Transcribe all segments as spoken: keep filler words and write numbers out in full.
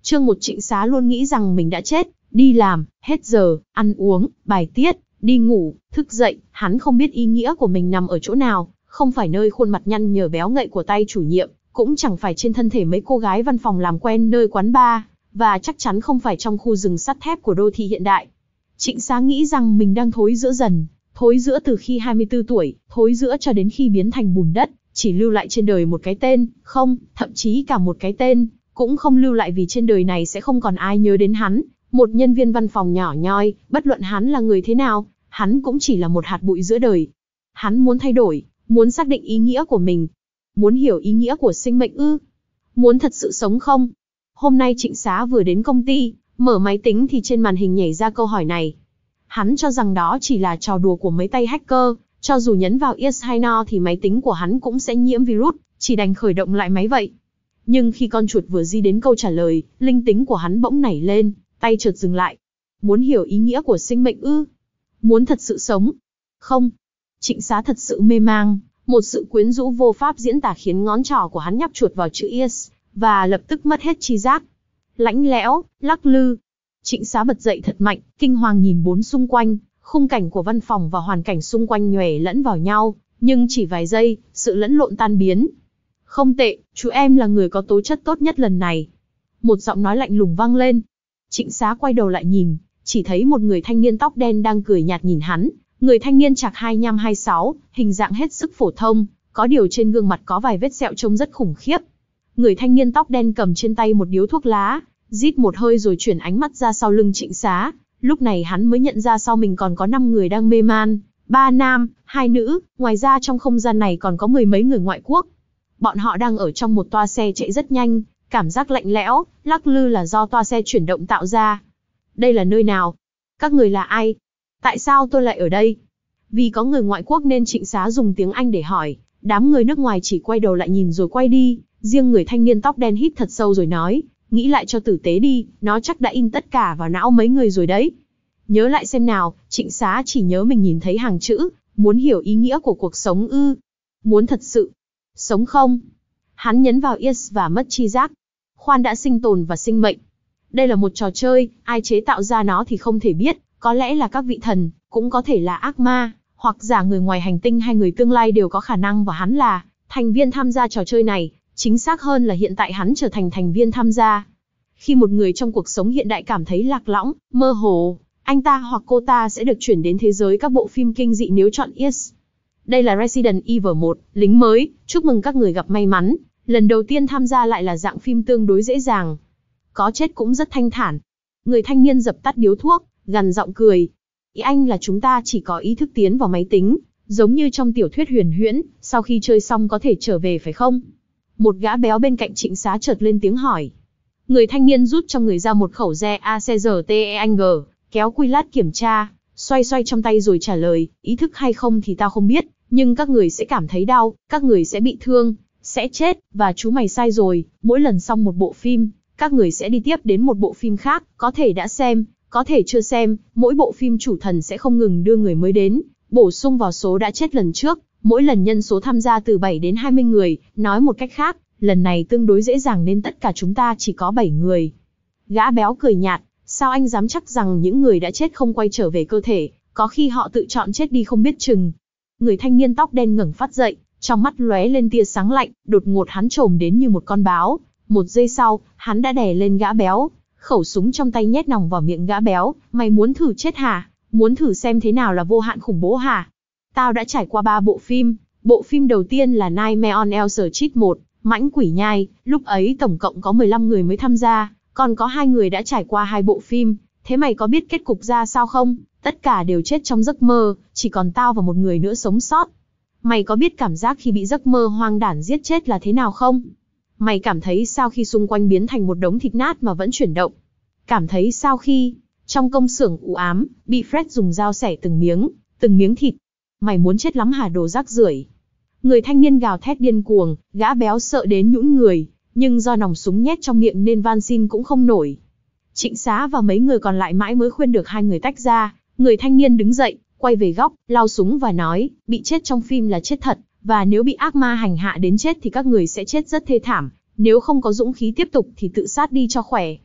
Chương một Trịnh Xá luôn nghĩ rằng mình đã chết, đi làm, hết giờ, ăn uống, bài tiết, đi ngủ, thức dậy, hắn không biết ý nghĩa của mình nằm ở chỗ nào, không phải nơi khuôn mặt nhăn nhở béo ngậy của tay chủ nhiệm, cũng chẳng phải trên thân thể mấy cô gái văn phòng làm quen nơi quán bar, và chắc chắn không phải trong khu rừng sắt thép của đô thị hiện đại. Trịnh Xá nghĩ rằng mình đang thối rữa dần, thối rữa từ khi hai mươi tư tuổi, thối rữa cho đến khi biến thành bùn đất, chỉ lưu lại trên đời một cái tên, không, thậm chí cả một cái tên, cũng không lưu lại vì trên đời này sẽ không còn ai nhớ đến hắn. Một nhân viên văn phòng nhỏ nhoi, bất luận hắn là người thế nào, hắn cũng chỉ là một hạt bụi giữa đời. Hắn muốn thay đổi, muốn xác định ý nghĩa của mình. Muốn hiểu ý nghĩa của sinh mệnh ư? Muốn thật sự sống không? Hôm nay Trịnh Xá vừa đến công ty, mở máy tính thì trên màn hình nhảy ra câu hỏi này. Hắn cho rằng đó chỉ là trò đùa của mấy tay hacker, cho dù nhấn vào yes hay no thì máy tính của hắn cũng sẽ nhiễm virus, chỉ đành khởi động lại máy vậy. Nhưng khi con chuột vừa di đến câu trả lời, linh tính của hắn bỗng nảy lên, tay chợt dừng lại. Muốn hiểu ý nghĩa của sinh mệnh ư? Muốn thật sự sống? Không. Trịnh Xá thật sự mê mang, một sự quyến rũ vô pháp diễn tả khiến ngón trỏ của hắn nhấp chuột vào chữ yes, và lập tức mất hết tri giác. Lãnh lẽo, lắc lư. Trịnh Xá bật dậy thật mạnh, kinh hoàng nhìn bốn xung quanh, khung cảnh của văn phòng và hoàn cảnh xung quanh nhòe lẫn vào nhau, nhưng chỉ vài giây, sự lẫn lộn tan biến. Không tệ, chú em là người có tố chất tốt nhất lần này. Một giọng nói lạnh lùng vang lên. Trịnh Xá quay đầu lại nhìn, chỉ thấy một người thanh niên tóc đen đang cười nhạt nhìn hắn. Người thanh niên chạc hai mươi lăm hai mươi sáu, hình dạng hết sức phổ thông, có điều trên gương mặt có vài vết sẹo trông rất khủng khiếp. Người thanh niên tóc đen cầm trên tay một điếu thuốc lá, rít một hơi rồi chuyển ánh mắt ra sau lưng Trịnh Xá. Lúc này hắn mới nhận ra sau mình còn có năm người đang mê man, ba nam, hai nữ, ngoài ra trong không gian này còn có mười mấy người ngoại quốc. Bọn họ đang ở trong một toa xe chạy rất nhanh, cảm giác lạnh lẽo, lắc lư là do toa xe chuyển động tạo ra. Đây là nơi nào? Các người là ai? Tại sao tôi lại ở đây? Vì có người ngoại quốc nên Trịnh Xá dùng tiếng Anh để hỏi, đám người nước ngoài chỉ quay đầu lại nhìn rồi quay đi, riêng người thanh niên tóc đen hít thật sâu rồi nói, nghĩ lại cho tử tế đi, nó chắc đã in tất cả vào não mấy người rồi đấy. Nhớ lại xem nào, Trịnh Xá chỉ nhớ mình nhìn thấy hàng chữ, muốn hiểu ý nghĩa của cuộc sống ư? Muốn thật sự sống không? Hắn nhấn vào yes và mất tri giác. Khoan đã, sinh tồn và sinh mệnh. Đây là một trò chơi, ai chế tạo ra nó thì không thể biết, có lẽ là các vị thần, cũng có thể là ác ma, hoặc giả người ngoài hành tinh hay người tương lai đều có khả năng, và hắn là thành viên tham gia trò chơi này, chính xác hơn là hiện tại hắn trở thành thành viên tham gia. Khi một người trong cuộc sống hiện đại cảm thấy lạc lõng, mơ hồ, anh ta hoặc cô ta sẽ được chuyển đến thế giới các bộ phim kinh dị nếu chọn yes. Đây là Resident Evil một, lính mới, chúc mừng các người gặp may mắn, lần đầu tiên tham gia lại là dạng phim tương đối dễ dàng. Có chết cũng rất thanh thản. Người thanh niên dập tắt điếu thuốc, gằn giọng cười. Ý anh là chúng ta chỉ có ý thức tiến vào máy tính, giống như trong tiểu thuyết huyền huyễn, sau khi chơi xong có thể trở về phải không? Một gã béo bên cạnh Trịnh Xá chợt lên tiếng hỏi. Người thanh niên rút trong người ra một khẩu re a xê giê tê e anh giê, kéo quy lát kiểm tra, xoay xoay trong tay rồi trả lời, ý thức hay không thì tao không biết, nhưng các người sẽ cảm thấy đau, các người sẽ bị thương, sẽ chết, và chú mày sai rồi, mỗi lần xong một bộ phim, các người sẽ đi tiếp đến một bộ phim khác, có thể đã xem, có thể chưa xem, mỗi bộ phim chủ thần sẽ không ngừng đưa người mới đến, bổ sung vào số đã chết lần trước, mỗi lần nhân số tham gia từ bảy đến hai mươi người, nói một cách khác, lần này tương đối dễ dàng nên tất cả chúng ta chỉ có bảy người. Gã béo cười nhạt, sao anh dám chắc rằng những người đã chết không quay trở về cơ thể, có khi họ tự chọn chết đi không biết chừng. Người thanh niên tóc đen ngẩng phát dậy, trong mắt lóe lên tia sáng lạnh, đột ngột hắn trồm đến như một con báo. Một giây sau, hắn đã đè lên gã béo, khẩu súng trong tay nhét nòng vào miệng gã béo. Mày muốn thử chết hả? Muốn thử xem thế nào là vô hạn khủng bố hả? Tao đã trải qua ba bộ phim. Bộ phim đầu tiên là Nightmare on Elm Street một, Mãnh Quỷ Nhai, lúc ấy tổng cộng có mười lăm người mới tham gia, còn có hai người đã trải qua hai bộ phim. Thế mày có biết kết cục ra sao không? Tất cả đều chết trong giấc mơ, chỉ còn tao và một người nữa sống sót. Mày có biết cảm giác khi bị giấc mơ hoang đản giết chết là thế nào không? Mày cảm thấy sao khi xung quanh biến thành một đống thịt nát mà vẫn chuyển động? Cảm thấy sao khi, trong công xưởng u ám, bị Fred dùng dao xẻ từng miếng, từng miếng thịt? Mày muốn chết lắm hả đồ rác rưởi? Người thanh niên gào thét điên cuồng, gã béo sợ đến nhũn người, nhưng do nòng súng nhét trong miệng nên van xin cũng không nổi. Trịnh Xá và mấy người còn lại mãi mới khuyên được hai người tách ra. Người thanh niên đứng dậy, quay về góc, lau súng và nói, bị chết trong phim là chết thật, và nếu bị ác ma hành hạ đến chết thì các người sẽ chết rất thê thảm, nếu không có dũng khí tiếp tục thì tự sát đi cho khỏe.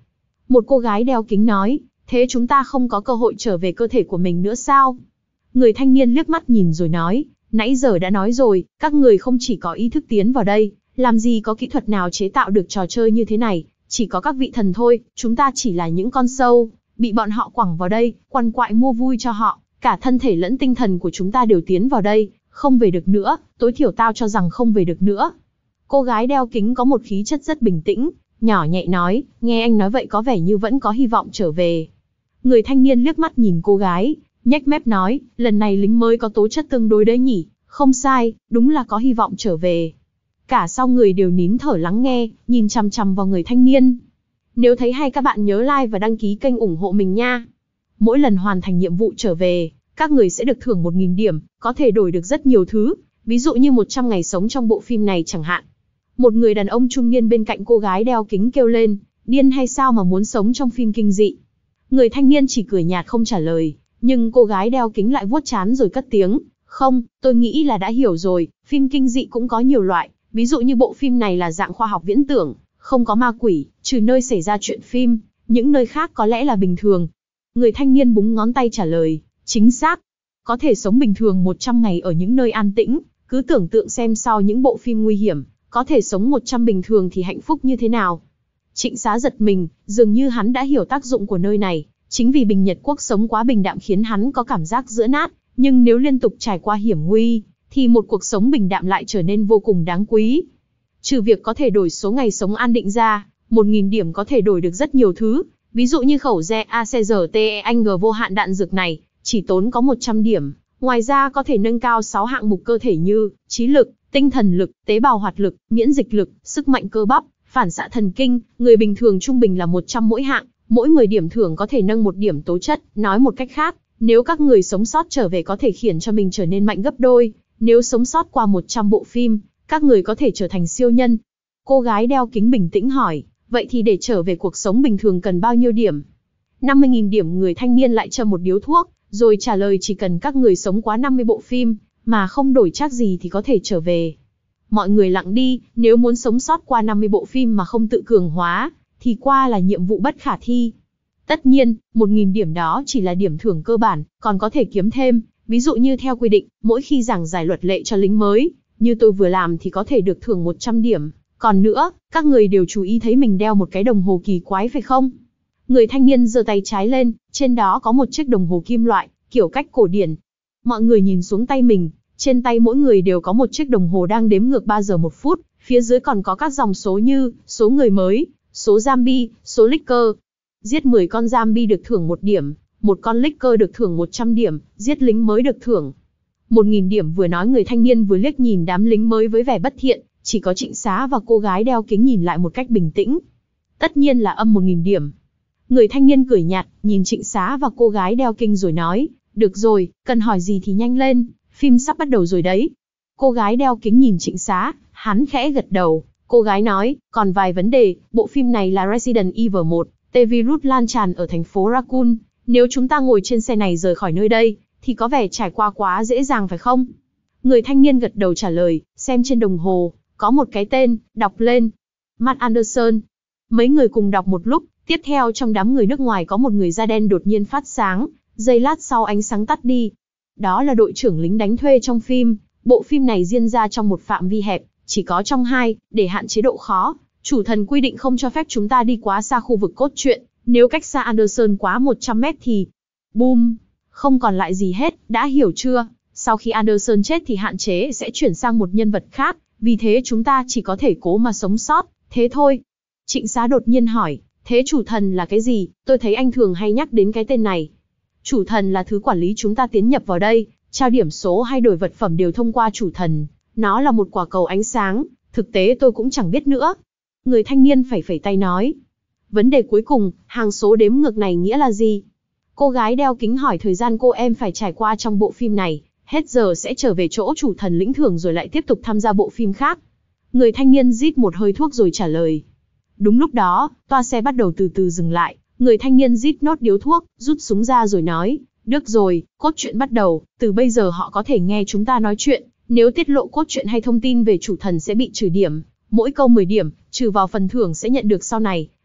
Một cô gái đeo kính nói, thế chúng ta không có cơ hội trở về cơ thể của mình nữa sao? Người thanh niên liếc mắt nhìn rồi nói, nãy giờ đã nói rồi, các người không chỉ có ý thức tiến vào đây, làm gì có kỹ thuật nào chế tạo được trò chơi như thế này, chỉ có các vị thần thôi, chúng ta chỉ là những con sâu, bị bọn họ quẳng vào đây, quằn quại mua vui cho họ, cả thân thể lẫn tinh thần của chúng ta đều tiến vào đây, không về được nữa, tối thiểu tao cho rằng không về được nữa. Cô gái đeo kính có một khí chất rất bình tĩnh, nhỏ nhẹ nói, nghe anh nói vậy có vẻ như vẫn có hy vọng trở về. Người thanh niên liếc mắt nhìn cô gái, nhếch mép nói, lần này lính mới có tố chất tương đối đấy nhỉ, không sai, đúng là có hy vọng trở về. Cả sau người đều nín thở lắng nghe, nhìn chằm chằm vào người thanh niên. Nếu thấy hay các bạn nhớ like và đăng ký kênh ủng hộ mình nha. Mỗi lần hoàn thành nhiệm vụ trở về, các người sẽ được thưởng một nghìn điểm, có thể đổi được rất nhiều thứ, ví dụ như một trăm ngày sống trong bộ phim này chẳng hạn. Một người đàn ông trung niên bên cạnh cô gái đeo kính kêu lên, điên hay sao mà muốn sống trong phim kinh dị. Người thanh niên chỉ cười nhạt không trả lời, nhưng cô gái đeo kính lại vuốt trán rồi cất tiếng, không, tôi nghĩ là đã hiểu rồi, phim kinh dị cũng có nhiều loại, ví dụ như bộ phim này là dạng khoa học viễn tưởng, không có ma quỷ, trừ nơi xảy ra chuyện phim, những nơi khác có lẽ là bình thường. Người thanh niên búng ngón tay trả lời, chính xác, có thể sống bình thường một trăm ngày ở những nơi an tĩnh, cứ tưởng tượng xem sau những bộ phim nguy hiểm, có thể sống một trăm bình thường thì hạnh phúc như thế nào. Trịnh Xá giật mình, dường như hắn đã hiểu tác dụng của nơi này, chính vì Bình Nhật Quốc sống quá bình đạm khiến hắn có cảm giác giữa nát, nhưng nếu liên tục trải qua hiểm nguy, thì một cuộc sống bình đạm lại trở nên vô cùng đáng quý. Trừ việc có thể đổi số ngày sống an định ra, một nghìn điểm có thể đổi được rất nhiều thứ, ví dụ như khẩu ge a xê giê tê e anh giê vô hạn đạn dược này, chỉ tốn có một trăm điểm, ngoài ra có thể nâng cao sáu hạng mục cơ thể như trí lực, tinh thần lực, tế bào hoạt lực, miễn dịch lực, sức mạnh cơ bắp, phản xạ thần kinh, người bình thường trung bình là một trăm mỗi hạng, mỗi mười điểm thưởng có thể nâng một điểm tố chất, nói một cách khác, nếu các người sống sót trở về có thể khiến cho mình trở nên mạnh gấp đôi, nếu sống sót qua một trăm bộ phim, các người có thể trở thành siêu nhân. Cô gái đeo kính bình tĩnh hỏi, vậy thì để trở về cuộc sống bình thường cần bao nhiêu điểm? năm mươi nghìn điểm. Người thanh niên lại châm một điếu thuốc, rồi trả lời chỉ cần các người sống quá năm mươi bộ phim, mà không đổi trác gì thì có thể trở về. Mọi người lặng đi, nếu muốn sống sót qua năm mươi bộ phim mà không tự cường hóa, thì qua là nhiệm vụ bất khả thi. Tất nhiên, một nghìn điểm đó chỉ là điểm thưởng cơ bản, còn có thể kiếm thêm, ví dụ như theo quy định, mỗi khi giảng giải luật lệ cho lính mới, như tôi vừa làm thì có thể được thưởng một trăm điểm. Còn nữa, các người đều chú ý thấy mình đeo một cái đồng hồ kỳ quái phải không? Người thanh niên giơ tay trái lên, trên đó có một chiếc đồng hồ kim loại, kiểu cách cổ điển. Mọi người nhìn xuống tay mình, trên tay mỗi người đều có một chiếc đồng hồ đang đếm ngược ba giờ một phút, phía dưới còn có các dòng số như, số người mới, số zombie, số licker. Giết mười con zombie được thưởng một điểm, một con licker được thưởng một trăm điểm, giết lính mới được thưởng một nghìn điểm. Vừa nói người thanh niên vừa liếc nhìn đám lính mới với vẻ bất thiện, chỉ có Trịnh Xá và cô gái đeo kính nhìn lại một cách bình tĩnh. Tất nhiên là âm một nghìn điểm. Người thanh niên cười nhạt, nhìn Trịnh Xá và cô gái đeo kính rồi nói, được rồi, cần hỏi gì thì nhanh lên, phim sắp bắt đầu rồi đấy. Cô gái đeo kính nhìn Trịnh Xá, hắn khẽ gật đầu. Cô gái nói, còn vài vấn đề, bộ phim này là Resident Evil một, T-virus lan tràn ở thành phố Raccoon. Nếu chúng ta ngồi trên xe này rời khỏi nơi đây, thì có vẻ trải qua quá dễ dàng phải không? Người thanh niên gật đầu trả lời, xem trên đồng hồ, có một cái tên, đọc lên. Matt Anderson. Mấy người cùng đọc một lúc, tiếp theo trong đám người nước ngoài có một người da đen đột nhiên phát sáng, giây lát sau ánh sáng tắt đi. Đó là đội trưởng lính đánh thuê trong phim. Bộ phim này diễn ra trong một phạm vi hẹp, chỉ có trong hai, để hạn chế độ khó. Chủ thần quy định không cho phép chúng ta đi quá xa khu vực cốt truyện, nếu cách xa Anderson quá một trăm mét thì... Boom! Không còn lại gì hết, đã hiểu chưa? Sau khi Anderson chết thì hạn chế sẽ chuyển sang một nhân vật khác, vì thế chúng ta chỉ có thể cố mà sống sót, thế thôi. Trịnh Xá đột nhiên hỏi, thế chủ thần là cái gì? Tôi thấy anh thường hay nhắc đến cái tên này. Chủ thần là thứ quản lý chúng ta tiến nhập vào đây, trao điểm số hay đổi vật phẩm đều thông qua chủ thần. Nó là một quả cầu ánh sáng, thực tế tôi cũng chẳng biết nữa. Người thanh niên phẩy phẩy tay nói. Vấn đề cuối cùng, hàng số đếm ngược này nghĩa là gì? Cô gái đeo kính hỏi thời gian cô em phải trải qua trong bộ phim này, hết giờ sẽ trở về chỗ chủ thần lĩnh thưởng rồi lại tiếp tục tham gia bộ phim khác. Người thanh niên rít một hơi thuốc rồi trả lời. Đúng lúc đó, toa xe bắt đầu từ từ dừng lại, người thanh niên rít nốt điếu thuốc, rút súng ra rồi nói, được rồi, cốt truyện bắt đầu, từ bây giờ họ có thể nghe chúng ta nói chuyện, nếu tiết lộ cốt truyện hay thông tin về chủ thần sẽ bị trừ điểm, mỗi câu mười điểm, trừ vào phần thưởng sẽ nhận được sau này,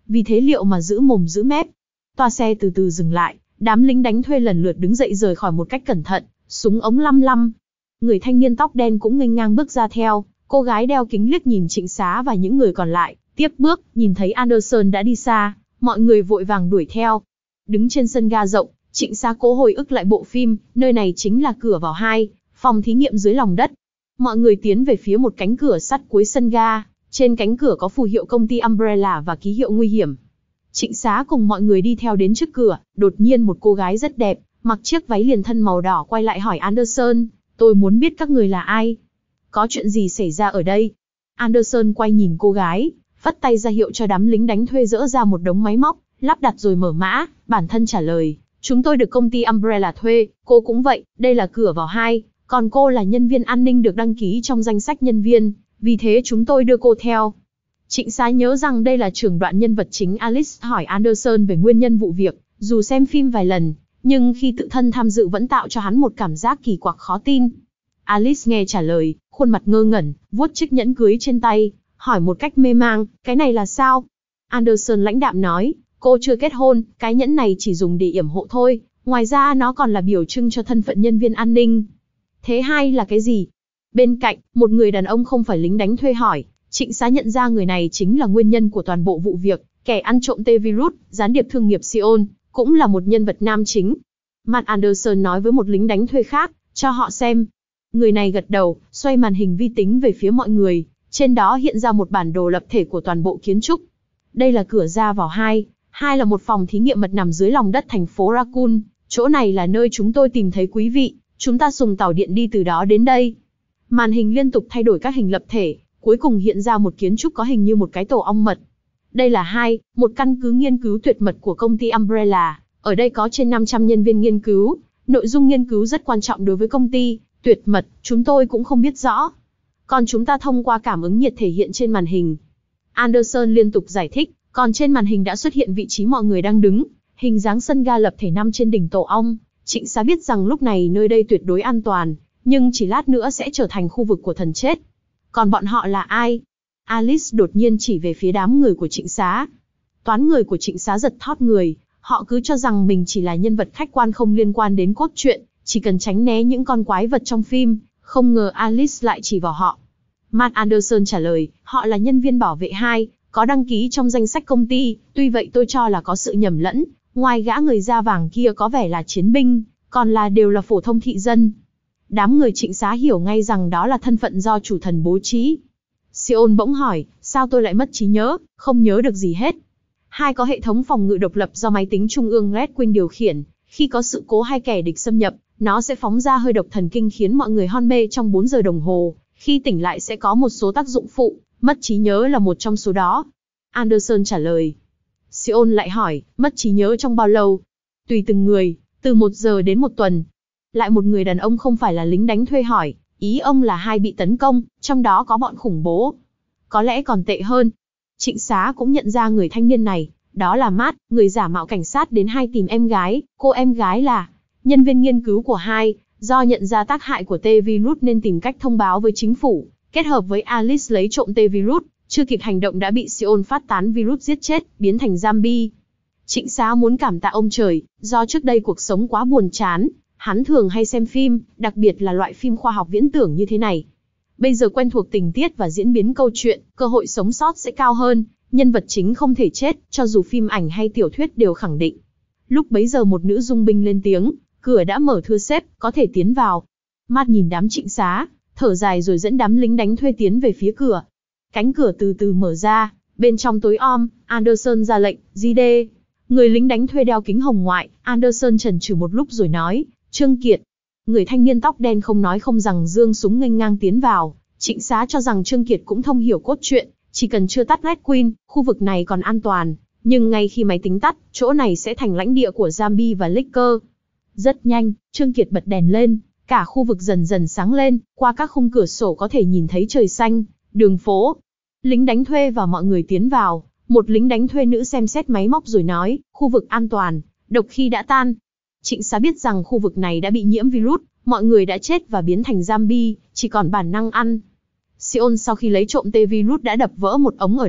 vì thế liệu mà giữ mồm giữ mép. Toa xe từ từ dừng lại, đám lính đánh thuê lần lượt đứng dậy rời khỏi một cách cẩn thận, súng ống lăm lăm. Người thanh niên tóc đen cũng nghênh ngang bước ra theo, cô gái đeo kính liếc nhìn Trịnh Xá và những người còn lại, tiếp bước, nhìn thấy Anderson đã đi xa, mọi người vội vàng đuổi theo. Đứng trên sân ga rộng, Trịnh Xá cố hồi ức lại bộ phim, nơi này chính là cửa vào hai, phòng thí nghiệm dưới lòng đất. Mọi người tiến về phía một cánh cửa sắt cuối sân ga, trên cánh cửa có phù hiệu công ty Umbrella và ký hiệu nguy hiểm. Trịnh Xá cùng mọi người đi theo đến trước cửa, đột nhiên một cô gái rất đẹp, mặc chiếc váy liền thân màu đỏ quay lại hỏi Anderson, tôi muốn biết các người là ai? Có chuyện gì xảy ra ở đây? Anderson quay nhìn cô gái, phất tay ra hiệu cho đám lính đánh thuê dỡ ra một đống máy móc, lắp đặt rồi mở mã, bản thân trả lời, chúng tôi được công ty Umbrella thuê, cô cũng vậy, đây là cửa vào hai, còn cô là nhân viên an ninh được đăng ký trong danh sách nhân viên, vì thế chúng tôi đưa cô theo. Trịnh Xá nhớ rằng đây là trưởng đoạn nhân vật chính Alice hỏi Anderson về nguyên nhân vụ việc, dù xem phim vài lần, nhưng khi tự thân tham dự vẫn tạo cho hắn một cảm giác kỳ quặc khó tin. Alice nghe trả lời, khuôn mặt ngơ ngẩn, vuốt chiếc nhẫn cưới trên tay, hỏi một cách mê mang, cái này là sao? Anderson lãnh đạm nói, cô chưa kết hôn, cái nhẫn này chỉ dùng để yểm hộ thôi, ngoài ra nó còn là biểu trưng cho thân phận nhân viên an ninh. Thế hai là cái gì? Bên cạnh, một người đàn ông không phải lính đánh thuê hỏi. Trịnh Xá nhận ra người này chính là nguyên nhân của toàn bộ vụ việc, kẻ ăn trộm T-Virus, gián điệp thương nghiệp Sion, cũng là một nhân vật nam chính. Matt Anderson nói với một lính đánh thuê khác, cho họ xem. Người này gật đầu, xoay màn hình vi tính về phía mọi người, trên đó hiện ra một bản đồ lập thể của toàn bộ kiến trúc. Đây là cửa ra vào hai, hai là một phòng thí nghiệm mật nằm dưới lòng đất thành phố Raccoon, chỗ này là nơi chúng tôi tìm thấy quý vị, chúng ta dùng tàu điện đi từ đó đến đây. Màn hình liên tục thay đổi các hình lập thể, cuối cùng hiện ra một kiến trúc có hình như một cái tổ ong mật. Đây là hai, một căn cứ nghiên cứu tuyệt mật của công ty Umbrella, ở đây có trên năm trăm nhân viên nghiên cứu, nội dung nghiên cứu rất quan trọng đối với công ty, tuyệt mật, chúng tôi cũng không biết rõ. Còn chúng ta thông qua cảm ứng nhiệt thể hiện trên màn hình. Anderson liên tục giải thích, còn trên màn hình đã xuất hiện vị trí mọi người đang đứng, hình dáng sân ga lập thể nằm trên đỉnh tổ ong. Trịnh Xá biết rằng lúc này nơi đây tuyệt đối an toàn, nhưng chỉ lát nữa sẽ trở thành khu vực của thần chết. Còn bọn họ là ai? Alice đột nhiên chỉ về phía đám người của Trịnh Xá. Toán người của Trịnh Xá giật thót người, họ cứ cho rằng mình chỉ là nhân vật khách quan không liên quan đến cốt truyện, chỉ cần tránh né những con quái vật trong phim, không ngờ Alice lại chỉ vào họ. Matt Anderson trả lời, họ là nhân viên bảo vệ hai, có đăng ký trong danh sách công ty, tuy vậy tôi cho là có sự nhầm lẫn, ngoài gã người da vàng kia có vẻ là chiến binh, còn là đều là phổ thông thị dân. Đám người Trịnh Xá hiểu ngay rằng đó là thân phận do chủ thần bố trí. Sion bỗng hỏi, sao tôi lại mất trí nhớ, không nhớ được gì hết. Hai có hệ thống phòng ngự độc lập do máy tính trung ương Red Wing điều khiển, khi có sự cố hay kẻ địch xâm nhập, nó sẽ phóng ra hơi độc thần kinh khiến mọi người hôn mê trong bốn giờ đồng hồ, khi tỉnh lại sẽ có một số tác dụng phụ, mất trí nhớ là một trong số đó. Anderson trả lời. Sion lại hỏi, mất trí nhớ trong bao lâu? Tùy từng người, từ một giờ đến một tuần. Lại một người đàn ông không phải là lính đánh thuê hỏi, ý ông là hai bị tấn công, trong đó có bọn khủng bố. Có lẽ còn tệ hơn. Trịnh Xá cũng nhận ra người thanh niên này, đó là Matt, người giả mạo cảnh sát đến hai tìm em gái, cô em gái là nhân viên nghiên cứu của hai, do nhận ra tác hại của T-Virus nên tìm cách thông báo với chính phủ, kết hợp với Alice lấy trộm T-Virus, chưa kịp hành động đã bị Sion phát tán virus giết chết, biến thành zombie. Trịnh Xá muốn cảm tạ ông trời, do trước đây cuộc sống quá buồn chán, hắn thường hay xem phim, đặc biệt là loại phim khoa học viễn tưởng như thế này. Bây giờ quen thuộc tình tiết và diễn biến câu chuyện, cơ hội sống sót sẽ cao hơn, nhân vật chính không thể chết, cho dù phim ảnh hay tiểu thuyết đều khẳng định. Lúc bấy giờ một nữ dung binh lên tiếng, cửa đã mở thưa sếp, có thể tiến vào. Matt nhìn đám Trịnh Xá, thở dài rồi dẫn đám lính đánh thuê tiến về phía cửa. Cánh cửa từ từ mở ra, bên trong tối om, Anderson ra lệnh, gi đê. Người lính đánh thuê đeo kính hồng ngoại, Anderson chần chừ một lúc rồi nói, Trương Kiệt. Người thanh niên tóc đen không nói không rằng giương súng nghênh ngang tiến vào. Trịnh Xá cho rằng Trương Kiệt cũng thông hiểu cốt truyện, chỉ cần chưa tắt Red Queen, khu vực này còn an toàn. Nhưng ngay khi máy tính tắt, chỗ này sẽ thành lãnh địa của zombie và licker. Rất nhanh, Trương Kiệt bật đèn lên, cả khu vực dần dần sáng lên, qua các khung cửa sổ có thể nhìn thấy trời xanh, đường phố. Lính đánh thuê và mọi người tiến vào, một lính đánh thuê nữ xem xét máy móc rồi nói, khu vực an toàn, độc khí đã tan. Trịnh Xá biết rằng khu vực này đã bị nhiễm virus, mọi người đã chết và biến thành zombie, chỉ còn bản năng ăn. Sion sau khi lấy trộm T-Virus đã đập vỡ một ống ở đây,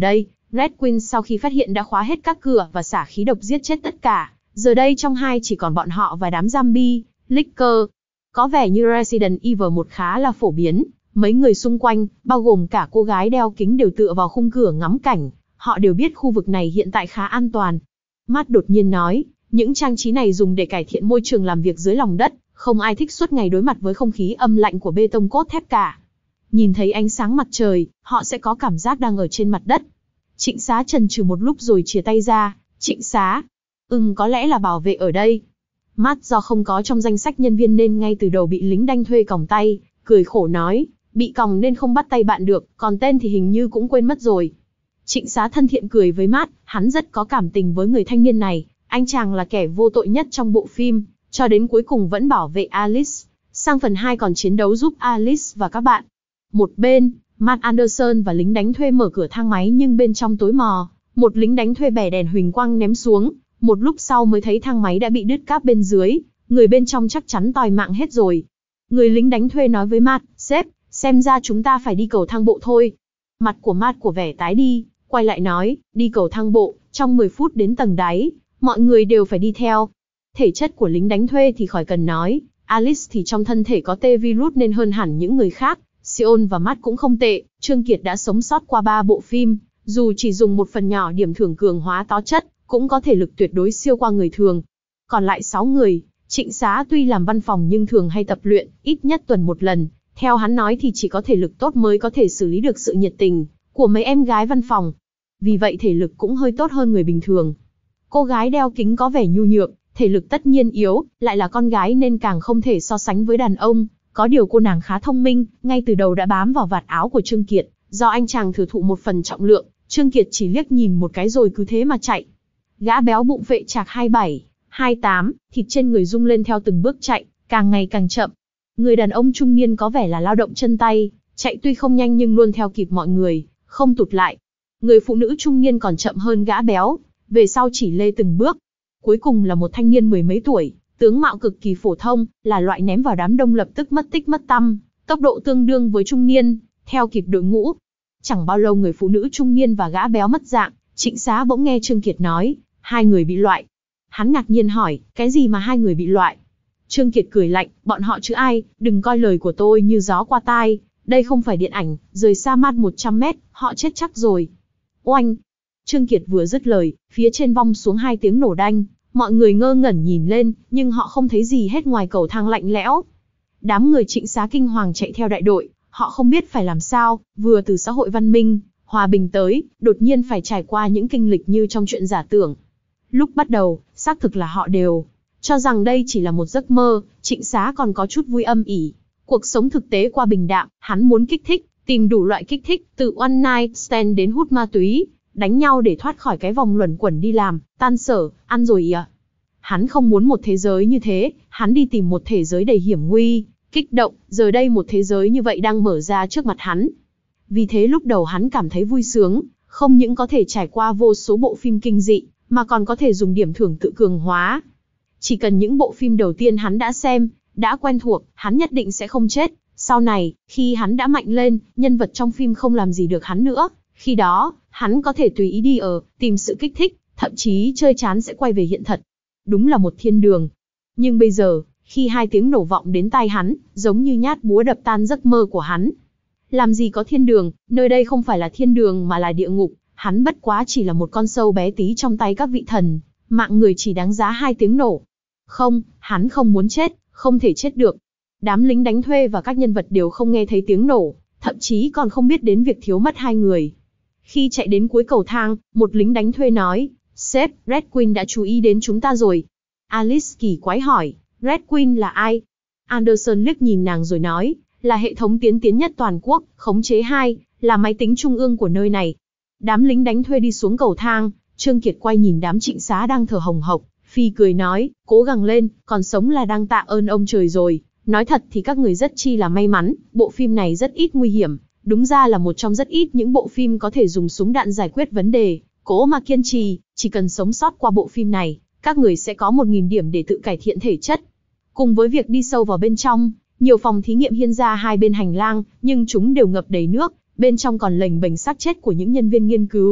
Red Queen sau khi phát hiện đã khóa hết các cửa và xả khí độc giết chết tất cả. Giờ đây trong hai chỉ còn bọn họ và đám zombie, Licker. Có vẻ như Resident Evil một khá là phổ biến. Mấy người xung quanh, bao gồm cả cô gái đeo kính đều tựa vào khung cửa ngắm cảnh. Họ đều biết khu vực này hiện tại khá an toàn. Matt đột nhiên nói, những trang trí này dùng để cải thiện môi trường làm việc dưới lòng đất. Không ai thích suốt ngày đối mặt với không khí âm lạnh của bê tông cốt thép cả. Nhìn thấy ánh sáng mặt trời, họ sẽ có cảm giác đang ở trên mặt đất. Trịnh Xá chần chừ một lúc rồi chìa tay ra. Trịnh Xá. Ừm, có lẽ là bảo vệ ở đây. Matt do không có trong danh sách nhân viên nên ngay từ đầu bị lính đánh thuê còng tay, cười khổ nói, bị còng nên không bắt tay bạn được, còn tên thì hình như cũng quên mất rồi. Trịnh Xá thân thiện cười với Matt, hắn rất có cảm tình với người thanh niên này, anh chàng là kẻ vô tội nhất trong bộ phim, cho đến cuối cùng vẫn bảo vệ Alice. Sang phần hai còn chiến đấu giúp Alice và các bạn. Một bên, Matt Anderson và lính đánh thuê mở cửa thang máy nhưng bên trong tối mò, một lính đánh thuê bẻ đèn huỳnh quang ném xuống, một lúc sau mới thấy thang máy đã bị đứt cáp bên dưới, người bên trong chắc chắn tòi mạng hết rồi. Người lính đánh thuê nói với Matt, sếp, xem ra chúng ta phải đi cầu thang bộ thôi. Mặt của Matt của vẻ tái đi, quay lại nói, đi cầu thang bộ, trong mười phút đến tầng đáy, mọi người đều phải đi theo. Thể chất của lính đánh thuê thì khỏi cần nói, Alice thì trong thân thể có T-virus nên hơn hẳn những người khác. Sion và Matt cũng không tệ, Trương Kiệt đã sống sót qua ba bộ phim, dù chỉ dùng một phần nhỏ điểm thưởng cường hóa tố chất, cũng có thể lực tuyệt đối siêu qua người thường. Còn lại sáu người, Trịnh Xá tuy làm văn phòng nhưng thường hay tập luyện, ít nhất tuần một lần. Theo hắn nói thì chỉ có thể lực tốt mới có thể xử lý được sự nhiệt tình của mấy em gái văn phòng. Vì vậy thể lực cũng hơi tốt hơn người bình thường. Cô gái đeo kính có vẻ nhu nhược, thể lực tất nhiên yếu, lại là con gái nên càng không thể so sánh với đàn ông. Có điều cô nàng khá thông minh, ngay từ đầu đã bám vào vạt áo của Trương Kiệt, do anh chàng thừa thụ một phần trọng lượng, Trương Kiệt chỉ liếc nhìn một cái rồi cứ thế mà chạy. Gã béo bụng vệ trạc hai mươi bảy, hai mươi tám, thịt trên người rung lên theo từng bước chạy, càng ngày càng chậm. Người đàn ông trung niên có vẻ là lao động chân tay, chạy tuy không nhanh nhưng luôn theo kịp mọi người, không tụt lại. Người phụ nữ trung niên còn chậm hơn gã béo, về sau chỉ lê từng bước. Cuối cùng là một thanh niên mười mấy tuổi, tướng mạo cực kỳ phổ thông, là loại ném vào đám đông lập tức mất tích mất tăm, tốc độ tương đương với trung niên, theo kịp đội ngũ. Chẳng bao lâu người phụ nữ trung niên và gã béo mất dạng, Trịnh Xá bỗng nghe Trương Kiệt nói, hai người bị loại. Hắn ngạc nhiên hỏi, cái gì mà hai người bị loại? Trương Kiệt cười lạnh, bọn họ chứ ai, đừng coi lời của tôi như gió qua tai, đây không phải điện ảnh, rời xa Matt một trăm mét, họ chết chắc rồi. Oanh! Trương Kiệt vừa dứt lời, phía trên vong xuống hai tiếng nổ đanh, mọi người ngơ ngẩn nhìn lên, nhưng họ không thấy gì hết ngoài cầu thang lạnh lẽo. Đám người Trịnh Xá kinh hoàng chạy theo đại đội, họ không biết phải làm sao, vừa từ xã hội văn minh, hòa bình tới, đột nhiên phải trải qua những kinh lịch như trong chuyện giả tưởng. Lúc bắt đầu, xác thực là họ đều cho rằng đây chỉ là một giấc mơ, Trịnh Xá còn có chút vui âm ỉ. Cuộc sống thực tế qua bình đạm, hắn muốn kích thích, tìm đủ loại kích thích, từ one night stand đến hút ma túy, đánh nhau để thoát khỏi cái vòng luẩn quẩn đi làm, tan sở, ăn rồi à. Hắn không muốn một thế giới như thế, hắn đi tìm một thế giới đầy hiểm nguy, kích động, giờ đây một thế giới như vậy đang mở ra trước mặt hắn. Vì thế lúc đầu hắn cảm thấy vui sướng, không những có thể trải qua vô số bộ phim kinh dị, mà còn có thể dùng điểm thưởng tự cường hóa. Chỉ cần những bộ phim đầu tiên hắn đã xem, đã quen thuộc, hắn nhất định sẽ không chết. Sau này, khi hắn đã mạnh lên, nhân vật trong phim không làm gì được hắn nữa. Khi đó, hắn có thể tùy ý đi ở, tìm sự kích thích, thậm chí chơi chán sẽ quay về hiện thật. Đúng là một thiên đường. Nhưng bây giờ, khi hai tiếng nổ vọng đến tai hắn, giống như nhát búa đập tan giấc mơ của hắn. Làm gì có thiên đường, nơi đây không phải là thiên đường mà là địa ngục. Hắn bất quá chỉ là một con sâu bé tí trong tay các vị thần. Mạng người chỉ đáng giá hai tiếng nổ. Không, hắn không muốn chết, không thể chết được. Đám lính đánh thuê và các nhân vật đều không nghe thấy tiếng nổ, thậm chí còn không biết đến việc thiếu mất hai người. Khi chạy đến cuối cầu thang, một lính đánh thuê nói, sếp, Red Queen đã chú ý đến chúng ta rồi. Alice kỳ quái hỏi, Red Queen là ai? Anderson liếc nhìn nàng rồi nói, là hệ thống tiến tiến nhất toàn quốc, khống chế hai, là máy tính trung ương của nơi này. Đám lính đánh thuê đi xuống cầu thang, Trương Kiệt quay nhìn đám Trịnh Xá đang thở hồng hộc, phi cười nói, cố gắng lên, còn sống là đang tạ ơn ông trời rồi. Nói thật thì các người rất chi là may mắn, bộ phim này rất ít nguy hiểm, đúng ra là một trong rất ít những bộ phim có thể dùng súng đạn giải quyết vấn đề. Cố mà kiên trì, chỉ cần sống sót qua bộ phim này, các người sẽ có một nghìn điểm để tự cải thiện thể chất. Cùng với việc đi sâu vào bên trong, nhiều phòng thí nghiệm hiên ra hai bên hành lang, nhưng chúng đều ngập đầy nước, bên trong còn lềnh bềnh xác chết của những nhân viên nghiên cứu.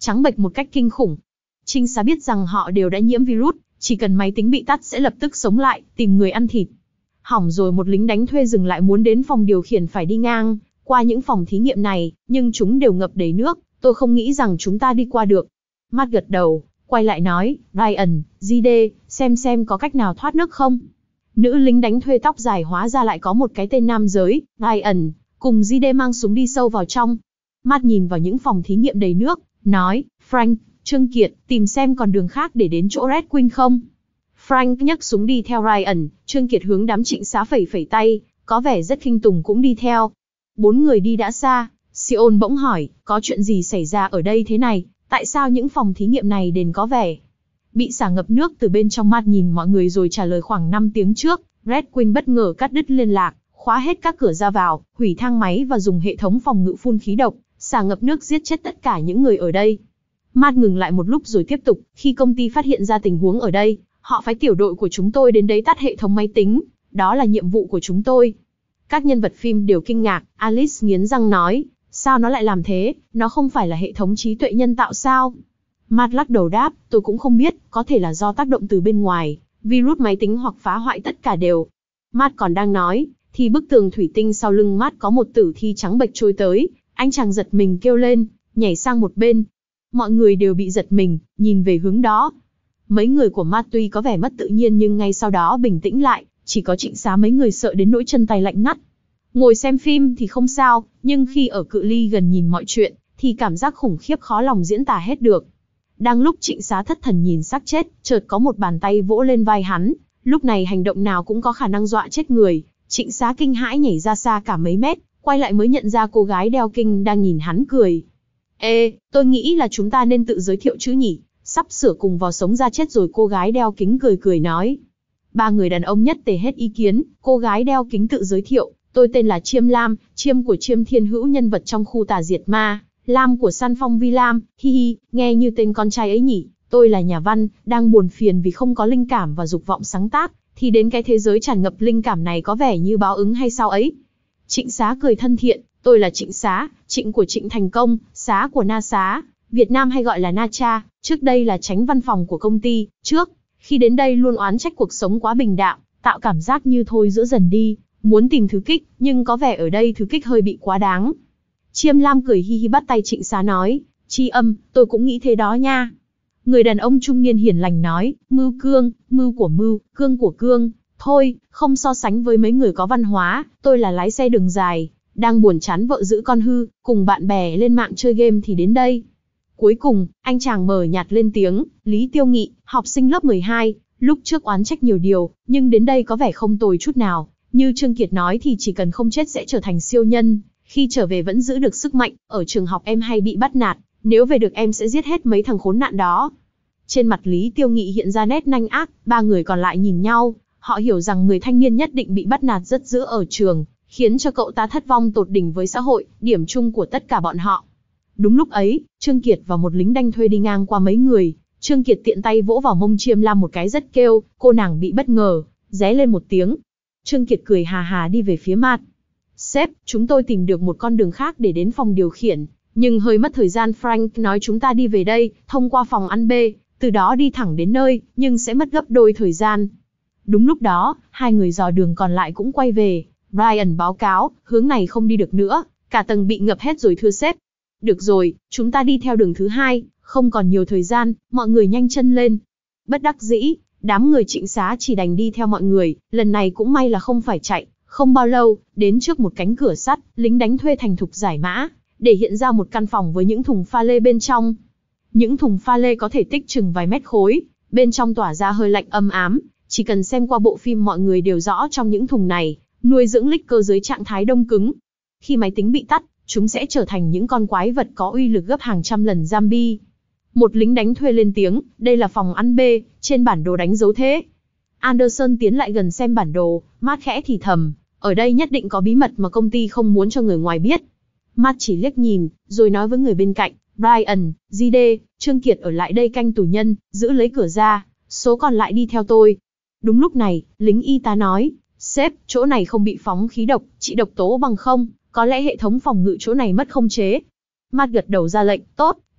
trắng bệch một cách kinh khủng. Trinh sát biết rằng họ đều đã nhiễm virus, chỉ cần máy tính bị tắt sẽ lập tức sống lại, tìm người ăn thịt. Hỏng rồi, một lính đánh thuê dừng lại muốn đến phòng điều khiển phải đi ngang qua những phòng thí nghiệm này, nhưng chúng đều ngập đầy nước, tôi không nghĩ rằng chúng ta đi qua được. Matt gật đầu, quay lại nói, Ryan, giê đê, xem xem có cách nào thoát nước không. Nữ lính đánh thuê tóc dài hóa ra lại có một cái tên nam giới, Ryan, cùng giê đê mang súng đi sâu vào trong. Matt nhìn vào những phòng thí nghiệm đầy nước, nói, Frank, Trương Kiệt, tìm xem còn đường khác để đến chỗ Red Queen không. Frank nhấc súng đi theo Ryan, Trương Kiệt hướng đám trịnh xá phẩy phẩy tay, có vẻ rất khinh tùng cũng đi theo. Bốn người đi đã xa, Sion bỗng hỏi, có chuyện gì xảy ra ở đây thế này, tại sao những phòng thí nghiệm này đền có vẻ bị xả ngập nước từ bên trong. Matt nhìn mọi người rồi trả lời, khoảng năm tiếng trước, Red Queen bất ngờ cắt đứt liên lạc, khóa hết các cửa ra vào, hủy thang máy và dùng hệ thống phòng ngự phun khí độc, xả ngập nước giết chết tất cả những người ở đây. Matt ngừng lại một lúc rồi tiếp tục, khi công ty phát hiện ra tình huống ở đây, họ phái tiểu đội của chúng tôi đến đấy tắt hệ thống máy tính, đó là nhiệm vụ của chúng tôi. Các nhân vật phim đều kinh ngạc, Alice nghiến răng nói, sao nó lại làm thế, nó không phải là hệ thống trí tuệ nhân tạo sao? Matt lắc đầu đáp, tôi cũng không biết, có thể là do tác động từ bên ngoài, virus máy tính hoặc phá hoại tất cả đều. Matt còn đang nói, thì bức tường thủy tinh sau lưng Matt có một tử thi trắng bệch trôi tới, anh chàng giật mình kêu lên, nhảy sang một bên. Mọi người đều bị giật mình, nhìn về hướng đó. Mấy người của Matt tuy có vẻ mất tự nhiên nhưng ngay sau đó bình tĩnh lại, chỉ có Trịnh Xá mấy người sợ đến nỗi chân tay lạnh ngắt. Ngồi xem phim thì không sao, nhưng khi ở cự ly gần nhìn mọi chuyện, thì cảm giác khủng khiếp khó lòng diễn tả hết được. Đang lúc Trịnh Xá thất thần nhìn xác chết, chợt có một bàn tay vỗ lên vai hắn, lúc này hành động nào cũng có khả năng dọa chết người. Trịnh Xá kinh hãi nhảy ra xa cả mấy mét, quay lại mới nhận ra cô gái đeo kinh đang nhìn hắn cười. Ê, tôi nghĩ là chúng ta nên tự giới thiệu chứ nhỉ, sắp sửa cùng vào sống ra chết rồi. Cô gái đeo kính cười cười nói. Ba người đàn ông nhất tề hết ý kiến, cô gái đeo kính tự giới thiệu, tôi tên là Chiêm Lam, Chiêm của Chiêm Thiên Hữu, nhân vật trong khu tà diệt ma, Lam của San Phong Vi Lam, hi hi, nghe như tên con trai ấy nhỉ. Tôi là nhà văn, đang buồn phiền vì không có linh cảm và dục vọng sáng tác, thì đến cái thế giới tràn ngập linh cảm này có vẻ như báo ứng hay sao ấy. Trịnh Xá cười thân thiện, tôi là Trịnh Xá, Trịnh của Trịnh Thành Công, Xá của Na Xá, Việt Nam hay gọi là Na Cha, trước đây là tránh văn phòng của công ty, trước khi đến đây luôn oán trách cuộc sống quá bình đạm, tạo cảm giác như thôi giữa dần đi, muốn tìm thứ kích, nhưng có vẻ ở đây thứ kích hơi bị quá đáng. Chiêm Lam cười hi hi bắt tay Trịnh Xá nói, Tri Âm, tôi cũng nghĩ thế đó nha. Người đàn ông trung niên hiền lành nói, mưu cương, mưu của mưu, cương của cương, thôi, không so sánh với mấy người có văn hóa, tôi là lái xe đường dài, đang buồn chán vợ giữ con hư, cùng bạn bè lên mạng chơi game thì đến đây. Cuối cùng, anh chàng mờ nhạt lên tiếng, Lý Tiêu Nghị, học sinh lớp mười hai, lúc trước oán trách nhiều điều, nhưng đến đây có vẻ không tồi chút nào. Như Trương Kiệt nói thì chỉ cần không chết sẽ trở thành siêu nhân, khi trở về vẫn giữ được sức mạnh, ở trường học em hay bị bắt nạt, nếu về được em sẽ giết hết mấy thằng khốn nạn đó. Trên mặt Lý Tiêu Nghị hiện ra nét nanh ác, ba người còn lại nhìn nhau, họ hiểu rằng người thanh niên nhất định bị bắt nạt rất dữ ở trường, khiến cho cậu ta thất vong tột đỉnh với xã hội, điểm chung của tất cả bọn họ. Đúng lúc ấy, Trương Kiệt và một lính đanh thuê đi ngang qua mấy người, Trương Kiệt tiện tay vỗ vào mông Chiêm Lam một cái rất kêu, cô nàng bị bất ngờ, ré lên một tiếng. Trương Kiệt cười hà hà đi về phía Matt. Sếp, chúng tôi tìm được một con đường khác để đến phòng điều khiển, nhưng hơi mất thời gian. Frank nói chúng ta đi về đây, thông qua phòng ăn B, từ đó đi thẳng đến nơi, nhưng sẽ mất gấp đôi thời gian. Đúng lúc đó, hai người dò đường còn lại cũng quay về. Ryan báo cáo, hướng này không đi được nữa, cả tầng bị ngập hết rồi thưa sếp. Được rồi, chúng ta đi theo đường thứ hai, không còn nhiều thời gian, mọi người nhanh chân lên. Bất đắc dĩ, đám người Trịnh Xá chỉ đành đi theo mọi người, lần này cũng may là không phải chạy. Không bao lâu, đến trước một cánh cửa sắt, lính đánh thuê thành thục giải mã, để hiện ra một căn phòng với những thùng pha lê bên trong. Những thùng pha lê có thể tích chừng vài mét khối, bên trong tỏa ra hơi lạnh âm ám, chỉ cần xem qua bộ phim mọi người đều rõ trong những thùng này, nuôi dưỡng lích cơ dưới trạng thái đông cứng. Khi máy tính bị tắt, chúng sẽ trở thành những con quái vật có uy lực gấp hàng trăm lần zombie. Một lính đánh thuê lên tiếng, đây là phòng ăn B, trên bản đồ đánh dấu thế. Anderson tiến lại gần xem bản đồ, Matt khẽ thì thầm, ở đây nhất định có bí mật mà công ty không muốn cho người ngoài biết. Matt chỉ liếc nhìn, rồi nói với người bên cạnh, Brian, giê đê, Trương Kiệt ở lại đây canh tù nhân, giữ lấy cửa ra, số còn lại đi theo tôi. Đúng lúc này, lính y tá nói, sếp, chỗ này không bị phóng khí độc, trị độc tố bằng không, có lẽ hệ thống phòng ngự chỗ này mất khống chế. Matt gật đầu ra lệnh, tốt,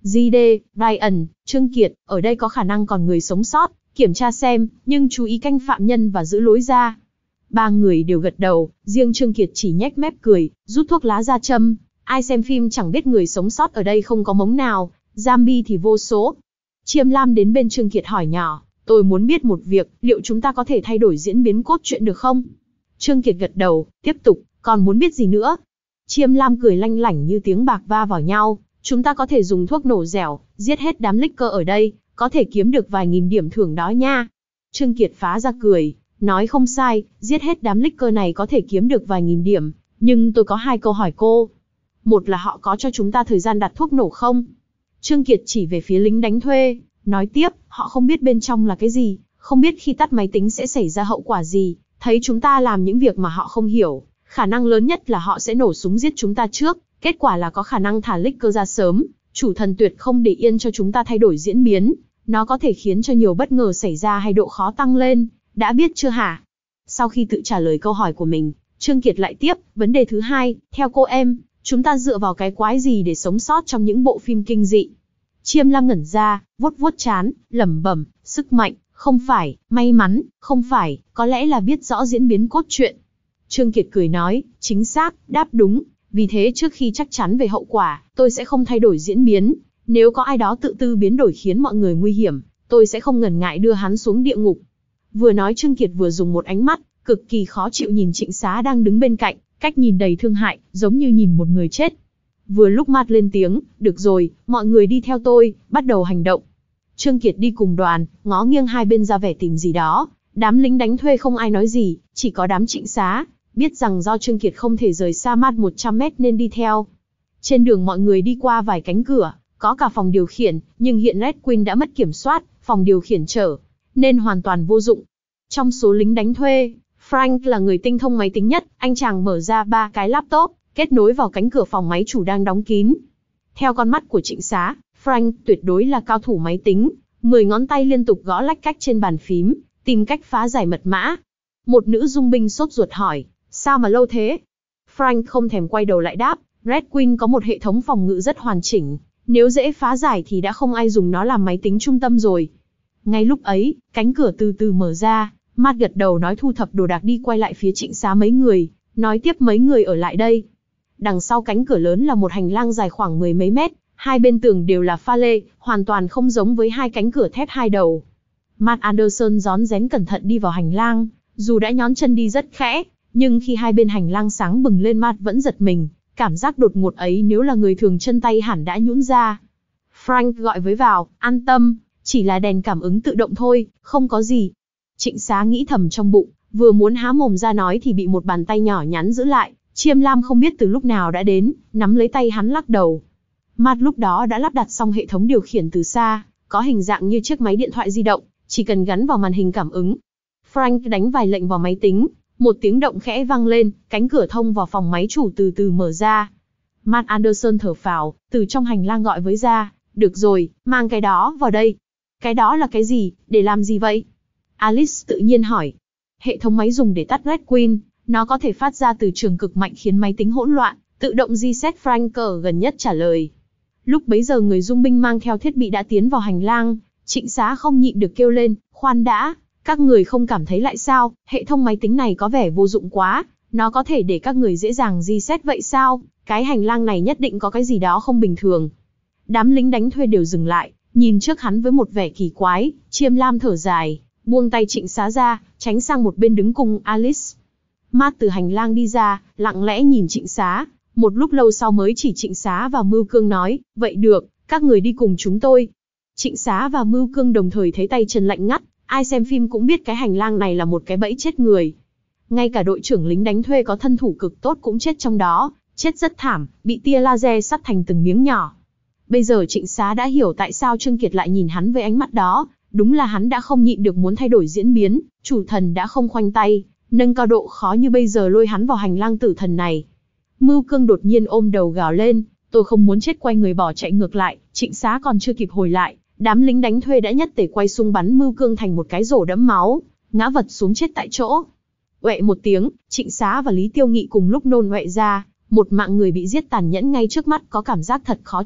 giê đê, Ryan, Trương Kiệt, ở đây có khả năng còn người sống sót, kiểm tra xem, nhưng chú ý canh phạm nhân và giữ lối ra. Ba người đều gật đầu, riêng Trương Kiệt chỉ nhếch mép cười, rút thuốc lá ra châm. Ai xem phim chẳng biết người sống sót ở đây không có mống nào, zombie thì vô số. Chiêm Lam đến bên Trương Kiệt hỏi nhỏ, tôi muốn biết một việc, liệu chúng ta có thể thay đổi diễn biến cốt truyện được không? Trương Kiệt gật đầu, tiếp tục, còn muốn biết gì nữa? Chiêm Lam cười lanh lảnh như tiếng bạc va vào nhau, chúng ta có thể dùng thuốc nổ dẻo, giết hết đám licker ở đây, có thể kiếm được vài nghìn điểm thưởng đó nha. Trương Kiệt phá ra cười, nói không sai, giết hết đám licker này có thể kiếm được vài nghìn điểm, nhưng tôi có hai câu hỏi cô. Một là họ có cho chúng ta thời gian đặt thuốc nổ không? Trương Kiệt chỉ về phía lính đánh thuê, nói tiếp, họ không biết bên trong là cái gì, không biết khi tắt máy tính sẽ xảy ra hậu quả gì, thấy chúng ta làm những việc mà họ không hiểu, khả năng lớn nhất là họ sẽ nổ súng giết chúng ta trước, kết quả là có khả năng thả licker ra sớm, chủ thần tuyệt không để yên cho chúng ta thay đổi diễn biến, nó có thể khiến cho nhiều bất ngờ xảy ra hay độ khó tăng lên, đã biết chưa hả? Sau khi tự trả lời câu hỏi của mình, Trương Kiệt lại tiếp, vấn đề thứ hai, theo cô em, chúng ta dựa vào cái quái gì để sống sót trong những bộ phim kinh dị? Chiêm Lam ngẩn ra, vuốt vuốt trán, lẩm bẩm, sức mạnh, không phải, may mắn, không phải, có lẽ là biết rõ diễn biến cốt truyện. Trương Kiệt cười nói, chính xác, đáp đúng, vì thế trước khi chắc chắn về hậu quả, tôi sẽ không thay đổi diễn biến. Nếu có ai đó tự tư biến đổi khiến mọi người nguy hiểm, tôi sẽ không ngần ngại đưa hắn xuống địa ngục. Vừa nói Trương Kiệt vừa dùng một ánh mắt cực kỳ khó chịu nhìn Trịnh Xá đang đứng bên cạnh, cách nhìn đầy thương hại, giống như nhìn một người chết. Vừa lúc Matt lên tiếng, được rồi, mọi người đi theo tôi, bắt đầu hành động. Trương Kiệt đi cùng đoàn, ngó nghiêng hai bên ra vẻ tìm gì đó. Đám lính đánh thuê không ai nói gì, chỉ có đám Trịnh Xá, biết rằng do Trương Kiệt không thể rời xa Matt một trăm mét nên đi theo. Trên đường mọi người đi qua vài cánh cửa, có cả phòng điều khiển, nhưng hiện Red Queen đã mất kiểm soát, phòng điều khiển trở, nên hoàn toàn vô dụng. Trong số lính đánh thuê, Frank là người tinh thông máy tính nhất, anh chàng mở ra ba cái laptop, kết nối vào cánh cửa phòng máy chủ đang đóng kín. Theo con mắt của Trịnh Xá, Frank tuyệt đối là cao thủ máy tính, mười ngón tay liên tục gõ lách cách trên bàn phím, tìm cách phá giải mật mã. Một nữ dung binh sốt ruột hỏi, sao mà lâu thế? Frank không thèm quay đầu lại đáp, Red Queen có một hệ thống phòng ngự rất hoàn chỉnh, nếu dễ phá giải thì đã không ai dùng nó làm máy tính trung tâm rồi. Ngay lúc ấy, cánh cửa từ từ mở ra, Matt gật đầu nói thu thập đồ đạc đi quay lại phía Trịnh Xá mấy người, nói tiếp mấy người ở lại đây. Đằng sau cánh cửa lớn là một hành lang dài khoảng mười mấy mét, hai bên tường đều là pha lê, hoàn toàn không giống với hai cánh cửa thép hai đầu. Matt Anderson rón rén cẩn thận đi vào hành lang, dù đã nhón chân đi rất khẽ, nhưng khi hai bên hành lang sáng bừng lên Matt vẫn giật mình, cảm giác đột ngột ấy nếu là người thường chân tay hẳn đã nhũn ra. Frank gọi với vào, an tâm, chỉ là đèn cảm ứng tự động thôi, không có gì. Trịnh Xá nghĩ thầm trong bụng, vừa muốn há mồm ra nói thì bị một bàn tay nhỏ nhắn giữ lại. Chiêm Lam không biết từ lúc nào đã đến, nắm lấy tay hắn lắc đầu. Matt lúc đó đã lắp đặt xong hệ thống điều khiển từ xa, có hình dạng như chiếc máy điện thoại di động, chỉ cần gắn vào màn hình cảm ứng. Frank đánh vài lệnh vào máy tính, một tiếng động khẽ vang lên, cánh cửa thông vào phòng máy chủ từ từ mở ra. Matt Anderson thở phào, từ trong hành lang gọi với ra, được rồi, mang cái đó vào đây. Cái đó là cái gì, để làm gì vậy? Alice tự nhiên hỏi. Hệ thống máy dùng để tắt Red Queen, nó có thể phát ra từ trường cực mạnh khiến máy tính hỗn loạn, tự động reset. Frank ở gần nhất trả lời. Lúc bấy giờ người dung binh mang theo thiết bị đã tiến vào hành lang, Trịnh Xá không nhịn được kêu lên, khoan đã, các người không cảm thấy lại sao, hệ thống máy tính này có vẻ vô dụng quá, nó có thể để các người dễ dàng reset vậy sao, cái hành lang này nhất định có cái gì đó không bình thường. Đám lính đánh thuê đều dừng lại, nhìn trước hắn với một vẻ kỳ quái. Chiêm Lam thở dài, buông tay Trịnh Xá ra, tránh sang một bên đứng cùng Alice. Matt từ hành lang đi ra, lặng lẽ nhìn Trịnh Xá, một lúc lâu sau mới chỉ Trịnh Xá và Mưu Cương nói, vậy được, các người đi cùng chúng tôi. Trịnh Xá và Mưu Cương đồng thời thấy tay chân lạnh ngắt, ai xem phim cũng biết cái hành lang này là một cái bẫy chết người. Ngay cả đội trưởng lính đánh thuê có thân thủ cực tốt cũng chết trong đó, chết rất thảm, bị tia laser sắt thành từng miếng nhỏ. Bây giờ Trịnh Xá đã hiểu tại sao Trương Kiệt lại nhìn hắn với ánh mắt đó, đúng là hắn đã không nhịn được muốn thay đổi diễn biến, chủ thần đã không khoanh tay, nâng cao độ khó như bây giờ lôi hắn vào hành lang tử thần này. Mưu Cương đột nhiên ôm đầu gào lên, tôi không muốn chết, quay người bỏ chạy ngược lại. Trịnh Xá còn chưa kịp hồi lại, đám lính đánh thuê đã nhất tề quay xung bắn Mưu Cương thành một cái rổ đẫm máu, ngã vật xuống chết tại chỗ. Uệ một tiếng, Trịnh Xá và Lý Tiêu Nghị cùng lúc nôn ọe ra, một mạng người bị giết tàn nhẫn ngay trước mắt, có cảm giác thật khó chịu,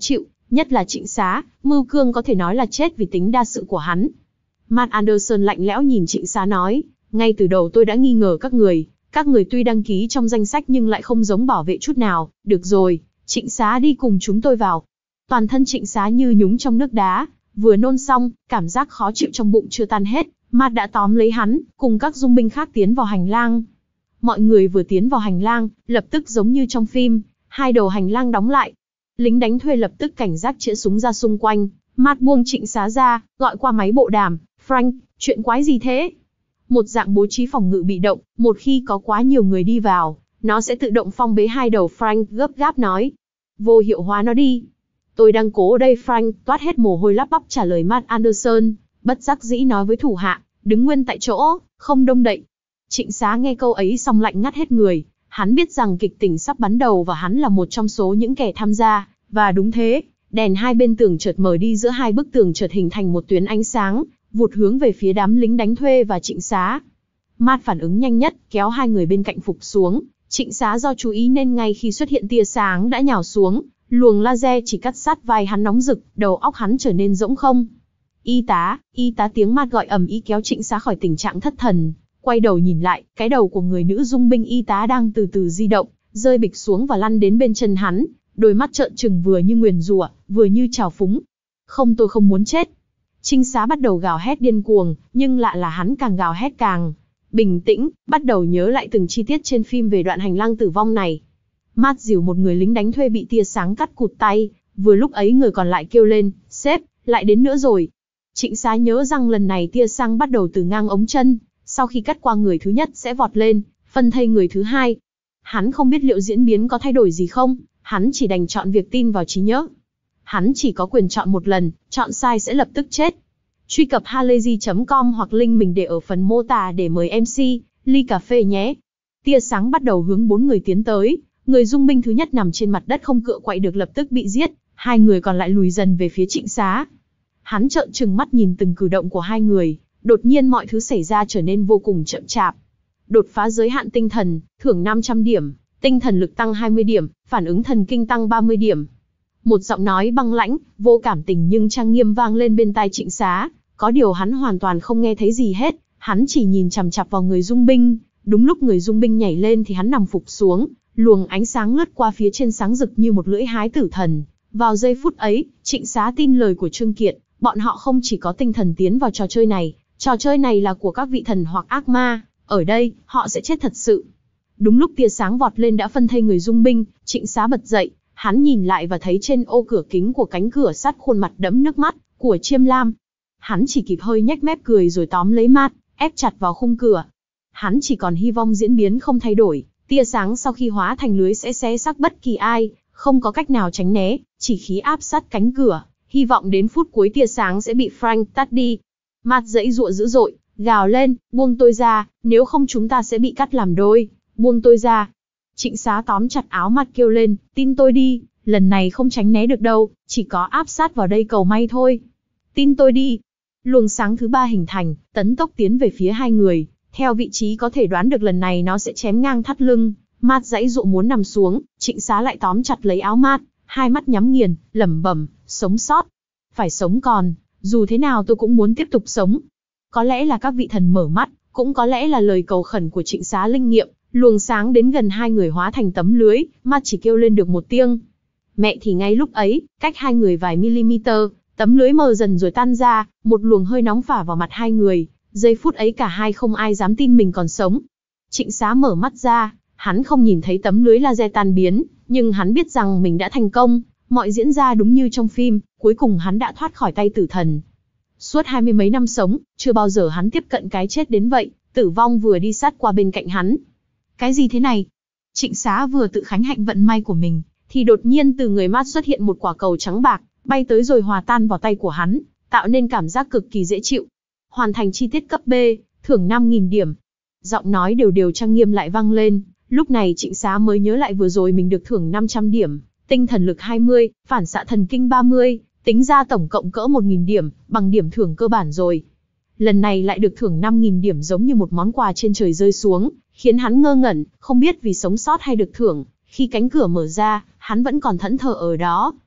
Nhất là Trịnh Xá, mưu cương có thể nói là chết vì tính đa sự của hắn. Matt Anderson lạnh lẽo nhìn Trịnh Xá nói, ngay từ đầu tôi đã nghi ngờ các người, các người tuy đăng ký trong danh sách nhưng lại không giống bảo vệ chút nào, được rồi, Trịnh Xá đi cùng chúng tôi vào. Toàn thân Trịnh Xá như nhúng trong nước đá, vừa nôn xong, cảm giác khó chịu trong bụng chưa tan hết, Matt đã tóm lấy hắn, cùng các dung binh khác tiến vào hành lang. Mọi người vừa tiến vào hành lang, lập tức giống như trong phim, hai đầu hành lang đóng lại. Lính đánh thuê lập tức cảnh giác chĩa súng ra xung quanh, Matt buông Trịnh Xá ra, gọi qua máy bộ đàm, Frank, chuyện quái gì thế? Một dạng bố trí phòng ngự bị động, một khi có quá nhiều người đi vào, nó sẽ tự động phong bế hai đầu. Frank gấp gáp nói, vô hiệu hóa nó đi. Tôi đang cố ở đây. Frank toát hết mồ hôi lắp bắp trả lời Matt Anderson, bất đắc dĩ nói với thủ hạ, đứng nguyên tại chỗ, không động đậy. Trịnh Xá nghe câu ấy xong lạnh ngắt hết người, hắn biết rằng kịch tình sắp bắn đầu và hắn là một trong số những kẻ tham gia, và đúng thế, đèn hai bên tường chợt mở đi, giữa hai bức tường chợt hình thành một tuyến ánh sáng, vụt hướng về phía đám lính đánh thuê và Trịnh Xá. Matt phản ứng nhanh nhất, kéo hai người bên cạnh phục xuống, Trịnh Xá do chú ý nên ngay khi xuất hiện tia sáng đã nhào xuống, luồng laser chỉ cắt sát vai hắn nóng rực, đầu óc hắn trở nên rỗng không. Y tá, y tá, tiếng Matt gọi ầm ĩ kéo Trịnh Xá khỏi tình trạng thất thần, quay đầu nhìn lại, cái đầu của người nữ dung binh y tá đang từ từ di động, rơi bịch xuống và lăn đến bên chân hắn, đôi mắt trợn trừng vừa như nguyền rủa, vừa như trào phúng. Không, tôi không muốn chết. Trịnh Xá bắt đầu gào hét điên cuồng, nhưng lạ là hắn càng gào hét càng bình tĩnh, bắt đầu nhớ lại từng chi tiết trên phim về đoạn hành lang tử vong này. Matt dìu một người lính đánh thuê bị tia sáng cắt cụt tay, vừa lúc ấy người còn lại kêu lên, sếp, lại đến nữa rồi. Trịnh Xá nhớ rằng lần này tia sáng bắt đầu từ ngang ống chân, sau khi cắt qua người thứ nhất sẽ vọt lên, phân thây người thứ hai. Hắn không biết liệu diễn biến có thay đổi gì không, hắn chỉ đành chọn việc tin vào trí nhớ. Hắn chỉ có quyền chọn một lần, chọn sai sẽ lập tức chết. Truy cập halayzi chấm com hoặc link mình để ở phần mô tả để mời em xê, ly cà phê nhé. Tia sáng bắt đầu hướng bốn người tiến tới, người dung binh thứ nhất nằm trên mặt đất không cựa quậy được lập tức bị giết, hai người còn lại lùi dần về phía Trịnh Xá. Hắn trợn trừng mắt nhìn từng cử động của hai người, đột nhiên mọi thứ xảy ra trở nên vô cùng chậm chạp. Đột phá giới hạn tinh thần, thưởng năm trăm điểm, tinh thần lực tăng hai mươi điểm, phản ứng thần kinh tăng ba mươi điểm. Một giọng nói băng lãnh, vô cảm tình nhưng trang nghiêm vang lên bên tai Trịnh Xá, có điều hắn hoàn toàn không nghe thấy gì hết, hắn chỉ nhìn chằm chằm vào người dung binh. Đúng lúc người dung binh nhảy lên thì hắn nằm phục xuống, luồng ánh sáng lướt qua phía trên sáng rực như một lưỡi hái tử thần. Vào giây phút ấy, Trịnh Xá tin lời của Trương Kiệt, bọn họ không chỉ có tinh thần tiến vào trò chơi này, trò chơi này là của các vị thần hoặc ác ma, ở đây, họ sẽ chết thật sự. Đúng lúc tia sáng vọt lên đã phân thây người dung binh, Trịnh Xá bật dậy, hắn nhìn lại và thấy trên ô cửa kính của cánh cửa sắt khuôn mặt đẫm nước mắt của Chiêm Lam. Hắn chỉ kịp hơi nhếch mép cười rồi tóm lấy Matt, ép chặt vào khung cửa. Hắn chỉ còn hy vọng diễn biến không thay đổi, tia sáng sau khi hóa thành lưới sẽ xé xác bất kỳ ai, không có cách nào tránh né, chỉ khí áp sát cánh cửa, hy vọng đến phút cuối tia sáng sẽ bị Frank tắt đi. Matt giãy giụa dữ dội, gào lên, buông tôi ra, nếu không chúng ta sẽ bị cắt làm đôi, buông tôi ra. Trịnh Xá tóm chặt áo Matt kêu lên, tin tôi đi, lần này không tránh né được đâu, chỉ có áp sát vào đây cầu may thôi. Tin tôi đi. Luồng sáng thứ ba hình thành, tấn tốc tiến về phía hai người, theo vị trí có thể đoán được lần này nó sẽ chém ngang thắt lưng. Matt giãy giụa muốn nằm xuống, Trịnh Xá lại tóm chặt lấy áo Matt, hai mắt nhắm nghiền, lẩm bẩm, sống sót. Phải sống còn, dù thế nào tôi cũng muốn tiếp tục sống. Có lẽ là các vị thần mở mắt, cũng có lẽ là lời cầu khẩn của Trịnh Xá linh nghiệm, luồng sáng đến gần hai người hóa thành tấm lưới, Matt chỉ kêu lên được một tiếng. Mẹ thì ngay lúc ấy, cách hai người vài mm, tấm lưới mờ dần rồi tan ra, một luồng hơi nóng phả vào mặt hai người, giây phút ấy cả hai không ai dám tin mình còn sống. Trịnh Xá mở mắt ra, hắn không nhìn thấy tấm lưới laser tan biến, nhưng hắn biết rằng mình đã thành công, mọi diễn ra đúng như trong phim, cuối cùng hắn đã thoát khỏi tay tử thần. Suốt hai mươi mấy năm sống, chưa bao giờ hắn tiếp cận cái chết đến vậy, tử vong vừa đi sát qua bên cạnh hắn. Cái gì thế này? Trịnh Xá vừa tự khánh hạnh vận may của mình, thì đột nhiên từ người Matt xuất hiện một quả cầu trắng bạc, bay tới rồi hòa tan vào tay của hắn, tạo nên cảm giác cực kỳ dễ chịu. Hoàn thành chi tiết cấp B, thưởng năm nghìn điểm. Giọng nói đều đều trang nghiêm lại vang lên, lúc này Trịnh Xá mới nhớ lại vừa rồi mình được thưởng năm trăm điểm, tinh thần lực hai mươi, phản xạ thần kinh ba mươi, tính ra tổng cộng cỡ một nghìn điểm, bằng điểm thưởng cơ bản rồi. Lần này lại được thưởng năm nghìn điểm giống như một món quà trên trời rơi xuống, khiến hắn ngơ ngẩn, không biết vì sống sót hay được thưởng. Khi cánh cửa mở ra, hắn vẫn còn thẫn thờ ở đó.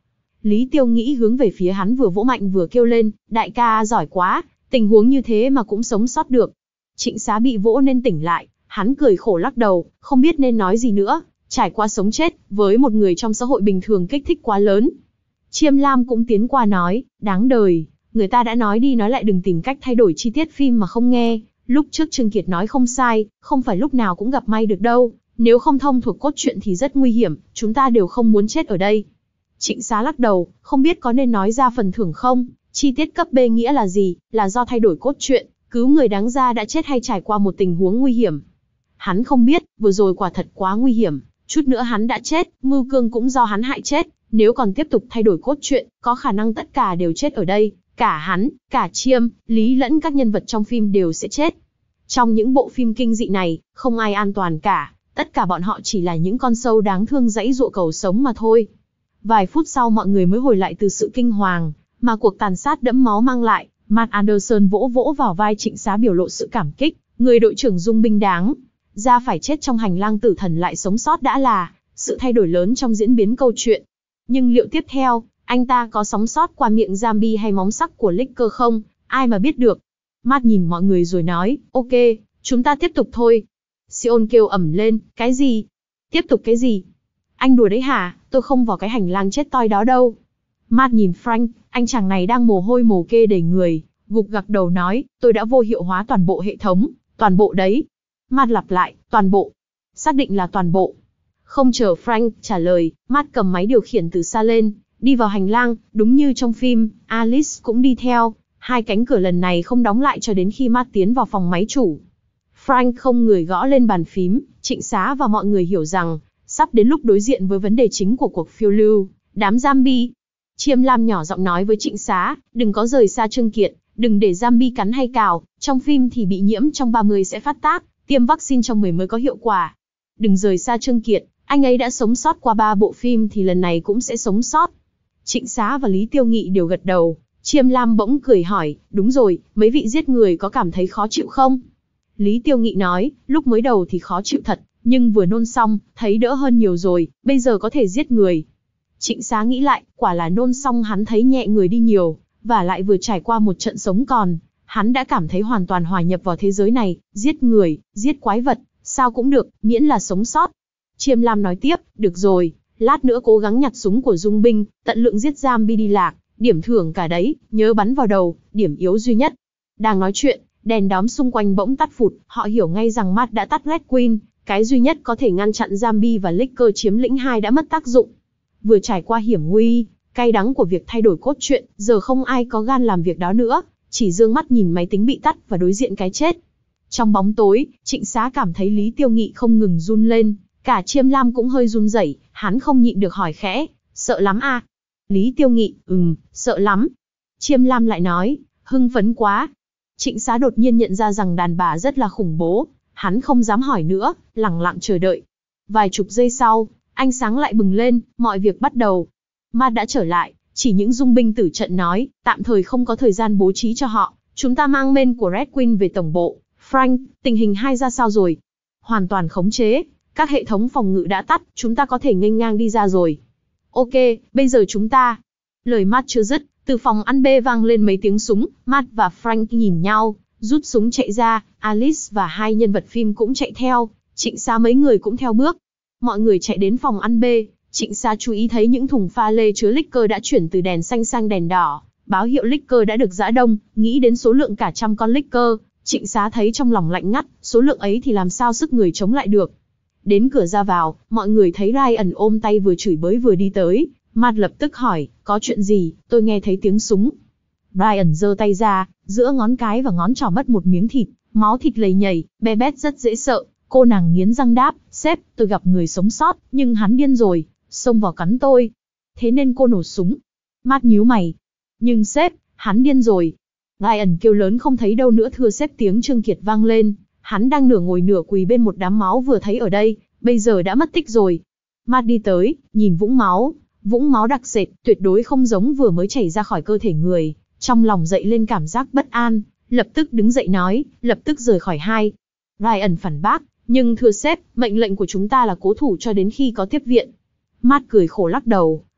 Lý Tiêu Nghĩ hướng về phía hắn vừa vỗ mạnh vừa kêu lên, đại ca giỏi quá, tình huống như thế mà cũng sống sót được. Trịnh Xá bị vỗ nên tỉnh lại, hắn cười khổ lắc đầu, không biết nên nói gì nữa, trải qua sống chết, với một người trong xã hội bình thường kích thích quá lớn. Chiêm Lam cũng tiến qua nói, đáng đời, người ta đã nói đi nói lại đừng tìm cách thay đổi chi tiết phim mà không nghe, lúc trước Trương Kiệt nói không sai, không phải lúc nào cũng gặp may được đâu, nếu không thông thuộc cốt truyện thì rất nguy hiểm, chúng ta đều không muốn chết ở đây. Trịnh Xá lắc đầu, không biết có nên nói ra phần thưởng không, chi tiết cấp B nghĩa là gì, là do thay đổi cốt truyện, cứu người đáng ra đã chết hay trải qua một tình huống nguy hiểm. Hắn không biết, vừa rồi quả thật quá nguy hiểm, chút nữa hắn đã chết, Mưu Cương cũng do hắn hại chết, nếu còn tiếp tục thay đổi cốt truyện, có khả năng tất cả đều chết ở đây, cả hắn, cả Chiêm, Lý lẫn các nhân vật trong phim đều sẽ chết. Trong những bộ phim kinh dị này, không ai an toàn cả, tất cả bọn họ chỉ là những con sâu đáng thương giãy giụa cầu sống mà thôi. Vài phút sau mọi người mới hồi lại từ sự kinh hoàng, mà cuộc tàn sát đẫm máu mang lại. Matt Anderson vỗ vỗ vào vai Trịnh Xá biểu lộ sự cảm kích, người đội trưởng dung binh đáng ra phải chết trong hành lang tử thần lại sống sót đã là sự thay đổi lớn trong diễn biến câu chuyện. Nhưng liệu tiếp theo, anh ta có sống sót qua miệng zombie hay móng sắc của Licker không, ai mà biết được. Matt nhìn mọi người rồi nói, ok, chúng ta tiếp tục thôi. Sion kêu ẩm lên, cái gì? Tiếp tục cái gì? Anh đùa đấy hả, tôi không vào cái hành lang chết toi đó đâu. Matt nhìn Frank, anh chàng này đang mồ hôi mồ kê đầy người, gục gặc đầu nói, tôi đã vô hiệu hóa toàn bộ hệ thống, toàn bộ đấy. Matt lặp lại, toàn bộ. Xác định là toàn bộ. Không chờ Frank trả lời, Matt cầm máy điều khiển từ xa lên, đi vào hành lang, đúng như trong phim, Alice cũng đi theo. Hai cánh cửa lần này không đóng lại cho đến khi Matt tiến vào phòng máy chủ. Frank không người gõ lên bàn phím, Trịnh Xá và mọi người hiểu rằng, sắp đến lúc đối diện với vấn đề chính của cuộc phiêu lưu, đám zombie. Chiêm Lam nhỏ giọng nói với Trịnh Xá, đừng có rời xa Trương Kiệt, đừng để zombie cắn hay cào, trong phim thì bị nhiễm trong ba mươi sẽ phát tác, tiêm vaccine trong mười mới có hiệu quả. Đừng rời xa Trương Kiệt, anh ấy đã sống sót qua ba bộ phim thì lần này cũng sẽ sống sót. Trịnh Xá và Lý Tiêu Nghị đều gật đầu, Chiêm Lam bỗng cười hỏi, đúng rồi, mấy vị giết người có cảm thấy khó chịu không? Lý Tiêu Nghị nói, lúc mới đầu thì khó chịu thật, nhưng vừa nôn xong, thấy đỡ hơn nhiều rồi, bây giờ có thể giết người. Trịnh Xá nghĩ lại, quả là nôn xong hắn thấy nhẹ người đi nhiều, và lại vừa trải qua một trận sống còn, hắn đã cảm thấy hoàn toàn hòa nhập vào thế giới này, giết người, giết quái vật, sao cũng được, miễn là sống sót. Chiêm Lam nói tiếp, được rồi, lát nữa cố gắng nhặt súng của Dung binh, tận lượng giết zombie đi lạc, điểm thưởng cả đấy, nhớ bắn vào đầu, điểm yếu duy nhất. Đang nói chuyện, đèn đóm xung quanh bỗng tắt phụt, họ hiểu ngay rằng Matt đã tắt Red Queen, cái duy nhất có thể ngăn chặn zombie và Licker chiếm lĩnh hai đã mất tác dụng. Vừa trải qua hiểm nguy, cay đắng của việc thay đổi cốt truyện, giờ không ai có gan làm việc đó nữa, chỉ dương mắt nhìn máy tính bị tắt và đối diện cái chết. Trong bóng tối, Trịnh Xá cảm thấy Lý Tiêu Nghị không ngừng run lên, cả Chiêm Lam cũng hơi run rẩy, hắn không nhịn được hỏi khẽ, sợ lắm à? Lý Tiêu Nghị, ừm, sợ lắm. Chiêm Lam lại nói, hưng phấn quá. Trịnh Xá đột nhiên nhận ra rằng đàn bà rất là khủng bố, hắn không dám hỏi nữa, lẳng lặng chờ đợi. Vài chục giây sau, ánh sáng lại bừng lên, mọi việc bắt đầu. Matt đã trở lại, chỉ những dung binh tử trận nói, tạm thời không có thời gian bố trí cho họ, chúng ta mang men của Red Queen về tổng bộ. Frank, tình hình hai ra sao rồi? Hoàn toàn khống chế, các hệ thống phòng ngự đã tắt, chúng ta có thể nghênh ngang đi ra rồi. Ok, bây giờ chúng ta... Lời Matt chưa dứt, từ phòng ăn B vang lên mấy tiếng súng, Matt và Frank nhìn nhau, rút súng chạy ra, Alice và hai nhân vật phim cũng chạy theo, Trịnh Xá mấy người cũng theo bước. Mọi người chạy đến phòng ăn B, Trịnh Xá chú ý thấy những thùng pha lê chứa Licker đã chuyển từ đèn xanh sang đèn đỏ, báo hiệu Licker đã được giã đông, nghĩ đến số lượng cả trăm con Licker, Trịnh Xá thấy trong lòng lạnh ngắt, số lượng ấy thì làm sao sức người chống lại được. Đến cửa ra vào, mọi người thấy Ryan ôm tay vừa chửi bới vừa đi tới, Matt lập tức hỏi, có chuyện gì, tôi nghe thấy tiếng súng. Ryan giơ tay ra, giữa ngón cái và ngón trỏ mất một miếng thịt, máu thịt lầy nhầy, Bebet rất dễ sợ, cô nàng nghiến răng đáp, sếp, tôi gặp người sống sót, nhưng hắn điên rồi, xông vào cắn tôi. Thế nên cô nổ súng. Matt nhíu mày. Nhưng sếp, hắn điên rồi. Ryan kêu lớn không thấy đâu nữa thưa sếp, tiếng Trương Kiệt vang lên, hắn đang nửa ngồi nửa quỳ bên một đám máu vừa thấy ở đây, bây giờ đã mất tích rồi. Matt đi tới, nhìn vũng máu, vũng máu đặc sệt, tuyệt đối không giống vừa mới chảy ra khỏi cơ thể người, trong lòng dậy lên cảm giác bất an, lập tức đứng dậy nói, lập tức rời khỏi hai. Ryan phản bác, nhưng thưa sếp, mệnh lệnh của chúng ta là cố thủ cho đến khi có tiếp viện. Matt cười khổ lắc đầu,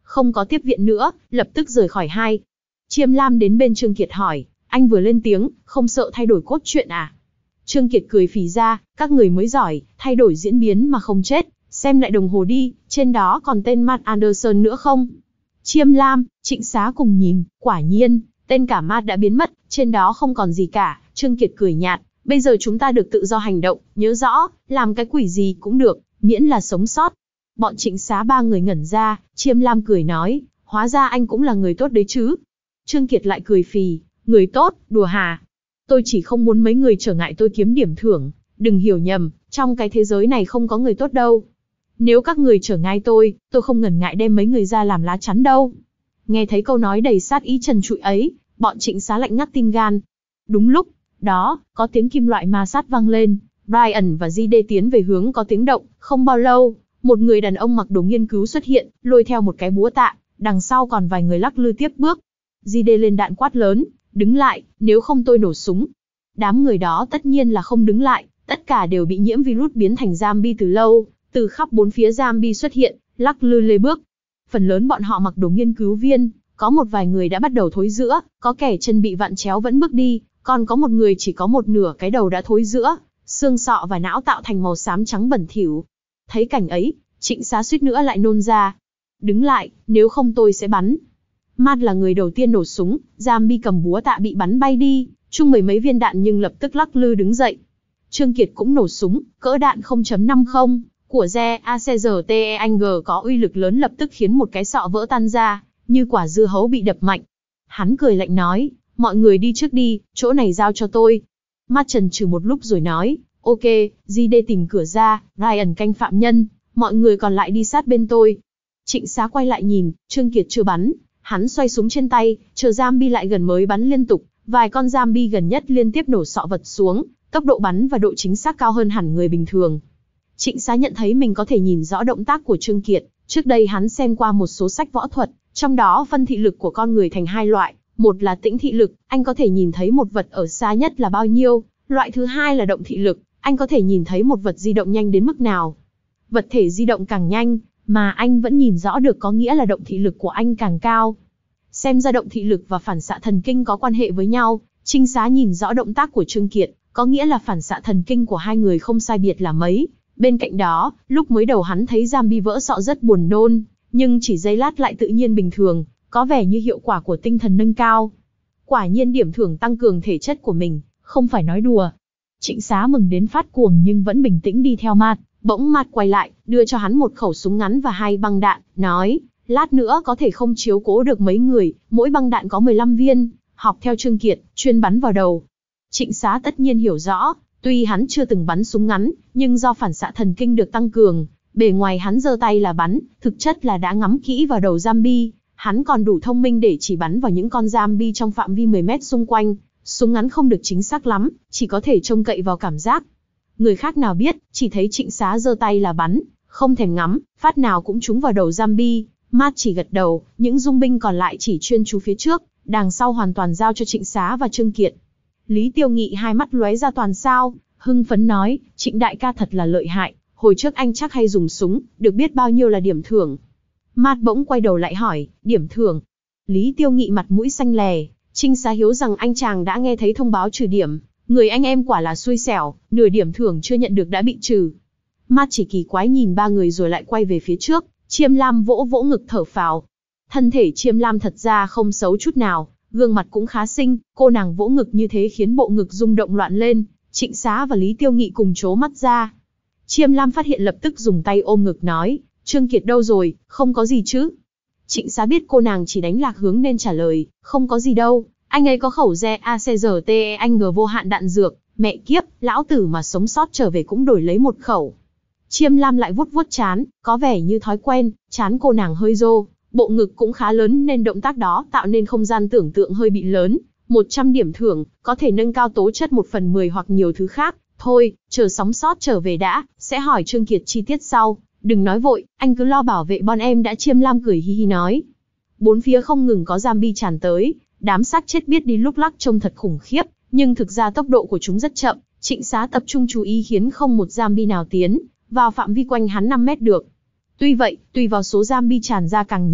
không có tiếp viện nữa, lập tức rời khỏi hai. Chiêm Lam đến bên Trương Kiệt hỏi, anh vừa lên tiếng, không sợ thay đổi cốt truyện à? Trương Kiệt cười phì ra, các người mới giỏi, thay đổi diễn biến mà không chết, xem lại đồng hồ đi, trên đó còn tên Matt Anderson nữa không? Chiêm Lam, Trịnh Xá cùng nhìn, quả nhiên, tên cả Matt đã biến mất, trên đó không còn gì cả. Trương Kiệt cười nhạt, bây giờ chúng ta được tự do hành động, nhớ rõ, làm cái quỷ gì cũng được, miễn là sống sót. Bọn Trịnh Xá ba người ngẩn ra, Chiêm Lam cười nói, hóa ra anh cũng là người tốt đấy chứ. Trương Kiệt lại cười phì, người tốt, đùa hà. Tôi chỉ không muốn mấy người trở ngại tôi kiếm điểm thưởng, đừng hiểu nhầm, trong cái thế giới này không có người tốt đâu. Nếu các người trở ngại tôi, tôi không ngần ngại đem mấy người ra làm lá chắn đâu. Nghe thấy câu nói đầy sát ý trần trụi ấy, bọn Trịnh Xá lạnh ngắt tim gan. Đúng lúc đó, có tiếng kim loại ma sát vang lên, Brian và Di Đê tiến về hướng có tiếng động, không bao lâu, một người đàn ông mặc đồ nghiên cứu xuất hiện, lôi theo một cái búa tạ, đằng sau còn vài người lắc lư tiếp bước. Di Đê lên đạn quát lớn, đứng lại, nếu không tôi nổ súng. Đám người đó tất nhiên là không đứng lại, tất cả đều bị nhiễm virus biến thành zombie từ lâu, từ khắp bốn phía zombie xuất hiện, lắc lư lê bước. Phần lớn bọn họ mặc đồ nghiên cứu viên, có một vài người đã bắt đầu thối rữa, có kẻ chân bị vặn chéo vẫn bước đi, còn có một người chỉ có một nửa cái đầu đã thối rữa, xương sọ và não tạo thành màu xám trắng bẩn thỉu. Thấy cảnh ấy, Trịnh Xá suýt nữa lại nôn ra. Đứng lại, nếu không tôi sẽ bắn. Matt là người đầu tiên nổ súng, zombie cầm búa tạ bị bắn bay đi, chung mười mấy viên đạn nhưng lập tức lắc lư đứng dậy. Trương Kiệt cũng nổ súng, cỡ đạn không chấm năm mươi của Ze a xê giê tê e anh giê có uy lực lớn lập tức khiến một cái sọ vỡ tan ra, như quả dưa hấu bị đập mạnh. Hắn cười lạnh nói, mọi người đi trước đi, chỗ này giao cho tôi. Matt chần chừ một lúc rồi nói, ok, Di Đê tìm cửa ra, Ryan canh phạm nhân, mọi người còn lại đi sát bên tôi. Trịnh Xá quay lại nhìn, Trương Kiệt chưa bắn, hắn xoay súng trên tay, chờ zombie lại gần mới bắn liên tục, vài con zombie gần nhất liên tiếp nổ sọ vật xuống, tốc độ bắn và độ chính xác cao hơn hẳn người bình thường. Trịnh Xá nhận thấy mình có thể nhìn rõ động tác của Trương Kiệt, trước đây hắn xem qua một số sách võ thuật, trong đó phân thị lực của con người thành hai loại, một là tĩnh thị lực, anh có thể nhìn thấy một vật ở xa nhất là bao nhiêu, loại thứ hai là động thị lực, anh có thể nhìn thấy một vật di động nhanh đến mức nào. Vật thể di động càng nhanh, mà anh vẫn nhìn rõ được có nghĩa là động thị lực của anh càng cao. Xem ra động thị lực và phản xạ thần kinh có quan hệ với nhau, Trịnh Xá nhìn rõ động tác của Trương Kiệt, có nghĩa là phản xạ thần kinh của hai người không sai biệt là mấy. Bên cạnh đó, lúc mới đầu hắn thấy zombie vỡ sọ rất buồn nôn, nhưng chỉ giây lát lại tự nhiên bình thường, có vẻ như hiệu quả của tinh thần nâng cao. Quả nhiên điểm thưởng tăng cường thể chất của mình, không phải nói đùa. Trịnh Xá mừng đến phát cuồng nhưng vẫn bình tĩnh đi theo Matt, bỗng Matt quay lại, đưa cho hắn một khẩu súng ngắn và hai băng đạn, nói, lát nữa có thể không chiếu cố được mấy người, mỗi băng đạn có mười lăm viên, học theo Trương Kiệt, chuyên bắn vào đầu. Trịnh Xá tất nhiên hiểu rõ, tuy hắn chưa từng bắn súng ngắn, nhưng do phản xạ thần kinh được tăng cường, bề ngoài hắn giơ tay là bắn, thực chất là đã ngắm kỹ vào đầu zombie, hắn còn đủ thông minh để chỉ bắn vào những con zombie trong phạm vi mười mét xung quanh, súng ngắn không được chính xác lắm, chỉ có thể trông cậy vào cảm giác. Người khác nào biết, chỉ thấy Trịnh Xá giơ tay là bắn, không thèm ngắm, phát nào cũng trúng vào đầu zombie. Matt chỉ gật đầu, những dung binh còn lại chỉ chuyên chú phía trước, đằng sau hoàn toàn giao cho Trịnh Xá và Trương Kiệt. Lý Tiêu Nghị hai mắt lóe ra toàn sao, hưng phấn nói, Trịnh đại ca thật là lợi hại, hồi trước anh chắc hay dùng súng, được biết bao nhiêu là điểm thưởng. Matt bỗng quay đầu lại hỏi, điểm thưởng. Lý Tiêu Nghị mặt mũi xanh lè, Trịnh Xá hiếu rằng anh chàng đã nghe thấy thông báo trừ điểm, người anh em quả là xui xẻo, nửa điểm thưởng chưa nhận được đã bị trừ. Matt chỉ kỳ quái nhìn ba người rồi lại quay về phía trước, Chiêm Lam vỗ vỗ ngực thở phào. Thân thể Chiêm Lam thật ra không xấu chút nào, gương mặt cũng khá xinh, cô nàng vỗ ngực như thế khiến bộ ngực rung động loạn lên, Trịnh Xá và Lý Tiêu Nghị cùng trố mắt ra. Chiêm Lam phát hiện lập tức dùng tay ôm ngực nói, Trương Kiệt đâu rồi, không có gì chứ. Trịnh Xá biết cô nàng chỉ đánh lạc hướng nên trả lời, không có gì đâu, anh ấy có khẩu Ze a xê giê tê e anh giê vô hạn đạn dược, mẹ kiếp, lão tử mà sống sót trở về cũng đổi lấy một khẩu. Chiêm Lam lại vuốt vuốt trán, có vẻ như thói quen, trán cô nàng hơi rô, bộ ngực cũng khá lớn nên động tác đó tạo nên không gian tưởng tượng hơi bị lớn. một trăm điểm thưởng, có thể nâng cao tố chất một phần mười hoặc nhiều thứ khác. Thôi, chờ sống sót trở về đã, sẽ hỏi Trương Kiệt chi tiết sau. Đừng nói vội, anh cứ lo bảo vệ bọn em đã. Chiêm Lam cười hi hi nói. Bốn phía không ngừng có zombie tràn tới, đám xác chết biết đi lúc lắc trông thật khủng khiếp, nhưng thực ra tốc độ của chúng rất chậm. Trịnh Xá tập trung chú ý khiến không một zombie nào tiến vào phạm vi quanh hắn năm mét được. Tuy vậy, tùy vào số zombie tràn ra càng nhiều,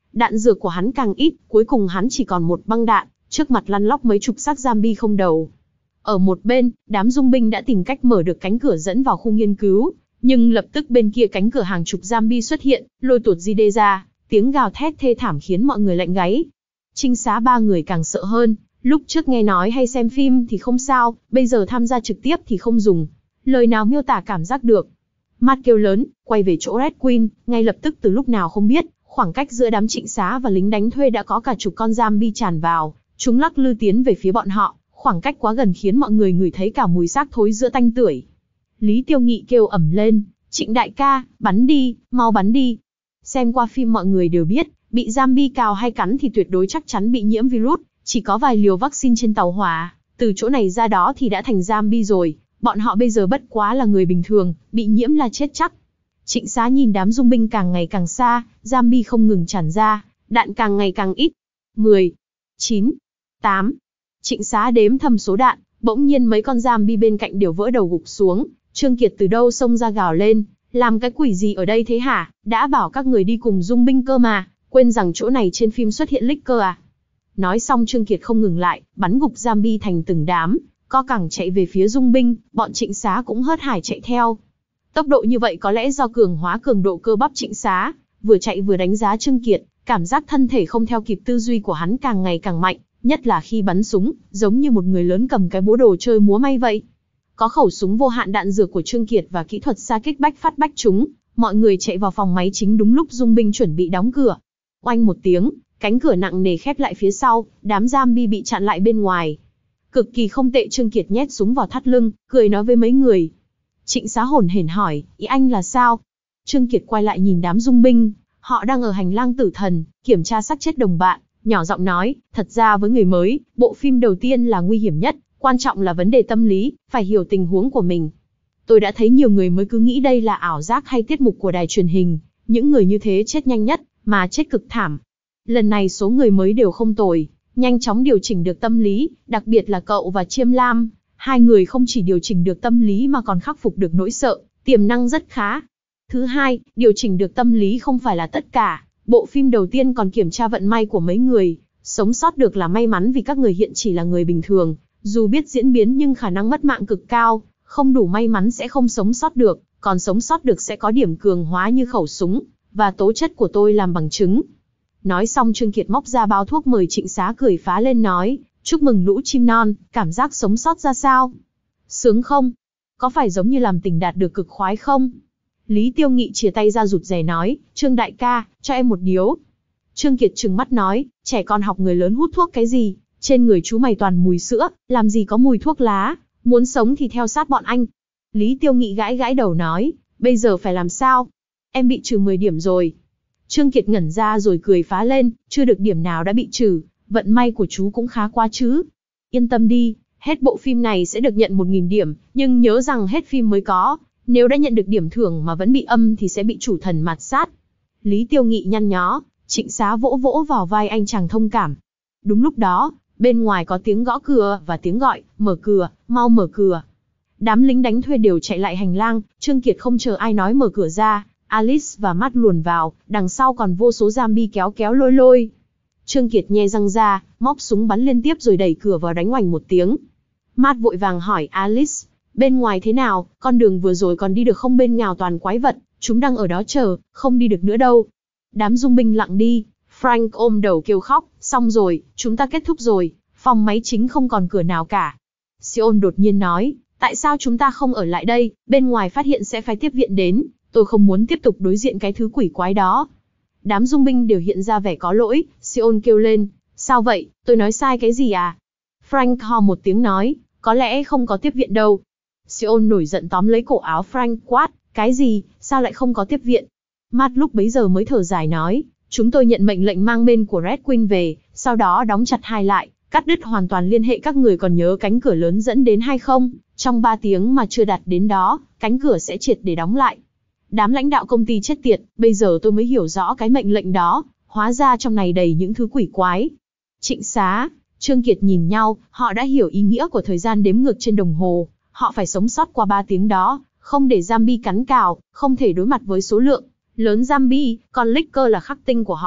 Đạn dược của hắn càng ít, cuối cùng hắn chỉ còn một băng đạn, trước mặt lăn lóc mấy chục xác zombie không đầu. Ở một bên, đám dung binh đã tìm cách mở được cánh cửa dẫn vào khu nghiên cứu, nhưng lập tức bên kia cánh cửa hàng chục zombie xuất hiện, lôi tuột Jide ra, tiếng gào thét thê thảm khiến mọi người lạnh gáy. Trinh xá ba người càng sợ hơn, lúc trước nghe nói hay xem phim thì không sao, bây giờ tham gia trực tiếp thì không dùng lời nào miêu tả cảm giác được. Matt kêu lớn, quay về chỗ Red Queen, ngay lập tức từ lúc nào không biết, khoảng cách giữa đám trịnh xá và lính đánh thuê đã có cả chục con zombie tràn vào, chúng lắc lư tiến về phía bọn họ, khoảng cách quá gần khiến mọi người ngửi thấy cả mùi xác thối giữa tanh tưởi. Lý Tiêu Nghị kêu ầm lên, Trịnh đại ca, bắn đi, mau bắn đi. Xem qua phim mọi người đều biết, bị zombie cào hay cắn thì tuyệt đối chắc chắn bị nhiễm virus, chỉ có vài liều vaccine trên tàu hỏa, từ chỗ này ra đó thì đã thành zombie rồi, bọn họ bây giờ bất quá là người bình thường, bị nhiễm là chết chắc. Trịnh xá nhìn đám dung binh càng ngày càng xa, zombie không ngừng tràn ra, đạn càng ngày càng ít. mười, chín, tám. Trịnh xá đếm thầm số đạn, bỗng nhiên mấy con zombie bên cạnh đều vỡ đầu gục xuống. Trương Kiệt từ đâu xông ra gào lên, làm cái quỷ gì ở đây thế hả, đã bảo các người đi cùng dung binh cơ mà, quên rằng chỗ này trên phim xuất hiện Licker à. Nói xong Trương Kiệt không ngừng lại, bắn gục zombie thành từng đám, co cẳng chạy về phía dung binh, bọn trịnh xá cũng hớt hải chạy theo. Tốc độ như vậy có lẽ do cường hóa cường độ cơ bắp trịnh xá, vừa chạy vừa đánh giá Trương Kiệt, cảm giác thân thể không theo kịp tư duy của hắn càng ngày càng mạnh, nhất là khi bắn súng, giống như một người lớn cầm cái búa đồ chơi múa may vậy. Có khẩu súng vô hạn đạn dược của Trương Kiệt và kỹ thuật xa kích bách phát bách chúng, mọi người chạy vào phòng máy chính đúng lúc dung binh chuẩn bị đóng cửa. Oanh một tiếng, cánh cửa nặng nề khép lại phía sau, đám zombie bị chặn lại bên ngoài. Cực kỳ không tệ. Trương Kiệt nhét súng vào thắt lưng, cười nói với mấy người. Trịnh xá hổn hển hỏi, ý anh là sao? Trương Kiệt quay lại nhìn đám dung binh, họ đang ở hành lang tử thần, kiểm tra xác chết đồng bạn, nhỏ giọng nói, thật ra với người mới, bộ phim đầu tiên là nguy hiểm nhất, quan trọng là vấn đề tâm lý, phải hiểu tình huống của mình. Tôi đã thấy nhiều người mới cứ nghĩ đây là ảo giác hay tiết mục của đài truyền hình, những người như thế chết nhanh nhất, mà chết cực thảm. Lần này số người mới đều không tồi, nhanh chóng điều chỉnh được tâm lý, đặc biệt là cậu và Chiêm Lam. Hai người không chỉ điều chỉnh được tâm lý mà còn khắc phục được nỗi sợ, tiềm năng rất khá. Thứ hai, điều chỉnh được tâm lý không phải là tất cả. Bộ phim đầu tiên còn kiểm tra vận may của mấy người. Sống sót được là may mắn vì các người hiện chỉ là người bình thường. Dù biết diễn biến nhưng khả năng mất mạng cực cao. Không đủ may mắn sẽ không sống sót được. Còn sống sót được sẽ có điểm cường hóa như khẩu súng. Và tố chất của tôi làm bằng chứng. Nói xong Trương Kiệt móc ra bao thuốc mời Trịnh Xá cười phá lên nói. Chúc mừng lũ chim non, cảm giác sống sót ra sao? Sướng không? Có phải giống như làm tình đạt được cực khoái không? Lý Tiêu Nghị chìa tay ra rụt rè nói, Trương đại ca, cho em một điếu. Trương Kiệt trừng mắt nói, trẻ con học người lớn hút thuốc cái gì? Trên người chú mày toàn mùi sữa, làm gì có mùi thuốc lá, muốn sống thì theo sát bọn anh. Lý Tiêu Nghị gãi gãi đầu nói, bây giờ phải làm sao? Em bị trừ mười điểm rồi. Trương Kiệt ngẩn ra rồi cười phá lên, chưa được điểm nào đã bị trừ. Vận may của chú cũng khá quá chứ. Yên tâm đi, hết bộ phim này sẽ được nhận một nghìn điểm, nhưng nhớ rằng hết phim mới có, nếu đã nhận được điểm thưởng mà vẫn bị âm thì sẽ bị chủ thần mạt sát. Lý Tiêu Nghị nhăn nhó, Trịnh Xá vỗ vỗ vào vai anh chàng thông cảm. Đúng lúc đó, bên ngoài có tiếng gõ cửa và tiếng gọi, mở cửa, mau mở cửa. Đám lính đánh thuê đều chạy lại hành lang, Trương Kiệt không chờ ai nói mở cửa ra, Alice và Matt luồn vào, đằng sau còn vô số zombie kéo kéo lôi lôi. Trương Kiệt nhe răng ra, móc súng bắn liên tiếp rồi đẩy cửa vào đánh oành một tiếng. Matt vội vàng hỏi Alice, bên ngoài thế nào, con đường vừa rồi còn đi được không? Bên ngào toàn quái vật, chúng đang ở đó chờ, không đi được nữa đâu. Đám dung binh lặng đi, Frank ôm đầu kêu khóc, xong rồi, chúng ta kết thúc rồi, phòng máy chính không còn cửa nào cả. Sion đột nhiên nói, tại sao chúng ta không ở lại đây, bên ngoài phát hiện sẽ phải tiếp viện đến, tôi không muốn tiếp tục đối diện cái thứ quỷ quái đó. Đám dung binh đều hiện ra vẻ có lỗi, Sion kêu lên, sao vậy, tôi nói sai cái gì à? Frank ho một tiếng nói, có lẽ không có tiếp viện đâu. Sion nổi giận tóm lấy cổ áo Frank quát, cái gì, sao lại không có tiếp viện? Matt lúc bấy giờ mới thở dài nói, chúng tôi nhận mệnh lệnh mang bên của Red Queen về, sau đó đóng chặt hai lại, cắt đứt hoàn toàn liên hệ. Các người còn nhớ cánh cửa lớn dẫn đến hay không? Trong ba tiếng mà chưa đạt đến đó, cánh cửa sẽ triệt để đóng lại. Đám lãnh đạo công ty chết tiệt, bây giờ tôi mới hiểu rõ cái mệnh lệnh đó, hóa ra trong này đầy những thứ quỷ quái. Trịnh Xá, Trương Kiệt nhìn nhau, họ đã hiểu ý nghĩa của thời gian đếm ngược trên đồng hồ, họ phải sống sót qua ba tiếng đó, không để zombie cắn cào, không thể đối mặt với số lượng lớn zombie, còn Licker là khắc tinh của họ,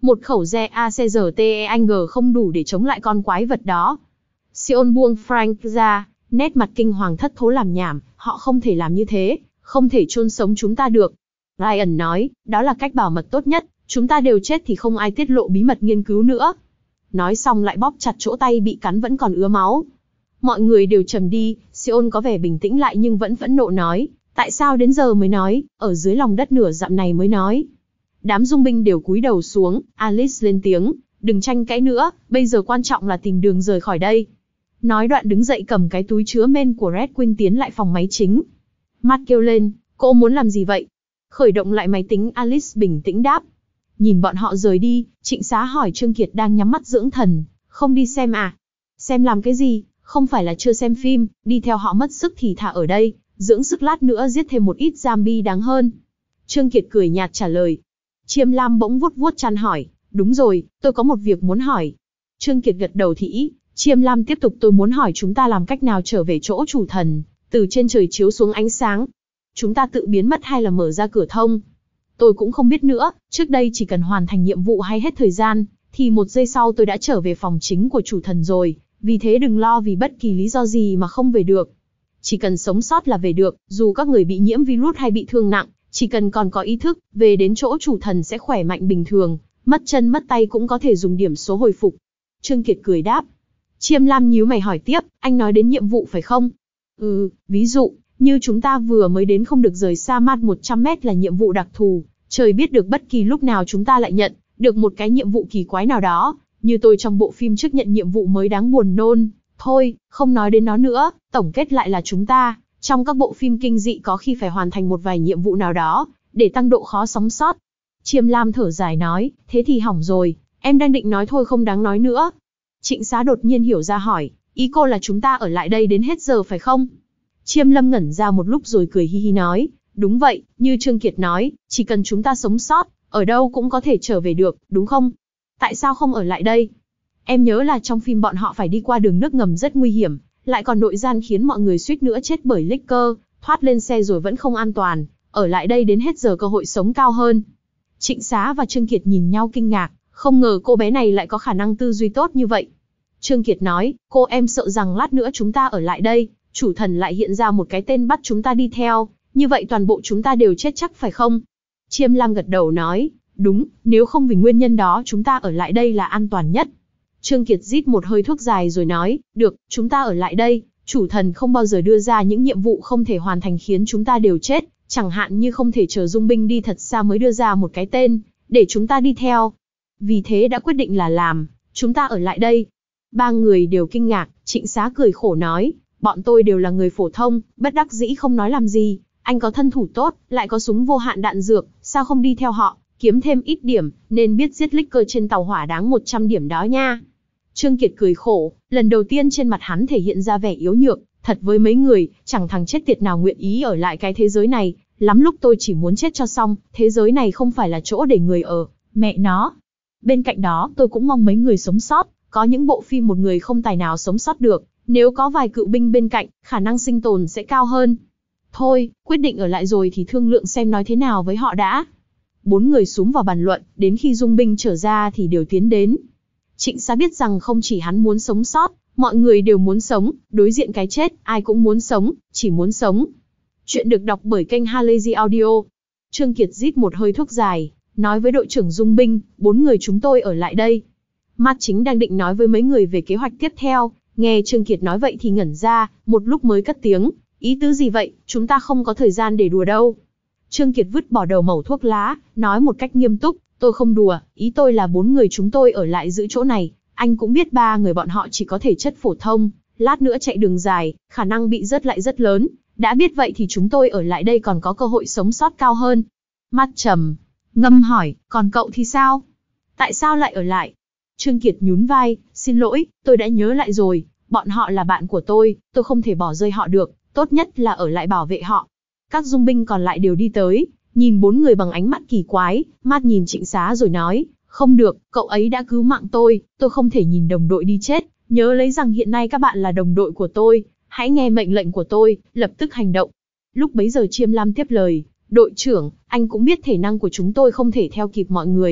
Một khẩu re a xê giê tê e anh giê không đủ để chống lại con quái vật đó. Sion buông Frank ra, nét mặt kinh hoàng thất thố làm nhảm, họ không thể làm như thế, không thể chôn sống chúng ta được. Ryan nói, đó là cách bảo mật tốt nhất, chúng ta đều chết thì không ai tiết lộ bí mật nghiên cứu nữa. Nói xong lại bóp chặt chỗ tay bị cắn vẫn còn ứa máu. Mọi người đều trầm đi, Sion có vẻ bình tĩnh lại nhưng vẫn phẫn nộ nói, tại sao đến giờ mới nói, ở dưới lòng đất nửa dặm này mới nói. Đám dung binh đều cúi đầu xuống, Alice lên tiếng, đừng tranh cãi nữa, bây giờ quan trọng là tìm đường rời khỏi đây. Nói đoạn đứng dậy cầm cái túi chứa men của Red Queen tiến lại phòng máy chính. Matt kêu lên, cô muốn làm gì vậy? Khởi động lại máy tính, Alice bình tĩnh đáp. Nhìn bọn họ rời đi, Trịnh Xá hỏi Trương Kiệt đang nhắm mắt dưỡng thần, không đi xem à? Xem làm cái gì, không phải là chưa xem phim, đi theo họ mất sức thì thả ở đây, dưỡng sức lát nữa giết thêm một ít zombie đáng hơn. Trương Kiệt cười nhạt trả lời. Chiêm Lam bỗng vuốt vuốt trán hỏi, đúng rồi, tôi có một việc muốn hỏi. Trương Kiệt gật đầu thì ý, Chiêm Lam tiếp tục tôi muốn hỏi chúng ta làm cách nào trở về chỗ chủ thần, từ trên trời chiếu xuống ánh sáng. Chúng ta tự biến mất hay là mở ra cửa thông? Tôi cũng không biết nữa, trước đây chỉ cần hoàn thành nhiệm vụ hay hết thời gian, thì một giây sau tôi đã trở về phòng chính của chủ thần rồi, vì thế đừng lo vì bất kỳ lý do gì mà không về được. Chỉ cần sống sót là về được, dù các người bị nhiễm virus hay bị thương nặng, chỉ cần còn có ý thức, về đến chỗ chủ thần sẽ khỏe mạnh bình thường, mất chân mất tay cũng có thể dùng điểm số hồi phục. Trương Kiệt cười đáp. Chiêm Lam nhíu mày hỏi tiếp, anh nói đến nhiệm vụ phải không? Ừ, ví dụ, như chúng ta vừa mới đến không được rời xa Mars một trăm mét là nhiệm vụ đặc thù, trời biết được bất kỳ lúc nào chúng ta lại nhận được một cái nhiệm vụ kỳ quái nào đó, như tôi trong bộ phim trước nhận nhiệm vụ mới đáng buồn nôn. Thôi, không nói đến nó nữa, tổng kết lại là chúng ta, trong các bộ phim kinh dị có khi phải hoàn thành một vài nhiệm vụ nào đó, để tăng độ khó sống sót. Chiêm Lam thở dài nói, thế thì hỏng rồi, em đang định nói thôi không đáng nói nữa. Trịnh Xá đột nhiên hiểu ra hỏi, ý cô là chúng ta ở lại đây đến hết giờ phải không? Chiêm Lâm ngẩn ra một lúc rồi cười hi hi nói, đúng vậy, như Trương Kiệt nói, chỉ cần chúng ta sống sót, ở đâu cũng có thể trở về được, đúng không? Tại sao không ở lại đây? Em nhớ là trong phim bọn họ phải đi qua đường nước ngầm rất nguy hiểm, lại còn nội gian khiến mọi người suýt nữa chết bởi licker, thoát lên xe rồi vẫn không an toàn, ở lại đây đến hết giờ cơ hội sống cao hơn. Trịnh Xá và Trương Kiệt nhìn nhau kinh ngạc, không ngờ cô bé này lại có khả năng tư duy tốt như vậy. Trương Kiệt nói, cô em sợ rằng lát nữa chúng ta ở lại đây, chủ thần lại hiện ra một cái tên bắt chúng ta đi theo, như vậy toàn bộ chúng ta đều chết chắc phải không? Chiêm Lam gật đầu nói, đúng, nếu không vì nguyên nhân đó chúng ta ở lại đây là an toàn nhất. Trương Kiệt rít một hơi thuốc dài rồi nói, được, chúng ta ở lại đây, chủ thần không bao giờ đưa ra những nhiệm vụ không thể hoàn thành khiến chúng ta đều chết, chẳng hạn như không thể chờ dung binh đi thật xa mới đưa ra một cái tên, để chúng ta đi theo. Vì thế đã quyết định là làm, chúng ta ở lại đây. Ba người đều kinh ngạc, Trịnh Xá cười khổ nói, bọn tôi đều là người phổ thông, bất đắc dĩ không nói làm gì, anh có thân thủ tốt, lại có súng vô hạn đạn dược, sao không đi theo họ, kiếm thêm ít điểm, nên biết giết licker trên tàu hỏa đáng một trăm điểm đó nha. Trương Kiệt cười khổ, lần đầu tiên trên mặt hắn thể hiện ra vẻ yếu nhược, thật với mấy người, chẳng thằng chết tiệt nào nguyện ý ở lại cái thế giới này, lắm lúc tôi chỉ muốn chết cho xong, thế giới này không phải là chỗ để người ở, mẹ nó. Bên cạnh đó, tôi cũng mong mấy người sống sót, có những bộ phim một người không tài nào sống sót được, nếu có vài cựu binh bên cạnh, khả năng sinh tồn sẽ cao hơn. Thôi, quyết định ở lại rồi thì thương lượng xem nói thế nào với họ đã. Bốn người xúm vào bàn luận, đến khi dung binh trở ra thì đều tiến đến. Trịnh Xá biết rằng không chỉ hắn muốn sống sót, mọi người đều muốn sống, đối diện cái chết, ai cũng muốn sống, chỉ muốn sống. Chuyện được đọc bởi kênh Halazy Audio. Trương Kiệt rít một hơi thuốc dài, nói với đội trưởng dung binh, bốn người chúng tôi ở lại đây. Matt chính đang định nói với mấy người về kế hoạch tiếp theo, nghe Trương Kiệt nói vậy thì ngẩn ra, một lúc mới cất tiếng, ý tứ gì vậy, chúng ta không có thời gian để đùa đâu. Trương Kiệt vứt bỏ đầu mẩu thuốc lá, nói một cách nghiêm túc, tôi không đùa, ý tôi là bốn người chúng tôi ở lại giữ chỗ này, anh cũng biết ba người bọn họ chỉ có thể chất phổ thông, lát nữa chạy đường dài, khả năng bị rớt lại rất lớn, đã biết vậy thì chúng tôi ở lại đây còn có cơ hội sống sót cao hơn. Mắt trầm, ngâm hỏi, còn cậu thì sao? Tại sao lại ở lại? Trương Kiệt nhún vai, xin lỗi, tôi đã nhớ lại rồi, bọn họ là bạn của tôi, tôi không thể bỏ rơi họ được, tốt nhất là ở lại bảo vệ họ. Các dung binh còn lại đều đi tới, nhìn bốn người bằng ánh mắt kỳ quái, Matt nhìn Trịnh Xá rồi nói, không được, cậu ấy đã cứu mạng tôi, tôi không thể nhìn đồng đội đi chết, nhớ lấy rằng hiện nay các bạn là đồng đội của tôi, hãy nghe mệnh lệnh của tôi, lập tức hành động. Lúc bấy giờ Chiêm Lam tiếp lời, đội trưởng, anh cũng biết thể năng của chúng tôi không thể theo kịp mọi người,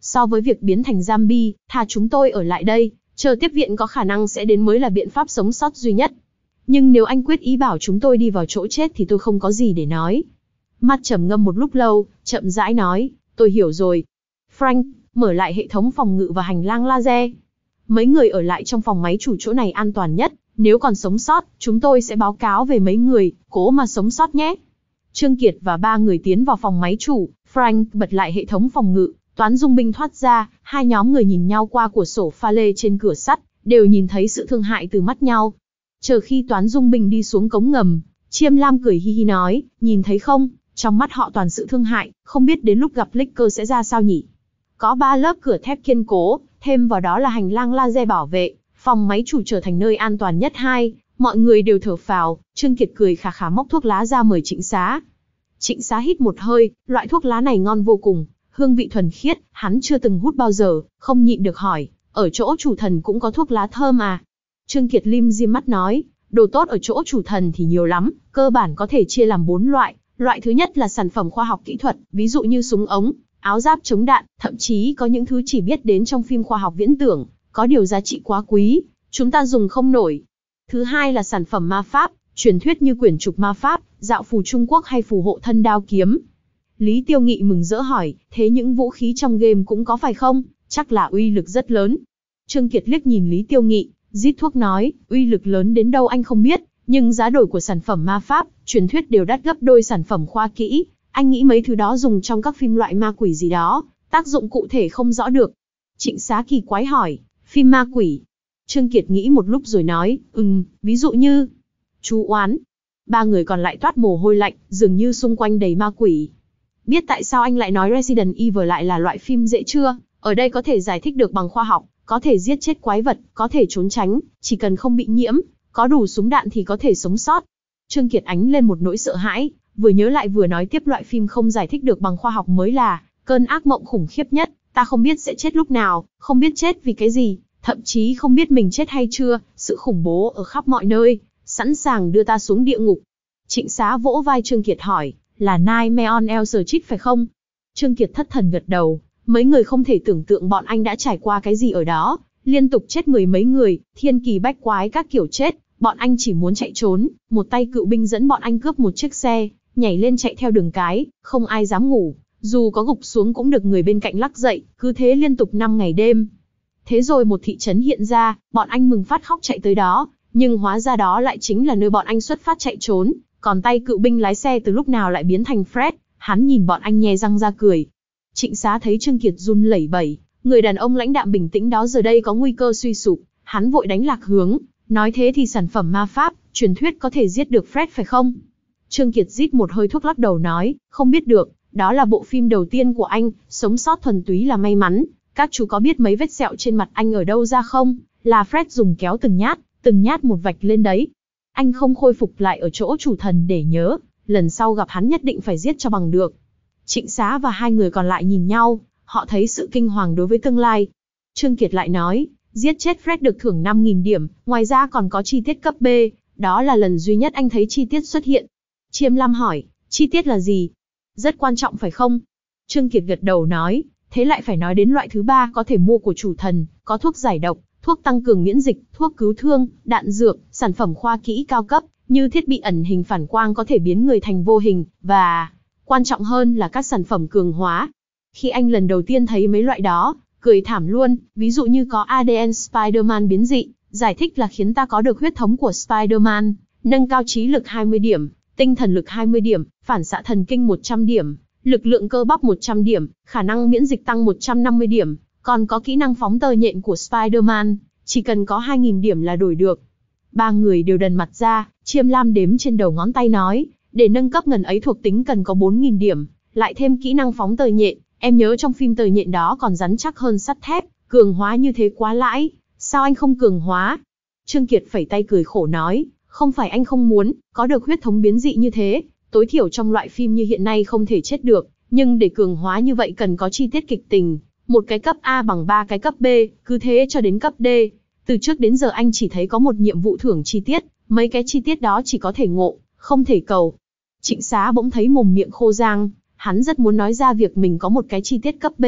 So với việc biến thành zombie, thà chúng tôi ở lại đây, chờ tiếp viện có khả năng sẽ đến mới là biện pháp sống sót duy nhất. Nhưng nếu anh quyết ý bảo chúng tôi đi vào chỗ chết thì tôi không có gì để nói. Matt trầm ngâm một lúc lâu, chậm rãi nói, tôi hiểu rồi. Frank, mở lại hệ thống phòng ngự và hành lang laser. Mấy người ở lại trong phòng máy chủ chỗ này an toàn nhất, nếu còn sống sót, chúng tôi sẽ báo cáo về mấy người, cố mà sống sót nhé. Trương Kiệt và ba người tiến vào phòng máy chủ, Frank bật lại hệ thống phòng ngự, toán dung binh thoát ra, hai nhóm người nhìn nhau qua cửa sổ pha lê trên cửa sắt, đều nhìn thấy sự thương hại từ mắt nhau. Chờ khi toán dung binh đi xuống cống ngầm, Chiêm Lam cười hi hi nói, nhìn thấy không, trong mắt họ toàn sự thương hại, không biết đến lúc gặp Licker sẽ ra sao nhỉ. Có ba lớp cửa thép kiên cố, thêm vào đó là hành lang laser bảo vệ, phòng máy chủ trở thành nơi an toàn nhất hai, mọi người đều thở phào. Trương Kiệt cười khà khà móc thuốc lá ra mời Trịnh Xá. Trịnh Xá hít một hơi, loại thuốc lá này ngon vô cùng, hương vị thuần khiết, hắn chưa từng hút bao giờ, không nhịn được hỏi, ở chỗ chủ thần cũng có thuốc lá thơm à? Trương Kiệt lim dim mắt nói, đồ tốt ở chỗ chủ thần thì nhiều lắm, cơ bản có thể chia làm bốn loại. Loại thứ nhất là sản phẩm khoa học kỹ thuật, ví dụ như súng ống, áo giáp chống đạn, thậm chí có những thứ chỉ biết đến trong phim khoa học viễn tưởng, có điều giá trị quá quý, chúng ta dùng không nổi. Thứ hai là sản phẩm ma pháp, truyền thuyết như quyển trục ma pháp, dạo phù Trung Quốc hay phù hộ thân đao kiếm. Lý Tiêu Nghị mừng rỡ hỏi, thế những vũ khí trong game cũng có phải không? Chắc là uy lực rất lớn. Trương Kiệt liếc nhìn Lý Tiêu Nghị, rít thuốc nói, uy lực lớn đến đâu anh không biết, nhưng giá đổi của sản phẩm ma pháp, truyền thuyết đều đắt gấp đôi sản phẩm khoa kỹ. Anh nghĩ mấy thứ đó dùng trong các phim loại ma quỷ gì đó, tác dụng cụ thể không rõ được. Trịnh Xá kỳ quái hỏi, phim ma quỷ. Trương Kiệt nghĩ một lúc rồi nói, ừm, ví dụ như Chú Oán. Ba người còn lại toát mồ hôi lạnh, dường như xung quanh đầy ma quỷ. Biết tại sao anh lại nói Resident Evil lại là loại phim dễ chưa? Ở đây có thể giải thích được bằng khoa học, có thể giết chết quái vật, có thể trốn tránh, chỉ cần không bị nhiễm, có đủ súng đạn thì có thể sống sót. Trương Kiệt ánh lên một nỗi sợ hãi, vừa nhớ lại vừa nói tiếp, loại phim không giải thích được bằng khoa học mới là cơn ác mộng khủng khiếp nhất, ta không biết sẽ chết lúc nào, không biết chết vì cái gì, thậm chí không biết mình chết hay chưa, sự khủng bố ở khắp mọi nơi, sẵn sàng đưa ta xuống địa ngục. Trịnh Xá vỗ vai Trương Kiệt hỏi, là Nightmare on Elm Street phải không? Trương Kiệt thất thần gật đầu, mấy người không thể tưởng tượng bọn anh đã trải qua cái gì ở đó, liên tục chết mười mấy người, thiên kỳ bách quái các kiểu chết, bọn anh chỉ muốn chạy trốn, một tay cựu binh dẫn bọn anh cướp một chiếc xe, nhảy lên chạy theo đường cái, không ai dám ngủ, dù có gục xuống cũng được người bên cạnh lắc dậy, cứ thế liên tục năm ngày đêm. Thế rồi một thị trấn hiện ra, bọn anh mừng phát khóc chạy tới đó, nhưng hóa ra đó lại chính là nơi bọn anh xuất phát chạy trốn, còn tay cựu binh lái xe từ lúc nào lại biến thành Fred, hắn nhìn bọn anh nhe răng ra cười. Trịnh Xá thấy Trương Kiệt run lẩy bẩy, người đàn ông lãnh đạm bình tĩnh đó giờ đây có nguy cơ suy sụp, hắn vội đánh lạc hướng, nói thế thì sản phẩm ma pháp, truyền thuyết có thể giết được Fred phải không? Trương Kiệt rít một hơi thuốc lắc đầu nói, không biết được, đó là bộ phim đầu tiên của anh, sống sót thuần túy là may mắn, các chú có biết mấy vết sẹo trên mặt anh ở đâu ra không? Là Fred dùng kéo từng nhát, từng nhát một vạch lên đấy. Anh không khôi phục lại ở chỗ chủ thần để nhớ, lần sau gặp hắn nhất định phải giết cho bằng được. Trịnh Xá và hai người còn lại nhìn nhau, họ thấy sự kinh hoàng đối với tương lai. Trương Kiệt lại nói, giết chết Fred được thưởng năm nghìn điểm, ngoài ra còn có chi tiết cấp B, đó là lần duy nhất anh thấy chi tiết xuất hiện. Chiêm Lam hỏi, chi tiết là gì? Rất quan trọng phải không? Trương Kiệt gật đầu nói, thế lại phải nói đến loại thứ ba có thể mua của chủ thần, có thuốc giải độc, thuốc tăng cường miễn dịch, thuốc cứu thương, đạn dược, sản phẩm khoa kỹ cao cấp, như thiết bị ẩn hình phản quang có thể biến người thành vô hình, và quan trọng hơn là các sản phẩm cường hóa. Khi anh lần đầu tiên thấy mấy loại đó, cười thảm luôn, ví dụ như có a đê en Spider-Man biến dị, giải thích là khiến ta có được huyết thống của Spider-Man, nâng cao trí lực hai mươi điểm, tinh thần lực hai mươi điểm, phản xạ thần kinh một trăm điểm, lực lượng cơ bắp một trăm điểm, khả năng miễn dịch tăng một trăm năm mươi điểm, còn có kỹ năng phóng tơ nhện của Spider-Man, chỉ cần có hai nghìn điểm là đổi được. Ba người đều đần mặt ra, Chiêm Lam đếm trên đầu ngón tay nói, để nâng cấp ngần ấy thuộc tính cần có bốn nghìn điểm, lại thêm kỹ năng phóng tơ nhện, em nhớ trong phim tơ nhện đó còn rắn chắc hơn sắt thép, cường hóa như thế quá lãi, sao anh không cường hóa? Trương Kiệt phẩy tay cười khổ nói, không phải anh không muốn, có được huyết thống biến dị như thế, tối thiểu trong loại phim như hiện nay không thể chết được, nhưng để cường hóa như vậy cần có chi tiết kịch tình, một cái cấp A bằng ba cái cấp B, cứ thế cho đến cấp D. Từ trước đến giờ anh chỉ thấy có một nhiệm vụ thưởng chi tiết, mấy cái chi tiết đó chỉ có thể ngộ, không thể cầu. Trịnh Xá bỗng thấy mồm miệng khô rang, hắn rất muốn nói ra việc mình có một cái chi tiết cấp B,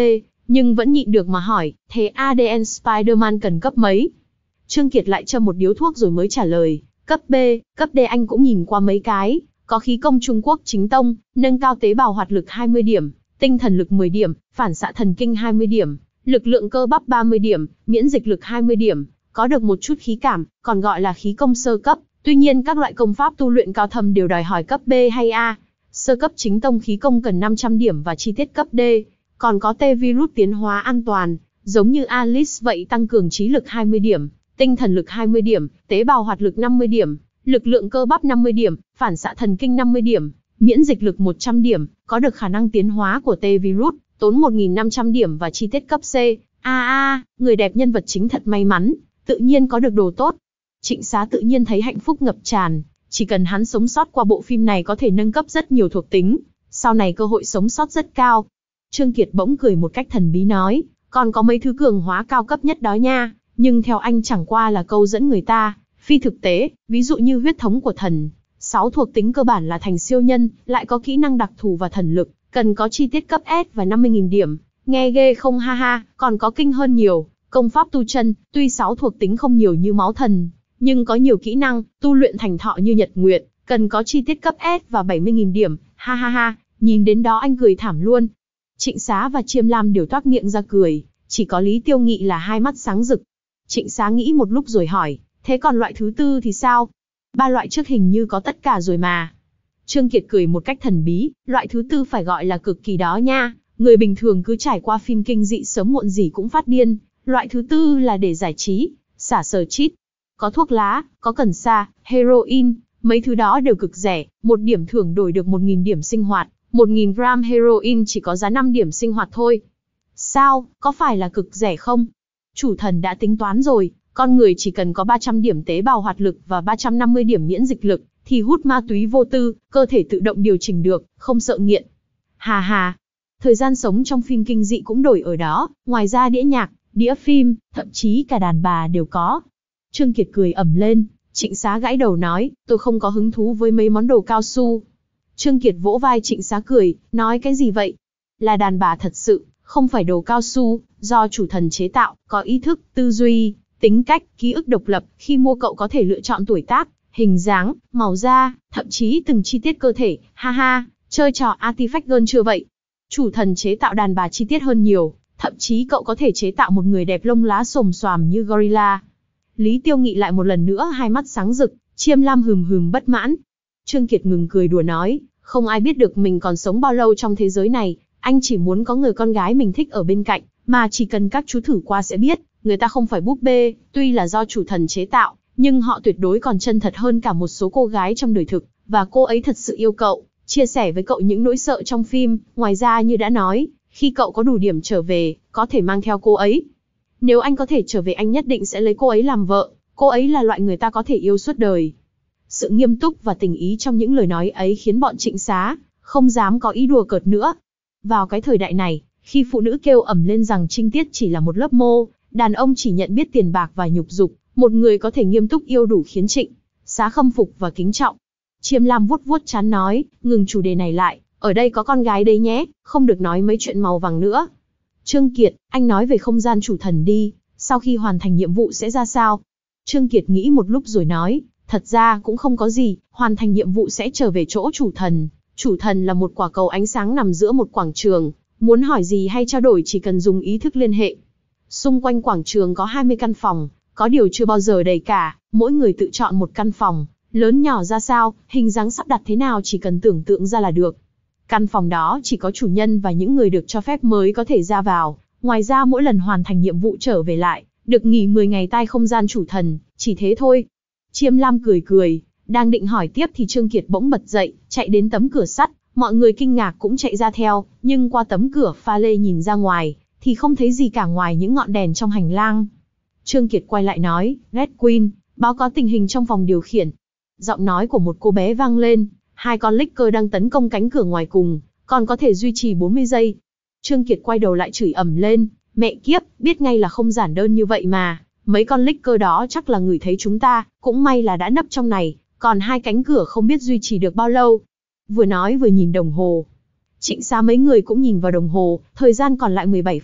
nhưng vẫn nhịn được mà hỏi, thế a đê en Spider-Man cần cấp mấy? Trương Kiệt lại châm một điếu thuốc rồi mới trả lời, cấp B, cấp D anh cũng nhìn qua mấy cái, có khí công Trung Quốc chính tông, nâng cao tế bào hoạt lực hai mươi điểm, tinh thần lực mười điểm, phản xạ thần kinh hai mươi điểm, lực lượng cơ bắp ba mươi điểm, miễn dịch lực hai mươi điểm, có được một chút khí cảm, còn gọi là khí công sơ cấp. Tuy nhiên các loại công pháp tu luyện cao thâm đều đòi hỏi cấp B hay A. Sơ cấp chính tông khí công cần năm trăm điểm và chi tiết cấp D. Còn có T-virus tiến hóa an toàn, giống như Alice vậy tăng cường trí lực hai mươi điểm, tinh thần lực hai mươi điểm, tế bào hoạt lực năm mươi điểm, lực lượng cơ bắp năm mươi điểm, phản xạ thần kinh năm mươi điểm, miễn dịch lực một trăm điểm, có được khả năng tiến hóa của T-virus, tốn một nghìn năm trăm điểm và chi tiết cấp C. A a, người đẹp nhân vật chính thật may mắn, tự nhiên có được đồ tốt. Trịnh Xá tự nhiên thấy hạnh phúc ngập tràn, chỉ cần hắn sống sót qua bộ phim này có thể nâng cấp rất nhiều thuộc tính, sau này cơ hội sống sót rất cao. Trương Kiệt bỗng cười một cách thần bí nói, còn có mấy thứ cường hóa cao cấp nhất đó nha, nhưng theo anh chẳng qua là câu dẫn người ta, phi thực tế, ví dụ như huyết thống của thần, sáu thuộc tính cơ bản là thành siêu nhân, lại có kỹ năng đặc thù và thần lực, cần có chi tiết cấp S và năm mươi nghìn điểm, nghe ghê không ha ha, còn có kinh hơn nhiều, công pháp tu chân, tuy sáu thuộc tính không nhiều như máu thần, nhưng có nhiều kỹ năng, tu luyện thành thọ như nhật nguyệt, cần có chi tiết cấp S và bảy mươi nghìn điểm, ha ha ha, nhìn đến đó anh cười thảm luôn. Trịnh Xá và Chiêm Lam đều toát miệng ra cười, chỉ có Lý Tiêu Nghị là hai mắt sáng rực. Trịnh Xá nghĩ một lúc rồi hỏi, thế còn loại thứ tư thì sao? Ba loại trước hình như có tất cả rồi mà. Trương Kiệt cười một cách thần bí, loại thứ tư phải gọi là cực kỳ đó nha, người bình thường cứ trải qua phim kinh dị sớm muộn gì cũng phát điên, loại thứ tư là để giải trí, xả sờ chít. Có thuốc lá, có cần sa, heroin, mấy thứ đó đều cực rẻ, một điểm thưởng đổi được một nghìn điểm sinh hoạt, một nghìn gram heroin chỉ có giá năm điểm sinh hoạt thôi. Sao, có phải là cực rẻ không? Chủ thần đã tính toán rồi, con người chỉ cần có ba trăm điểm tế bào hoạt lực và ba trăm năm mươi điểm miễn dịch lực, thì hút ma túy vô tư, cơ thể tự động điều chỉnh được, không sợ nghiện. Hà hà, thời gian sống trong phim kinh dị cũng đổi ở đó, ngoài ra đĩa nhạc, đĩa phim, thậm chí cả đàn bà đều có. Trương Kiệt cười ẩm lên, Trịnh Xá gãi đầu nói, tôi không có hứng thú với mấy món đồ cao su. Trương Kiệt vỗ vai Trịnh Xá cười, nói cái gì vậy? Là đàn bà thật sự, không phải đồ cao su, do chủ thần chế tạo, có ý thức, tư duy, tính cách, ký ức độc lập, khi mua cậu có thể lựa chọn tuổi tác, hình dáng, màu da, thậm chí từng chi tiết cơ thể, ha ha, chơi trò Artifact Girl chưa vậy? Chủ thần chế tạo đàn bà chi tiết hơn nhiều, thậm chí cậu có thể chế tạo một người đẹp lông lá xồm xoàm như gorilla. Lý Tiêu Nghị lại một lần nữa hai mắt sáng rực, Chiêm Lam hừm hừm bất mãn. Trương Kiệt ngừng cười đùa nói, không ai biết được mình còn sống bao lâu trong thế giới này, anh chỉ muốn có người con gái mình thích ở bên cạnh, mà chỉ cần các chú thử qua sẽ biết, người ta không phải búp bê, tuy là do chủ thần chế tạo, nhưng họ tuyệt đối còn chân thật hơn cả một số cô gái trong đời thực, và cô ấy thật sự yêu cậu, chia sẻ với cậu những nỗi sợ trong phim, ngoài ra như đã nói, khi cậu có đủ điểm trở về, có thể mang theo cô ấy. Nếu anh có thể trở về anh nhất định sẽ lấy cô ấy làm vợ, cô ấy là loại người ta có thể yêu suốt đời. Sự nghiêm túc và tình ý trong những lời nói ấy khiến bọn Trịnh Xá không dám có ý đùa cợt nữa. Vào cái thời đại này, khi phụ nữ kêu ầm lên rằng trinh tiết chỉ là một lớp mô, đàn ông chỉ nhận biết tiền bạc và nhục dục, một người có thể nghiêm túc yêu đủ khiến Trịnh Xá khâm phục và kính trọng. Chiêm Lam vuốt vuốt trán nói, ngừng chủ đề này lại, ở đây có con gái đấy nhé, không được nói mấy chuyện màu vàng nữa. Trương Kiệt, anh nói về không gian chủ thần đi, sau khi hoàn thành nhiệm vụ sẽ ra sao? Trương Kiệt nghĩ một lúc rồi nói, thật ra cũng không có gì, hoàn thành nhiệm vụ sẽ trở về chỗ chủ thần. Chủ thần là một quả cầu ánh sáng nằm giữa một quảng trường, muốn hỏi gì hay trao đổi chỉ cần dùng ý thức liên hệ. Xung quanh quảng trường có hai mươi căn phòng, có điều chưa bao giờ đầy cả, mỗi người tự chọn một căn phòng, lớn nhỏ ra sao, hình dáng sắp đặt thế nào chỉ cần tưởng tượng ra là được. Căn phòng đó chỉ có chủ nhân và những người được cho phép mới có thể ra vào, ngoài ra mỗi lần hoàn thành nhiệm vụ trở về lại, được nghỉ mười ngày tai không gian chủ thần, chỉ thế thôi. Chiêm Lam cười cười, đang định hỏi tiếp thì Trương Kiệt bỗng bật dậy, chạy đến tấm cửa sắt, mọi người kinh ngạc cũng chạy ra theo, nhưng qua tấm cửa pha lê nhìn ra ngoài, thì không thấy gì cả ngoài những ngọn đèn trong hành lang. Trương Kiệt quay lại nói, Red Queen, báo cáo tình hình trong phòng điều khiển. Giọng nói của một cô bé vang lên, hai con Licker đang tấn công cánh cửa ngoài cùng, còn có thể duy trì bốn mươi giây. Trương Kiệt quay đầu lại chửi ầm lên, mẹ kiếp, biết ngay là không giản đơn như vậy mà, mấy con Licker đó chắc là ngửi thấy chúng ta, cũng may là đã nấp trong này, còn hai cánh cửa không biết duy trì được bao lâu. Vừa nói vừa nhìn đồng hồ. Trịnh Xá mấy người cũng nhìn vào đồng hồ, thời gian còn lại mười bảy phút,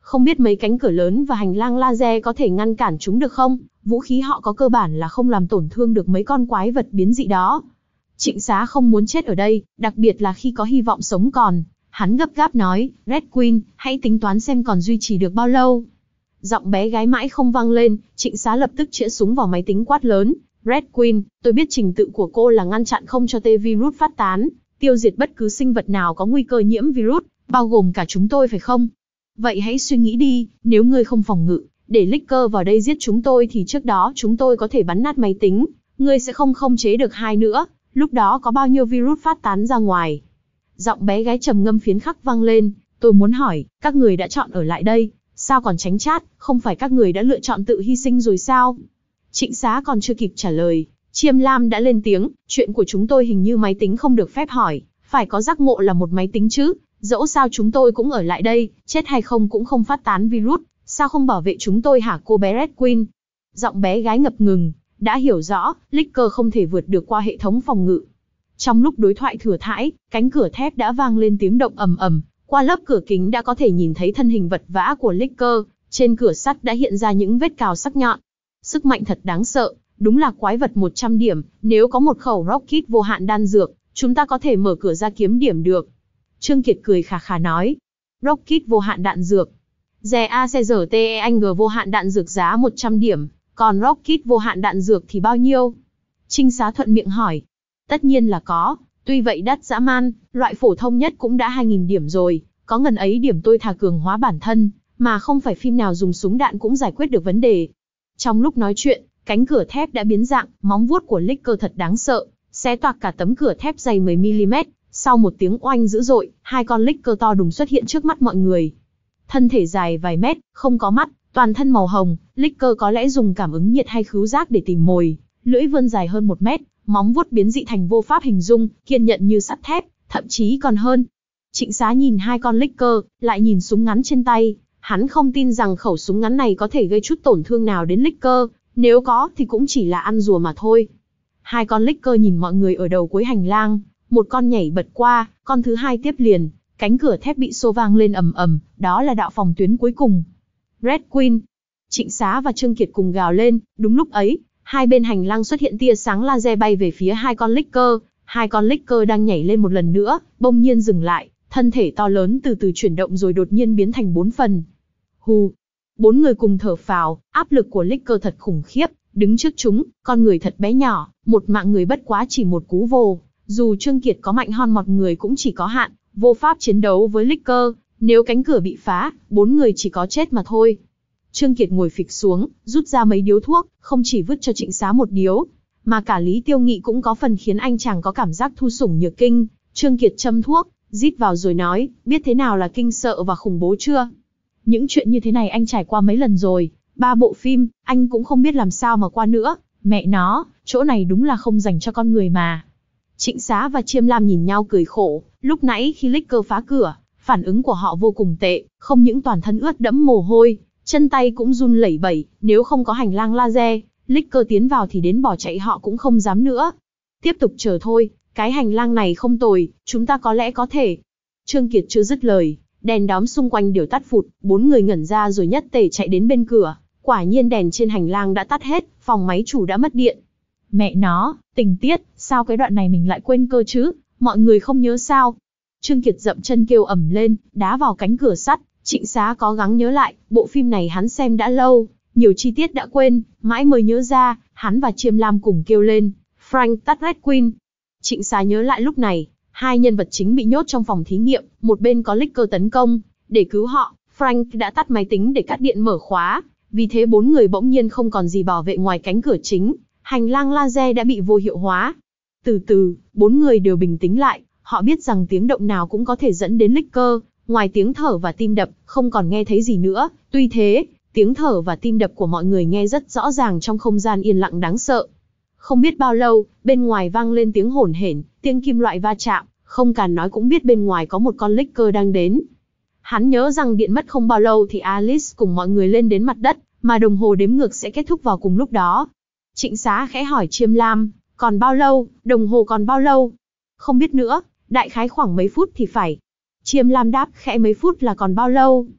Không biết mấy cánh cửa lớn và hành lang laser có thể ngăn cản chúng được không? Vũ khí họ có cơ bản là không làm tổn thương được mấy con quái vật biến dị đó. Trịnh Xá không muốn chết ở đây, đặc biệt là khi có hy vọng sống còn. Hắn gấp gáp nói, Red Queen, hãy tính toán xem còn duy trì được bao lâu. Giọng bé gái mãi không vang lên, Trịnh Xá lập tức chĩa súng vào máy tính quát lớn. Red Queen, tôi biết trình tự của cô là ngăn chặn không cho T-virus phát tán, tiêu diệt bất cứ sinh vật nào có nguy cơ nhiễm virus, bao gồm cả chúng tôi phải không? Vậy hãy suy nghĩ đi, nếu ngươi không phòng ngự, để Licker vào đây giết chúng tôi thì trước đó chúng tôi có thể bắn nát máy tính, ngươi sẽ không khống chế được hai nữa, lúc đó có bao nhiêu virus phát tán ra ngoài. Giọng bé gái trầm ngâm phiến khắc vang lên, tôi muốn hỏi, các người đã chọn ở lại đây, sao còn tránh chat, không phải các người đã lựa chọn tự hy sinh rồi sao? Trịnh Xá còn chưa kịp trả lời, Chiêm Lam đã lên tiếng, chuyện của chúng tôi hình như máy tính không được phép hỏi, phải có giác ngộ là một máy tính chứ, dẫu sao chúng tôi cũng ở lại đây, chết hay không cũng không phát tán virus, sao không bảo vệ chúng tôi hả cô bé Red Queen? Giọng bé gái ngập ngừng, đã hiểu rõ, Licker không thể vượt được qua hệ thống phòng ngự. Trong lúc đối thoại thừa thãi, cánh cửa thép đã vang lên tiếng động ầm ầm, qua lớp cửa kính đã có thể nhìn thấy thân hình vật vã của Licker, trên cửa sắt đã hiện ra những vết cào sắc nhọn. Sức mạnh thật đáng sợ, đúng là quái vật một trăm điểm, nếu có một khẩu rocket vô hạn đan dược, chúng ta có thể mở cửa ra kiếm điểm được. Trương Kiệt cười khà khà nói, rocket vô hạn đạn dược. Rè a xê giở tê e anh vô hạn đạn dược giá một trăm điểm, còn rocket vô hạn đạn dược thì bao nhiêu? Trinh Xá thuận miệng hỏi. Tất nhiên là có, tuy vậy đắt dã man, loại phổ thông nhất cũng đã hai nghìn điểm rồi, có ngần ấy điểm tôi thà cường hóa bản thân, mà không phải phim nào dùng súng đạn cũng giải quyết được vấn đề. Trong lúc nói chuyện, cánh cửa thép đã biến dạng, móng vuốt của Licker thật đáng sợ, xé toạc cả tấm cửa thép dày mười mi li mét, sau một tiếng oanh dữ dội, hai con Licker to đùng xuất hiện trước mắt mọi người. Thân thể dài vài mét, không có mắt, toàn thân màu hồng, Licker có lẽ dùng cảm ứng nhiệt hay khứu giác để tìm mồi, lưỡi vươn dài hơn một mét, móng vuốt biến dị thành vô pháp hình dung, kiên nhẫn như sắt thép, thậm chí còn hơn. Trịnh Xá nhìn hai con Licker, lại nhìn súng ngắn trên tay, hắn không tin rằng khẩu súng ngắn này có thể gây chút tổn thương nào đến Licker, nếu có thì cũng chỉ là ăn rùa mà thôi. Hai con Licker nhìn mọi người ở đầu cuối hành lang, một con nhảy bật qua, con thứ hai tiếp liền, cánh cửa thép bị xô vang lên ầm ầm, đó là đạo phòng tuyến cuối cùng. Red Queen. Trịnh Xá và Trương Kiệt cùng gào lên, đúng lúc ấy, hai bên hành lang xuất hiện tia sáng laser bay về phía hai con Licker, hai con Licker đang nhảy lên một lần nữa, bỗng nhiên dừng lại, thân thể to lớn từ từ chuyển động rồi đột nhiên biến thành bốn phần. Hù. Bốn người cùng thở phào, áp lực của Licker thật khủng khiếp, đứng trước chúng, con người thật bé nhỏ, một mạng người bất quá chỉ một cú vồ, dù Trương Kiệt có mạnh hơn một người cũng chỉ có hạn, vô pháp chiến đấu với Licker, nếu cánh cửa bị phá, bốn người chỉ có chết mà thôi. Trương Kiệt ngồi phịch xuống, rút ra mấy điếu thuốc, không chỉ vứt cho Trịnh Xá một điếu, mà cả Lý Tiêu Nghị cũng có phần khiến anh chàng có cảm giác thu sủng nhược kinh. Trương Kiệt châm thuốc, rít vào rồi nói, biết thế nào là kinh sợ và khủng bố chưa? Những chuyện như thế này anh trải qua mấy lần rồi, ba bộ phim, anh cũng không biết làm sao mà qua nữa, mẹ nó, chỗ này đúng là không dành cho con người mà. Trịnh Xá và Chiêm Lam nhìn nhau cười khổ, lúc nãy khi Licker phá cửa, phản ứng của họ vô cùng tệ, không những toàn thân ướt đẫm mồ hôi, chân tay cũng run lẩy bẩy, nếu không có hành lang laser, Licker tiến vào thì đến bỏ chạy họ cũng không dám nữa. Tiếp tục chờ thôi, cái hành lang này không tồi, chúng ta có lẽ có thể. Trương Kiệt chưa dứt lời, đèn đóm xung quanh đều tắt phụt, bốn người ngẩn ra rồi nhất tề chạy đến bên cửa, quả nhiên đèn trên hành lang đã tắt hết, phòng máy chủ đã mất điện. Mẹ nó, tình tiết, sao cái đoạn này mình lại quên cơ chứ, mọi người không nhớ sao? Trương Kiệt dậm chân kêu ầm lên, đá vào cánh cửa sắt. Trịnh Xá cố gắng nhớ lại, bộ phim này hắn xem đã lâu, nhiều chi tiết đã quên, mãi mới nhớ ra, hắn và Chiêm Lam cùng kêu lên, Frank tắt Red Queen. Trịnh Xá nhớ lại lúc này, hai nhân vật chính bị nhốt trong phòng thí nghiệm, một bên có Licker tấn công, để cứu họ, Frank đã tắt máy tính để cắt điện mở khóa, vì thế bốn người bỗng nhiên không còn gì bảo vệ ngoài cánh cửa chính, hành lang laser đã bị vô hiệu hóa. Từ từ, bốn người đều bình tĩnh lại, họ biết rằng tiếng động nào cũng có thể dẫn đến Licker. Ngoài tiếng thở và tim đập, không còn nghe thấy gì nữa, tuy thế, tiếng thở và tim đập của mọi người nghe rất rõ ràng trong không gian yên lặng đáng sợ. Không biết bao lâu, bên ngoài vang lên tiếng hổn hển, tiếng kim loại va chạm, không cần nói cũng biết bên ngoài có một con Licker đang đến. Hắn nhớ rằng điện mất không bao lâu thì Alice cùng mọi người lên đến mặt đất, mà đồng hồ đếm ngược sẽ kết thúc vào cùng lúc đó. Trịnh Xá khẽ hỏi Chiêm Lam, còn bao lâu, đồng hồ còn bao lâu? Không biết nữa, đại khái khoảng mấy phút thì phải. Chiêm Lam đáp khẽ mấy phút là còn bao lâu?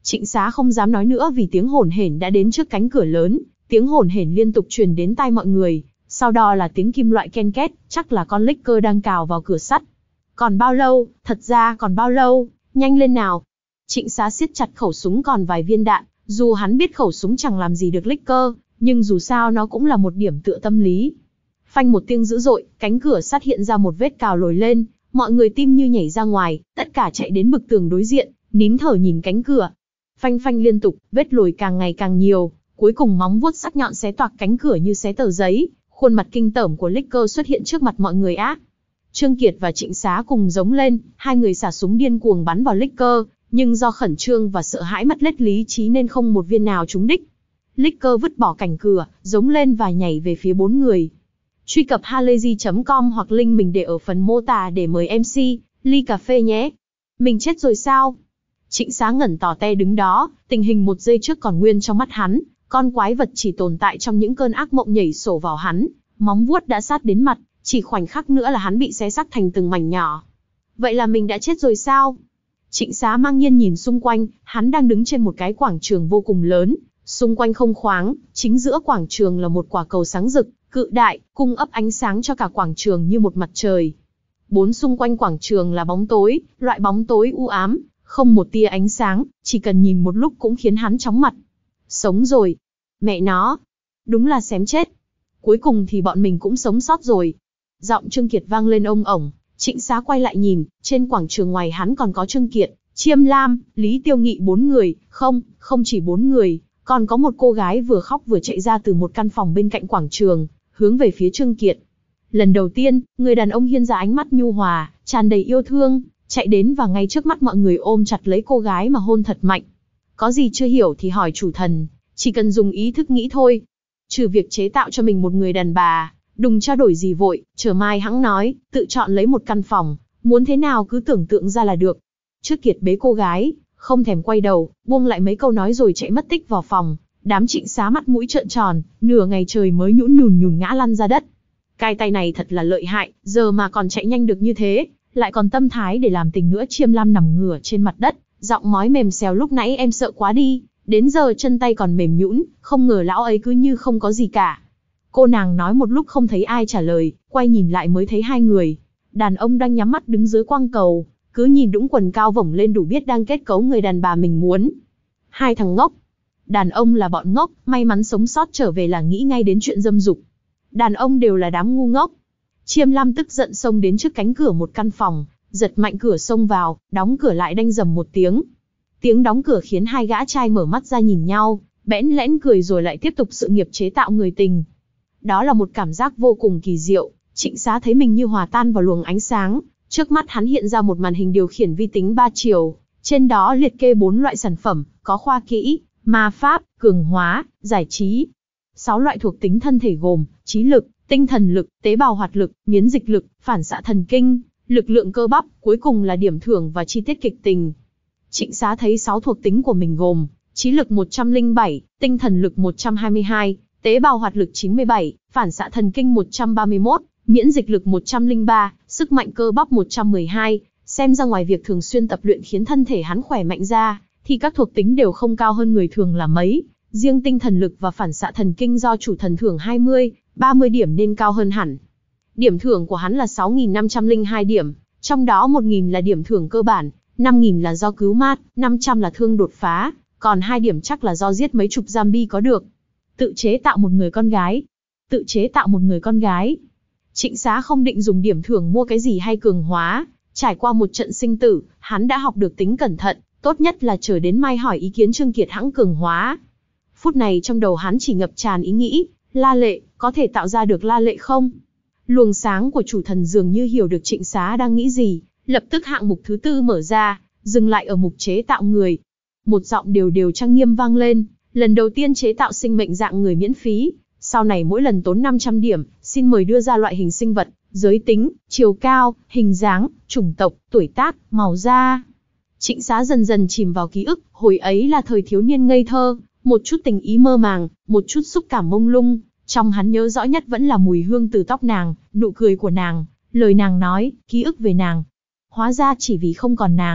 Trịnh Xá không dám nói nữa vì tiếng hổn hển đã đến trước cánh cửa lớn, tiếng hổn hển liên tục truyền đến tai mọi người, sau đó là tiếng kim loại ken két, chắc là con Licker đang cào vào cửa sắt. Còn bao lâu, thật ra còn bao lâu, nhanh lên nào. Trịnh Xá siết chặt khẩu súng còn vài viên đạn, dù hắn biết khẩu súng chẳng làm gì được Licker, nhưng dù sao nó cũng là một điểm tựa tâm lý. Phanh một tiếng dữ dội, cánh cửa sắt hiện ra một vết cào lồi lên, mọi người tim như nhảy ra ngoài, tất cả chạy đến bức tường đối diện, nín thở nhìn cánh cửa. Phanh phanh liên tục, vết lồi càng ngày càng nhiều, cuối cùng móng vuốt sắc nhọn xé toạc cánh cửa như xé tờ giấy, khuôn mặt kinh tởm của Licker xuất hiện trước mặt mọi người á. Trương Kiệt và Trịnh Xá cùng giống lên, hai người xả súng điên cuồng bắn vào Licker, nhưng do khẩn trương và sợ hãi mất hết lý trí nên không một viên nào trúng đích. Licker vứt bỏ cảnh cửa, giống lên và nhảy về phía bốn người. Truy cập halayzi chấm com hoặc link mình để ở phần mô tả để mời em xê, ly cà phê nhé. Mình chết rồi sao? Trịnh Xá ngẩn tò te đứng đó, tình hình một giây trước còn nguyên trong mắt hắn, con quái vật chỉ tồn tại trong những cơn ác mộng nhảy sổ vào hắn, móng vuốt đã sát đến mặt, chỉ khoảnh khắc nữa là hắn bị xé xác thành từng mảnh nhỏ. Vậy là mình đã chết rồi sao? Trịnh Xá mang nhiên nhìn xung quanh, hắn đang đứng trên một cái quảng trường vô cùng lớn, xung quanh không khoáng, chính giữa quảng trường là một quả cầu sáng rực, cự đại, cung ấp ánh sáng cho cả quảng trường như một mặt trời. Bốn xung quanh quảng trường là bóng tối, loại bóng tối u ám, không một tia ánh sáng, chỉ cần nhìn một lúc cũng khiến hắn chóng mặt. Sống rồi. Mẹ nó. Đúng là xém chết. Cuối cùng thì bọn mình cũng sống sót rồi. Giọng Trương Kiệt vang lên ông ổng, Trịnh Xá quay lại nhìn, trên quảng trường ngoài hắn còn có Trương Kiệt, Chiêm Lam, Lý Tiêu Nghị bốn người, không, không chỉ bốn người, còn có một cô gái vừa khóc vừa chạy ra từ một căn phòng bên cạnh quảng trường, hướng về phía Trương Kiệt. Lần đầu tiên, người đàn ông hiên ra ánh mắt nhu hòa, tràn đầy yêu thương, chạy đến và ngay trước mắt mọi người ôm chặt lấy cô gái mà hôn thật mạnh. Có gì chưa hiểu thì hỏi chủ thần, chỉ cần dùng ý thức nghĩ thôi. Trừ việc chế tạo cho mình một người đàn bà, đừng trao đổi gì vội, chờ mai hẵng nói, tự chọn lấy một căn phòng, muốn thế nào cứ tưởng tượng ra là được. Trước Kiệt bế cô gái, không thèm quay đầu, buông lại mấy câu nói rồi chạy mất tích vào phòng. Đám Trịnh Xá mắt mũi trợn tròn, nửa ngày trời mới nhũn nhùn nhùn ngã lăn ra đất. Cái tay này thật là lợi hại, giờ mà còn chạy nhanh được như thế, lại còn tâm thái để làm tình nữa. Chiêm Lam nằm ngửa trên mặt đất, giọng nói mềm xèo, lúc nãy em sợ quá đi, đến giờ chân tay còn mềm nhũn, không ngờ lão ấy cứ như không có gì cả. Cô nàng nói một lúc không thấy ai trả lời, quay nhìn lại mới thấy hai người. Đàn ông đang nhắm mắt đứng dưới quang cầu, cứ nhìn đũng quần cao vổng lên đủ biết đang kết cấu người đàn bà mình muốn. Hai thằng ngốc. Đàn ông là bọn ngốc, may mắn sống sót trở về là nghĩ ngay đến chuyện dâm dục. Đàn ông đều là đám ngu ngốc. Chiêm Lam tức giận xông đến trước cánh cửa một căn phòng, giật mạnh cửa xông vào, đóng cửa lại đanh dầm một tiếng. Tiếng đóng cửa khiến hai gã trai mở mắt ra nhìn nhau, bẽn lẽn cười rồi lại tiếp tục sự nghiệp chế tạo người tình. Đó là một cảm giác vô cùng kỳ diệu, Trịnh Xá thấy mình như hòa tan vào luồng ánh sáng, trước mắt hắn hiện ra một màn hình điều khiển vi tính ba chiều, trên đó liệt kê bốn loại sản phẩm, có khoa kỹ, ma pháp, cường hóa, giải trí. Sáu loại thuộc tính thân thể gồm trí lực, tinh thần lực, tế bào hoạt lực, miễn dịch lực, phản xạ thần kinh, lực lượng cơ bắp, cuối cùng là điểm thưởng và chi tiết kịch tình. Trịnh Xá thấy sáu thuộc tính của mình gồm trí lực một trăm lẻ bảy, tinh thần lực một trăm hai mươi hai, tế bào hoạt lực chín mươi bảy, phản xạ thần kinh một trăm ba mươi mốt, miễn dịch lực một trăm lẻ ba, sức mạnh cơ bắp một trăm mười hai. Xem ra ngoài việc thường xuyên tập luyện khiến thân thể hắn khỏe mạnh ra, thì các thuộc tính đều không cao hơn người thường là mấy. Riêng tinh thần lực và phản xạ thần kinh do chủ thần thưởng hai mươi, ba mươi điểm nên cao hơn hẳn. Điểm thưởng của hắn là sáu nghìn năm trăm lẻ hai điểm, trong đó một nghìn là điểm thưởng cơ bản, năm nghìn là do cứu mát, năm trăm là thương đột phá, còn hai điểm chắc là do giết mấy chục zombie có được. Tự chế tạo một người con gái. Tự chế tạo một người con gái. Trịnh Xá không định dùng điểm thưởng mua cái gì hay cường hóa, trải qua một trận sinh tử, hắn đã học được tính cẩn thận, tốt nhất là chờ đến mai hỏi ý kiến Trương Kiệt hãng cường hóa. Phút này trong đầu hắn chỉ ngập tràn ý nghĩ, La Lệ, có thể tạo ra được La Lệ không? Luồng sáng của chủ thần dường như hiểu được Trịnh Xá đang nghĩ gì, lập tức hạng mục thứ tư mở ra, dừng lại ở mục chế tạo người. Một giọng đều đều trang nghiêm vang lên, lần đầu tiên chế tạo sinh mệnh dạng người miễn phí, sau này mỗi lần tốn năm trăm điểm, xin mời đưa ra loại hình sinh vật, giới tính, chiều cao, hình dáng, chủng tộc, tuổi tác, màu da. Trịnh Xá dần dần chìm vào ký ức, hồi ấy là thời thiếu niên ngây thơ, một chút tình ý mơ màng, một chút xúc cảm mông lung, trong hắn nhớ rõ nhất vẫn là mùi hương từ tóc nàng, nụ cười của nàng, lời nàng nói, ký ức về nàng. Hóa ra chỉ vì không còn nàng,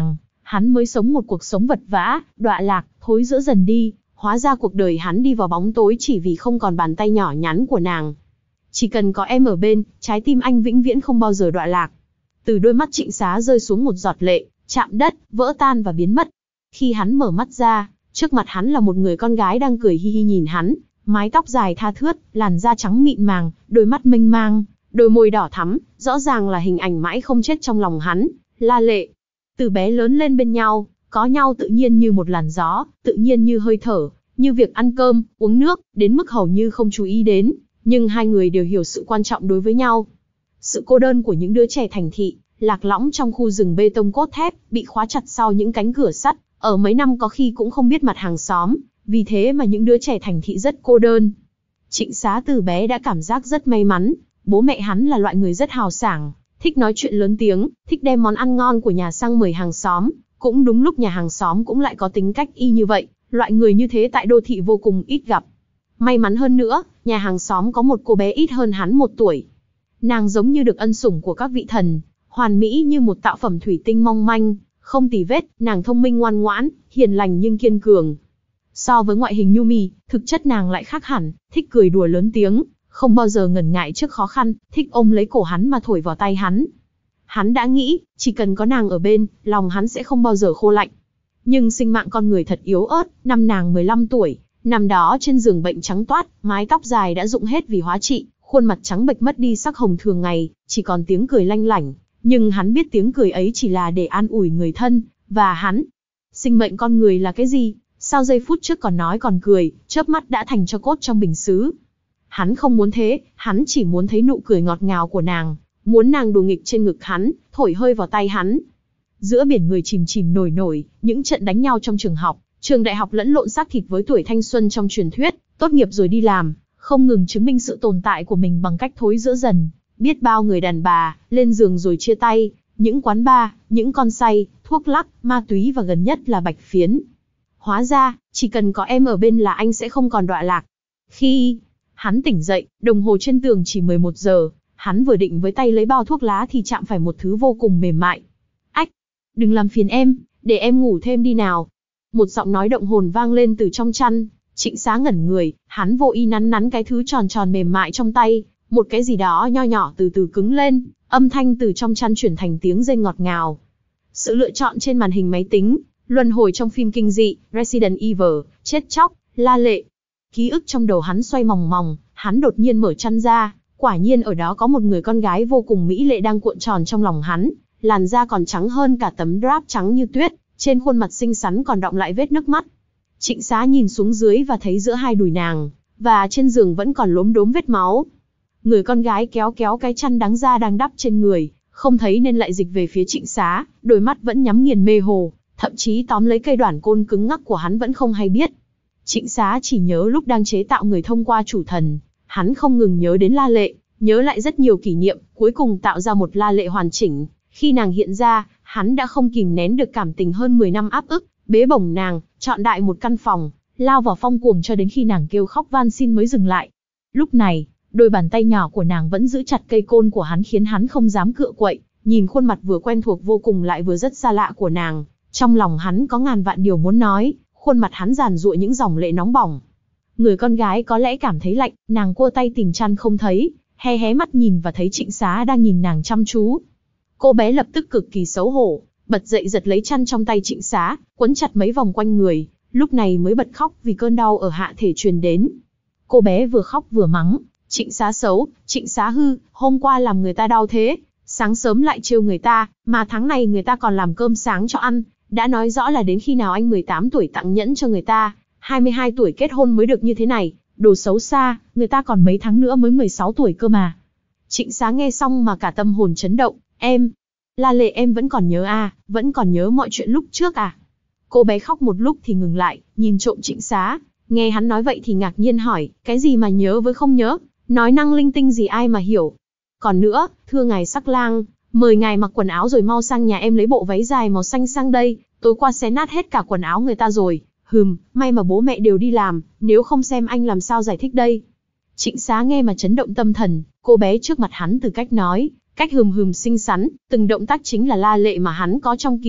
hắn mới sống một cuộc sống vật vã, đọa lạc, thối rữa dần đi, hóa ra cuộc đời hắn đi vào bóng tối chỉ vì không còn bàn tay nhỏ nhắn của nàng. Chỉ cần có em ở bên, trái tim anh vĩnh viễn không bao giờ đọa lạc. Từ đôi mắt Trịnh Xá rơi xuống một giọt lệ, chạm đất, vỡ tan và biến mất. Khi hắn mở mắt ra, trước mặt hắn là một người con gái đang cười hi hi nhìn hắn, mái tóc dài tha thướt, làn da trắng mịn màng, đôi mắt mênh mang, đôi môi đỏ thắm, rõ ràng là hình ảnh mãi không chết trong lòng hắn, La Lệ. Từ bé lớn lên bên nhau, có nhau tự nhiên như một làn gió, tự nhiên như hơi thở, như việc ăn cơm, uống nước, đến mức hầu như không chú ý đến, nhưng hai người đều hiểu sự quan trọng đối với nhau. Sự cô đơn của những đứa trẻ thành thị, lạc lõng trong khu rừng bê tông cốt thép, bị khóa chặt sau những cánh cửa sắt, ở mấy năm có khi cũng không biết mặt hàng xóm, vì thế mà những đứa trẻ thành thị rất cô đơn. Trịnh Xá từ bé đã cảm giác rất may mắn, bố mẹ hắn là loại người rất hào sảng, thích nói chuyện lớn tiếng, thích đem món ăn ngon của nhà sang mời hàng xóm, cũng đúng lúc nhà hàng xóm cũng lại có tính cách y như vậy, loại người như thế tại đô thị vô cùng ít gặp. May mắn hơn nữa, nhà hàng xóm có một cô bé ít hơn hắn một tuổi. Nàng giống như được ân sủng của các vị thần, hoàn mỹ như một tạo phẩm thủy tinh mong manh, không tì vết, nàng thông minh ngoan ngoãn, hiền lành nhưng kiên cường. So với ngoại hình nhu mì, thực chất nàng lại khác hẳn, thích cười đùa lớn tiếng, không bao giờ ngần ngại trước khó khăn, thích ôm lấy cổ hắn mà thổi vào tay hắn. Hắn đã nghĩ, chỉ cần có nàng ở bên, lòng hắn sẽ không bao giờ khô lạnh. Nhưng sinh mạng con người thật yếu ớt, năm nàng mười lăm tuổi, nằm đó trên giường bệnh trắng toát, mái tóc dài đã rụng hết vì hóa trị, khuôn mặt trắng bệch mất đi sắc hồng thường ngày, chỉ còn tiếng cười lanh lảnh. Nhưng hắn biết tiếng cười ấy chỉ là để an ủi người thân, và hắn. Sinh mệnh con người là cái gì? Sao giây phút trước còn nói còn cười, chớp mắt đã thành tro cốt trong bình sứ? Hắn không muốn thế, hắn chỉ muốn thấy nụ cười ngọt ngào của nàng, muốn nàng đùa nghịch trên ngực hắn, thổi hơi vào tay hắn. Giữa biển người chìm chìm nổi nổi, những trận đánh nhau trong trường học, trường đại học lẫn lộn xác thịt với tuổi thanh xuân trong truyền thuyết, tốt nghiệp rồi đi làm, không ngừng chứng minh sự tồn tại của mình bằng cách thối rữa dần. Biết bao người đàn bà, lên giường rồi chia tay, những quán bar, những con say, thuốc lắc, ma túy và gần nhất là bạch phiến. Hóa ra, chỉ cần có em ở bên là anh sẽ không còn đọa lạc. Khi hắn tỉnh dậy, đồng hồ trên tường chỉ mười một giờ, hắn vừa định với tay lấy bao thuốc lá thì chạm phải một thứ vô cùng mềm mại. Ách, đừng làm phiền em, để em ngủ thêm đi nào. Một giọng nói động hồn vang lên từ trong chăn. Trịnh Xá ngẩn người, hắn vô ý nắn nắn cái thứ tròn tròn mềm mại trong tay. Một cái gì đó nho nhỏ từ từ cứng lên, âm thanh từ trong chăn chuyển thành tiếng rên ngọt ngào. Sự lựa chọn trên màn hình máy tính, luân hồi trong phim kinh dị, Resident Evil, chết chóc, La Lệ. Ký ức trong đầu hắn xoay mòng mòng, hắn đột nhiên mở chăn ra, quả nhiên ở đó có một người con gái vô cùng mỹ lệ đang cuộn tròn trong lòng hắn, làn da còn trắng hơn cả tấm drap trắng như tuyết, trên khuôn mặt xinh xắn còn đọng lại vết nước mắt. Trịnh Xá nhìn xuống dưới và thấy giữa hai đùi nàng, và trên giường vẫn còn lốm đốm vết máu. Người con gái kéo kéo cái chăn đáng da đang đắp trên người, không thấy nên lại dịch về phía Trịnh Xá, đôi mắt vẫn nhắm nghiền mê hồ, thậm chí tóm lấy cây đoản côn cứng ngắc của hắn vẫn không hay biết. Trịnh Xá chỉ nhớ lúc đang chế tạo người thông qua chủ thần, hắn không ngừng nhớ đến La Lệ, nhớ lại rất nhiều kỷ niệm, cuối cùng tạo ra một La Lệ hoàn chỉnh. Khi nàng hiện ra, hắn đã không kìm nén được cảm tình hơn mười năm áp ức, bế bổng nàng, trọn đại một căn phòng, lao vào phong cuồng cho đến khi nàng kêu khóc van xin mới dừng lại. Lúc này, đôi bàn tay nhỏ của nàng vẫn giữ chặt cây côn của hắn khiến hắn không dám cựa quậy, nhìn khuôn mặt vừa quen thuộc vô cùng lại vừa rất xa lạ của nàng. Trong lòng hắn có ngàn vạn điều muốn nói, khuôn mặt hắn giàn giụa những dòng lệ nóng bỏng. Người con gái có lẽ cảm thấy lạnh, nàng cua tay tìm chăn không thấy, hé hé mắt nhìn và thấy Trịnh Xá đang nhìn nàng chăm chú. Cô bé lập tức cực kỳ xấu hổ, bật dậy giật lấy chăn trong tay Trịnh Xá, quấn chặt mấy vòng quanh người, lúc này mới bật khóc vì cơn đau ở hạ thể truyền đến. Cô bé vừa khóc vừa mắng, Trịnh Xá xấu, Trịnh Xá hư, hôm qua làm người ta đau thế, sáng sớm lại trêu người ta, mà tháng này người ta còn làm cơm sáng cho ăn, đã nói rõ là đến khi nào anh mười tám tuổi tặng nhẫn cho người ta, hai mươi hai tuổi kết hôn mới được như thế này, đồ xấu xa, người ta còn mấy tháng nữa mới mười sáu tuổi cơ mà. Trịnh Xá nghe xong mà cả tâm hồn chấn động, em, La Lệ em vẫn còn nhớ à, vẫn còn nhớ mọi chuyện lúc trước à. Cô bé khóc một lúc thì ngừng lại, nhìn trộm Trịnh Xá, nghe hắn nói vậy thì ngạc nhiên hỏi, cái gì mà nhớ với không nhớ, nói năng linh tinh gì ai mà hiểu. Còn nữa, thưa ngài Sắc Lang, mời ngài mặc quần áo rồi mau sang nhà em lấy bộ váy dài màu xanh sang đây, tối qua xé nát hết cả quần áo người ta rồi. Hừm, may mà bố mẹ đều đi làm, nếu không xem anh làm sao giải thích đây. Trịnh Xá nghe mà chấn động tâm thần, cô bé trước mặt hắn từ cách nói, cách hừm hừm xinh xắn, từng động tác chính là La Lệ mà hắn có trong ký ức,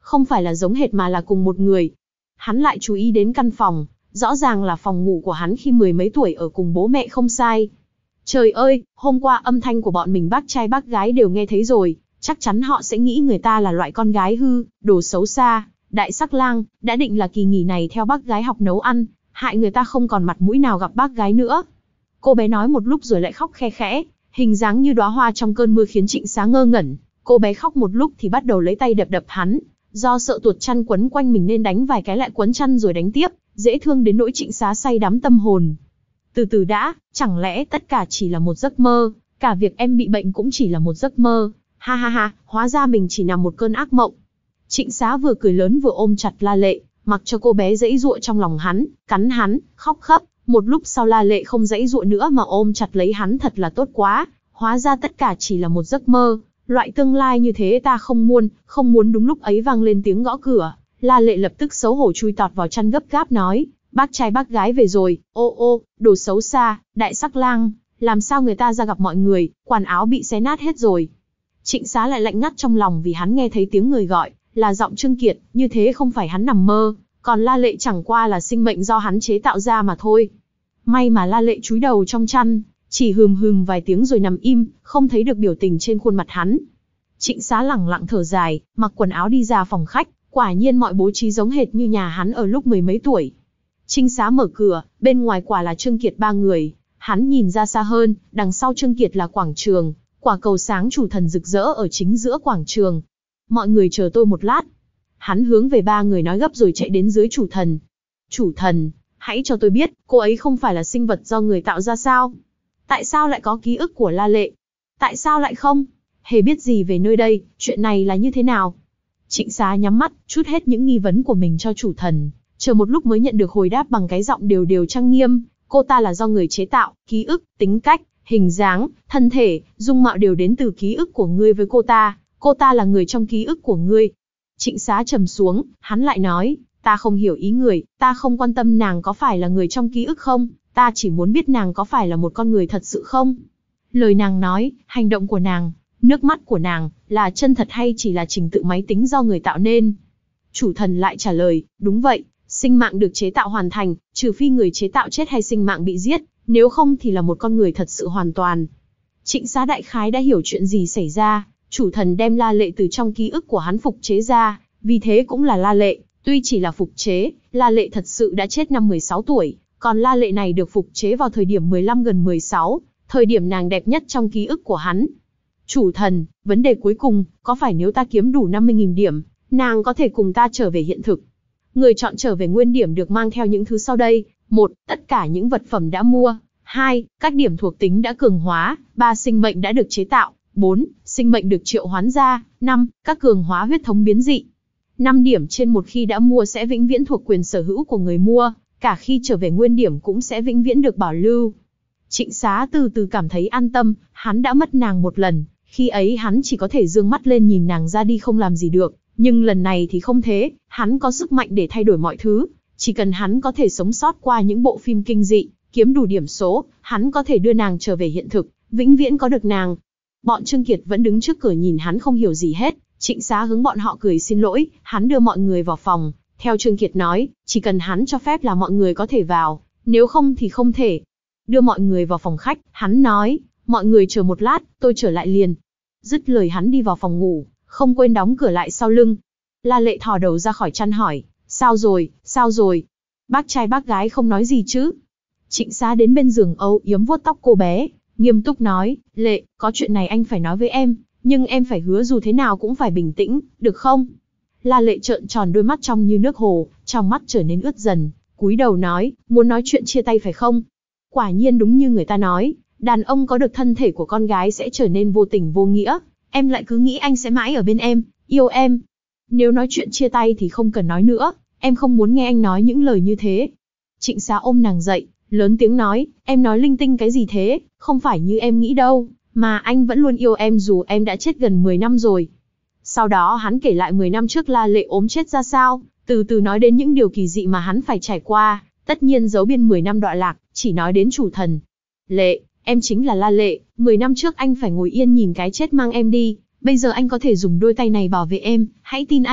không phải là giống hệt mà là cùng một người. Hắn lại chú ý đến căn phòng, rõ ràng là phòng ngủ của hắn khi mười mấy tuổi ở cùng bố mẹ không sai. Trời ơi, hôm qua âm thanh của bọn mình bác trai bác gái đều nghe thấy rồi, chắc chắn họ sẽ nghĩ người ta là loại con gái hư, đồ xấu xa, đại sắc lang, đã định là kỳ nghỉ này theo bác gái học nấu ăn, hại người ta không còn mặt mũi nào gặp bác gái nữa. Cô bé nói một lúc rồi lại khóc khe khẽ, hình dáng như đóa hoa trong cơn mưa khiến Trịnh Xá ngơ ngẩn. Cô bé khóc một lúc thì bắt đầu lấy tay đập đập hắn, do sợ tuột chăn quấn quanh mình nên đánh vài cái lại quấn chăn rồi đánh tiếp, dễ thương đến nỗi Trịnh Xá say đắm tâm hồn. Từ từ đã, chẳng lẽ tất cả chỉ là một giấc mơ, cả việc em bị bệnh cũng chỉ là một giấc mơ, ha ha ha, hóa ra mình chỉ nằm một cơn ác mộng. Trịnh Xá vừa cười lớn vừa ôm chặt La Lệ, mặc cho cô bé giãy giụa trong lòng hắn, cắn hắn, khóc khấp. Một lúc sau La Lệ không giãy giụa nữa mà ôm chặt lấy hắn, thật là tốt quá, hóa ra tất cả chỉ là một giấc mơ, loại tương lai như thế ta không muốn, không muốn. Đúng lúc ấy vang lên tiếng gõ cửa, La Lệ lập tức xấu hổ chui tọt vào chăn gấp gáp nói, bác trai bác gái về rồi, ô ô, đồ xấu xa, đại sắc lang, làm sao người ta ra gặp mọi người, quần áo bị xé nát hết rồi. Trịnh Xá lại lạnh ngắt trong lòng vì hắn nghe thấy tiếng người gọi, là giọng Trương Kiệt, như thế không phải hắn nằm mơ, còn La Lệ chẳng qua là sinh mệnh do hắn chế tạo ra mà thôi. May mà La Lệ chúi đầu trong chăn, chỉ hừm hừm vài tiếng rồi nằm im, không thấy được biểu tình trên khuôn mặt hắn. Trịnh Xá lẳng lặng thở dài, mặc quần áo đi ra phòng khách, quả nhiên mọi bố trí giống hệt như nhà hắn ở lúc mười mấy tuổi. Trinh Xá mở cửa, bên ngoài quả là Trương Kiệt ba người, hắn nhìn ra xa hơn, đằng sau Trương Kiệt là quảng trường, quả cầu sáng chủ thần rực rỡ ở chính giữa quảng trường. Mọi người chờ tôi một lát. Hắn hướng về ba người nói gấp rồi chạy đến dưới chủ thần. Chủ thần, hãy cho tôi biết, cô ấy không phải là sinh vật do người tạo ra sao? Tại sao lại có ký ức của La Lệ? Tại sao lại không hề biết gì về nơi đây, chuyện này là như thế nào? Trịnh Xá nhắm mắt, trút hết những nghi vấn của mình cho chủ thần, chờ một lúc mới nhận được hồi đáp bằng cái giọng đều đều trang nghiêm, cô ta là do người chế tạo, ký ức, tính cách, hình dáng, thân thể, dung mạo đều đến từ ký ức của ngươi với cô ta, cô ta là người trong ký ức của ngươi. Trịnh Xá trầm xuống, hắn lại nói, ta không hiểu ý người, ta không quan tâm nàng có phải là người trong ký ức không, ta chỉ muốn biết nàng có phải là một con người thật sự không. Lời nàng nói, hành động của nàng, nước mắt của nàng, là chân thật hay chỉ là trình tự máy tính do người tạo nên? Chủ thần lại trả lời, đúng vậy, sinh mạng được chế tạo hoàn thành, trừ phi người chế tạo chết hay sinh mạng bị giết, nếu không thì là một con người thật sự hoàn toàn. Trịnh Xá đại khái đã hiểu chuyện gì xảy ra, chủ thần đem La Lệ từ trong ký ức của hắn phục chế ra, vì thế cũng là La Lệ, tuy chỉ là phục chế, La Lệ thật sự đã chết năm mười sáu tuổi, còn La Lệ này được phục chế vào thời điểm mười lăm gần mười sáu, thời điểm nàng đẹp nhất trong ký ức của hắn. Chủ thần, vấn đề cuối cùng, có phải nếu ta kiếm đủ năm mươi nghìn điểm, nàng có thể cùng ta trở về hiện thực? Người chọn trở về nguyên điểm được mang theo những thứ sau đây. Một, tất cả những vật phẩm đã mua. Hai, các điểm thuộc tính đã cường hóa. Ba, sinh mệnh đã được chế tạo. Bốn, sinh mệnh được triệu hoán ra. Năm, các cường hóa huyết thống biến dị. Năm điểm trên một khi đã mua sẽ vĩnh viễn thuộc quyền sở hữu của người mua, cả khi trở về nguyên điểm cũng sẽ vĩnh viễn được bảo lưu. Trịnh Xá từ từ cảm thấy an tâm, hắn đã mất nàng một lần, khi ấy hắn chỉ có thể dương mắt lên nhìn nàng ra đi không làm gì được, nhưng lần này thì không thế, hắn có sức mạnh để thay đổi mọi thứ, chỉ cần hắn có thể sống sót qua những bộ phim kinh dị, kiếm đủ điểm số, hắn có thể đưa nàng trở về hiện thực, vĩnh viễn có được nàng. Bọn Trương Kiệt vẫn đứng trước cửa nhìn hắn không hiểu gì hết, Trịnh Xá hướng bọn họ cười xin lỗi, hắn đưa mọi người vào phòng, theo Trương Kiệt nói, chỉ cần hắn cho phép là mọi người có thể vào, nếu không thì không thể. Đưa mọi người vào phòng khách, hắn nói, mọi người chờ một lát, tôi trở lại liền. Dứt lời hắn đi vào phòng ngủ, không quên đóng cửa lại sau lưng. La Lệ thò đầu ra khỏi chăn hỏi, sao rồi, sao rồi? Bác trai bác gái không nói gì chứ? Trịnh Xá đến bên giường âu yếm vuốt tóc cô bé, nghiêm túc nói, Lệ, có chuyện này anh phải nói với em, nhưng em phải hứa dù thế nào cũng phải bình tĩnh, được không? La Lệ trợn tròn đôi mắt trong như nước hồ, trong mắt trở nên ướt dần, cúi đầu nói, muốn nói chuyện chia tay phải không? Quả nhiên đúng như người ta nói, đàn ông có được thân thể của con gái sẽ trở nên vô tình vô nghĩa, em lại cứ nghĩ anh sẽ mãi ở bên em, yêu em. Nếu nói chuyện chia tay thì không cần nói nữa, em không muốn nghe anh nói những lời như thế. Trịnh Xá ôm nàng dậy, lớn tiếng nói, em nói linh tinh cái gì thế, không phải như em nghĩ đâu, mà anh vẫn luôn yêu em dù em đã chết gần mười năm rồi. Sau đó hắn kể lại mười năm trước La Lệ ốm chết ra sao, từ từ nói đến những điều kỳ dị mà hắn phải trải qua, tất nhiên giấu biên mười năm đọa lạc, chỉ nói đến chủ thần. Lệ, em chính là La Lệ, mười năm trước anh phải ngồi yên nhìn cái chết mang em đi, bây giờ anh có thể dùng đôi tay này bảo vệ em, hãy tin anh,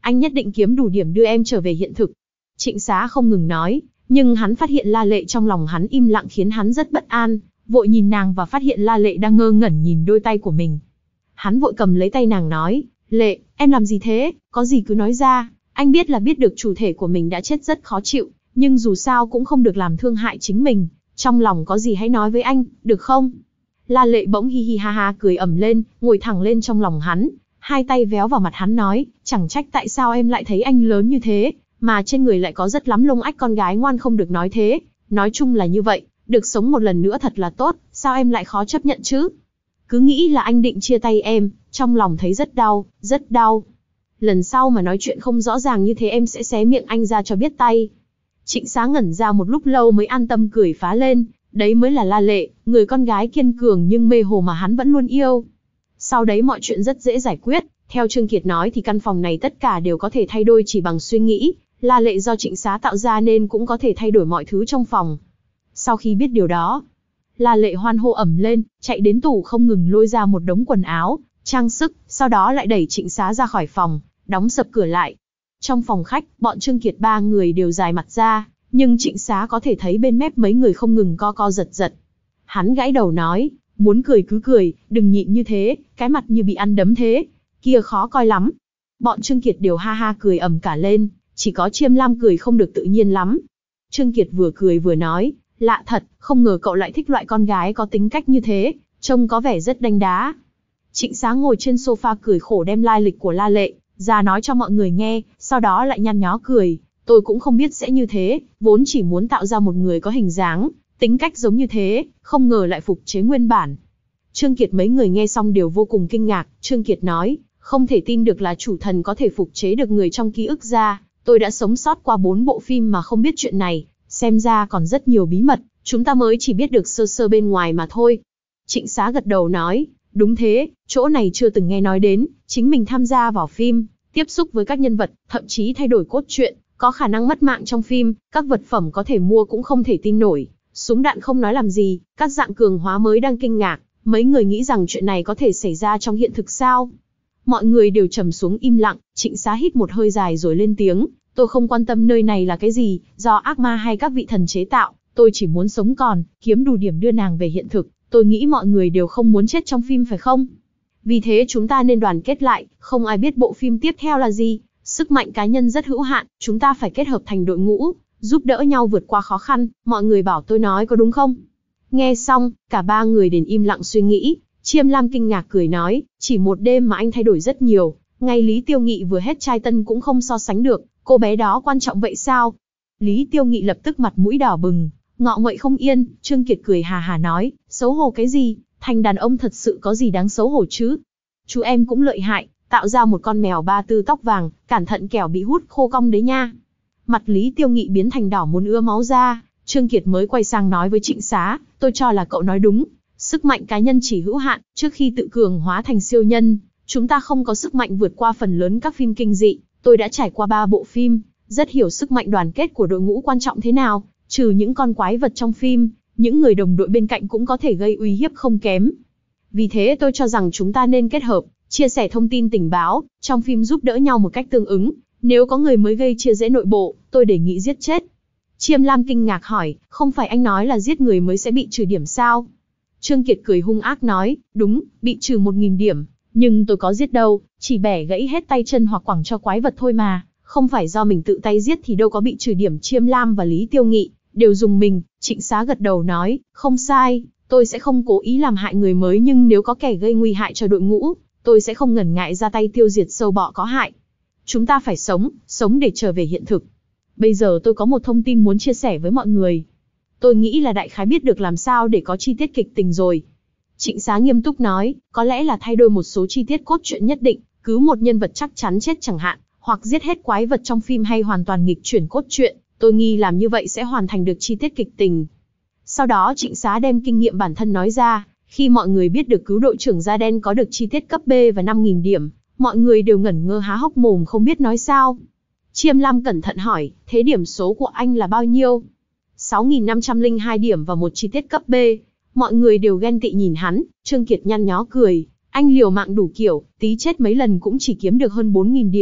anh nhất định kiếm đủ điểm đưa em trở về hiện thực. Trịnh Xá không ngừng nói, nhưng hắn phát hiện La Lệ trong lòng hắn im lặng khiến hắn rất bất an, vội nhìn nàng và phát hiện La Lệ đang ngơ ngẩn nhìn đôi tay của mình. Hắn vội cầm lấy tay nàng nói, Lệ, em làm gì thế, có gì cứ nói ra, anh biết là biết được chủ thể của mình đã chết rất khó chịu, nhưng dù sao cũng không được làm thương hại chính mình, trong lòng có gì hãy nói với anh, được không? La Lệ bỗng hi hi ha ha cười ầm lên, ngồi thẳng lên trong lòng hắn, hai tay véo vào mặt hắn nói, chẳng trách tại sao em lại thấy anh lớn như thế, mà trên người lại có rất lắm lông ách, con gái ngoan không được nói thế, nói chung là như vậy, được sống một lần nữa thật là tốt, sao em lại khó chấp nhận chứ? Cứ nghĩ là anh định chia tay em, trong lòng thấy rất đau, rất đau. Lần sau mà nói chuyện không rõ ràng như thế em sẽ xé miệng anh ra cho biết tay. Trịnh Xá ngẩn ra một lúc lâu mới an tâm cười phá lên, đấy mới là La Lệ, người con gái kiên cường nhưng mê hồ mà hắn vẫn luôn yêu. Sau đấy mọi chuyện rất dễ giải quyết, theo Trương Kiệt nói thì căn phòng này tất cả đều có thể thay đổi chỉ bằng suy nghĩ, La Lệ do Trịnh Xá tạo ra nên cũng có thể thay đổi mọi thứ trong phòng. Sau khi biết điều đó, La Lệ hoan hô ẩm lên, chạy đến tủ không ngừng lôi ra một đống quần áo, trang sức, sau đó lại đẩy Trịnh Xá ra khỏi phòng, đóng sập cửa lại. Trong phòng khách, bọn Trương Kiệt ba người đều dài mặt ra, nhưng Trịnh Xá có thể thấy bên mép mấy người không ngừng co co giật giật. Hắn gãi đầu nói, muốn cười cứ cười, đừng nhịn như thế, cái mặt như bị ăn đấm thế, kia khó coi lắm. Bọn Trương Kiệt đều ha ha cười ầm cả lên, chỉ có Chiêm Lam cười không được tự nhiên lắm. Trương Kiệt vừa cười vừa nói, lạ thật, không ngờ cậu lại thích loại con gái có tính cách như thế, trông có vẻ rất đanh đá. Trịnh Xá ngồi trên sofa cười khổ đem lai lịch của La Lệ ra nói cho mọi người nghe, sau đó lại nhăn nhó cười, tôi cũng không biết sẽ như thế, vốn chỉ muốn tạo ra một người có hình dáng, tính cách giống như thế, không ngờ lại phục chế nguyên bản. Trương Kiệt mấy người nghe xong đều vô cùng kinh ngạc, Trương Kiệt nói, không thể tin được là chủ thần có thể phục chế được người trong ký ức ra, tôi đã sống sót qua bốn bộ phim mà không biết chuyện này, xem ra còn rất nhiều bí mật, chúng ta mới chỉ biết được sơ sơ bên ngoài mà thôi. Trịnh Xá gật đầu nói, đúng thế, chỗ này chưa từng nghe nói đến, chính mình tham gia vào phim, tiếp xúc với các nhân vật, thậm chí thay đổi cốt truyện, có khả năng mất mạng trong phim, các vật phẩm có thể mua cũng không thể tin nổi, súng đạn không nói làm gì, các dạng cường hóa mới đang kinh ngạc, mấy người nghĩ rằng chuyện này có thể xảy ra trong hiện thực sao? Mọi người đều trầm xuống im lặng, Trịnh Xá hít một hơi dài rồi lên tiếng, tôi không quan tâm nơi này là cái gì, do ác ma hay các vị thần chế tạo, tôi chỉ muốn sống còn, kiếm đủ điểm đưa nàng về hiện thực, tôi nghĩ mọi người đều không muốn chết trong phim phải không? Vì thế chúng ta nên đoàn kết lại, không ai biết bộ phim tiếp theo là gì, sức mạnh cá nhân rất hữu hạn, chúng ta phải kết hợp thành đội ngũ, giúp đỡ nhau vượt qua khó khăn, mọi người bảo tôi nói có đúng không? Nghe xong, cả ba người đến im lặng suy nghĩ, Chiêm Lam kinh ngạc cười nói, chỉ một đêm mà anh thay đổi rất nhiều, ngay Lý Tiêu Nghị vừa hết trai tân cũng không so sánh được, cô bé đó quan trọng vậy sao? Lý Tiêu Nghị lập tức mặt mũi đỏ bừng, ngọ nguậy không yên, Trương Kiệt cười hà hà nói, xấu hổ cái gì, thành đàn ông thật sự có gì đáng xấu hổ chứ? Chú em cũng lợi hại, tạo ra một con mèo ba tư tóc vàng, cẩn thận kẻo bị hút khô cong đấy nha. Mặt Lý Tiêu Nghị biến thành đỏ muốn ứa máu ra, Trương Kiệt mới quay sang nói với Trịnh Xá, tôi cho là cậu nói đúng, sức mạnh cá nhân chỉ hữu hạn, trước khi tự cường hóa thành siêu nhân, chúng ta không có sức mạnh vượt qua phần lớn các phim kinh dị, tôi đã trải qua ba bộ phim, rất hiểu sức mạnh đoàn kết của đội ngũ quan trọng thế nào, trừ những con quái vật trong phim, những người đồng đội bên cạnh cũng có thể gây uy hiếp không kém. Vì thế tôi cho rằng chúng ta nên kết hợp, chia sẻ thông tin tình báo, trong phim giúp đỡ nhau một cách tương ứng, nếu có người mới gây chia rẽ nội bộ, tôi đề nghị giết chết. Chiêm Lam kinh ngạc hỏi, không phải anh nói là giết người mới sẽ bị trừ điểm sao? Trương Kiệt cười hung ác nói, đúng, bị trừ một nghìn điểm, nhưng tôi có giết đâu, chỉ bẻ gãy hết tay chân hoặc quẳng cho quái vật thôi mà, không phải do mình tự tay giết thì đâu có bị trừ điểm. Chiêm Lam và Lý Tiêu Nghị đều dùng mình. Trịnh Xá gật đầu nói, không sai, tôi sẽ không cố ý làm hại người mới, nhưng nếu có kẻ gây nguy hại cho đội ngũ, tôi sẽ không ngần ngại ra tay tiêu diệt sâu bọ có hại. Chúng ta phải sống, sống để trở về hiện thực. Bây giờ tôi có một thông tin muốn chia sẻ với mọi người. Tôi nghĩ là đại khái biết được làm sao để có chi tiết kịch tình rồi. Trịnh Xá nghiêm túc nói, có lẽ là thay đổi một số chi tiết cốt truyện nhất định, cứu một nhân vật chắc chắn chết chẳng hạn, hoặc giết hết quái vật trong phim, hay hoàn toàn nghịch chuyển cốt truyện. Tôi nghi làm như vậy sẽ hoàn thành được chi tiết kịch tình. Sau đó Trịnh Xá đem kinh nghiệm bản thân nói ra, khi mọi người biết được cứu đội trưởng da đen có được chi tiết cấp B và năm nghìn điểm, mọi người đều ngẩn ngơ há hốc mồm không biết nói sao. Chiêm Lam cẩn thận hỏi, thế điểm số của anh là bao nhiêu? sáu nghìn năm trăm lẻ hai điểm và một chi tiết cấp B. Mọi người đều ghen tị nhìn hắn, Trương Kiệt nhăn nhó cười, anh liều mạng đủ kiểu, tí chết mấy lần cũng chỉ kiếm được hơn bốn nghìn điểm,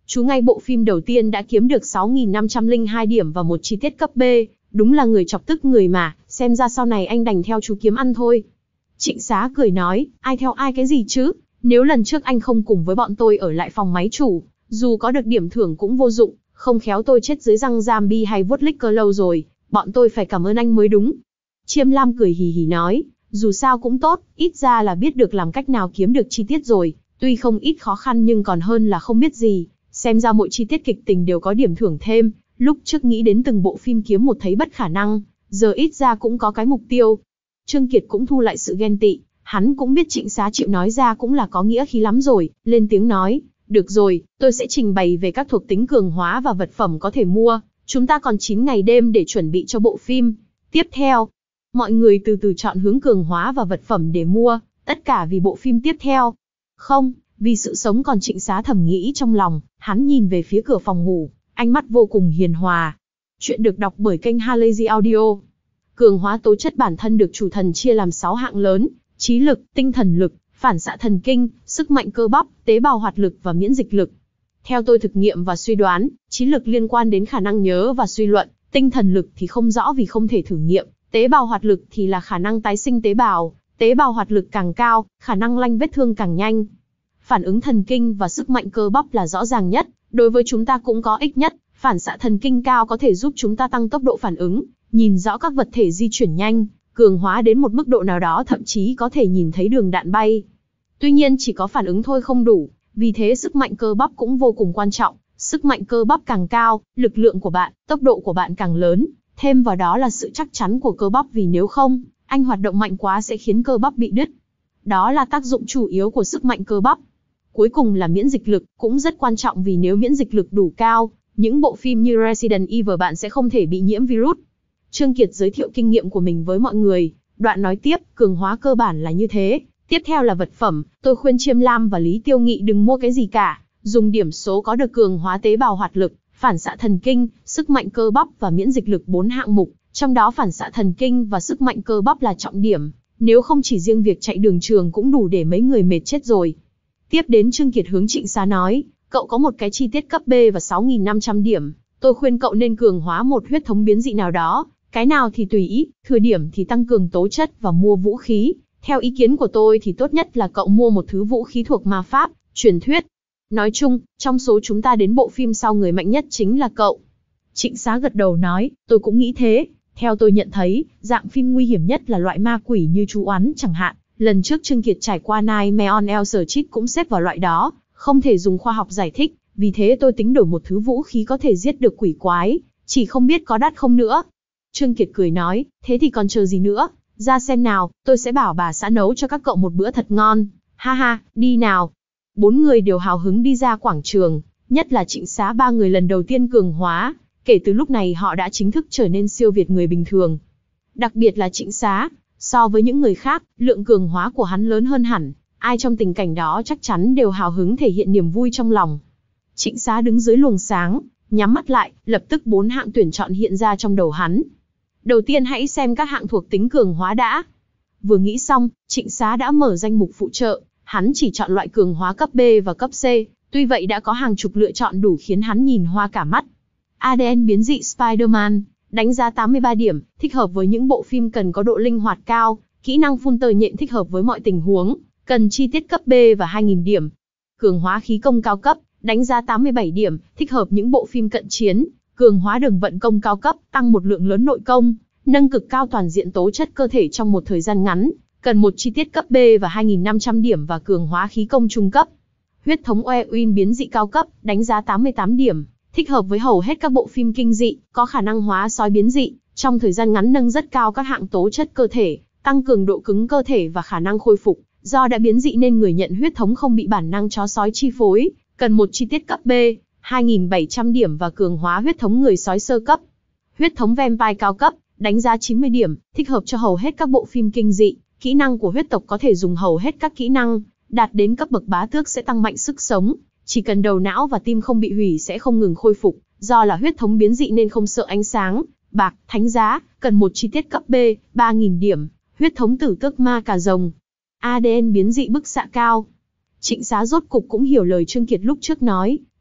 Chú ngay bộ phim đầu tiên đã kiếm được sáu nghìn năm trăm lẻ hai điểm và một chi tiết cấp B, đúng là người chọc tức người mà, xem ra sau này anh đành theo chú kiếm ăn thôi. Trịnh Xá cười nói, ai theo ai cái gì chứ, nếu lần trước anh không cùng với bọn tôi ở lại phòng máy chủ, dù có được điểm thưởng cũng vô dụng, không khéo tôi chết dưới răng zombie hay vuốt licker lâu rồi, bọn tôi phải cảm ơn anh mới đúng. Chiêm Lam cười hì hì nói, dù sao cũng tốt, ít ra là biết được làm cách nào kiếm được chi tiết rồi, tuy không ít khó khăn nhưng còn hơn là không biết gì, xem ra mỗi chi tiết kịch tình đều có điểm thưởng thêm, lúc trước nghĩ đến từng bộ phim kiếm một thấy bất khả năng, giờ ít ra cũng có cái mục tiêu. Trương Kiệt cũng thu lại sự ghen tị, hắn cũng biết Trịnh Xá chịu nói ra cũng là có nghĩa khí lắm rồi, lên tiếng nói, được rồi, tôi sẽ trình bày về các thuộc tính cường hóa và vật phẩm có thể mua, chúng ta còn chín ngày đêm để chuẩn bị cho bộ phim. Tiếp theo, mọi người từ từ chọn hướng cường hóa và vật phẩm để mua, tất cả vì bộ phim tiếp theo. Không, vì sự sống còn. Trịnh Xá thầm nghĩ trong lòng, hắn nhìn về phía cửa phòng ngủ, ánh mắt vô cùng hiền hòa. Chuyện được đọc bởi kênh Halazy Audio. Cường hóa tố chất bản thân được chủ thần chia làm sáu hạng lớn, trí lực, tinh thần lực, phản xạ thần kinh, sức mạnh cơ bắp, tế bào hoạt lực và miễn dịch lực. Theo tôi thực nghiệm và suy đoán, trí lực liên quan đến khả năng nhớ và suy luận, tinh thần lực thì không rõ vì không thể thử nghiệm, tế bào hoạt lực thì là khả năng tái sinh tế bào, tế bào hoạt lực càng cao, khả năng lanh vết thương càng nhanh. Phản ứng thần kinh và sức mạnh cơ bắp là rõ ràng nhất, đối với chúng ta cũng có ích nhất, phản xạ thần kinh cao có thể giúp chúng ta tăng tốc độ phản ứng, nhìn rõ các vật thể di chuyển nhanh, cường hóa đến một mức độ nào đó thậm chí có thể nhìn thấy đường đạn bay. Tuy nhiên chỉ có phản ứng thôi không đủ, vì thế sức mạnh cơ bắp cũng vô cùng quan trọng, sức mạnh cơ bắp càng cao, lực lượng của bạn, tốc độ của bạn càng lớn, thêm vào đó là sự chắc chắn của cơ bắp vì nếu không, anh hoạt động mạnh quá sẽ khiến cơ bắp bị đứt. Đó là tác dụng chủ yếu của sức mạnh cơ bắp. Cuối cùng là miễn dịch lực, cũng rất quan trọng vì nếu miễn dịch lực đủ cao, những bộ phim như Resident Evil bạn sẽ không thể bị nhiễm virus. Trương Kiệt giới thiệu kinh nghiệm của mình với mọi người, đoạn nói tiếp, cường hóa cơ bản là như thế, tiếp theo là vật phẩm, tôi khuyên Chiêm Lam và Lý Tiêu Nghị đừng mua cái gì cả, dùng điểm số có được cường hóa tế bào hoạt lực, phản xạ thần kinh, sức mạnh cơ bắp và miễn dịch lực bốn hạng mục, trong đó phản xạ thần kinh và sức mạnh cơ bắp là trọng điểm, nếu không chỉ riêng việc chạy đường trường cũng đủ để mấy người mệt chết rồi. Tiếp đến Trương Kiệt hướng Trịnh Xá nói, cậu có một cái chi tiết cấp B và sáu nghìn năm trăm điểm, tôi khuyên cậu nên cường hóa một huyết thống biến dị nào đó, cái nào thì tùy ý, thừa điểm thì tăng cường tố chất và mua vũ khí. Theo ý kiến của tôi thì tốt nhất là cậu mua một thứ vũ khí thuộc ma pháp, truyền thuyết. Nói chung, trong số chúng ta đến bộ phim sau người mạnh nhất chính là cậu. Trịnh Xá gật đầu nói, tôi cũng nghĩ thế. Theo tôi nhận thấy, dạng phim nguy hiểm nhất là loại ma quỷ như chú oán chẳng hạn. Lần trước Trương Kiệt trải qua Nightmare on Elm Street cũng xếp vào loại đó, không thể dùng khoa học giải thích. Vì thế tôi tính đổi một thứ vũ khí có thể giết được quỷ quái, chỉ không biết có đắt không nữa. Trương Kiệt cười nói, thế thì còn chờ gì nữa, ra xem nào, tôi sẽ bảo bà xã nấu cho các cậu một bữa thật ngon, ha ha, đi nào. Bốn người đều hào hứng đi ra quảng trường, nhất là Trịnh Xá ba người lần đầu tiên cường hóa, kể từ lúc này họ đã chính thức trở nên siêu việt người bình thường. Đặc biệt là Trịnh Xá, so với những người khác, lượng cường hóa của hắn lớn hơn hẳn, ai trong tình cảnh đó chắc chắn đều hào hứng thể hiện niềm vui trong lòng. Trịnh Xá đứng dưới luồng sáng, nhắm mắt lại, lập tức bốn hạng tuyển chọn hiện ra trong đầu hắn. Đầu tiên hãy xem các hạng thuộc tính cường hóa đã. Vừa nghĩ xong, Trịnh Xá đã mở danh mục phụ trợ, hắn chỉ chọn loại cường hóa cấp B và cấp C, tuy vậy đã có hàng chục lựa chọn đủ khiến hắn nhìn hoa cả mắt. a đê en biến dị Spider-Man, đánh giá tám mươi ba điểm, thích hợp với những bộ phim cần có độ linh hoạt cao, kỹ năng phun tờ nhện thích hợp với mọi tình huống, cần chi tiết cấp B và hai nghìn điểm. Cường hóa khí công cao cấp, đánh giá tám mươi bảy điểm, thích hợp những bộ phim cận chiến, cường hóa đường vận công cao cấp, tăng một lượng lớn nội công, nâng cực cao toàn diện tố chất cơ thể trong một thời gian ngắn, cần một chi tiết cấp B và hai nghìn năm trăm điểm và cường hóa khí công trung cấp. Huyết thống Oewin biến dị cao cấp, đánh giá tám mươi tám điểm, thích hợp với hầu hết các bộ phim kinh dị, có khả năng hóa sói biến dị, trong thời gian ngắn nâng rất cao các hạng tố chất cơ thể, tăng cường độ cứng cơ thể và khả năng khôi phục. Do đã biến dị nên người nhận huyết thống không bị bản năng chó sói chi phối, cần một chi tiết cấp B, hai nghìn bảy trăm điểm và cường hóa huyết thống người sói sơ cấp. Huyết thống vampire cao cấp, đánh giá chín mươi điểm, thích hợp cho hầu hết các bộ phim kinh dị, kỹ năng của huyết tộc có thể dùng hầu hết các kỹ năng, đạt đến cấp bậc bá tước sẽ tăng mạnh sức sống, chỉ cần đầu não và tim không bị hủy sẽ không ngừng khôi phục, do là huyết thống biến dị nên không sợ ánh sáng, bạc, thánh giá, cần một chi tiết cấp B, ba nghìn điểm, huyết thống tử tước ma cà rồng. a đê en biến dị bức xạ cao. Trịnh Xá rốt cục cũng hiểu lời Trương Kiệt lúc trước nói,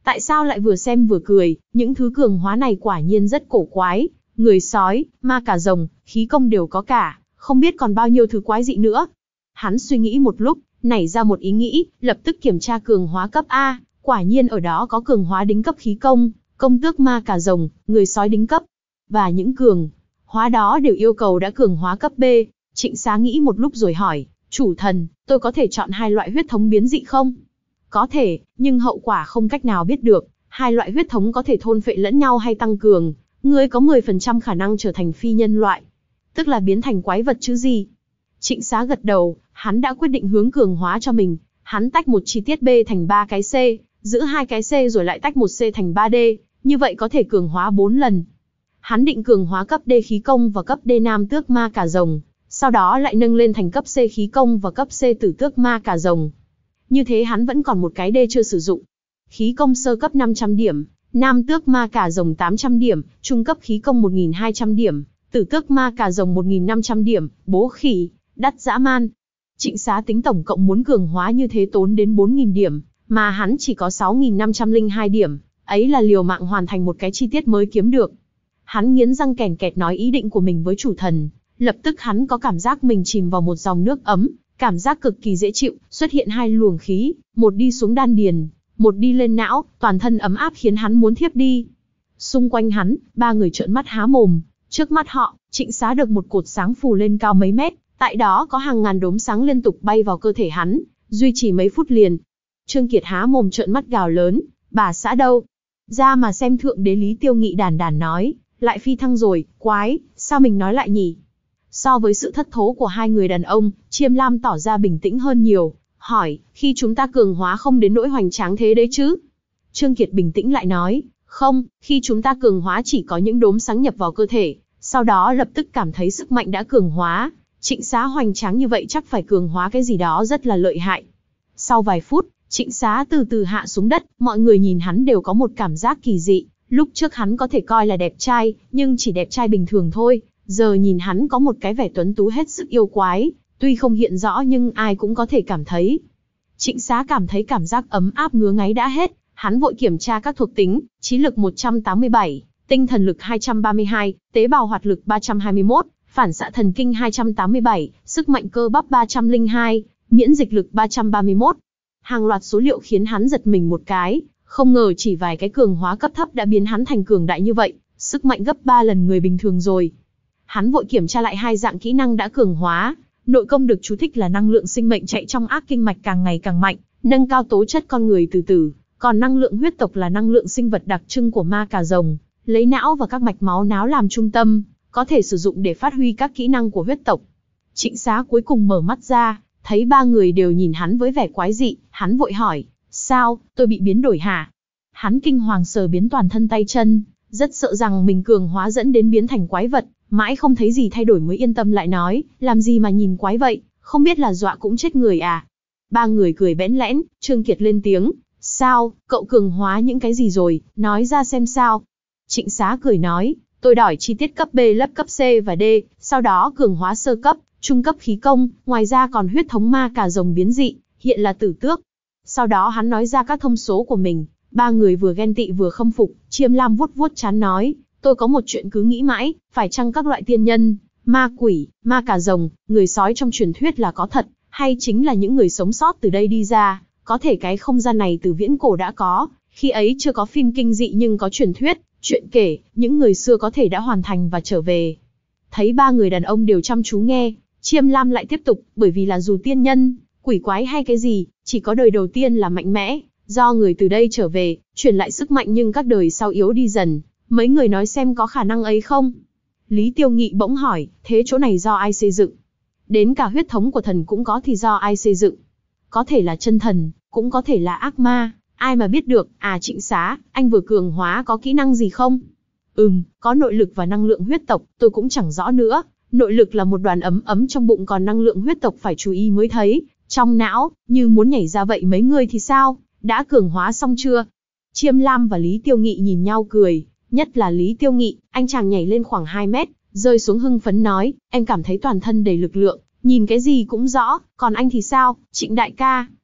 Tại sao lại vừa xem vừa cười, những thứ cường hóa này quả nhiên rất cổ quái, người sói, ma cà rồng, khí công đều có cả, không biết còn bao nhiêu thứ quái dị nữa. Hắn suy nghĩ một lúc, nảy ra một ý nghĩ, lập tức kiểm tra cường hóa cấp A, quả nhiên ở đó có cường hóa đính cấp khí công, công tước ma cà rồng, người sói đính cấp. Và những cường hóa đó đều yêu cầu đã cường hóa cấp B. Trịnh Xá nghĩ một lúc rồi hỏi, chủ thần, tôi có thể chọn hai loại huyết thống biến dị không? Có thể, nhưng hậu quả không cách nào biết được, hai loại huyết thống có thể thôn phệ lẫn nhau hay tăng cường, ngươi có mười phần trăm khả năng trở thành phi nhân loại. Tức là biến thành quái vật chứ gì? Trịnh Xá gật đầu, hắn đã quyết định hướng cường hóa cho mình, hắn tách một chi tiết B thành ba cái C, giữ hai cái C rồi lại tách một C thành ba D, như vậy có thể cường hóa bốn lần. Hắn định cường hóa cấp D khí công và cấp D nam tước ma cà rồng, sau đó lại nâng lên thành cấp C khí công và cấp C tử tước ma cà rồng. Như thế hắn vẫn còn một cái D chưa sử dụng. Khí công sơ cấp năm trăm điểm, nam tước ma cà rồng tám trăm điểm, trung cấp khí công một nghìn hai trăm điểm, tử tước ma cà rồng một nghìn năm trăm điểm, bố khỉ, đắt dã man. Trịnh Xá tính tổng cộng muốn cường hóa như thế tốn đến bốn nghìn điểm, mà hắn chỉ có sáu nghìn năm trăm lẻ hai điểm, ấy là liều mạng hoàn thành một cái chi tiết mới kiếm được. Hắn nghiến răng kèn kẹt nói ý định của mình với chủ thần, lập tức hắn có cảm giác mình chìm vào một dòng nước ấm, cảm giác cực kỳ dễ chịu, xuất hiện hai luồng khí, một đi xuống đan điền, một đi lên não, toàn thân ấm áp khiến hắn muốn thiếp đi. Xung quanh hắn, ba người trợn mắt há mồm, trước mắt họ, Trịnh Xá được một cột sáng phù lên cao mấy mét, tại đó có hàng ngàn đốm sáng liên tục bay vào cơ thể hắn, duy trì mấy phút liền. Trương Kiệt há mồm trợn mắt gào lớn, bà xã đâu? Ra mà xem. Thượng đế Lý Tiêu Nghị đàn đàn nói, lại phi thăng rồi, quái, sao mình nói lại nhỉ? So với sự thất thố của hai người đàn ông, Chiêm Lam tỏ ra bình tĩnh hơn nhiều, hỏi, khi chúng ta cường hóa không đến nỗi hoành tráng thế đấy chứ? Trương Kiệt bình tĩnh lại nói, không, khi chúng ta cường hóa chỉ có những đốm sáng nhập vào cơ thể, sau đó lập tức cảm thấy sức mạnh đã cường hóa. Trịnh Xá hoành tráng như vậy chắc phải cường hóa cái gì đó rất là lợi hại. Sau vài phút, Trịnh Xá từ từ hạ xuống đất, mọi người nhìn hắn đều có một cảm giác kỳ dị. Lúc trước hắn có thể coi là đẹp trai, nhưng chỉ đẹp trai bình thường thôi. Giờ nhìn hắn có một cái vẻ tuấn tú hết sức yêu quái, tuy không hiện rõ nhưng ai cũng có thể cảm thấy. Trịnh Xá cảm thấy cảm giác ấm áp ngứa ngáy đã hết, hắn vội kiểm tra các thuộc tính, trí lực một trăm tám mươi bảy, tinh thần lực hai trăm ba mươi hai, tế bào hoạt lực ba trăm hai mươi mốt, phản xạ thần kinh hai trăm tám mươi bảy, sức mạnh cơ bắp ba trăm lẻ hai, miễn dịch lực ba trăm ba mươi mốt. Hàng loạt số liệu khiến hắn giật mình một cái, không ngờ chỉ vài cái cường hóa cấp thấp đã biến hắn thành cường đại như vậy, sức mạnh gấp ba lần người bình thường rồi. Hắn vội kiểm tra lại hai dạng kỹ năng đã cường hóa, nội công được chú thích là năng lượng sinh mệnh chạy trong ác kinh mạch càng ngày càng mạnh, nâng cao tố chất con người từ từ, còn năng lượng huyết tộc là năng lượng sinh vật đặc trưng của ma cà rồng, lấy não và các mạch máu não làm trung tâm, có thể sử dụng để phát huy các kỹ năng của huyết tộc. Trịnh Xá cuối cùng mở mắt ra, thấy ba người đều nhìn hắn với vẻ quái dị, hắn vội hỏi, sao, tôi bị biến đổi hả? Hắn kinh hoàng sờ biến toàn thân tay chân, rất sợ rằng mình cường hóa dẫn đến biến thành quái vật, mãi không thấy gì thay đổi mới yên tâm lại nói, làm gì mà nhìn quái vậy, không biết là dọa cũng chết người à? Ba người cười bẽn lẽn, Trương Kiệt lên tiếng, sao, cậu cường hóa những cái gì rồi, nói ra xem sao. Trịnh Xá cười nói, tôi đòi chi tiết cấp B lấp cấp C và D, sau đó cường hóa sơ cấp, trung cấp khí công, ngoài ra còn huyết thống ma cà rồng biến dị, hiện là tử tước. Sau đó hắn nói ra các thông số của mình, ba người vừa ghen tị vừa khâm phục, Chiêm Lam vuốt vuốt trán nói, tôi có một chuyện cứ nghĩ mãi, phải chăng các loại tiên nhân, ma quỷ, ma cà rồng, người sói trong truyền thuyết là có thật, hay chính là những người sống sót từ đây đi ra, có thể cái không gian này từ viễn cổ đã có, khi ấy chưa có phim kinh dị nhưng có truyền thuyết, chuyện kể, những người xưa có thể đã hoàn thành và trở về. Thấy ba người đàn ông đều chăm chú nghe, Chiêm Lam lại tiếp tục, bởi vì là dù tiên nhân, quỷ quái hay cái gì, chỉ có đời đầu tiên là mạnh mẽ, do người từ đây trở về, truyền lại sức mạnh nhưng các đời sau yếu đi dần, mấy người nói xem có khả năng ấy không? Lý Tiêu Nghị bỗng hỏi, thế chỗ này do ai xây dựng? Đến cả huyết thống của thần cũng có thì do ai xây dựng? Có thể là chân thần, cũng có thể là ác ma, ai mà biết được. À Trịnh Xá, anh vừa cường hóa có kỹ năng gì không? Ừm, có nội lực và năng lượng huyết tộc, tôi cũng chẳng rõ nữa. Nội lực là một đoàn ấm ấm trong bụng, còn năng lượng huyết tộc phải chú ý mới thấy. Trong não, như muốn nhảy ra vậy. Mấy người thì sao? Đã cường hóa xong chưa? Chiêm Lam và Lý Tiêu Nghị nhìn nhau cười. Nhất là Lý Tiêu Nghị, anh chàng nhảy lên khoảng hai mét, rơi xuống hưng phấn nói, em cảm thấy toàn thân đầy lực lượng, nhìn cái gì cũng rõ, còn anh thì sao, Trịnh đại ca?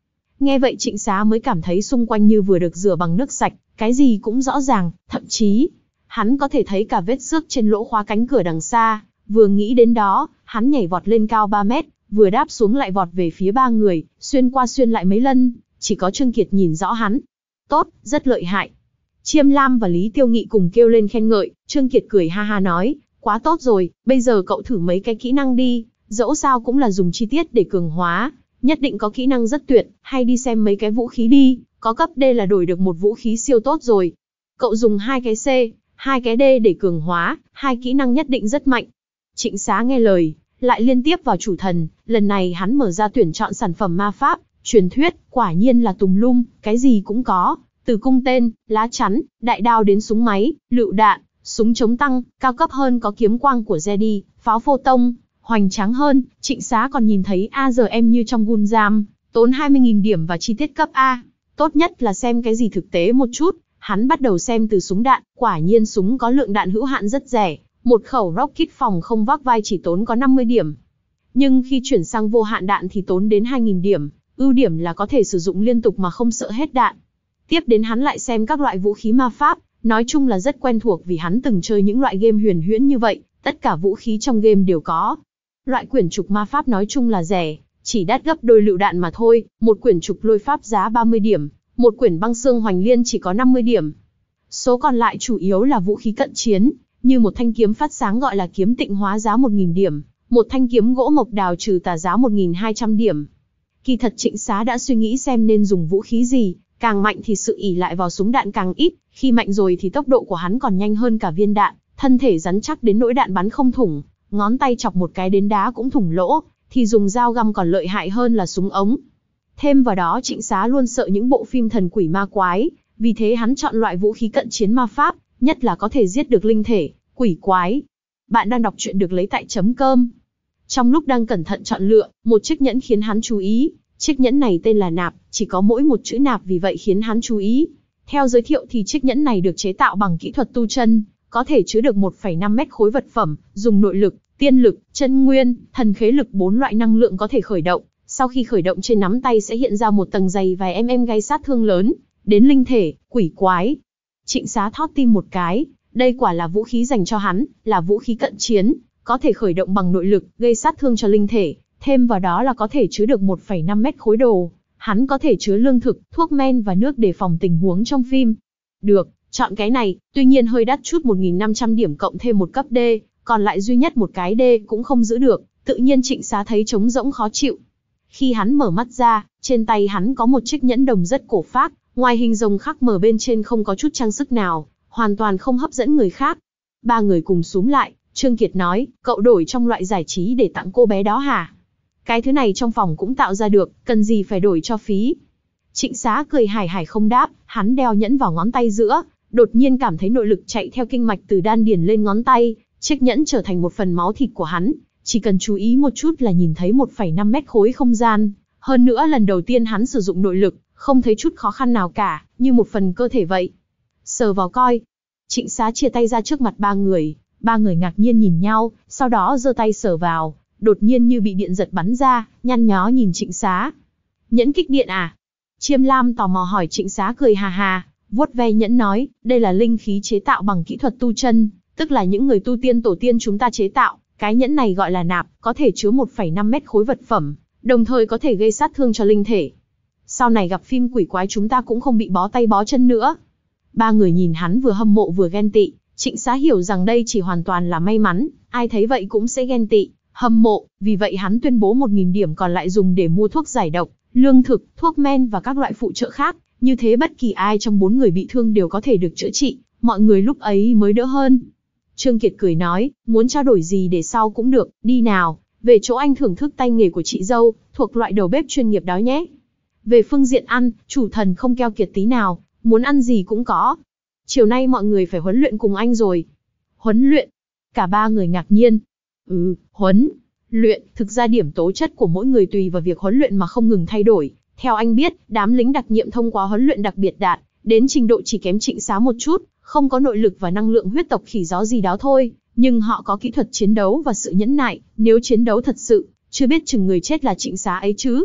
Nghe vậy Trịnh Xá mới cảm thấy xung quanh như vừa được rửa bằng nước sạch, cái gì cũng rõ ràng, thậm chí, hắn có thể thấy cả vết xước trên lỗ khóa cánh cửa đằng xa. Vừa nghĩ đến đó, hắn nhảy vọt lên cao ba mét, vừa đáp xuống lại vọt về phía ba người, xuyên qua xuyên lại mấy lần, chỉ có Trương Kiệt nhìn rõ hắn. Tốt, rất lợi hại. Chiêm Lam và Lý Tiêu Nghị cùng kêu lên khen ngợi, Trương Kiệt cười ha ha nói, quá tốt rồi, bây giờ cậu thử mấy cái kỹ năng đi, dẫu sao cũng là dùng chi tiết để cường hóa, nhất định có kỹ năng rất tuyệt, hay đi xem mấy cái vũ khí đi, có cấp D là đổi được một vũ khí siêu tốt rồi. Cậu dùng hai cái C, hai cái D để cường hóa, hai kỹ năng nhất định rất mạnh. Trịnh Xá nghe lời, lại liên tiếp vào chủ thần, lần này hắn mở ra tuyển chọn sản phẩm ma pháp, truyền thuyết, quả nhiên là tùm lum, cái gì cũng có, từ cung tên, lá chắn, đại đao đến súng máy, lựu đạn, súng chống tăng, cao cấp hơn có kiếm quang của Jedi, pháo phô tông, hoành tráng hơn. Trịnh Xá còn nhìn thấy a rờ em như trong Gundam, tốn hai mươi nghìn điểm và chi tiết cấp A. Tốt nhất là xem cái gì thực tế một chút, hắn bắt đầu xem từ súng đạn, quả nhiên súng có lượng đạn hữu hạn rất rẻ, một khẩu rocket phòng không vác vai chỉ tốn có năm mươi điểm. Nhưng khi chuyển sang vô hạn đạn thì tốn đến hai nghìn điểm, ưu điểm là có thể sử dụng liên tục mà không sợ hết đạn. Tiếp đến hắn lại xem các loại vũ khí ma pháp, nói chung là rất quen thuộc vì hắn từng chơi những loại game huyền huyễn như vậy, tất cả vũ khí trong game đều có. Loại quyển trục ma pháp nói chung là rẻ, chỉ đắt gấp đôi lựu đạn mà thôi, một quyển trục lôi pháp giá ba mươi điểm, một quyển băng xương hoành liên chỉ có năm mươi điểm. Số còn lại chủ yếu là vũ khí cận chiến, như một thanh kiếm phát sáng gọi là kiếm tịnh hóa giá một nghìn điểm, một thanh kiếm gỗ mộc đào trừ tà giá một nghìn hai trăm điểm. Kỳ thật Trịnh Xá đã suy nghĩ xem nên dùng vũ khí gì, càng mạnh thì sự ỷ lại vào súng đạn càng ít, khi mạnh rồi thì tốc độ của hắn còn nhanh hơn cả viên đạn, thân thể rắn chắc đến nỗi đạn bắn không thủng, ngón tay chọc một cái đến đá cũng thủng lỗ, thì dùng dao găm còn lợi hại hơn là súng ống. Thêm vào đó Trịnh Xá luôn sợ những bộ phim thần quỷ ma quái, vì thế hắn chọn loại vũ khí cận chiến ma pháp, nhất là có thể giết được linh thể, quỷ quái. Bạn đang đọc truyện được lấy tại chấm cơm. Trong lúc đang cẩn thận chọn lựa, một chiếc nhẫn khiến hắn chú ý. Chiếc nhẫn này tên là nạp, chỉ có mỗi một chữ nạp vì vậy khiến hắn chú ý. Theo giới thiệu thì chiếc nhẫn này được chế tạo bằng kỹ thuật tu chân, có thể chứa được một phẩy năm mét khối vật phẩm, dùng nội lực, tiên lực, chân nguyên, thần khế lực bốn loại năng lượng có thể khởi động. Sau khi khởi động trên nắm tay sẽ hiện ra một tầng dày vài mm gây sát thương lớn, đến linh thể, quỷ quái. Trịnh Xá thót tim một cái, đây quả là vũ khí dành cho hắn, là vũ khí cận chiến, có thể khởi động bằng nội lực, gây sát thương cho linh thể, thêm vào đó là có thể chứa được một phẩy năm mét khối đồ. Hắn có thể chứa lương thực, thuốc men và nước để phòng tình huống trong phim. Được, chọn cái này, tuy nhiên hơi đắt chút một nghìn năm trăm điểm cộng thêm một cấp D, còn lại duy nhất một cái D cũng không giữ được, tự nhiên Trịnh Xá thấy trống rỗng khó chịu. Khi hắn mở mắt ra, trên tay hắn có một chiếc nhẫn đồng rất cổ phác, ngoài hình rồng khắc mờ bên trên không có chút trang sức nào, hoàn toàn không hấp dẫn người khác. Ba người cùng xúm lại, Trương Kiệt nói, cậu đổi trong loại giải trí để tặng cô bé đó hả? Cái thứ này trong phòng cũng tạo ra được, cần gì phải đổi cho phí? Trịnh Xá cười hài hài không đáp, hắn đeo nhẫn vào ngón tay giữa, đột nhiên cảm thấy nội lực chạy theo kinh mạch từ đan điền lên ngón tay, chiếc nhẫn trở thành một phần máu thịt của hắn, chỉ cần chú ý một chút là nhìn thấy một phẩy năm mét khối không gian, hơn nữa lần đầu tiên hắn sử dụng nội lực, không thấy chút khó khăn nào cả, như một phần cơ thể vậy. Sờ vào coi. Trịnh Xá chia tay ra trước mặt ba người, ba người ngạc nhiên nhìn nhau, sau đó giơ tay sờ vào, đột nhiên như bị điện giật bắn ra, nhăn nhó nhìn Trịnh Xá. Nhẫn kích điện à? Chiêm Lam tò mò hỏi. Trịnh Xá cười hà hà, vuốt ve nhẫn nói, đây là linh khí chế tạo bằng kỹ thuật tu chân, tức là những người tu tiên tổ tiên chúng ta chế tạo, cái nhẫn này gọi là nạp, có thể chứa một phẩy năm mét khối vật phẩm, đồng thời có thể gây sát thương cho linh thể. Sau này gặp phim quỷ quái chúng ta cũng không bị bó tay bó chân nữa. Ba người nhìn hắn vừa hâm mộ vừa ghen tị, Trịnh Xá hiểu rằng đây chỉ hoàn toàn là may mắn, ai thấy vậy cũng sẽ ghen tị, hâm mộ, vì vậy hắn tuyên bố một nghìn điểm còn lại dùng để mua thuốc giải độc, lương thực, thuốc men và các loại phụ trợ khác, như thế bất kỳ ai trong bốn người bị thương đều có thể được chữa trị, mọi người lúc ấy mới đỡ hơn. Trương Kiệt cười nói, muốn trao đổi gì để sau cũng được, đi nào, về chỗ anh thưởng thức tay nghề của chị dâu, thuộc loại đầu bếp chuyên nghiệp đó nhé. Về phương diện ăn, chủ thần không keo kiệt tí nào, muốn ăn gì cũng có. Chiều nay mọi người phải huấn luyện cùng anh rồi. Huấn luyện? Cả ba người ngạc nhiên. Ừ, huấn luyện, thực ra điểm tố chất của mỗi người tùy vào việc huấn luyện mà không ngừng thay đổi. Theo anh biết, đám lính đặc nhiệm thông qua huấn luyện đặc biệt đạt, đến trình độ chỉ kém Trịnh Xá một chút, không có nội lực và năng lượng huyết tộc khỉ gió gì đó thôi, nhưng họ có kỹ thuật chiến đấu và sự nhẫn nại, nếu chiến đấu thật sự, chưa biết chừng người chết là Trịnh Xá ấy chứ.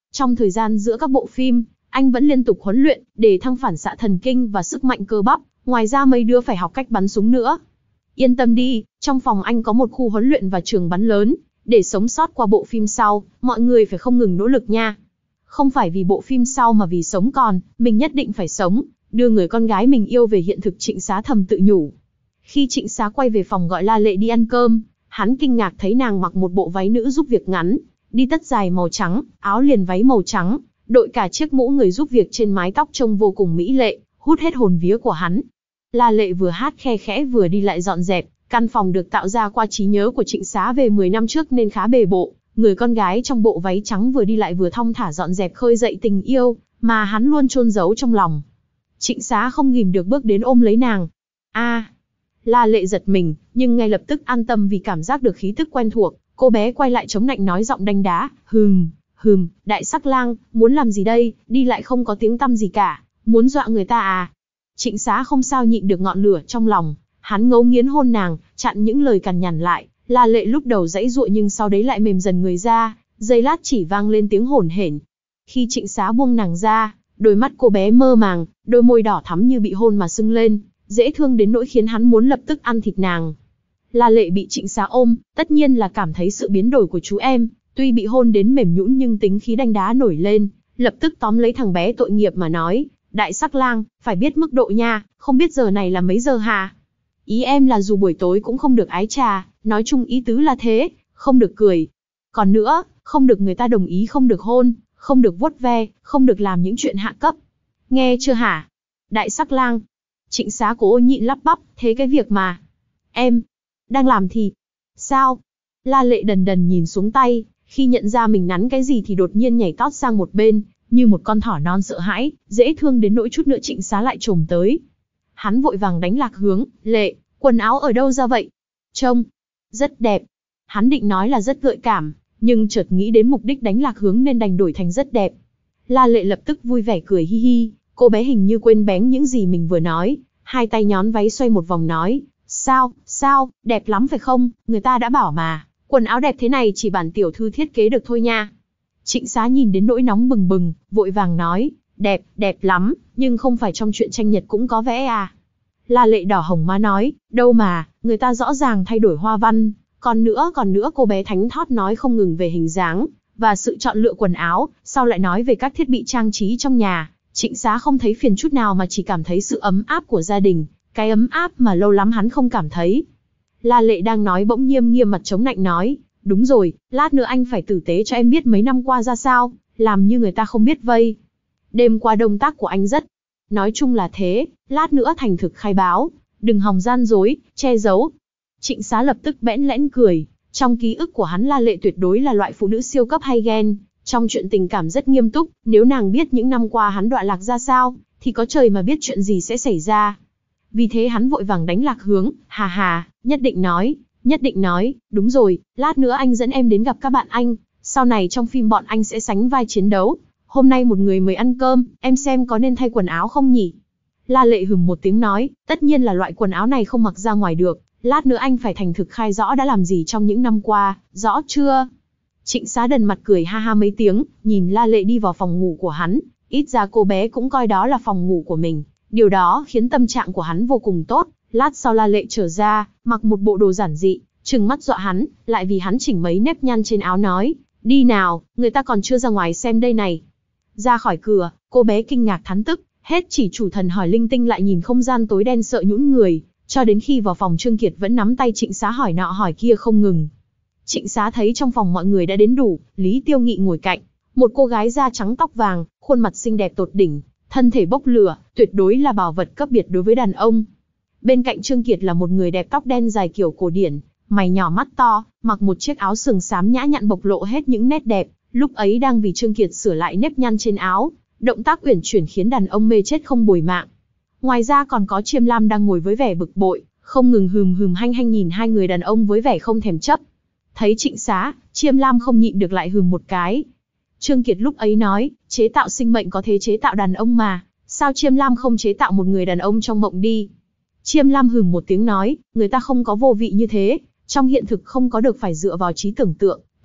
Trong thời gian giữa các bộ phim, anh vẫn liên tục huấn luyện để thăng phản xạ thần kinh và sức mạnh cơ bắp, ngoài ra mấy đứa phải học cách bắn súng nữa. Yên tâm đi, trong phòng anh có một khu huấn luyện và trường bắn lớn, để sống sót qua bộ phim sau, mọi người phải không ngừng nỗ lực nha. Không phải vì bộ phim sau mà vì sống còn, mình nhất định phải sống, đưa người con gái mình yêu về hiện thực, Trịnh Xá thầm tự nhủ. Khi Trịnh Xá quay về phòng gọi La Lệ đi ăn cơm, hắn kinh ngạc thấy nàng mặc một bộ váy nữ giúp việc ngắn, đi tất dài màu trắng, áo liền váy màu trắng, đội cả chiếc mũ người giúp việc trên mái tóc trông vô cùng mỹ lệ, hút hết hồn vía của hắn. La Lệ vừa hát khe khẽ vừa đi lại dọn dẹp, căn phòng được tạo ra qua trí nhớ của Trịnh Xá về mười năm trước nên khá bề bộ. Người con gái trong bộ váy trắng vừa đi lại vừa thong thả dọn dẹp khơi dậy tình yêu mà hắn luôn chôn giấu trong lòng. Trịnh Xá không ghìm được bước đến ôm lấy nàng. A, à, La Lệ giật mình, nhưng ngay lập tức an tâm vì cảm giác được khí tức quen thuộc. Cô bé quay lại chống nạnh nói giọng đanh đá, hừm, hừm, đại sắc lang, muốn làm gì đây, đi lại không có tiếng tăm gì cả, muốn dọa người ta à? Trịnh Xá không sao nhịn được ngọn lửa trong lòng, hắn ngấu nghiến hôn nàng, chặn những lời cằn nhằn lại. La Lệ lúc đầu dãy dụa nhưng sau đấy lại mềm dần người ra, giây lát chỉ vang lên tiếng hổn hển. Khi Trịnh Xá buông nàng ra, đôi mắt cô bé mơ màng, đôi môi đỏ thắm như bị hôn mà sưng lên, dễ thương đến nỗi khiến hắn muốn lập tức ăn thịt nàng. La Lệ bị Trịnh Xá ôm, tất nhiên là cảm thấy sự biến đổi của chú em, tuy bị hôn đến mềm nhũn nhưng tính khí đanh đá nổi lên, lập tức tóm lấy thằng bé tội nghiệp mà nói, đại sắc lang, phải biết mức độ nha, không biết giờ này là mấy giờ hả? Ý em là dù buổi tối cũng không được ái trà, nói chung ý tứ là thế, không được cười. Còn nữa, không được người ta đồng ý không được hôn, không được vuốt ve, không được làm những chuyện hạ cấp. Nghe chưa hả? Đại sắc lang. Trịnh Xá cố nhịn lắp bắp, thế cái việc mà em đang làm thì sao? La Lệ đần đần nhìn xuống tay, khi nhận ra mình nắn cái gì thì đột nhiên nhảy tót sang một bên, như một con thỏ non sợ hãi, dễ thương đến nỗi chút nữa Trịnh Xá lại trồm tới. Hắn vội vàng đánh lạc hướng, Lệ, quần áo ở đâu ra vậy? Trông rất đẹp. Hắn định nói là rất gợi cảm, nhưng chợt nghĩ đến mục đích đánh lạc hướng nên đành đổi thành rất đẹp. La Lệ lập tức vui vẻ cười hi hi, cô bé hình như quên bén những gì mình vừa nói, hai tay nhón váy xoay một vòng nói, sao, sao, đẹp lắm phải không, người ta đã bảo mà, quần áo đẹp thế này chỉ bản tiểu thư thiết kế được thôi nha. Trịnh Xá nhìn đến nỗi nóng bừng bừng, vội vàng nói, đẹp, đẹp lắm, nhưng không phải trong truyện tranh Nhật cũng có vẽ à. La Lệ đỏ hồng má nói, đâu mà, người ta rõ ràng thay đổi hoa văn, còn nữa còn nữa cô bé thánh thót nói không ngừng về hình dáng, và sự chọn lựa quần áo, sau lại nói về các thiết bị trang trí trong nhà. Trịnh Xá không thấy phiền chút nào mà chỉ cảm thấy sự ấm áp của gia đình, cái ấm áp mà lâu lắm hắn không cảm thấy. La Lệ đang nói bỗng nghiêm nghiêm mặt chống nạnh nói, đúng rồi, lát nữa anh phải tử tế cho em biết mấy năm qua ra sao, làm như người ta không biết vây. Đêm qua động tác của anh rất, nói chung là thế, lát nữa thành thực khai báo, đừng hòng gian dối, che giấu. Trịnh Xá lập tức bẽn lẽn cười, trong ký ức của hắn La Lệ tuyệt đối là loại phụ nữ siêu cấp hay ghen, trong chuyện tình cảm rất nghiêm túc, nếu nàng biết những năm qua hắn đọa lạc ra sao, thì có trời mà biết chuyện gì sẽ xảy ra. Vì thế hắn vội vàng đánh lạc hướng, hà hà, nhất định nói, nhất định nói, đúng rồi, lát nữa anh dẫn em đến gặp các bạn anh, sau này trong phim bọn anh sẽ sánh vai chiến đấu. Hôm nay một người mời ăn cơm, em xem có nên thay quần áo không nhỉ? La Lệ hừm một tiếng nói, tất nhiên là loại quần áo này không mặc ra ngoài được, lát nữa anh phải thành thực khai rõ đã làm gì trong những năm qua, rõ chưa? Trịnh Xá đần mặt cười ha ha mấy tiếng, nhìn La Lệ đi vào phòng ngủ của hắn, ít ra cô bé cũng coi đó là phòng ngủ của mình, điều đó khiến tâm trạng của hắn vô cùng tốt. Lát sau La Lệ trở ra, mặc một bộ đồ giản dị, trừng mắt dọa hắn, lại vì hắn chỉnh mấy nếp nhăn trên áo nói, đi nào, người ta còn chưa ra ngoài xem đây này. Ra khỏi cửa, cô bé kinh ngạc thán tức, hết chỉ chủ thần hỏi linh tinh lại nhìn không gian tối đen sợ nhũn người, cho đến khi vào phòng Trương Kiệt vẫn nắm tay Trịnh Xá hỏi nọ hỏi kia không ngừng. Trịnh Xá thấy trong phòng mọi người đã đến đủ, Lý Tiêu Nghị ngồi cạnh, một cô gái da trắng tóc vàng, khuôn mặt xinh đẹp tột đỉnh, thân thể bốc lửa, tuyệt đối là bảo vật cấp biệt đối với đàn ông. Bên cạnh Trương Kiệt là một người đẹp tóc đen dài kiểu cổ điển, mày nhỏ mắt to, mặc một chiếc áo sườn xám nhã nhặn bộc lộ hết những nét đẹp, lúc ấy đang vì Trương Kiệt sửa lại nếp nhăn trên áo, động tác uyển chuyển khiến đàn ông mê chết không bồi mạng. Ngoài ra còn có Chiêm Lam đang ngồi với vẻ bực bội, không ngừng hừm hừm hanh hanh nhìn hai người đàn ông với vẻ không thèm chấp. Thấy Trịnh Xá, Chiêm Lam không nhịn được lại hừm một cái. Trương Kiệt lúc ấy nói, chế tạo sinh mệnh có thể chế tạo đàn ông mà, sao Chiêm Lam không chế tạo một người đàn ông trong mộng đi? Chiêm Lam hừm một tiếng nói, người ta không có vô vị như thế, trong hiện thực không có được phải dựa vào trí tưởng tượng, thật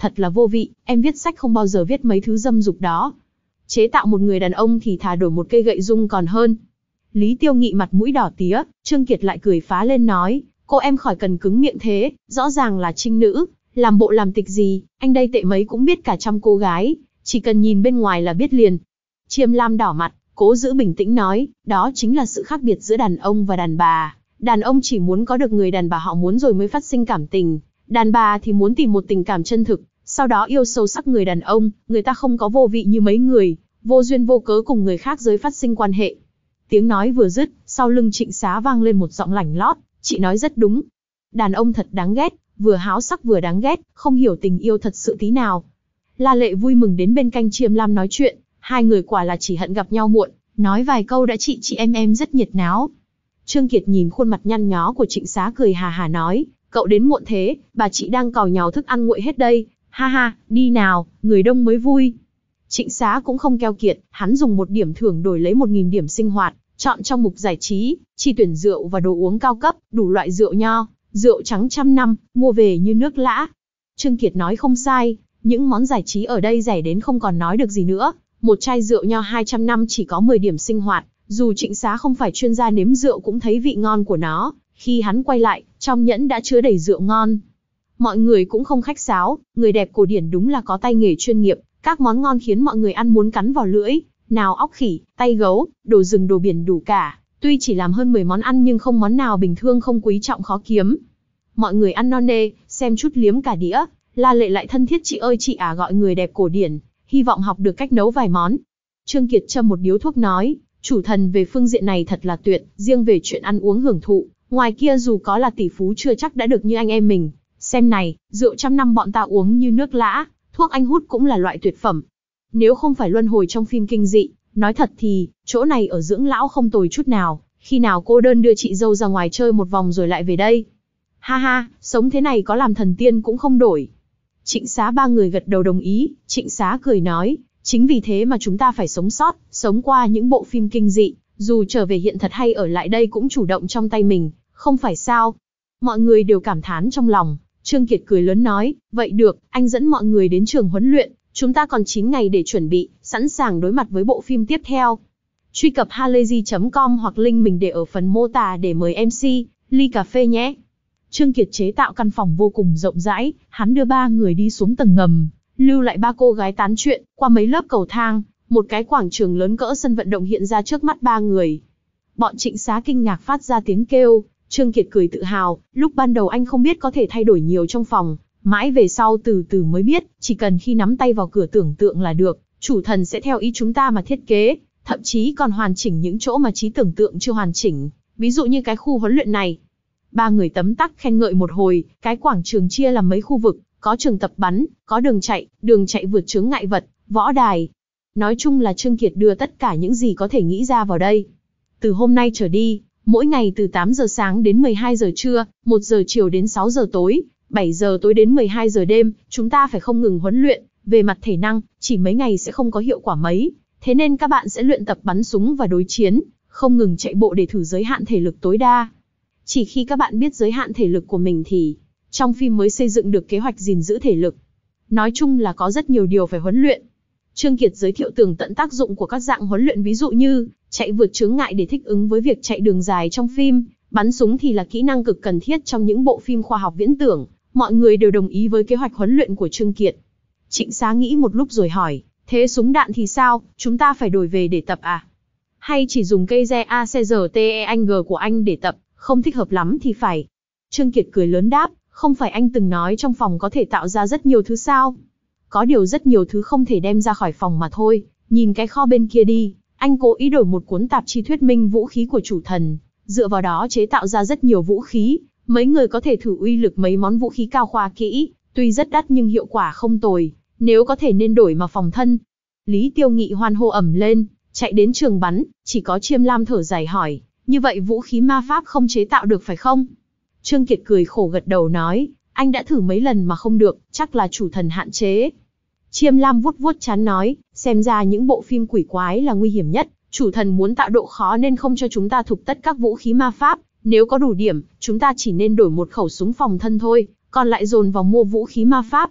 thật là vô vị, em viết sách không bao giờ viết mấy thứ dâm dục đó. Chế tạo một người đàn ông thì thà đổi một cây gậy dung còn hơn. Lý Tiêu Nghị mặt mũi đỏ tía, Trương Kiệt lại cười phá lên nói, cô em khỏi cần cứng miệng thế, rõ ràng là trinh nữ, làm bộ làm tịch gì, anh đây tệ mấy cũng biết cả trăm cô gái, chỉ cần nhìn bên ngoài là biết liền. Chiêm Lam đỏ mặt, cố giữ bình tĩnh nói, đó chính là sự khác biệt giữa đàn ông và đàn bà. Đàn ông chỉ muốn có được người đàn bà họ muốn rồi mới phát sinh cảm tình, đàn bà thì muốn tìm một tình cảm chân thực, sau đó yêu sâu sắc người đàn ông, người ta không có vô vị như mấy người, vô duyên vô cớ cùng người khác giới phát sinh quan hệ. Tiếng nói vừa dứt, sau lưng Trịnh Xá vang lên một giọng lảnh lót, chị nói rất đúng. Đàn ông thật đáng ghét, vừa háo sắc vừa đáng ghét, không hiểu tình yêu thật sự tí nào. La Lệ vui mừng đến bên cạnh Chiêm Lam nói chuyện, hai người quả là chỉ hận gặp nhau muộn, nói vài câu đã chị chị em em rất nhiệt náo. Trương Kiệt nhìn khuôn mặt nhăn nhó của Trịnh Xá cười hà hà nói, cậu đến muộn thế, bà chị đang cào nhào thức ăn nguội hết đây, ha ha, đi nào, người đông mới vui. Trịnh Xá cũng không keo kiệt, hắn dùng một điểm thưởng đổi lấy một nghìn điểm sinh hoạt, chọn trong mục giải trí, chỉ tuyển rượu và đồ uống cao cấp, đủ loại rượu nho, rượu trắng trăm năm, mua về như nước lã. Trương Kiệt nói không sai, những món giải trí ở đây rẻ đến không còn nói được gì nữa, một chai rượu nho hai trăm năm chỉ có mười điểm sinh hoạt, dù Trịnh Xá không phải chuyên gia nếm rượu cũng thấy vị ngon của nó, khi hắn quay lại, trong nhẫn đã chứa đầy rượu ngon. Mọi người cũng không khách sáo, người đẹp cổ điển đúng là có tay nghề chuyên nghiệp, các món ngon khiến mọi người ăn muốn cắn vào lưỡi, nào óc khỉ, tay gấu, đồ rừng đồ biển đủ cả, tuy chỉ làm hơn mười món ăn nhưng không món nào bình thường không quý trọng khó kiếm. Mọi người ăn no nê, xem chút liếm cả đĩa, La Lệ lại thân thiết chị ơi chị à gọi người đẹp cổ điển, hy vọng học được cách nấu vài món. Trương Kiệt châm một điếu thuốc nói, chủ thần về phương diện này thật là tuyệt, riêng về chuyện ăn uống hưởng thụ, ngoài kia dù có là tỷ phú chưa chắc đã được như anh em mình. Xem này, rượu trăm năm bọn ta uống như nước lã, thuốc anh hút cũng là loại tuyệt phẩm. Nếu không phải luân hồi trong phim kinh dị, nói thật thì, chỗ này ở dưỡng lão không tồi chút nào, khi nào cô đơn đưa chị dâu ra ngoài chơi một vòng rồi lại về đây. Ha ha, sống thế này có làm thần tiên cũng không đổi. Trịnh Xá ba người gật đầu đồng ý, Trịnh Xá cười nói, chính vì thế mà chúng ta phải sống sót, sống qua những bộ phim kinh dị, dù trở về hiện thật hay ở lại đây cũng chủ động trong tay mình, không phải sao. Mọi người đều cảm thán trong lòng, Trương Kiệt cười lớn nói, vậy được, anh dẫn mọi người đến trường huấn luyện, chúng ta còn chín ngày để chuẩn bị, sẵn sàng đối mặt với bộ phim tiếp theo. Truy cập halayzi chấm com hoặc link mình để ở phần mô tả để mời em xê, ly cà phê nhé. Trương Kiệt chế tạo căn phòng vô cùng rộng rãi, hắn đưa ba người đi xuống tầng ngầm, lưu lại ba cô gái tán chuyện, qua mấy lớp cầu thang, một cái quảng trường lớn cỡ sân vận động hiện ra trước mắt ba người. Bọn Trịnh Xá kinh ngạc phát ra tiếng kêu, Trương Kiệt cười tự hào, lúc ban đầu anh không biết có thể thay đổi nhiều trong phòng, mãi về sau từ từ mới biết, chỉ cần khi nắm tay vào cửa tưởng tượng là được, chủ thần sẽ theo ý chúng ta mà thiết kế, thậm chí còn hoàn chỉnh những chỗ mà trí tưởng tượng chưa hoàn chỉnh, ví dụ như cái khu huấn luyện này. Ba người tấm tắc khen ngợi một hồi, cái quảng trường chia làm mấy khu vực, có trường tập bắn, có đường chạy, đường chạy vượt chướng ngại vật, võ đài. Nói chung là Trương Kiệt đưa tất cả những gì có thể nghĩ ra vào đây. Từ hôm nay trở đi, mỗi ngày từ tám giờ sáng đến mười hai giờ trưa, một giờ chiều đến sáu giờ tối, bảy giờ tối đến mười hai giờ đêm, chúng ta phải không ngừng huấn luyện. Về mặt thể năng, chỉ mấy ngày sẽ không có hiệu quả mấy, thế nên các bạn sẽ luyện tập bắn súng và đối chiến, không ngừng chạy bộ để thử giới hạn thể lực tối đa. Chỉ khi các bạn biết giới hạn thể lực của mình thì, trong phim mới xây dựng được kế hoạch gìn giữ thể lực. Nói chung là có rất nhiều điều phải huấn luyện. Trương Kiệt giới thiệu tường tận tác dụng của các dạng huấn luyện ví dụ như, chạy vượt chướng ngại để thích ứng với việc chạy đường dài trong phim, bắn súng thì là kỹ năng cực cần thiết trong những bộ phim khoa học viễn tưởng. Mọi người đều đồng ý với kế hoạch huấn luyện của Trương Kiệt. Trịnh Xá nghĩ một lúc rồi hỏi, thế súng đạn thì sao, chúng ta phải đổi về để tập à? Hay chỉ dùng cây re a xê giê tê e anh giê của anh để tập, không thích hợp lắm thì phải. Trương Kiệt cười lớn đáp, không phải anh từng nói trong phòng có thể tạo ra rất nhiều thứ sao? Có điều rất nhiều thứ không thể đem ra khỏi phòng mà thôi, nhìn cái kho bên kia đi, anh cố ý đổi một cuốn tạp chí thuyết minh vũ khí của chủ thần, dựa vào đó chế tạo ra rất nhiều vũ khí, mấy người có thể thử uy lực mấy món vũ khí cao khoa kỹ, tuy rất đắt nhưng hiệu quả không tồi, nếu có thể nên đổi mà phòng thân. Lý Tiêu Nghị hoan hô ầm lên, chạy đến trường bắn, chỉ có Chiêm Lam thở dài hỏi, như vậy vũ khí ma pháp không chế tạo được phải không? Trương Kiệt cười khổ gật đầu nói, anh đã thử mấy lần mà không được, chắc là chủ thần hạn chế. Chiêm Lam vuốt vuốt trán nói, xem ra những bộ phim quỷ quái là nguy hiểm nhất, chủ thần muốn tạo độ khó nên không cho chúng ta thục tất các vũ khí ma pháp, nếu có đủ điểm, chúng ta chỉ nên đổi một khẩu súng phòng thân thôi, còn lại dồn vào mua vũ khí ma pháp.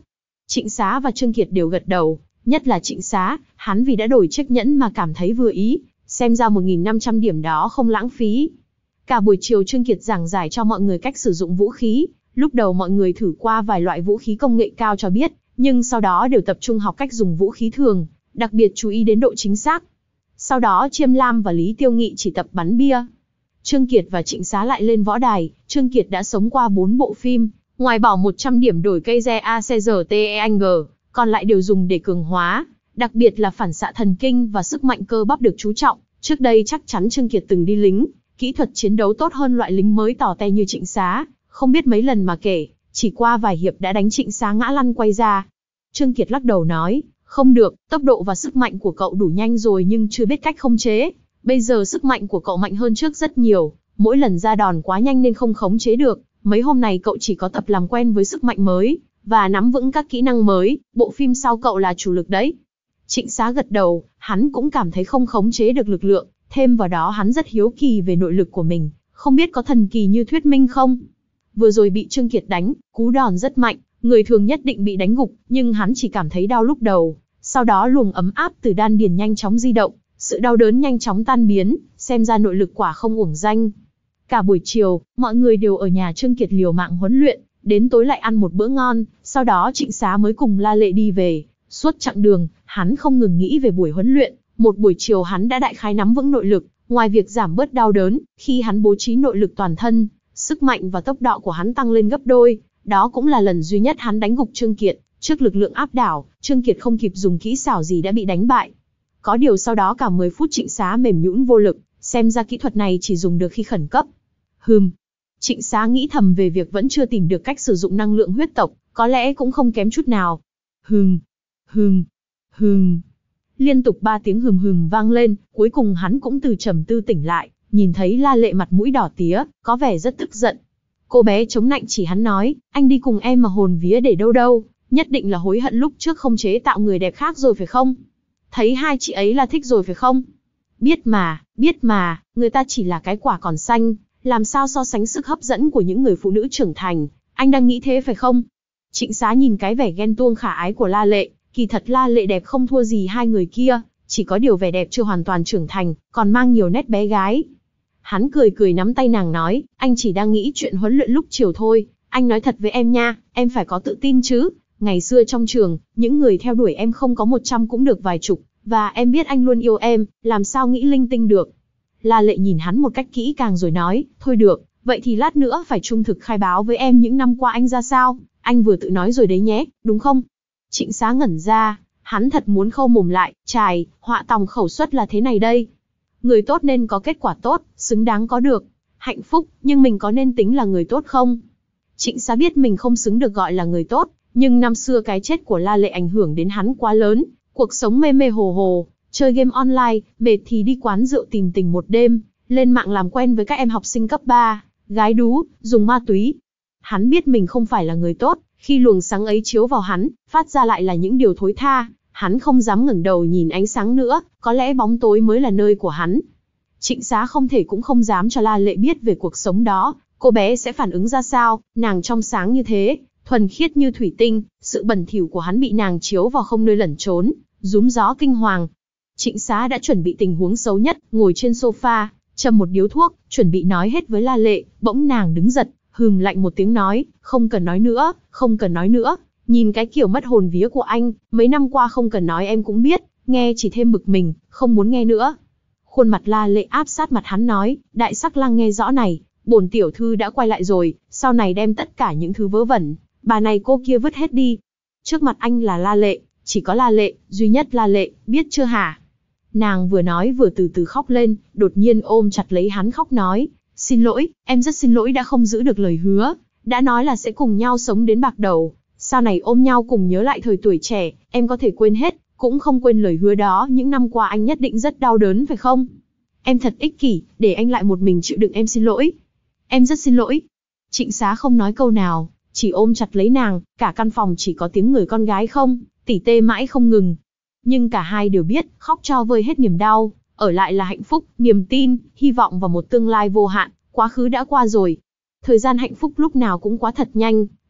Trịnh Xá và Trương Kiệt đều gật đầu, nhất là Trịnh Xá, hắn vì đã đổi chiếc nhẫn mà cảm thấy vừa ý, xem ra một nghìn năm trăm điểm đó không lãng phí. Cả buổi chiều Trương Kiệt giảng giải cho mọi người cách sử dụng vũ khí, lúc đầu mọi người thử qua vài loại vũ khí công nghệ cao cho biết, nhưng sau đó đều tập trung học cách dùng vũ khí thường, đặc biệt chú ý đến độ chính xác. Sau đó Chiêm Lam và Lý Tiêu Nghị chỉ tập bắn bia. Trương Kiệt và Trịnh Xá lại lên võ đài, Trương Kiệt đã sống qua bốn bộ phim, ngoài bỏ một trăm điểm đổi cây re a xê giê tê e anh giê, còn lại đều dùng để cường hóa, đặc biệt là phản xạ thần kinh và sức mạnh cơ bắp được chú trọng. Trước đây chắc chắn Trương Kiệt từng đi lính, kỹ thuật chiến đấu tốt hơn loại lính mới tỏ te như Trịnh Xá, không biết mấy lần mà kể, chỉ qua vài hiệp đã đánh Trịnh Xá ngã lăn quay ra. Trương Kiệt lắc đầu nói, không được, tốc độ và sức mạnh của cậu đủ nhanh rồi nhưng chưa biết cách khống chế. Bây giờ sức mạnh của cậu mạnh hơn trước rất nhiều, mỗi lần ra đòn quá nhanh nên không khống chế được. Mấy hôm này cậu chỉ có tập làm quen với sức mạnh mới, và nắm vững các kỹ năng mới, bộ phim sau cậu là chủ lực đấy. Trịnh Xá gật đầu, hắn cũng cảm thấy không khống chế được lực lượng, thêm vào đó hắn rất hiếu kỳ về nội lực của mình, không biết có thần kỳ như thuyết minh không. Vừa rồi bị Trương Kiệt đánh, cú đòn rất mạnh, người thường nhất định bị đánh gục, nhưng hắn chỉ cảm thấy đau lúc đầu, sau đó luồng ấm áp từ đan điền nhanh chóng di động, sự đau đớn nhanh chóng tan biến, xem ra nội lực quả không uổng danh. Cả buổi chiều, mọi người đều ở nhà Trương Kiệt liều mạng huấn luyện, đến tối lại ăn một bữa ngon, sau đó Trịnh Xá mới cùng La Lệ đi về. Suốt chặng đường, hắn không ngừng nghĩ về buổi huấn luyện, một buổi chiều hắn đã đại khái nắm vững nội lực, ngoài việc giảm bớt đau đớn, khi hắn bố trí nội lực toàn thân, sức mạnh và tốc độ của hắn tăng lên gấp đôi, đó cũng là lần duy nhất hắn đánh gục Trương Kiệt, trước lực lượng áp đảo, Trương Kiệt không kịp dùng kỹ xảo gì đã bị đánh bại. Có điều sau đó cả mười phút Trịnh Xá mềm nhũn vô lực, xem ra kỹ thuật này chỉ dùng được khi khẩn cấp. Hừm. Trịnh Xá nghĩ thầm về việc vẫn chưa tìm được cách sử dụng năng lượng huyết tộc, có lẽ cũng không kém chút nào. Hừm. Hừm. Hừm. Liên tục ba tiếng hừm hừm vang lên, cuối cùng hắn cũng từ trầm tư tỉnh lại, nhìn thấy La Lệ mặt mũi đỏ tía, có vẻ rất tức giận. Cô bé chống nạnh chỉ hắn nói, anh đi cùng em mà hồn vía để đâu đâu, nhất định là hối hận lúc trước không chế tạo người đẹp khác rồi phải không? Thấy hai chị ấy là thích rồi phải không? Biết mà, biết mà, người ta chỉ là cái quả còn xanh, làm sao so sánh sức hấp dẫn của những người phụ nữ trưởng thành, anh đang nghĩ thế phải không? Trịnh Xá nhìn cái vẻ ghen tuông khả ái của La Lệ, kỳ thật La Lệ đẹp không thua gì hai người kia, chỉ có điều vẻ đẹp chưa hoàn toàn trưởng thành, còn mang nhiều nét bé gái. Hắn cười cười nắm tay nàng nói, anh chỉ đang nghĩ chuyện huấn luyện lúc chiều thôi, anh nói thật với em nha, em phải có tự tin chứ. Ngày xưa trong trường, những người theo đuổi em không có một trăm cũng được vài chục, và em biết anh luôn yêu em, làm sao nghĩ linh tinh được. La Lệ nhìn hắn một cách kỹ càng rồi nói, thôi được, vậy thì lát nữa phải trung thực khai báo với em những năm qua anh ra sao, anh vừa tự nói rồi đấy nhé, đúng không? Trịnh Xá ngẩn ra, hắn thật muốn khâu mồm lại, chài, họa tòng khẩu suất là thế này đây. Người tốt nên có kết quả tốt, xứng đáng có được hạnh phúc, nhưng mình có nên tính là người tốt không? Trịnh Xá biết mình không xứng được gọi là người tốt, nhưng năm xưa cái chết của La Lệ ảnh hưởng đến hắn quá lớn, cuộc sống mê mê hồ hồ, chơi game online, mệt thì đi quán rượu tìm tình một đêm, lên mạng làm quen với các em học sinh cấp ba, gái đú, dùng ma túy. Hắn biết mình không phải là người tốt, khi luồng sáng ấy chiếu vào hắn, phát ra lại là những điều thối tha, hắn không dám ngẩng đầu nhìn ánh sáng nữa, có lẽ bóng tối mới là nơi của hắn. Trịnh Xá không thể cũng không dám cho La Lệ biết về cuộc sống đó, cô bé sẽ phản ứng ra sao, nàng trong sáng như thế, thuần khiết như thủy tinh, sự bẩn thỉu của hắn bị nàng chiếu vào không nơi lẩn trốn, rúm gió kinh hoàng. Trịnh Xá đã chuẩn bị tình huống xấu nhất, ngồi trên sofa, châm một điếu thuốc, chuẩn bị nói hết với La Lệ, bỗng nàng đứng giật, hừm lạnh một tiếng nói, không cần nói nữa, không cần nói nữa, nhìn cái kiểu mất hồn vía của anh, mấy năm qua không cần nói em cũng biết, nghe chỉ thêm bực mình, không muốn nghe nữa. Khuôn mặt La Lệ áp sát mặt hắn nói, đại sắc lang nghe rõ này, bổn tiểu thư đã quay lại rồi, sau này đem tất cả những thứ vớ vẩn, bà này cô kia vứt hết đi. Trước mặt anh là La Lệ, chỉ có La Lệ, duy nhất La Lệ, biết chưa hả? Nàng vừa nói vừa từ từ khóc lên, đột nhiên ôm chặt lấy hắn khóc nói, xin lỗi, em rất xin lỗi đã không giữ được lời hứa, đã nói là sẽ cùng nhau sống đến bạc đầu, sau này ôm nhau cùng nhớ lại thời tuổi trẻ, em có thể quên hết, cũng không quên lời hứa đó, những năm qua anh nhất định rất đau đớn phải không? Em thật ích kỷ, để anh lại một mình chịu đựng, em xin lỗi. Em rất xin lỗi. Trịnh Xá không nói câu nào, chỉ ôm chặt lấy nàng, cả căn phòng chỉ có tiếng người con gái không, tỉ tê mãi không ngừng. Nhưng cả hai đều biết, khóc cho vơi hết niềm đau, ở lại là hạnh phúc, niềm tin, hy vọng vào một tương lai vô hạn, quá khứ đã qua rồi. Thời gian hạnh phúc lúc nào cũng quá thật nhanh,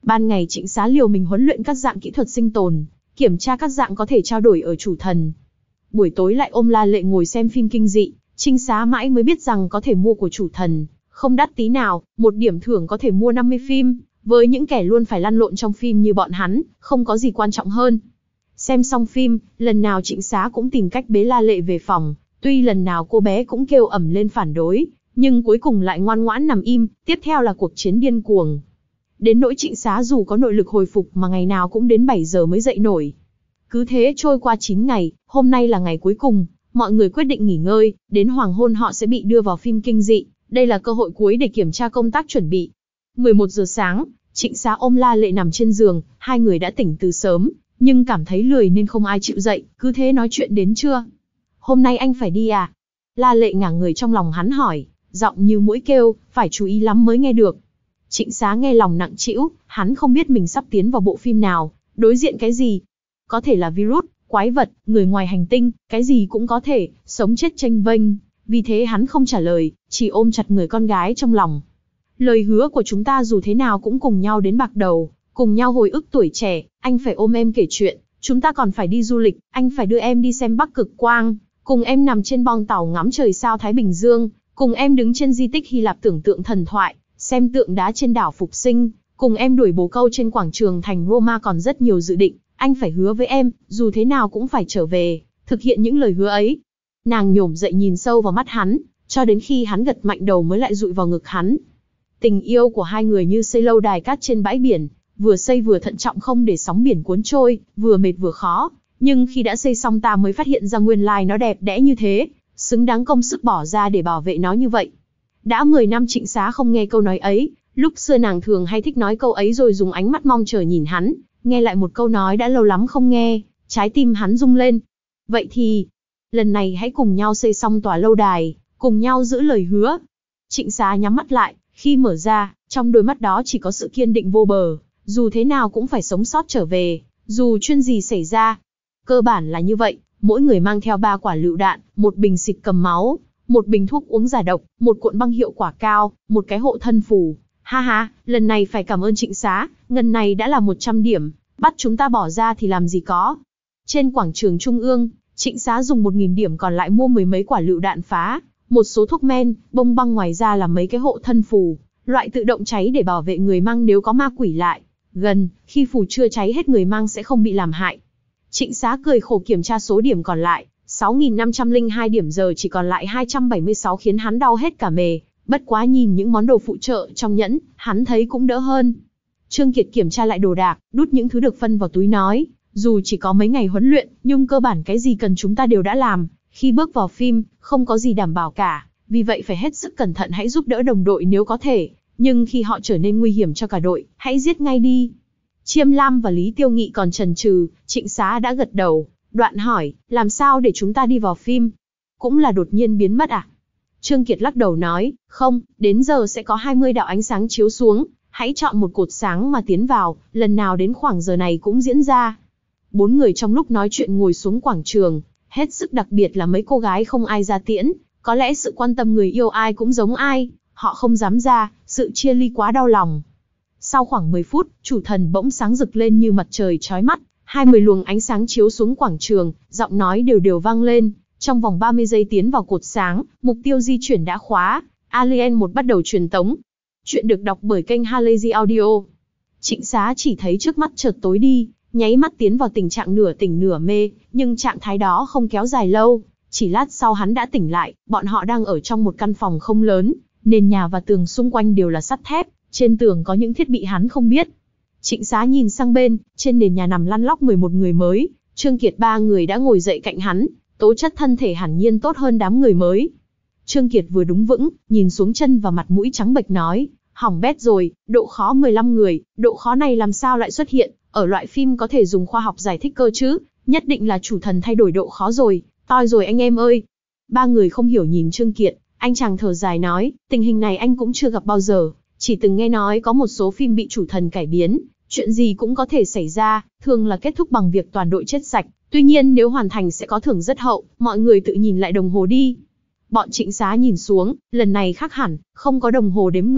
Ban ngày Trịnh Xá liều mình huấn luyện các dạng kỹ thuật sinh tồn, kiểm tra các dạng có thể trao đổi ở chủ thần. Buổi tối lại ôm La Lệ ngồi xem phim kinh dị, Trịnh Xá mãi mới biết rằng có thể mua của chủ thần, không đắt tí nào, một điểm thưởng có thể mua năm mươi phim, với những kẻ luôn phải lăn lộn trong phim như bọn hắn, không có gì quan trọng hơn. Xem xong phim, lần nào Trịnh Xá cũng tìm cách bế La Lệ về phòng, tuy lần nào cô bé cũng kêu ầm lên phản đối, nhưng cuối cùng lại ngoan ngoãn nằm im, tiếp theo là cuộc chiến điên cuồng. Đến nỗi Trịnh Xá dù có nội lực hồi phục mà ngày nào cũng đến bảy giờ mới dậy nổi. Cứ thế trôi qua chín ngày, hôm nay là ngày cuối cùng, mọi người quyết định nghỉ ngơi, đến hoàng hôn họ sẽ bị đưa vào phim kinh dị, đây là cơ hội cuối để kiểm tra công tác chuẩn bị. mười một giờ sáng, Trịnh Xá ôm La Lệ nằm trên giường, hai người đã tỉnh từ sớm, nhưng cảm thấy lười nên không ai chịu dậy, cứ thế nói chuyện đến trưa. Hôm nay anh phải đi à? La Lệ ngả người trong lòng hắn hỏi, giọng như mũi kêu, phải chú ý lắm mới nghe được. Trịnh Xá nghe lòng nặng trĩu, hắn không biết mình sắp tiến vào bộ phim nào, đối diện cái gì. Có thể là virus, quái vật, người ngoài hành tinh, cái gì cũng có thể, sống chết chênh vênh. Vì thế hắn không trả lời, chỉ ôm chặt người con gái trong lòng. Lời hứa của chúng ta dù thế nào cũng cùng nhau đến bạc đầu, cùng nhau hồi ức tuổi trẻ, anh phải ôm em kể chuyện, chúng ta còn phải đi du lịch, anh phải đưa em đi xem Bắc Cực Quang, cùng em nằm trên bong tàu ngắm trời sao Thái Bình Dương, cùng em đứng trên di tích Hy Lạp tưởng tượng thần thoại, xem tượng đá trên đảo Phục Sinh, cùng em đuổi bồ câu trên quảng trường thành Roma, còn rất nhiều dự định, anh phải hứa với em, dù thế nào cũng phải trở về, thực hiện những lời hứa ấy. Nàng nhổm dậy nhìn sâu vào mắt hắn, cho đến khi hắn gật mạnh đầu mới lại dụi vào ngực hắn. Tình yêu của hai người như xây lâu đài cát trên bãi biển, vừa xây vừa thận trọng không để sóng biển cuốn trôi, vừa mệt vừa khó, nhưng khi đã xây xong ta mới phát hiện ra nguyên lai nó đẹp đẽ như thế, xứng đáng công sức bỏ ra để bảo vệ nó như vậy. Đã mười năm Trịnh Xá không nghe câu nói ấy, lúc xưa nàng thường hay thích nói câu ấy rồi dùng ánh mắt mong chờ nhìn hắn, nghe lại một câu nói đã lâu lắm không nghe, trái tim hắn rung lên. Vậy thì, lần này hãy cùng nhau xây xong tòa lâu đài, cùng nhau giữ lời hứa. Trịnh Xá nhắm mắt lại, khi mở ra, trong đôi mắt đó chỉ có sự kiên định vô bờ, dù thế nào cũng phải sống sót trở về, dù chuyện gì xảy ra. Cơ bản là như vậy, mỗi người mang theo ba quả lựu đạn, một bình xịt cầm máu, một bình thuốc uống giải độc, một cuộn băng hiệu quả cao, một cái hộ thân phù. Ha ha, lần này phải cảm ơn Trịnh Xá, ngân này đã là một trăm điểm, bắt chúng ta bỏ ra thì làm gì có. Trên quảng trường Trung ương, Trịnh Xá dùng một nghìn điểm còn lại mua mười mấy quả lựu đạn phá, một số thuốc men, bông băng, ngoài ra là mấy cái hộ thân phù, loại tự động cháy để bảo vệ người mang nếu có ma quỷ lại gần, khi phù chưa cháy hết người mang sẽ không bị làm hại. Trịnh Xá cười khổ kiểm tra số điểm còn lại, sáu nghìn năm trăm lẻ hai điểm giờ chỉ còn lại hai trăm bảy mươi sáu khiến hắn đau hết cả mề, bất quá nhìn những món đồ phụ trợ trong nhẫn, hắn thấy cũng đỡ hơn. Trương Kiệt kiểm tra lại đồ đạc, đút những thứ được phân vào túi nói, dù chỉ có mấy ngày huấn luyện, nhưng cơ bản cái gì cần chúng ta đều đã làm, khi bước vào phim, không có gì đảm bảo cả, vì vậy phải hết sức cẩn thận, hãy giúp đỡ đồng đội nếu có thể, nhưng khi họ trở nên nguy hiểm cho cả đội, hãy giết ngay đi. Chiêm Lam và Lý Tiêu Nghị còn chần chừ, Trịnh Xá đã gật đầu, đoạn hỏi, làm sao để chúng ta đi vào phim? Cũng là đột nhiên biến mất à? Trương Kiệt lắc đầu nói, không, đến giờ sẽ có hai mươi đạo ánh sáng chiếu xuống, hãy chọn một cột sáng mà tiến vào, lần nào đến khoảng giờ này cũng diễn ra. Bốn người trong lúc nói chuyện ngồi xuống quảng trường, hết sức đặc biệt là mấy cô gái không ai ra tiễn, có lẽ sự quan tâm người yêu ai cũng giống ai, họ không dám ra, sự chia ly quá đau lòng. Sau khoảng mười phút, chủ thần bỗng sáng rực lên như mặt trời chói mắt, hai mươi luồng ánh sáng chiếu xuống quảng trường, giọng nói đều đều vang lên, trong vòng ba mươi giây tiến vào cột sáng, mục tiêu di chuyển đã khóa, Alien một bắt đầu truyền tống. Chuyện được đọc bởi kênh Halazy Audio. Trịnh Xá chỉ thấy trước mắt chợt tối đi, nháy mắt tiến vào tình trạng nửa tỉnh nửa mê, nhưng trạng thái đó không kéo dài lâu, chỉ lát sau hắn đã tỉnh lại, bọn họ đang ở trong một căn phòng không lớn, nền nhà và tường xung quanh đều là sắt thép, trên tường có những thiết bị hắn không biết. Trịnh Xá nhìn sang bên, trên nền nhà nằm lăn lóc mười một người mới, Trương Kiệt ba người đã ngồi dậy cạnh hắn, tố chất thân thể hẳn nhiên tốt hơn đám người mới. Trương Kiệt vừa đứng vững, nhìn xuống chân và mặt mũi trắng bệch nói, hỏng bét rồi, độ khó mười lăm người, độ khó này làm sao lại xuất hiện, ở loại phim có thể dùng khoa học giải thích cơ chứ, nhất định là chủ thần thay đổi độ khó rồi, toi rồi anh em ơi. Ba người không hiểu nhìn Trương Kiệt, anh chàng thở dài nói, tình hình này anh cũng chưa gặp bao giờ, chỉ từng nghe nói có một số phim bị chủ thần cải biến, chuyện gì cũng có thể xảy ra, thường là kết thúc bằng việc toàn đội chết sạch, tuy nhiên nếu hoàn thành sẽ có thưởng rất hậu, mọi người tự nhìn lại đồng hồ đi. Bọn Trịnh Xá nhìn xuống, lần này khác hẳn, không có đồng hồ đếm ngược,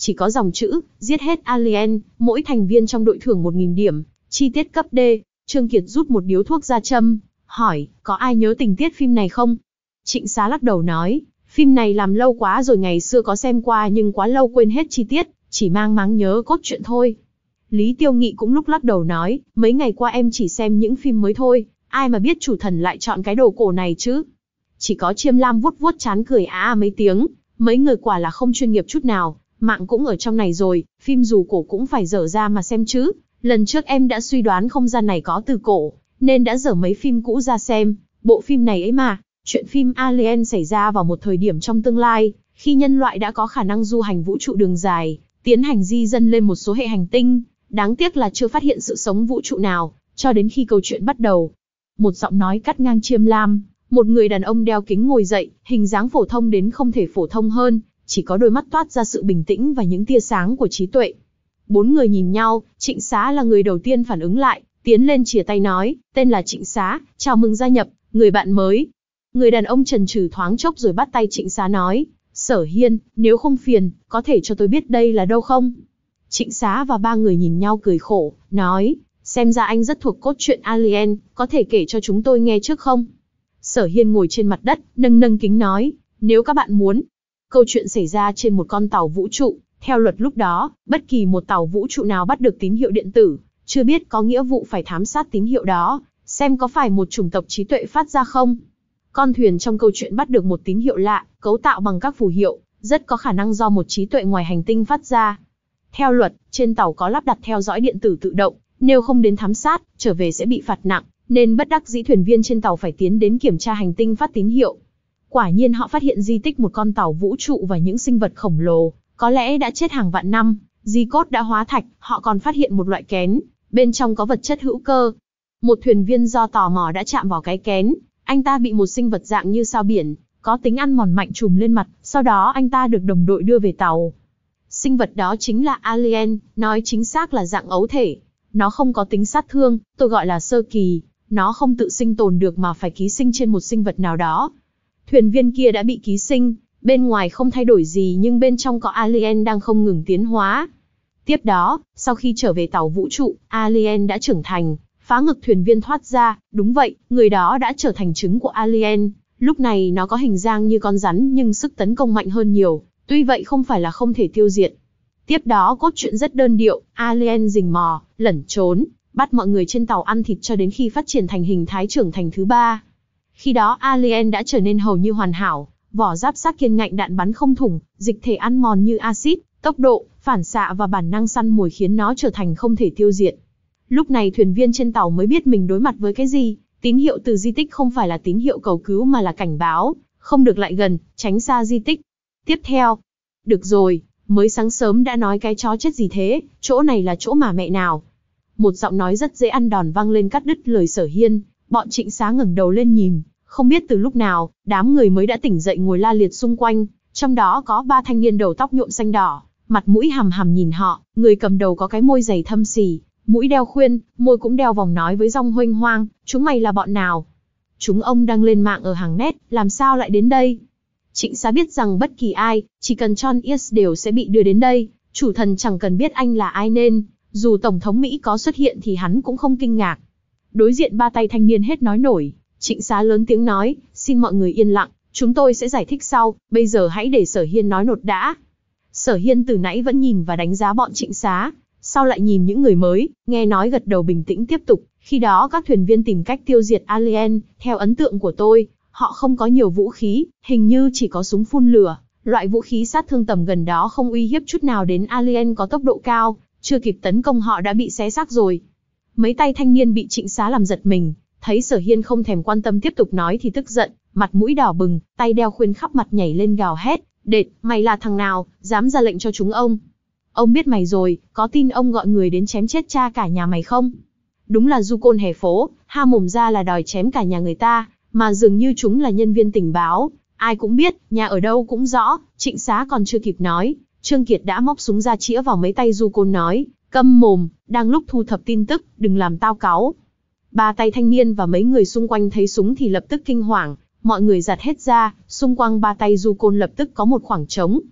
chỉ có dòng chữ, giết hết alien, mỗi thành viên trong đội thưởng một nghìn điểm, chi tiết cấp D. Trương Kiệt rút một điếu thuốc ra châm, hỏi, có ai nhớ tình tiết phim này không? Trịnh Xá lắc đầu nói, phim này làm lâu quá rồi, ngày xưa có xem qua nhưng quá lâu quên hết chi tiết, chỉ mang máng nhớ cốt truyện thôi. Lý Tiêu Nghị cũng lúc lắc đầu nói, mấy ngày qua em chỉ xem những phim mới thôi, ai mà biết chủ thần lại chọn cái đồ cổ này chứ. Chỉ có Chiêm Lam vuốt vuốt chán cười á à mấy tiếng, mấy người quả là không chuyên nghiệp chút nào, mạng cũng ở trong này rồi, phim dù cổ cũng phải dở ra mà xem chứ. Lần trước em đã suy đoán không gian này có từ cổ, nên đã dở mấy phim cũ ra xem, bộ phim này ấy mà, chuyện phim Alien xảy ra vào một thời điểm trong tương lai, khi nhân loại đã có khả năng du hành vũ trụ đường dài, tiến hành di dân lên một số hệ hành tinh, đáng tiếc là chưa phát hiện sự sống vũ trụ nào, cho đến khi câu chuyện bắt đầu. Một giọng nói cắt ngang Chiêm Lam, một người đàn ông đeo kính ngồi dậy, hình dáng phổ thông đến không thể phổ thông hơn, chỉ có đôi mắt toát ra sự bình tĩnh và những tia sáng của trí tuệ. Bốn người nhìn nhau, Trịnh Xá là người đầu tiên phản ứng lại, tiến lên chìa tay nói, tên là Trịnh Xá, chào mừng gia nhập, người bạn mới. Người đàn ông chần chừ thoáng chốc rồi bắt tay Trịnh Xá nói, Sở Hiên, nếu không phiền, có thể cho tôi biết đây là đâu không? Trịnh Xá và ba người nhìn nhau cười khổ, nói, xem ra anh rất thuộc cốt truyện Alien, có thể kể cho chúng tôi nghe trước không? Sở Hiên ngồi trên mặt đất, nâng nâng kính nói, nếu các bạn muốn. Câu chuyện xảy ra trên một con tàu vũ trụ, theo luật lúc đó, bất kỳ một tàu vũ trụ nào bắt được tín hiệu điện tử, chưa biết có nghĩa vụ phải thám sát tín hiệu đó, xem có phải một chủng tộc trí tuệ phát ra không. Con thuyền trong câu chuyện bắt được một tín hiệu lạ, cấu tạo bằng các phù hiệu, rất có khả năng do một trí tuệ ngoài hành tinh phát ra. Theo luật, trên tàu có lắp đặt theo dõi điện tử tự động, nếu không đến thám sát, trở về sẽ bị phạt nặng, nên bất đắc dĩ thuyền viên trên tàu phải tiến đến kiểm tra hành tinh phát tín hiệu. Quả nhiên họ phát hiện di tích một con tàu vũ trụ và những sinh vật khổng lồ, có lẽ đã chết hàng vạn năm, di cốt đã hóa thạch, họ còn phát hiện một loại kén, bên trong có vật chất hữu cơ. Một thuyền viên do tò mò đã chạm vào cái kén, anh ta bị một sinh vật dạng như sao biển, có tính ăn mòn mạnh trùm lên mặt, sau đó anh ta được đồng đội đưa về tàu. Sinh vật đó chính là alien, nói chính xác là dạng ấu thể. Nó không có tính sát thương, tôi gọi là sơ kỳ, nó không tự sinh tồn được mà phải ký sinh trên một sinh vật nào đó. Thuyền viên kia đã bị ký sinh, bên ngoài không thay đổi gì nhưng bên trong có alien đang không ngừng tiến hóa. Tiếp đó, sau khi trở về tàu vũ trụ, alien đã trưởng thành, phá ngực thuyền viên thoát ra, đúng vậy, người đó đã trở thành trứng của alien. Lúc này nó có hình dáng như con rắn nhưng sức tấn công mạnh hơn nhiều, tuy vậy không phải là không thể tiêu diệt. Tiếp đó cốt truyện rất đơn điệu, alien rình mò, lẩn trốn, bắt mọi người trên tàu ăn thịt cho đến khi phát triển thành hình thái trưởng thành thứ ba. Khi đó alien đã trở nên hầu như hoàn hảo, vỏ giáp xác kiên ngạnh đạn bắn không thủng, dịch thể ăn mòn như axit, tốc độ, phản xạ và bản năng săn mồi khiến nó trở thành không thể tiêu diệt. Lúc này thuyền viên trên tàu mới biết mình đối mặt với cái gì, tín hiệu từ di tích không phải là tín hiệu cầu cứu mà là cảnh báo, không được lại gần, tránh xa di tích. Tiếp theo, được rồi, mới sáng sớm đã nói cái chó chết gì thế, chỗ này là chỗ mà mẹ nào. Một giọng nói rất dễ ăn đòn vang lên cắt đứt lời Sở Hiên, bọn Trịnh Xá ngẩng đầu lên nhìn, không biết từ lúc nào, đám người mới đã tỉnh dậy ngồi la liệt xung quanh, trong đó có ba thanh niên đầu tóc nhuộm xanh đỏ, mặt mũi hằm hằm nhìn họ, người cầm đầu có cái môi dày thâm xì, mũi đeo khuyên, môi cũng đeo vòng nói với giọng huênh hoang, chúng mày là bọn nào? Chúng ông đang lên mạng ở hàng net, làm sao lại đến đây? Trịnh Xá biết rằng bất kỳ ai, chỉ cần John East đều sẽ bị đưa đến đây, chủ thần chẳng cần biết anh là ai nên, dù Tổng thống Mỹ có xuất hiện thì hắn cũng không kinh ngạc. Đối diện ba tay thanh niên hết nói nổi, Trịnh Xá lớn tiếng nói, xin mọi người yên lặng, chúng tôi sẽ giải thích sau, bây giờ hãy để Sở Hiên nói nốt đã. Sở Hiên từ nãy vẫn nhìn và đánh giá bọn Trịnh Xá, sau lại nhìn những người mới, nghe nói gật đầu bình tĩnh tiếp tục, khi đó các thuyền viên tìm cách tiêu diệt alien, theo ấn tượng của tôi, họ không có nhiều vũ khí, hình như chỉ có súng phun lửa, loại vũ khí sát thương tầm gần đó không uy hiếp chút nào đến alien có tốc độ cao, chưa kịp tấn công họ đã bị xé xác rồi. Mấy tay thanh niên bị Trịnh Xá làm giật mình, thấy Sở Hiên không thèm quan tâm tiếp tục nói thì tức giận, mặt mũi đỏ bừng, tay đeo khuyên khắp mặt nhảy lên gào hét, đệt, mày là thằng nào, dám ra lệnh cho chúng ông? Ông biết mày rồi, có tin ông gọi người đến chém chết cha cả nhà mày không? Đúng là du côn hè phố, ha mồm ra là đòi chém cả nhà người ta, mà dường như chúng là nhân viên tình báo, ai cũng biết, nhà ở đâu cũng rõ. Trịnh Xá còn chưa kịp nói, Trương Kiệt đã móc súng ra chĩa vào mấy tay du côn nói, câm mồm, đang lúc thu thập tin tức, đừng làm tao cáu. Ba tay thanh niên và mấy người xung quanh thấy súng thì lập tức kinh hoàng, mọi người giật hết ra, xung quanh ba tay du côn lập tức có một khoảng trống.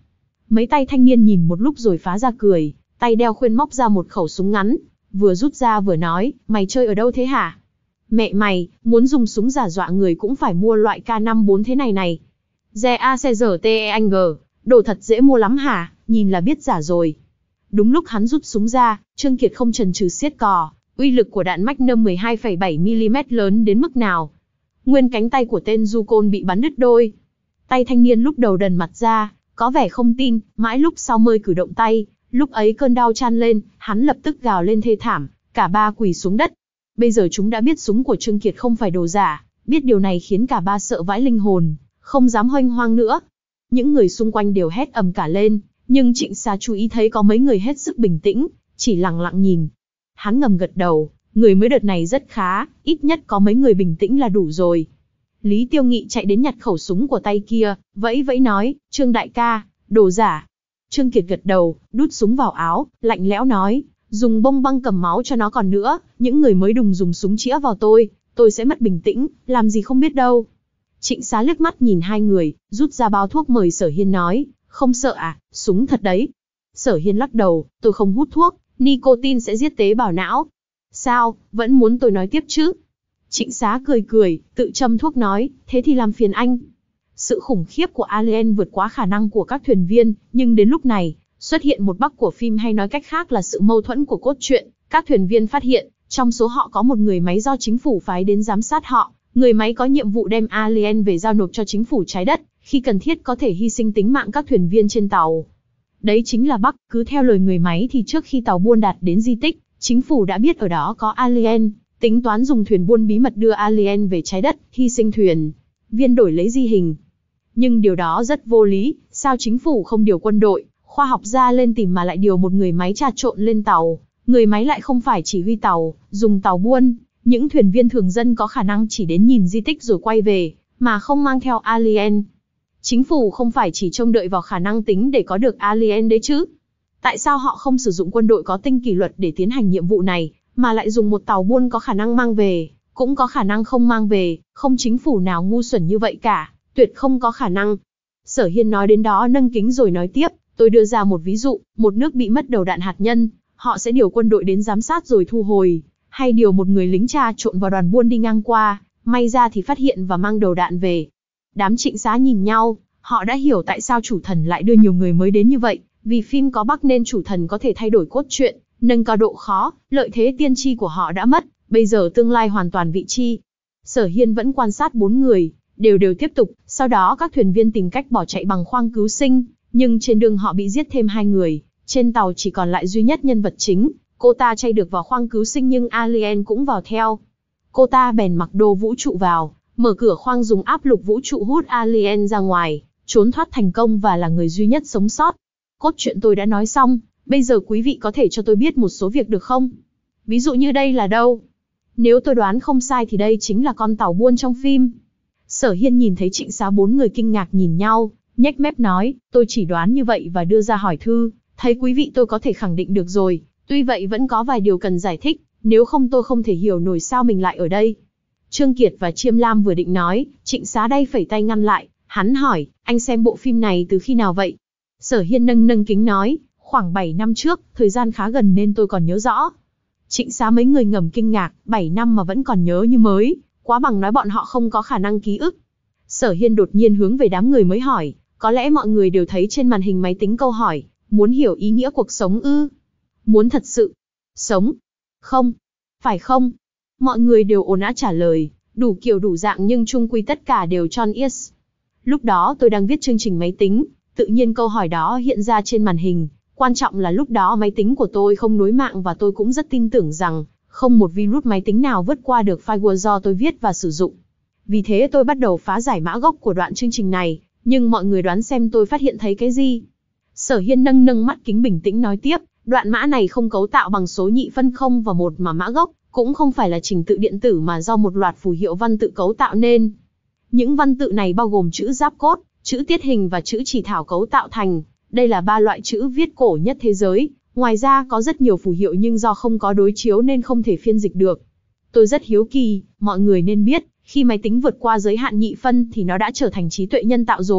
Mấy tay thanh niên nhìn một lúc rồi phá ra cười, tay đeo khuyên móc ra một khẩu súng ngắn, vừa rút ra vừa nói, mày chơi ở đâu thế hả? Mẹ mày, muốn dùng súng giả dọa người cũng phải mua loại K năm mươi tư thế này này. Ge a c r t e anh g, đồ thật dễ mua lắm hả, nhìn là biết giả rồi. Đúng lúc hắn rút súng ra, Trương Kiệt không chần chừ siết cò, uy lực của đạn Magnum mười hai phẩy bảy mi li mét lớn đến mức nào. Nguyên cánh tay của tên du côn bị bắn đứt đôi. Tay thanh niên lúc đầu đần mặt ra, có vẻ không tin, mãi lúc sau mới cử động tay, lúc ấy cơn đau tràn lên, hắn lập tức gào lên thê thảm, cả ba quỳ xuống đất. Bây giờ chúng đã biết súng của Trương Kiệt không phải đồ giả, biết điều này khiến cả ba sợ vãi linh hồn, không dám hoanh hoang nữa. Những người xung quanh đều hét ầm cả lên, nhưng Trịnh Xá chú ý thấy có mấy người hết sức bình tĩnh, chỉ lặng lặng nhìn. Hắn ngầm gật đầu, người mới đợt này rất khá, ít nhất có mấy người bình tĩnh là đủ rồi. Lý Tiêu Nghị chạy đến nhặt khẩu súng của tay kia, vẫy vẫy nói, Trương đại ca, đồ giả. Trương Kiệt gật đầu, đút súng vào áo, lạnh lẽo nói, dùng bông băng cầm máu cho nó còn nữa, những người mới đùng dùng súng chĩa vào tôi, tôi sẽ mất bình tĩnh, làm gì không biết đâu. Trịnh Xá liếc mắt nhìn hai người, rút ra bao thuốc mời Sở Hiên nói, không sợ à, súng thật đấy. Sở Hiên lắc đầu, tôi không hút thuốc, nicotine sẽ giết tế bào não. Sao, vẫn muốn tôi nói tiếp chứ? Trịnh Xá cười cười, tự châm thuốc nói, thế thì làm phiền anh. Sự khủng khiếp của Alien vượt quá khả năng của các thuyền viên, nhưng đến lúc này, xuất hiện một bug của phim hay nói cách khác là sự mâu thuẫn của cốt truyện. Các thuyền viên phát hiện, trong số họ có một người máy do chính phủ phái đến giám sát họ. Người máy có nhiệm vụ đem Alien về giao nộp cho chính phủ trái đất, khi cần thiết có thể hy sinh tính mạng các thuyền viên trên tàu. Đấy chính là bug, cứ theo lời người máy thì trước khi tàu buôn đạt đến di tích, chính phủ đã biết ở đó có Alien, tính toán dùng thuyền buôn bí mật đưa Alien về trái đất, hy sinh thuyền viên đổi lấy di hình. Nhưng điều đó rất vô lý, sao chính phủ không điều quân đội, khoa học gia lên tìm mà lại điều một người máy trà trộn lên tàu, người máy lại không phải chỉ huy tàu, dùng tàu buôn, những thuyền viên thường dân có khả năng chỉ đến nhìn di tích rồi quay về, mà không mang theo Alien. Chính phủ không phải chỉ trông đợi vào khả năng tính để có được Alien đấy chứ. Tại sao họ không sử dụng quân đội có tinh kỷ luật để tiến hành nhiệm vụ này, mà lại dùng một tàu buôn có khả năng mang về, cũng có khả năng không mang về, không chính phủ nào ngu xuẩn như vậy cả, tuyệt không có khả năng. Sở Hiên nói đến đó nâng kính rồi nói tiếp, tôi đưa ra một ví dụ, một nước bị mất đầu đạn hạt nhân, họ sẽ điều quân đội đến giám sát rồi thu hồi, hay điều một người lính trà trộn vào đoàn buôn đi ngang qua, may ra thì phát hiện và mang đầu đạn về. Đám Trịnh Xá nhìn nhau, họ đã hiểu tại sao chủ thần lại đưa nhiều người mới đến như vậy, vì phim có bug nên chủ thần có thể thay đổi cốt truyện, nâng cao độ khó, lợi thế tiên tri của họ đã mất, bây giờ tương lai hoàn toàn vị chi. Sở Hiên vẫn quan sát bốn người, đều đều tiếp tục, sau đó các thuyền viên tìm cách bỏ chạy bằng khoang cứu sinh, nhưng trên đường họ bị giết thêm hai người, trên tàu chỉ còn lại duy nhất nhân vật chính, cô ta chạy được vào khoang cứu sinh nhưng Alien cũng vào theo. Cô ta bèn mặc đồ vũ trụ vào, mở cửa khoang dùng áp lực vũ trụ hút Alien ra ngoài, trốn thoát thành công và là người duy nhất sống sót. Cốt truyện tôi đã nói xong, bây giờ quý vị có thể cho tôi biết một số việc được không? Ví dụ như đây là đâu? Nếu tôi đoán không sai thì đây chính là con tàu buôn trong phim. Sở Hiên nhìn thấy Trịnh Xá bốn người kinh ngạc nhìn nhau, nhếch mép nói, tôi chỉ đoán như vậy và đưa ra hỏi thư, thấy quý vị tôi có thể khẳng định được rồi, tuy vậy vẫn có vài điều cần giải thích, nếu không tôi không thể hiểu nổi sao mình lại ở đây. Trương Kiệt và Chiêm Lam vừa định nói, Trịnh Xá đây phẩy tay ngăn lại, hắn hỏi, anh xem bộ phim này từ khi nào vậy? Sở Hiên nâng nâng kính nói, khoảng bảy năm trước, thời gian khá gần nên tôi còn nhớ rõ. Trịnh Xá mấy người ngầm kinh ngạc, bảy năm mà vẫn còn nhớ như mới, quá bằng nói bọn họ không có khả năng ký ức. Sở Hiên đột nhiên hướng về đám người mới hỏi, có lẽ mọi người đều thấy trên màn hình máy tính câu hỏi, muốn hiểu ý nghĩa cuộc sống ư? Muốn thật sự sống? Không? Phải không? Mọi người đều ồn ào trả lời, đủ kiểu đủ dạng nhưng chung quy tất cả đều tròn yes. Lúc đó tôi đang viết chương trình máy tính, tự nhiên câu hỏi đó hiện ra trên màn hình. Quan trọng là lúc đó máy tính của tôi không nối mạng và tôi cũng rất tin tưởng rằng không một virus máy tính nào vượt qua được firewall do tôi viết và sử dụng. Vì thế tôi bắt đầu phá giải mã gốc của đoạn chương trình này, nhưng mọi người đoán xem tôi phát hiện thấy cái gì? Sở Hiên nâng nâng mắt kính bình tĩnh nói tiếp, đoạn mã này không cấu tạo bằng số nhị phân không và một mà mã gốc, cũng không phải là trình tự điện tử mà do một loạt phù hiệu văn tự cấu tạo nên. Những văn tự này bao gồm chữ giáp cốt, chữ tiết hình và chữ chỉ thảo cấu tạo thành. Đây là ba loại chữ viết cổ nhất thế giới, ngoài ra có rất nhiều phù hiệu nhưng do không có đối chiếu nên không thể phiên dịch được. Tôi rất hiếu kỳ, mọi người nên biết, khi máy tính vượt qua giới hạn nhị phân thì nó đã trở thành trí tuệ nhân tạo rồi,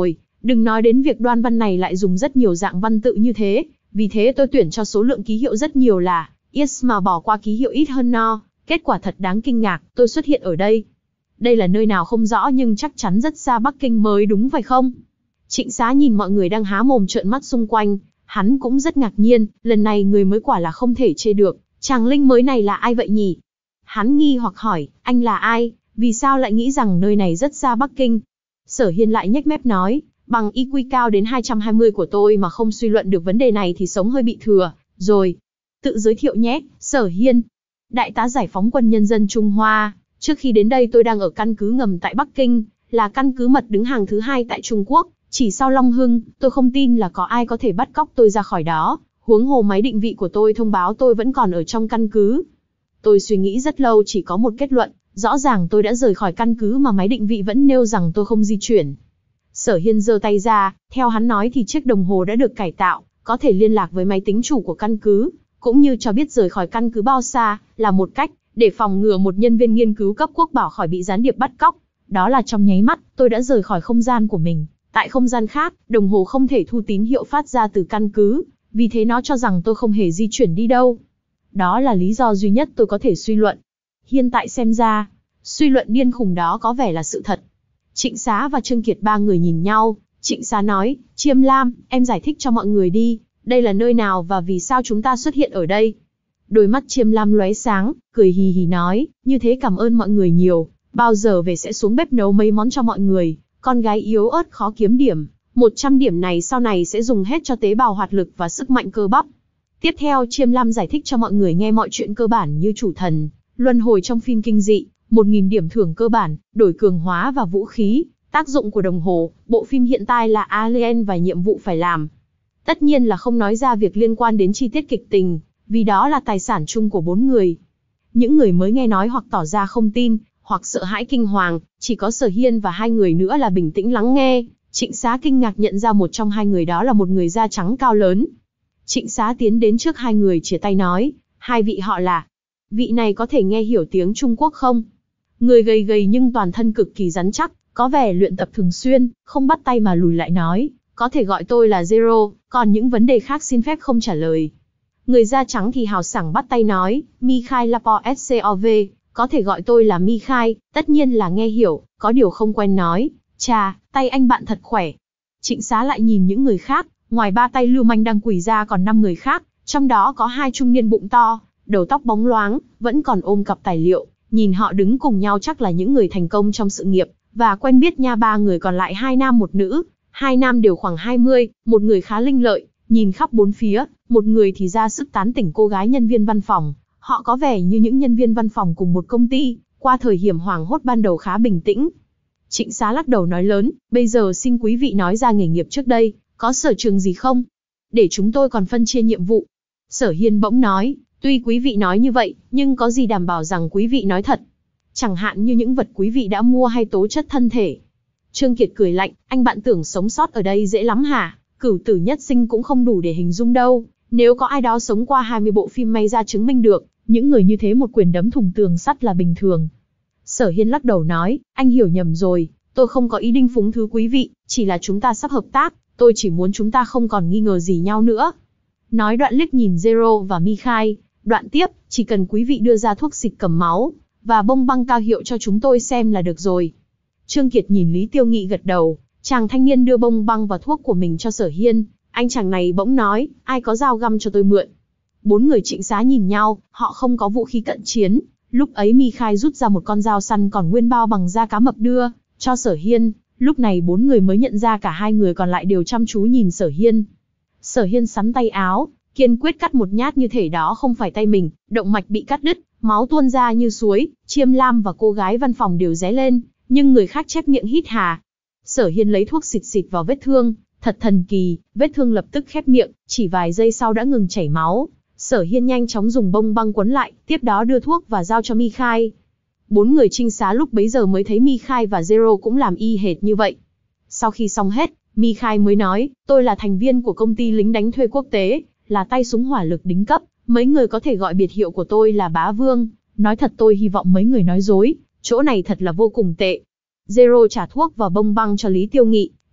Đừng nói đến việc đoan văn này lại dùng rất nhiều dạng văn tự như thế, vì thế tôi tuyển cho số lượng ký hiệu rất nhiều là yes mà bỏ qua ký hiệu ít hơn no. Kết quả thật đáng kinh ngạc, tôi xuất hiện ở đây. Đây là nơi nào không rõ nhưng chắc chắn rất xa Bắc Kinh mới đúng phải không? Trịnh Xá nhìn mọi người đang há mồm trợn mắt xung quanh, hắn cũng rất ngạc nhiên, lần này người mới quả là không thể chê được, chàng linh mới này là ai vậy nhỉ? Hắn nghi hoặc hỏi, anh là ai, vì sao lại nghĩ rằng nơi này rất xa Bắc Kinh? Sở Hiên lại nhếch mép nói, bằng i kiu cao đến hai trăm hai mươi của tôi mà không suy luận được vấn đề này thì sống hơi bị thừa, rồi. Tự giới thiệu nhé, Sở Hiên. Đại tá Giải phóng quân nhân dân Trung Hoa, trước khi đến đây tôi đang ở căn cứ ngầm tại Bắc Kinh, là căn cứ mật đứng hàng thứ hai tại Trung Quốc, chỉ sau Long Hưng, tôi không tin là có ai có thể bắt cóc tôi ra khỏi đó, huống hồ máy định vị của tôi thông báo tôi vẫn còn ở trong căn cứ. Tôi suy nghĩ rất lâu chỉ có một kết luận, rõ ràng tôi đã rời khỏi căn cứ mà máy định vị vẫn nêu rằng tôi không di chuyển. Sở Hiên giơ tay ra, theo hắn nói thì chiếc đồng hồ đã được cải tạo, có thể liên lạc với máy tính chủ của căn cứ, cũng như cho biết rời khỏi căn cứ bao xa, là một cách để phòng ngừa một nhân viên nghiên cứu cấp quốc bảo khỏi bị gián điệp bắt cóc. Đó là trong nháy mắt, tôi đã rời khỏi không gian của mình. Tại không gian khác, đồng hồ không thể thu tín hiệu phát ra từ căn cứ, vì thế nó cho rằng tôi không hề di chuyển đi đâu. Đó là lý do duy nhất tôi có thể suy luận. Hiện tại xem ra, suy luận điên khùng đó có vẻ là sự thật. Trịnh Xá và Trương Kiệt ba người nhìn nhau, Trịnh Xá nói, Chiêm Lam, em giải thích cho mọi người đi, đây là nơi nào và vì sao chúng ta xuất hiện ở đây. Đôi mắt Chiêm Lam lóe sáng, cười hì hì nói, như thế cảm ơn mọi người nhiều, bao giờ về sẽ xuống bếp nấu mấy món cho mọi người, con gái yếu ớt khó kiếm điểm, một trăm điểm này sau này sẽ dùng hết cho tế bào hoạt lực và sức mạnh cơ bắp. Tiếp theo Chiêm Lam giải thích cho mọi người nghe mọi chuyện cơ bản như chủ thần, luân hồi trong phim kinh dị, một nghìn điểm thưởng cơ bản, đổi cường hóa và vũ khí, tác dụng của đồng hồ, bộ phim hiện tại là Alien và nhiệm vụ phải làm. Tất nhiên là không nói ra việc liên quan đến chi tiết kịch tình, vì đó là tài sản chung của bốn người. Những người mới nghe nói hoặc tỏ ra không tin, hoặc sợ hãi kinh hoàng, chỉ có Sở Hiên và hai người nữa là bình tĩnh lắng nghe. Trịnh Xá kinh ngạc nhận ra một trong hai người đó là một người da trắng cao lớn. Trịnh Xá tiến đến trước hai người chìa tay nói, hai vị họ là, vị này có thể nghe hiểu tiếng Trung Quốc không? Người gầy gầy nhưng toàn thân cực kỳ rắn chắc, có vẻ luyện tập thường xuyên, không bắt tay mà lùi lại nói, có thể gọi tôi là Zero, còn những vấn đề khác xin phép không trả lời. Người da trắng thì hào sảng bắt tay nói, Mikhail Laposcov, có thể gọi tôi là Mikhail, tất nhiên là nghe hiểu, có điều không quen nói, chà, tay anh bạn thật khỏe. Trịnh Xá lại nhìn những người khác, ngoài ba tay lưu manh đang quỳ ra còn năm người khác, trong đó có hai trung niên bụng to, đầu tóc bóng loáng, vẫn còn ôm cặp tài liệu, nhìn họ đứng cùng nhau chắc là những người thành công trong sự nghiệp, và quen biết nha. Ba người còn lại hai nam một nữ, hai nam đều khoảng hai mươi, một người khá linh lợi, nhìn khắp bốn phía, một người thì ra sức tán tỉnh cô gái nhân viên văn phòng. Họ có vẻ như những nhân viên văn phòng cùng một công ty, qua thời hiểm hoảng hốt ban đầu khá bình tĩnh. Trịnh Xá lắc đầu nói lớn, bây giờ xin quý vị nói ra nghề nghiệp trước đây, có sở trường gì không? Để chúng tôi còn phân chia nhiệm vụ. Sở Hiên bỗng nói, tuy quý vị nói như vậy, nhưng có gì đảm bảo rằng quý vị nói thật? Chẳng hạn như những vật quý vị đã mua hay tố chất thân thể. Trương Kiệt cười lạnh, anh bạn tưởng sống sót ở đây dễ lắm hả? Cửu tử nhất sinh cũng không đủ để hình dung đâu. Nếu có ai đó sống qua hai mươi bộ phim may ra chứng minh được, những người như thế một quyền đấm thủng tường sắt là bình thường. Sở Hiên lắc đầu nói, anh hiểu nhầm rồi, tôi không có ý định phúng thứ quý vị, chỉ là chúng ta sắp hợp tác, tôi chỉ muốn chúng ta không còn nghi ngờ gì nhau nữa. Nói đoạn liếc nhìn Zero và Mikhail, đoạn tiếp, chỉ cần quý vị đưa ra thuốc xịt cầm máu, và bông băng cao hiệu cho chúng tôi xem là được rồi. Trương Kiệt nhìn Lý Tiêu Nghị gật đầu, chàng thanh niên đưa bông băng và thuốc của mình cho Sở Hiên, anh chàng này bỗng nói, ai có dao găm cho tôi mượn. Bốn người Trịnh Xá nhìn nhau, họ không có vũ khí cận chiến, lúc ấy Mikhail rút ra một con dao săn còn nguyên bao bằng da cá mập đưa cho Sở Hiên, lúc này bốn người mới nhận ra cả hai người còn lại đều chăm chú nhìn Sở Hiên. Sở Hiên sắn tay áo, kiên quyết cắt một nhát như thể đó không phải tay mình, động mạch bị cắt đứt, máu tuôn ra như suối, Chiêm Lam và cô gái văn phòng đều ré lên, nhưng người khác chép miệng hít hà. Sở Hiên lấy thuốc xịt xịt vào vết thương, thật thần kỳ, vết thương lập tức khép miệng, chỉ vài giây sau đã ngừng chảy máu. Sở Hiên nhanh chóng dùng bông băng quấn lại, tiếp đó đưa thuốc và giao cho Mikhail. Bốn người trinh xá lúc bấy giờ mới thấy Mikhail và Zero cũng làm y hệt như vậy. Sau khi xong hết, Mikhail mới nói, tôi là thành viên của công ty lính đánh thuê quốc tế, là tay súng hỏa lực đỉnh cấp, mấy người có thể gọi biệt hiệu của tôi là Bá Vương, nói thật tôi hy vọng mấy người nói dối, chỗ này thật là vô cùng tệ. Zero trả thuốc và bông băng cho Lý Tiêu Nghị,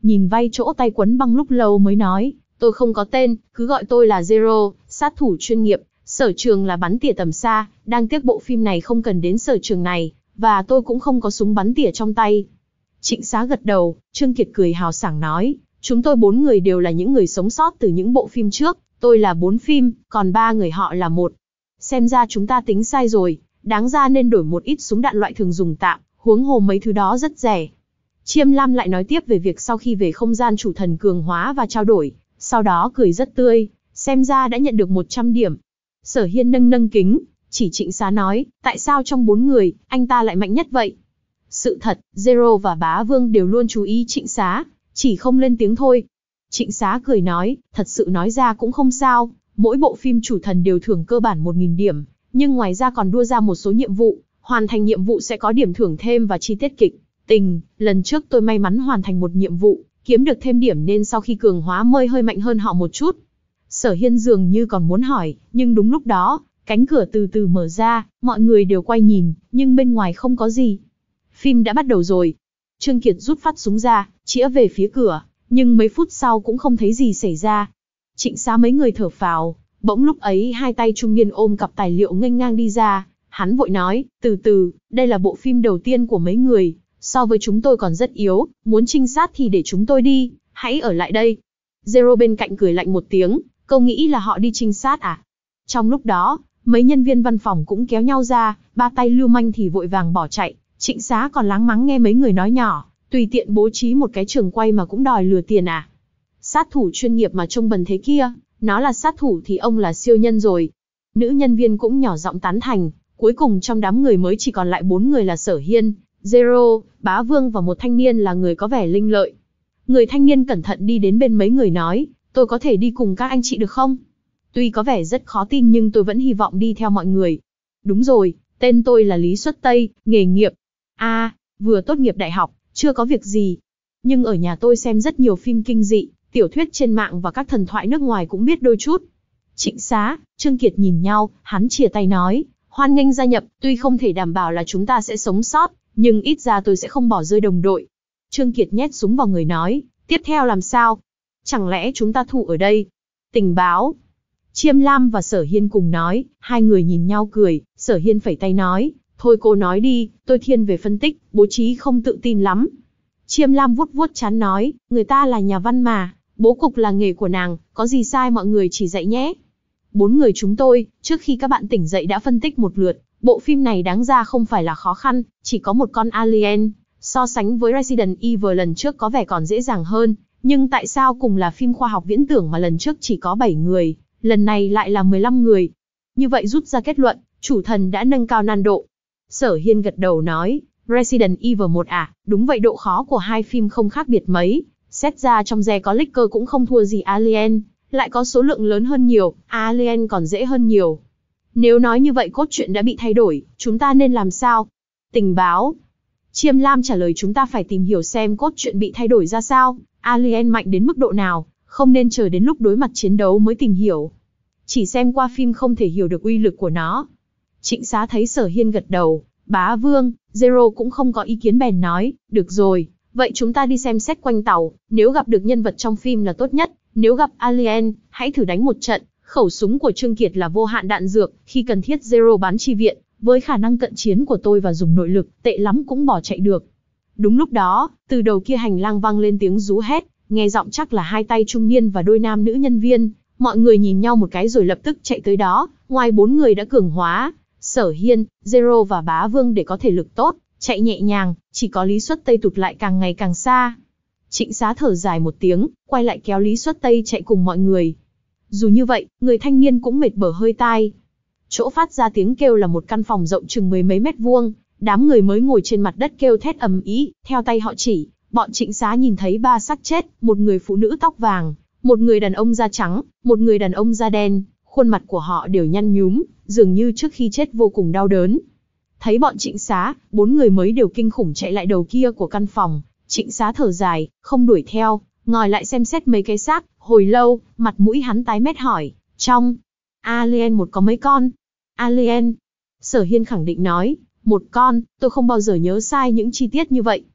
nhìn vai chỗ tay quấn băng lúc lâu mới nói, tôi không có tên, cứ gọi tôi là Zero, sát thủ chuyên nghiệp, sở trường là bắn tỉa tầm xa, đang tiếc bộ phim này không cần đến sở trường này, và tôi cũng không có súng bắn tỉa trong tay. Trịnh Xá gật đầu, Trương Kiệt cười hào sảng nói, chúng tôi bốn người đều là những người sống sót từ những bộ phim trước, tôi là bốn phim, còn ba người họ là một. Xem ra chúng ta tính sai rồi, đáng ra nên đổi một ít súng đạn loại thường dùng tạm, huống hồ mấy thứ đó rất rẻ. Chiêm Lam lại nói tiếp về việc sau khi về không gian chủ thần cường hóa và trao đổi, sau đó cười rất tươi, xem ra đã nhận được một trăm điểm. Sở Hiên nâng nâng kính, chỉ Trịnh Xá nói, tại sao trong bốn người, anh ta lại mạnh nhất vậy? Sự thật, Zero và Bá Vương đều luôn chú ý Trịnh Xá, chỉ không lên tiếng thôi. Trịnh Xá cười nói, thật sự nói ra cũng không sao, mỗi bộ phim chủ thần đều thưởng cơ bản một nghìn điểm, nhưng ngoài ra còn đua ra một số nhiệm vụ, hoàn thành nhiệm vụ sẽ có điểm thưởng thêm và chi tiết kịch tình. Lần trước tôi may mắn hoàn thành một nhiệm vụ, kiếm được thêm điểm nên sau khi cường hóa mới hơi mạnh hơn họ một chút. Sở Hiên dường như còn muốn hỏi, nhưng đúng lúc đó, cánh cửa từ từ mở ra, mọi người đều quay nhìn, nhưng bên ngoài không có gì. Phim đã bắt đầu rồi. Trương Kiệt rút phát súng ra, chĩa về phía cửa, nhưng mấy phút sau cũng không thấy gì xảy ra. Trịnh Xá mấy người thở phào, bỗng lúc ấy hai tay trung niên ôm cặp tài liệu nghênh ngang đi ra, hắn vội nói, từ từ, đây là bộ phim đầu tiên của mấy người, so với chúng tôi còn rất yếu, muốn trinh sát thì để chúng tôi đi, hãy ở lại đây. Zero bên cạnh cười lạnh một tiếng, câu nghĩ là họ đi trinh sát à? Trong lúc đó, mấy nhân viên văn phòng cũng kéo nhau ra, ba tay lưu manh thì vội vàng bỏ chạy. Trịnh Xá còn láng máng nghe mấy người nói nhỏ, tùy tiện bố trí một cái trường quay mà cũng đòi lừa tiền à? Sát thủ chuyên nghiệp mà trông bần thế kia, nó là sát thủ thì ông là siêu nhân rồi. Nữ nhân viên cũng nhỏ giọng tán thành, cuối cùng trong đám người mới chỉ còn lại bốn người là Sở Hiên, Zero, Bá Vương và một thanh niên là người có vẻ linh lợi. Người thanh niên cẩn thận đi đến bên mấy người nói, tôi có thể đi cùng các anh chị được không? Tuy có vẻ rất khó tin nhưng tôi vẫn hy vọng đi theo mọi người. Đúng rồi, tên tôi là Lý Xuất Tây, nghề nghiệp. A, à, vừa tốt nghiệp đại học, chưa có việc gì. Nhưng ở nhà tôi xem rất nhiều phim kinh dị, tiểu thuyết trên mạng và các thần thoại nước ngoài cũng biết đôi chút. Trịnh Xá, Trương Kiệt nhìn nhau, hắn chìa tay nói, hoan nghênh gia nhập, tuy không thể đảm bảo là chúng ta sẽ sống sót, nhưng ít ra tôi sẽ không bỏ rơi đồng đội. Trương Kiệt nhét súng vào người nói, tiếp theo làm sao? Chẳng lẽ chúng ta thủ ở đây? Tình báo. Chiêm Lam và Sở Hiên cùng nói, hai người nhìn nhau cười, Sở Hiên phẩy tay nói, thôi cô nói đi, tôi thiên về phân tích, bố trí không tự tin lắm. Chiêm Lam vuốt vuốt trán nói, người ta là nhà văn mà, bố cục là nghề của nàng, có gì sai mọi người chỉ dạy nhé. Bốn người chúng tôi, trước khi các bạn tỉnh dậy đã phân tích một lượt, bộ phim này đáng ra không phải là khó khăn, chỉ có một con alien, so sánh với Resident Evil lần trước có vẻ còn dễ dàng hơn, nhưng tại sao cùng là phim khoa học viễn tưởng mà lần trước chỉ có bảy người, lần này lại là mười lăm người? Như vậy rút ra kết luận, chủ thần đã nâng cao nan độ. Sở Hiên gật đầu nói, Resident Evil một à, đúng vậy độ khó của hai phim không khác biệt mấy, xét ra trong re có Licker cũng không thua gì Alien, lại có số lượng lớn hơn nhiều, Alien còn dễ hơn nhiều. Nếu nói như vậy cốt truyện đã bị thay đổi, chúng ta nên làm sao? Tình báo. Chiêm Lam trả lời chúng ta phải tìm hiểu xem cốt truyện bị thay đổi ra sao, Alien mạnh đến mức độ nào, không nên chờ đến lúc đối mặt chiến đấu mới tìm hiểu. Chỉ xem qua phim không thể hiểu được uy lực của nó. Trịnh Xá thấy Sở Hiên gật đầu, Bá Vương, Zero cũng không có ý kiến bèn nói, được rồi, vậy chúng ta đi xem xét quanh tàu, nếu gặp được nhân vật trong phim là tốt nhất, nếu gặp alien, hãy thử đánh một trận. Khẩu súng của Trương Kiệt là vô hạn đạn dược, khi cần thiết Zero bắn chi viện, với khả năng cận chiến của tôi và dùng nội lực, tệ lắm cũng bỏ chạy được. Đúng lúc đó, từ đầu kia hành lang vang lên tiếng rú hét, nghe giọng chắc là hai tay trung niên và đôi nam nữ nhân viên, mọi người nhìn nhau một cái rồi lập tức chạy tới đó, ngoài bốn người đã cường hóa, Sở Hiên, Zero và Bá Vương để có thể lực tốt, chạy nhẹ nhàng, chỉ có Lý Xuất Tây tụt lại càng ngày càng xa. Trịnh Xá thở dài một tiếng, quay lại kéo Lý Xuất Tây chạy cùng mọi người. Dù như vậy, người thanh niên cũng mệt bở hơi tai. Chỗ phát ra tiếng kêu là một căn phòng rộng chừng mười mấy mét vuông, đám người mới ngồi trên mặt đất kêu thét ầm ĩ, theo tay họ chỉ, bọn Trịnh Xá nhìn thấy ba xác chết, một người phụ nữ tóc vàng, một người đàn ông da trắng, một người đàn ông da đen, khuôn mặt của họ đều nhăn nhúm, dường như trước khi chết vô cùng đau đớn. Thấy bọn Trịnh Xá, bốn người mới đều kinh khủng chạy lại đầu kia của căn phòng, Trịnh Xá thở dài, không đuổi theo, ngồi lại xem xét mấy cái xác, hồi lâu, mặt mũi hắn tái mét hỏi, trong alien một có mấy con? Alien. Sở Hiên khẳng định nói, một con, tôi không bao giờ nhớ sai những chi tiết như vậy.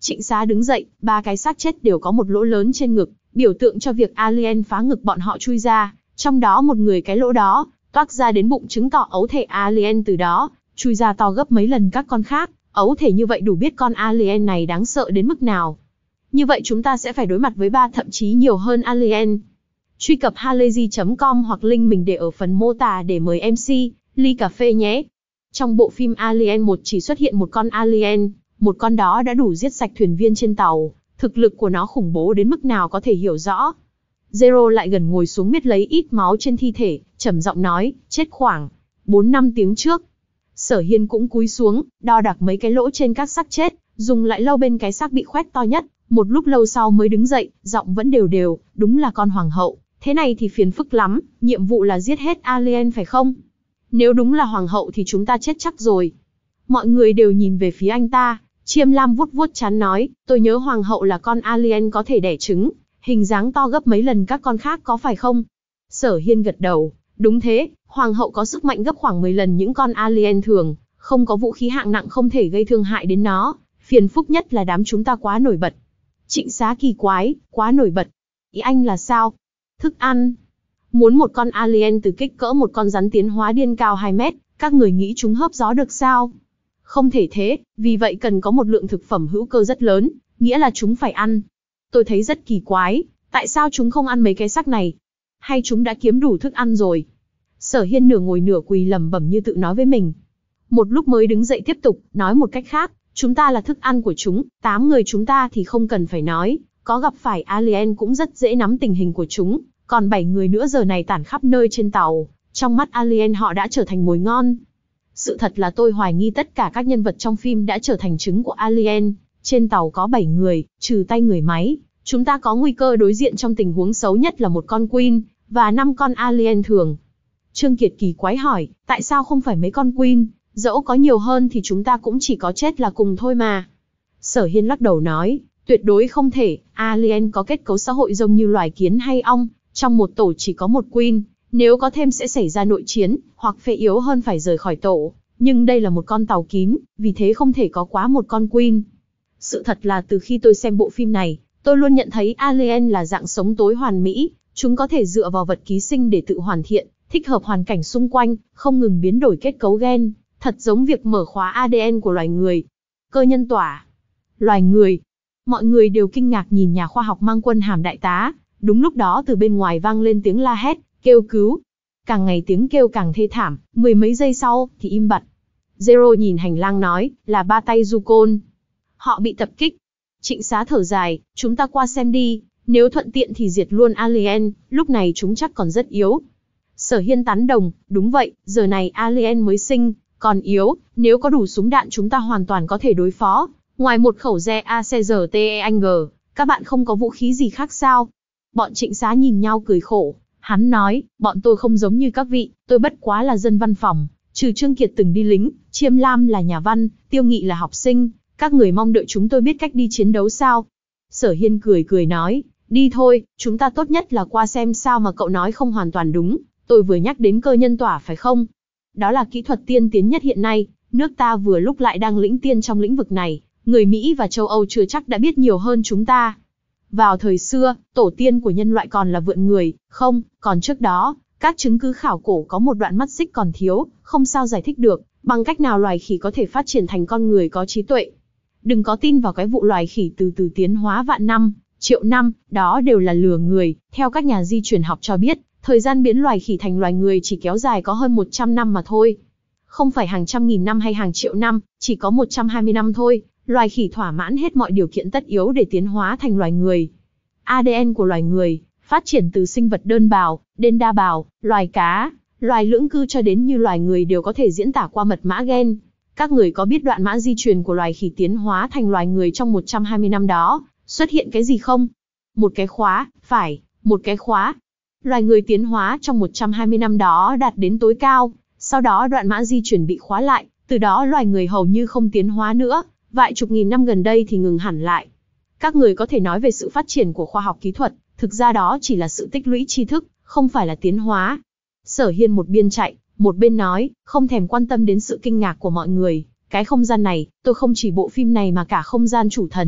Trịnh Xá đứng dậy, ba cái xác chết đều có một lỗ lớn trên ngực, biểu tượng cho việc alien phá ngực bọn họ chui ra, trong đó một người cái lỗ đó, toác ra đến bụng chứng tỏ ấu thể alien từ đó, chui ra to gấp mấy lần các con khác, ấu thể như vậy đủ biết con alien này đáng sợ đến mức nào. Như vậy chúng ta sẽ phải đối mặt với ba thậm chí nhiều hơn alien. Truy cập halayzi chấm com hoặc link mình để ở phần mô tả để mời em xê, ly cà phê nhé. Trong bộ phim Alien một chỉ xuất hiện một con alien, một con đó đã đủ giết sạch thuyền viên trên tàu, thực lực của nó khủng bố đến mức nào có thể hiểu rõ. Zero lại gần ngồi xuống miết lấy ít máu trên thi thể, trầm giọng nói, chết khoảng bốn năm tiếng trước. Sở Hiên cũng cúi xuống, đo đạc mấy cái lỗ trên các xác chết, dùng lại lau bên cái xác bị khoét to nhất, một lúc lâu sau mới đứng dậy, giọng vẫn đều đều, đúng là con hoàng hậu, thế này thì phiền phức lắm, nhiệm vụ là giết hết alien phải không? Nếu đúng là hoàng hậu thì chúng ta chết chắc rồi. Mọi người đều nhìn về phía anh ta, Chiêm Lam vuốt vuốt trán nói, tôi nhớ hoàng hậu là con alien có thể đẻ trứng, hình dáng to gấp mấy lần các con khác có phải không? Sở Hiên gật đầu, đúng thế, hoàng hậu có sức mạnh gấp khoảng mười lần những con alien thường, không có vũ khí hạng nặng không thể gây thương hại đến nó, phiền phức nhất là đám chúng ta quá nổi bật. Trịnh Xá kỳ quái, quá nổi bật. Ý anh là sao? Thức ăn. Muốn một con alien từ kích cỡ một con rắn tiến hóa điên cao hai mét, các người nghĩ chúng hớp gió được sao? Không thể thế, vì vậy cần có một lượng thực phẩm hữu cơ rất lớn, nghĩa là chúng phải ăn. Tôi thấy rất kỳ quái, tại sao chúng không ăn mấy cái xác này? Hay chúng đã kiếm đủ thức ăn rồi? Sở Hiên nửa ngồi nửa quỳ lẩm bẩm như tự nói với mình. Một lúc mới đứng dậy tiếp tục, nói một cách khác, chúng ta là thức ăn của chúng, tám người chúng ta thì không cần phải nói, có gặp phải alien cũng rất dễ nắm tình hình của chúng, còn bảy người nữa giờ này tản khắp nơi trên tàu, trong mắt alien họ đã trở thành mồi ngon. Sự thật là tôi hoài nghi tất cả các nhân vật trong phim đã trở thành trứng của alien, trên tàu có bảy người, trừ tay người máy, chúng ta có nguy cơ đối diện trong tình huống xấu nhất là một con Queen, và năm con alien thường. Trương Kiệt kỳ quái hỏi, tại sao không phải mấy con Queen, dẫu có nhiều hơn thì chúng ta cũng chỉ có chết là cùng thôi mà. Sở Hiên lắc đầu nói, tuyệt đối không thể, alien có kết cấu xã hội giống như loài kiến hay ong, trong một tổ chỉ có một Queen, nếu có thêm sẽ xảy ra nội chiến, hoặc phe yếu hơn phải rời khỏi tổ, nhưng đây là một con tàu kín, vì thế không thể có quá một con Queen. Sự thật là từ khi tôi xem bộ phim này, tôi luôn nhận thấy alien là dạng sống tối hoàn mỹ, chúng có thể dựa vào vật ký sinh để tự hoàn thiện, thích hợp hoàn cảnh xung quanh, không ngừng biến đổi kết cấu gen, thật giống việc mở khóa a đê en của loài người. Cơ nhân tỏa. Loài người. Mọi người đều kinh ngạc nhìn nhà khoa học mang quân hàm đại tá, đúng lúc đó từ bên ngoài vang lên tiếng la hét, kêu cứu. Càng ngày tiếng kêu càng thê thảm, mười mấy giây sau, thì im bặt. Zero nhìn hành lang nói, là ba tay Yukon. Họ bị tập kích. Trịnh Xá thở dài, chúng ta qua xem đi, nếu thuận tiện thì diệt luôn alien, lúc này chúng chắc còn rất yếu. Sở Hiên tán đồng, đúng vậy, giờ này alien mới sinh, còn yếu, nếu có đủ súng đạn chúng ta hoàn toàn có thể đối phó. Ngoài một khẩu re a xê giê tê e anh giê, các bạn không có vũ khí gì khác sao? Bọn Trịnh Xá nhìn nhau cười khổ. Hắn nói, bọn tôi không giống như các vị, tôi bất quá là dân văn phòng, trừ Trương Kiệt từng đi lính, Chiêm Lam là nhà văn, Tiêu Nghị là học sinh, các người mong đợi chúng tôi biết cách đi chiến đấu sao? Sở Hiên cười cười nói, đi thôi, chúng ta tốt nhất là qua xem sao mà cậu nói không hoàn toàn đúng, tôi vừa nhắc đến cơ nhân tỏa phải không? Đó là kỹ thuật tiên tiến nhất hiện nay, nước ta vừa lúc lại đang lĩnh tiên trong lĩnh vực này, người Mỹ và châu Âu chưa chắc đã biết nhiều hơn chúng ta. Vào thời xưa, tổ tiên của nhân loại còn là vượn người, không, còn trước đó, các chứng cứ khảo cổ có một đoạn mắt xích còn thiếu, không sao giải thích được, bằng cách nào loài khỉ có thể phát triển thành con người có trí tuệ. Đừng có tin vào cái vụ loài khỉ từ từ tiến hóa vạn năm, triệu năm, đó đều là lừa người, theo các nhà di truyền học cho biết, thời gian biến loài khỉ thành loài người chỉ kéo dài có hơn một trăm năm mà thôi. Không phải hàng trăm nghìn năm hay hàng triệu năm, chỉ có một trăm hai mươi năm thôi. Loài khỉ thỏa mãn hết mọi điều kiện tất yếu để tiến hóa thành loài người. a đê en của loài người, phát triển từ sinh vật đơn bào, đến đa bào, loài cá, loài lưỡng cư cho đến như loài người đều có thể diễn tả qua mật mã gen. Các người có biết đoạn mã di truyền của loài khỉ tiến hóa thành loài người trong một trăm hai mươi năm đó, xuất hiện cái gì không? Một cái khóa, phải, một cái khóa. Loài người tiến hóa trong một trăm hai mươi năm đó đạt đến tối cao, sau đó đoạn mã di truyền bị khóa lại, từ đó loài người hầu như không tiến hóa nữa. Vài chục nghìn năm gần đây thì ngừng hẳn lại. Các người có thể nói về sự phát triển của khoa học kỹ thuật, thực ra đó chỉ là sự tích lũy tri thức, không phải là tiến hóa. Sở Hiên một bên chạy, một bên nói, không thèm quan tâm đến sự kinh ngạc của mọi người. Cái không gian này, tôi không chỉ bộ phim này mà cả không gian chủ thần,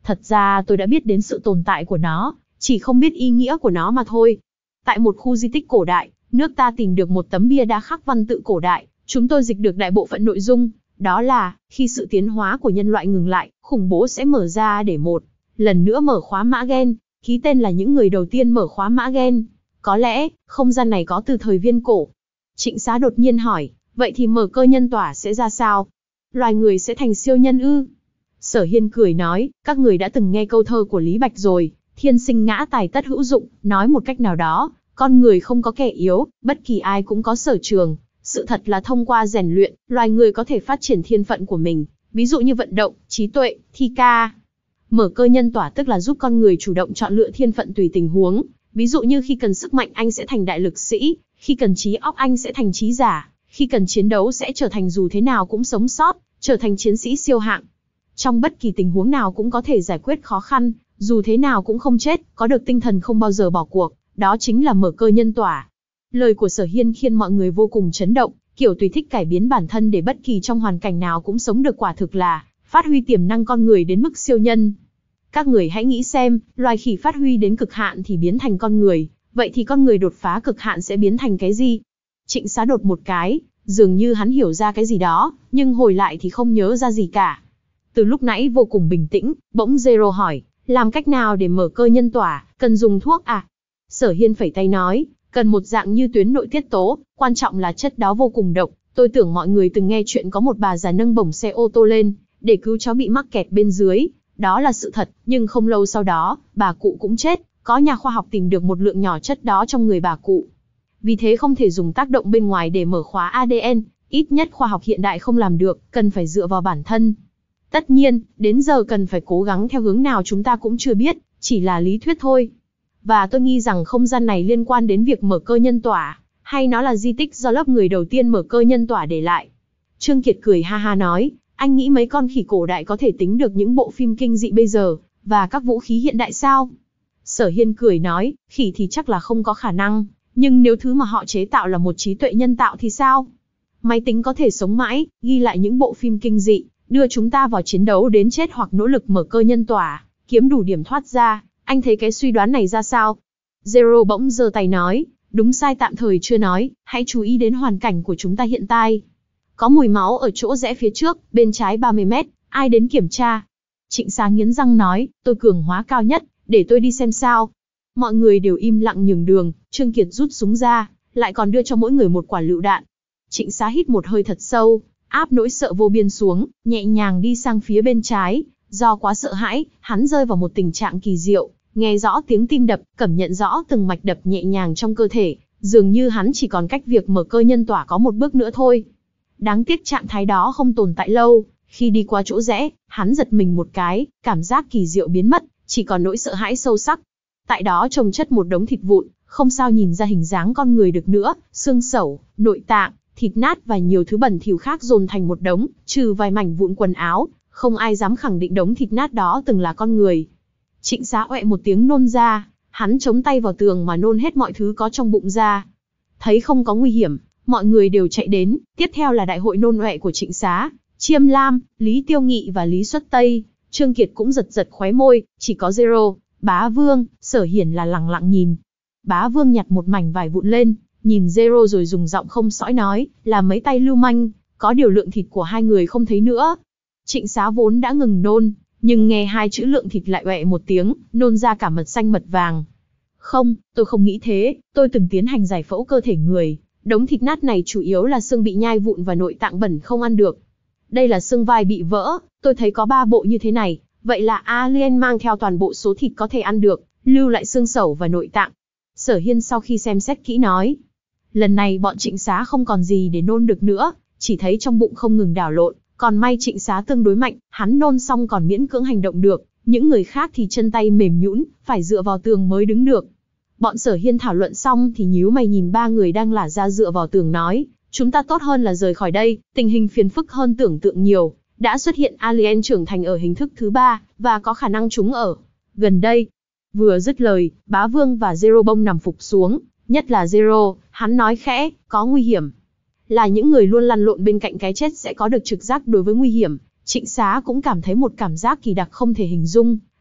Thật ra tôi đã biết đến sự tồn tại của nó, chỉ không biết ý nghĩa của nó mà thôi. Tại một khu di tích cổ đại, nước ta tìm được một tấm bia đá khắc văn tự cổ đại, chúng tôi dịch được đại bộ phận nội dung, đó là, khi sự tiến hóa của nhân loại ngừng lại, khủng bố sẽ mở ra để một lần nữa mở khóa mã gen, ký tên là những người đầu tiên mở khóa mã gen. Có lẽ, không gian này có từ thời viễn cổ. Trịnh Xá đột nhiên hỏi, vậy thì mở cơ nhân tỏa sẽ ra sao? Loài người sẽ thành siêu nhân ư? Sở Hiên cười nói, các người đã từng nghe câu thơ của Lý Bạch rồi, thiên sinh ngã tài tất hữu dụng, nói một cách nào đó, con người không có kẻ yếu, bất kỳ ai cũng có sở trường. Sự thật là thông qua rèn luyện, loài người có thể phát triển thiên phận của mình, ví dụ như vận động, trí tuệ, thi ca. Mở cơ nhân tỏa tức là giúp con người chủ động chọn lựa thiên phận tùy tình huống, ví dụ như khi cần sức mạnh anh sẽ thành đại lực sĩ, khi cần trí óc anh sẽ thành trí giả, khi cần chiến đấu sẽ trở thành dù thế nào cũng sống sót, trở thành chiến sĩ siêu hạng. Trong bất kỳ tình huống nào cũng có thể giải quyết khó khăn, dù thế nào cũng không chết, có được tinh thần không bao giờ bỏ cuộc, đó chính là mở cơ nhân tỏa. Lời của Sở Hiên khiến mọi người vô cùng chấn động, kiểu tùy thích cải biến bản thân để bất kỳ trong hoàn cảnh nào cũng sống được quả thực là phát huy tiềm năng con người đến mức siêu nhân. Các người hãy nghĩ xem, loài khỉ phát huy đến cực hạn thì biến thành con người, vậy thì con người đột phá cực hạn sẽ biến thành cái gì? Trịnh Xá đột một cái, dường như hắn hiểu ra cái gì đó, nhưng hồi lại thì không nhớ ra gì cả. Từ lúc nãy vô cùng bình tĩnh, bỗng Zero hỏi, làm cách nào để mở cơ nhân tỏa, cần dùng thuốc à? Sở Hiên phẩy tay nói, cần một dạng như tuyến nội tiết tố, quan trọng là chất đó vô cùng độc. Tôi tưởng mọi người từng nghe chuyện có một bà già nâng bổng xe ô tô lên, để cứu cháu bị mắc kẹt bên dưới. Đó là sự thật, nhưng không lâu sau đó, bà cụ cũng chết, có nhà khoa học tìm được một lượng nhỏ chất đó trong người bà cụ. Vì thế không thể dùng tác động bên ngoài để mở khóa a đê en, ít nhất khoa học hiện đại không làm được, cần phải dựa vào bản thân. Tất nhiên, đến giờ cần phải cố gắng theo hướng nào chúng ta cũng chưa biết, chỉ là lý thuyết thôi. Và tôi nghi rằng không gian này liên quan đến việc mở cơ nhân tỏa, hay nó là di tích do lớp người đầu tiên mở cơ nhân tỏa để lại. Trương Kiệt cười ha ha nói, anh nghĩ mấy con khỉ cổ đại có thể tính được những bộ phim kinh dị bây giờ, và các vũ khí hiện đại sao? Sở Hiên cười nói, khỉ thì chắc là không có khả năng, nhưng nếu thứ mà họ chế tạo là một trí tuệ nhân tạo thì sao? Máy tính có thể sống mãi, ghi lại những bộ phim kinh dị, đưa chúng ta vào chiến đấu đến chết hoặc nỗ lực mở cơ nhân tỏa, kiếm đủ điểm thoát ra. Anh thấy cái suy đoán này ra sao? Zero bỗng giơ tay nói, đúng sai tạm thời chưa nói, hãy chú ý đến hoàn cảnh của chúng ta hiện tại. Có mùi máu ở chỗ rẽ phía trước, bên trái ba mươi mét, ai đến kiểm tra? Trịnh Xá nghiến răng nói, tôi cường hóa cao nhất, để tôi đi xem sao. Mọi người đều im lặng nhường đường, Trương Kiệt rút súng ra, lại còn đưa cho mỗi người một quả lựu đạn. Trịnh Xá hít một hơi thật sâu, áp nỗi sợ vô biên xuống, nhẹ nhàng đi sang phía bên trái. Do quá sợ hãi, hắn rơi vào một tình trạng kỳ diệu, nghe rõ tiếng tim đập, cảm nhận rõ từng mạch đập nhẹ nhàng trong cơ thể, dường như hắn chỉ còn cách việc mở cơ nhân tỏa có một bước nữa thôi. Đáng tiếc trạng thái đó không tồn tại lâu, khi đi qua chỗ rẽ, hắn giật mình một cái, cảm giác kỳ diệu biến mất, chỉ còn nỗi sợ hãi sâu sắc. Tại đó chồng chất một đống thịt vụn, không sao nhìn ra hình dáng con người được nữa, xương sẩu, nội tạng, thịt nát và nhiều thứ bẩn thỉu khác dồn thành một đống, trừ vài mảnh vụn quần áo, không ai dám khẳng định đống thịt nát đó từng là con người. Trịnh Xá oẹ một tiếng nôn ra, hắn chống tay vào tường mà nôn hết mọi thứ có trong bụng ra. Thấy không có nguy hiểm, mọi người đều chạy đến, tiếp theo là đại hội nôn oẹ của Trịnh Xá, Chiêm Lam, Lý Tiêu Nghị và Lý Xuất Tây. Trương Kiệt cũng giật giật khóe môi, chỉ có Zero, Bá Vương, Sở Hiển là lẳng lặng nhìn. Bá Vương nhặt một mảnh vải vụn lên, nhìn Zero rồi dùng giọng không sõi nói, là mấy tay lưu manh, có điều lượng thịt của hai người không thấy nữa. Trịnh Xá vốn đã ngừng nôn, nhưng nghe hai chữ lượng thịt lại oẹ một tiếng, nôn ra cả mật xanh mật vàng. Không, tôi không nghĩ thế, tôi từng tiến hành giải phẫu cơ thể người, đống thịt nát này chủ yếu là xương bị nhai vụn và nội tạng bẩn không ăn được. Đây là xương vai bị vỡ, tôi thấy có ba bộ như thế này, vậy là alien mang theo toàn bộ số thịt có thể ăn được, lưu lại xương sẩu và nội tạng. Sở Hiên sau khi xem xét kỹ nói, lần này bọn Trịnh Xá không còn gì để nôn được nữa, chỉ thấy trong bụng không ngừng đảo lộn. Còn may Trịnh Xá tương đối mạnh, hắn nôn xong còn miễn cưỡng hành động được, những người khác thì chân tay mềm nhũn, phải dựa vào tường mới đứng được. Bọn Sở Hiên thảo luận xong thì nhíu mày nhìn ba người đang lả ra dựa vào tường nói, chúng ta tốt hơn là rời khỏi đây, tình hình phiền phức hơn tưởng tượng nhiều, đã xuất hiện alien trưởng thành ở hình thức thứ ba, và có khả năng chúng ở gần đây. Vừa dứt lời, Bá Vương và Zero bông nằm phục xuống, nhất là Zero, hắn nói khẽ, có nguy hiểm. Là những người luôn lăn lộn bên cạnh cái chết sẽ có được trực giác đối với nguy hiểm, Trịnh Xá cũng cảm thấy một cảm giác kỳ đặc không thể hình dung,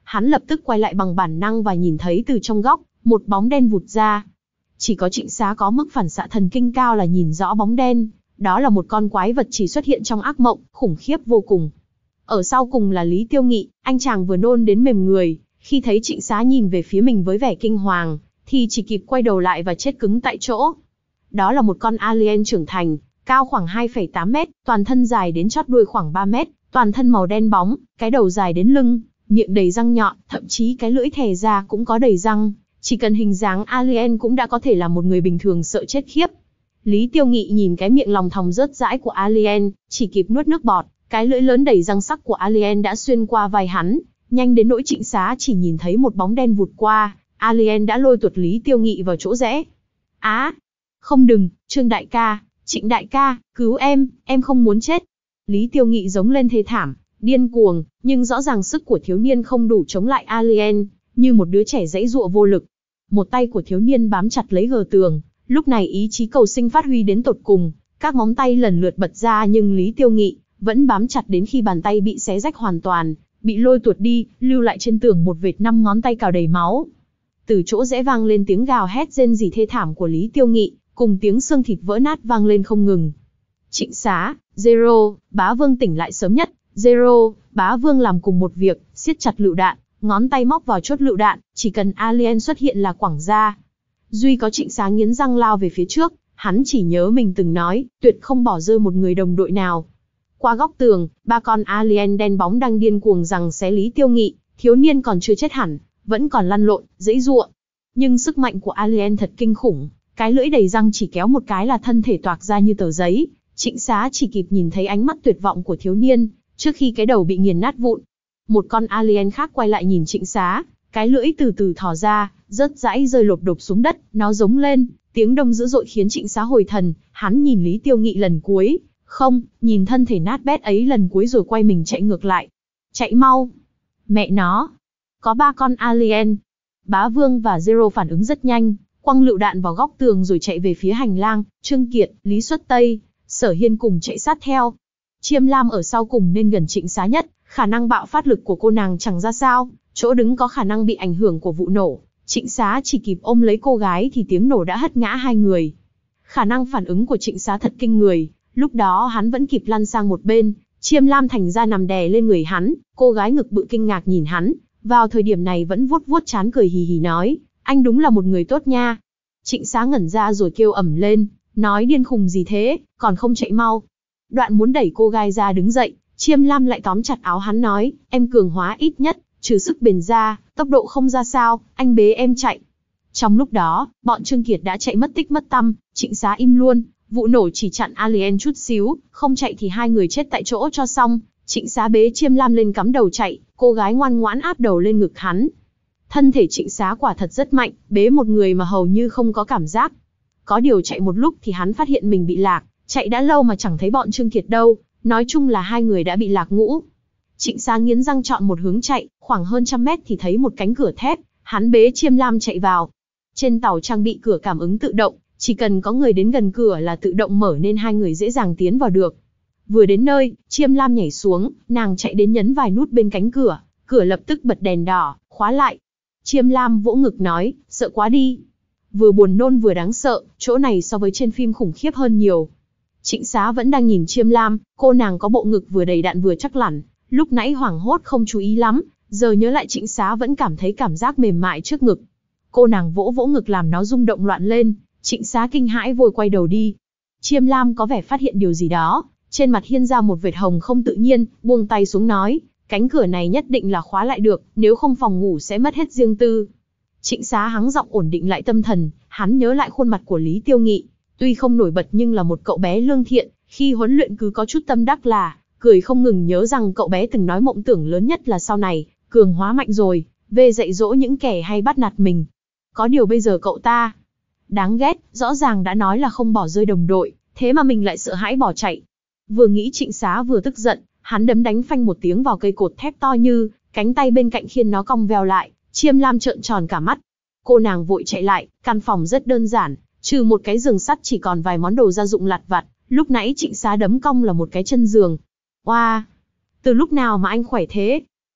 hắn lập tức quay lại bằng bản năng và nhìn thấy từ trong góc, một bóng đen vụt ra. Chỉ có Trịnh Xá có mức phản xạ thần kinh cao là nhìn rõ bóng đen, đó là một con quái vật chỉ xuất hiện trong ác mộng, khủng khiếp vô cùng. Ở sau cùng là Lý Tiêu Nghị, anh chàng vừa nôn đến mềm người, khi thấy Trịnh Xá nhìn về phía mình với vẻ kinh hoàng, thì chỉ kịp quay đầu lại và chết cứng tại chỗ. Đó là một con alien trưởng thành, cao khoảng hai phẩy tám mét, toàn thân dài đến chót đuôi khoảng ba mét, toàn thân màu đen bóng, cái đầu dài đến lưng, miệng đầy răng nhọn, thậm chí cái lưỡi thè ra cũng có đầy răng. Chỉ cần hình dáng alien cũng đã có thể làm một người bình thường sợ chết khiếp. Lý Tiêu Nghị nhìn cái miệng lòng thòng rớt rãi của alien, chỉ kịp nuốt nước bọt, cái lưỡi lớn đầy răng sắc của alien đã xuyên qua vai hắn, nhanh đến nỗi Trịnh Xá chỉ nhìn thấy một bóng đen vụt qua, alien đã lôi tuột Lý Tiêu Nghị vào chỗ rẽ. Á, không đừng, Trương đại ca, Trịnh đại ca, cứu em, em không muốn chết. Lý Tiêu Nghị giống lên thê thảm, điên cuồng, nhưng rõ ràng sức của thiếu niên không đủ chống lại alien, như một đứa trẻ giãy giụa vô lực. Một tay của thiếu niên bám chặt lấy gờ tường, lúc này ý chí cầu sinh phát huy đến tột cùng, các móng tay lần lượt bật ra nhưng Lý Tiêu Nghị vẫn bám chặt đến khi bàn tay bị xé rách hoàn toàn, bị lôi tuột đi, lưu lại trên tường một vệt năm ngón tay cào đầy máu. Từ chỗ rẽ vang lên tiếng gào hét rên rỉ thê thảm của Lý Tiêu Nghị, cùng tiếng xương thịt vỡ nát vang lên không ngừng. Trịnh Xá, Zero, Bá Vương tỉnh lại sớm nhất, Zero, Bá Vương làm cùng một việc, siết chặt lựu đạn, ngón tay móc vào chốt lựu đạn, chỉ cần alien xuất hiện là quẳng ra. Duy có Trịnh Xá nghiến răng lao về phía trước, hắn chỉ nhớ mình từng nói, tuyệt không bỏ rơi một người đồng đội nào. Qua góc tường, ba con alien đen bóng đang điên cuồng giằng xé Lý Tiêu Nghị, thiếu niên còn chưa chết hẳn, vẫn còn lăn lộn, giãy giụa. Nhưng sức mạnh của alien thật kinh khủng, cái lưỡi đầy răng chỉ kéo một cái là thân thể toạc ra như tờ giấy. Trịnh Xá chỉ kịp nhìn thấy ánh mắt tuyệt vọng của thiếu niên, trước khi cái đầu bị nghiền nát vụn. Một con alien khác quay lại nhìn Trịnh Xá, cái lưỡi từ từ thò ra, rớt rãi rơi lộp độp xuống đất, nó giống lên, tiếng đông dữ dội khiến Trịnh Xá hồi thần, hắn nhìn Lý Tiêu Nghị lần cuối, không, nhìn thân thể nát bét ấy lần cuối rồi quay mình chạy ngược lại. Chạy mau! Mẹ nó! Có ba con alien. Bá Vương và Zero phản ứng rất nhanh, quăng lựu đạn vào góc tường rồi chạy về phía hành lang. Trương Kiệt, Lý Xuất Tây, Sở Hiên cùng chạy sát theo. Chiêm Lam ở sau cùng nên gần Trịnh Xá nhất, khả năng bạo phát lực của cô nàng chẳng ra sao, chỗ đứng có khả năng bị ảnh hưởng của vụ nổ. Trịnh Xá chỉ kịp ôm lấy cô gái thì tiếng nổ đã hất ngã hai người. Khả năng phản ứng của Trịnh Xá thật kinh người, lúc đó hắn vẫn kịp lăn sang một bên, Chiêm Lam thành ra nằm đè lên người hắn, cô gái ngực bự kinh ngạc nhìn hắn, vào thời điểm này vẫn vuốt vuốt trán cười hì hì nói, anh đúng là một người tốt nha. Trịnh Xá ngẩn ra rồi kêu ầm lên, nói điên khùng gì thế, còn không chạy mau. Đoạn muốn đẩy cô gái ra đứng dậy, Chiêm Lam lại tóm chặt áo hắn nói, em cường hóa ít nhất, trừ sức bền ra, tốc độ không ra sao, anh bế em chạy. Trong lúc đó, bọn Trương Kiệt đã chạy mất tích mất tăm, Trịnh Xá im luôn, vụ nổ chỉ chặn alien chút xíu, không chạy thì hai người chết tại chỗ cho xong. Trịnh Xá bế Chiêm Lam lên cắm đầu chạy, cô gái ngoan ngoãn áp đầu lên ngực hắn. Thân thể Trịnh Xá quả thật rất mạnh, bế một người mà hầu như không có cảm giác. Có điều chạy một lúc thì hắn phát hiện mình bị lạc, chạy đã lâu mà chẳng thấy bọn Trương Kiệt đâu, nói chung là hai người đã bị lạc ngũ. Trịnh Xá nghiến răng chọn một hướng chạy, khoảng hơn trăm mét thì thấy một cánh cửa thép, hắn bế Chiêm Lam chạy vào. Trên tàu trang bị cửa cảm ứng tự động, chỉ cần có người đến gần cửa là tự động mở nên hai người dễ dàng tiến vào được. Vừa đến nơi, Chiêm Lam nhảy xuống, nàng chạy đến nhấn vài nút bên cánh cửa, cửa lập tức bật đèn đỏ, khóa lại. Chiêm Lam vỗ ngực nói, sợ quá đi. Vừa buồn nôn vừa đáng sợ, chỗ này so với trên phim khủng khiếp hơn nhiều. Trịnh Xá vẫn đang nhìn Chiêm Lam, cô nàng có bộ ngực vừa đầy đạn vừa chắc lẳn, lúc nãy hoảng hốt không chú ý lắm, giờ nhớ lại Trịnh Xá vẫn cảm thấy cảm giác mềm mại trước ngực. Cô nàng vỗ vỗ ngực làm nó rung động loạn lên, Trịnh Xá kinh hãi vội quay đầu đi. Chiêm Lam có vẻ phát hiện điều gì đó, trên mặt hiên ra một vệt hồng không tự nhiên, buông tay xuống nói, cánh cửa này nhất định là khóa lại được, nếu không phòng ngủ sẽ mất hết riêng tư. Trịnh Xá hắng giọng ổn định lại tâm thần, hắn nhớ lại khuôn mặt của Lý Tiêu Nghị, tuy không nổi bật nhưng là một cậu bé lương thiện, khi huấn luyện cứ có chút tâm đắc là, cười không ngừng nhớ rằng cậu bé từng nói mộng tưởng lớn nhất là sau này, cường hóa mạnh rồi, về dạy dỗ những kẻ hay bắt nạt mình. Có điều bây giờ cậu ta, đáng ghét, rõ ràng đã nói là không bỏ rơi đồng đội, thế mà mình lại sợ hãi bỏ chạy. Vừa nghĩ Trịnh Xá vừa tức giận, hắn đấm đánh phanh một tiếng vào cây cột thép to như, cánh tay bên cạnh khiên nó cong veo lại, Chiêm Lam trợn tròn cả mắt. Cô nàng vội chạy lại, căn phòng rất đơn giản, trừ một cái giường sắt chỉ còn vài món đồ gia dụng lặt vặt, lúc nãy Trịnh Xá đấm cong là một cái chân giường. Oa, wow, từ lúc nào mà anh khỏe thế?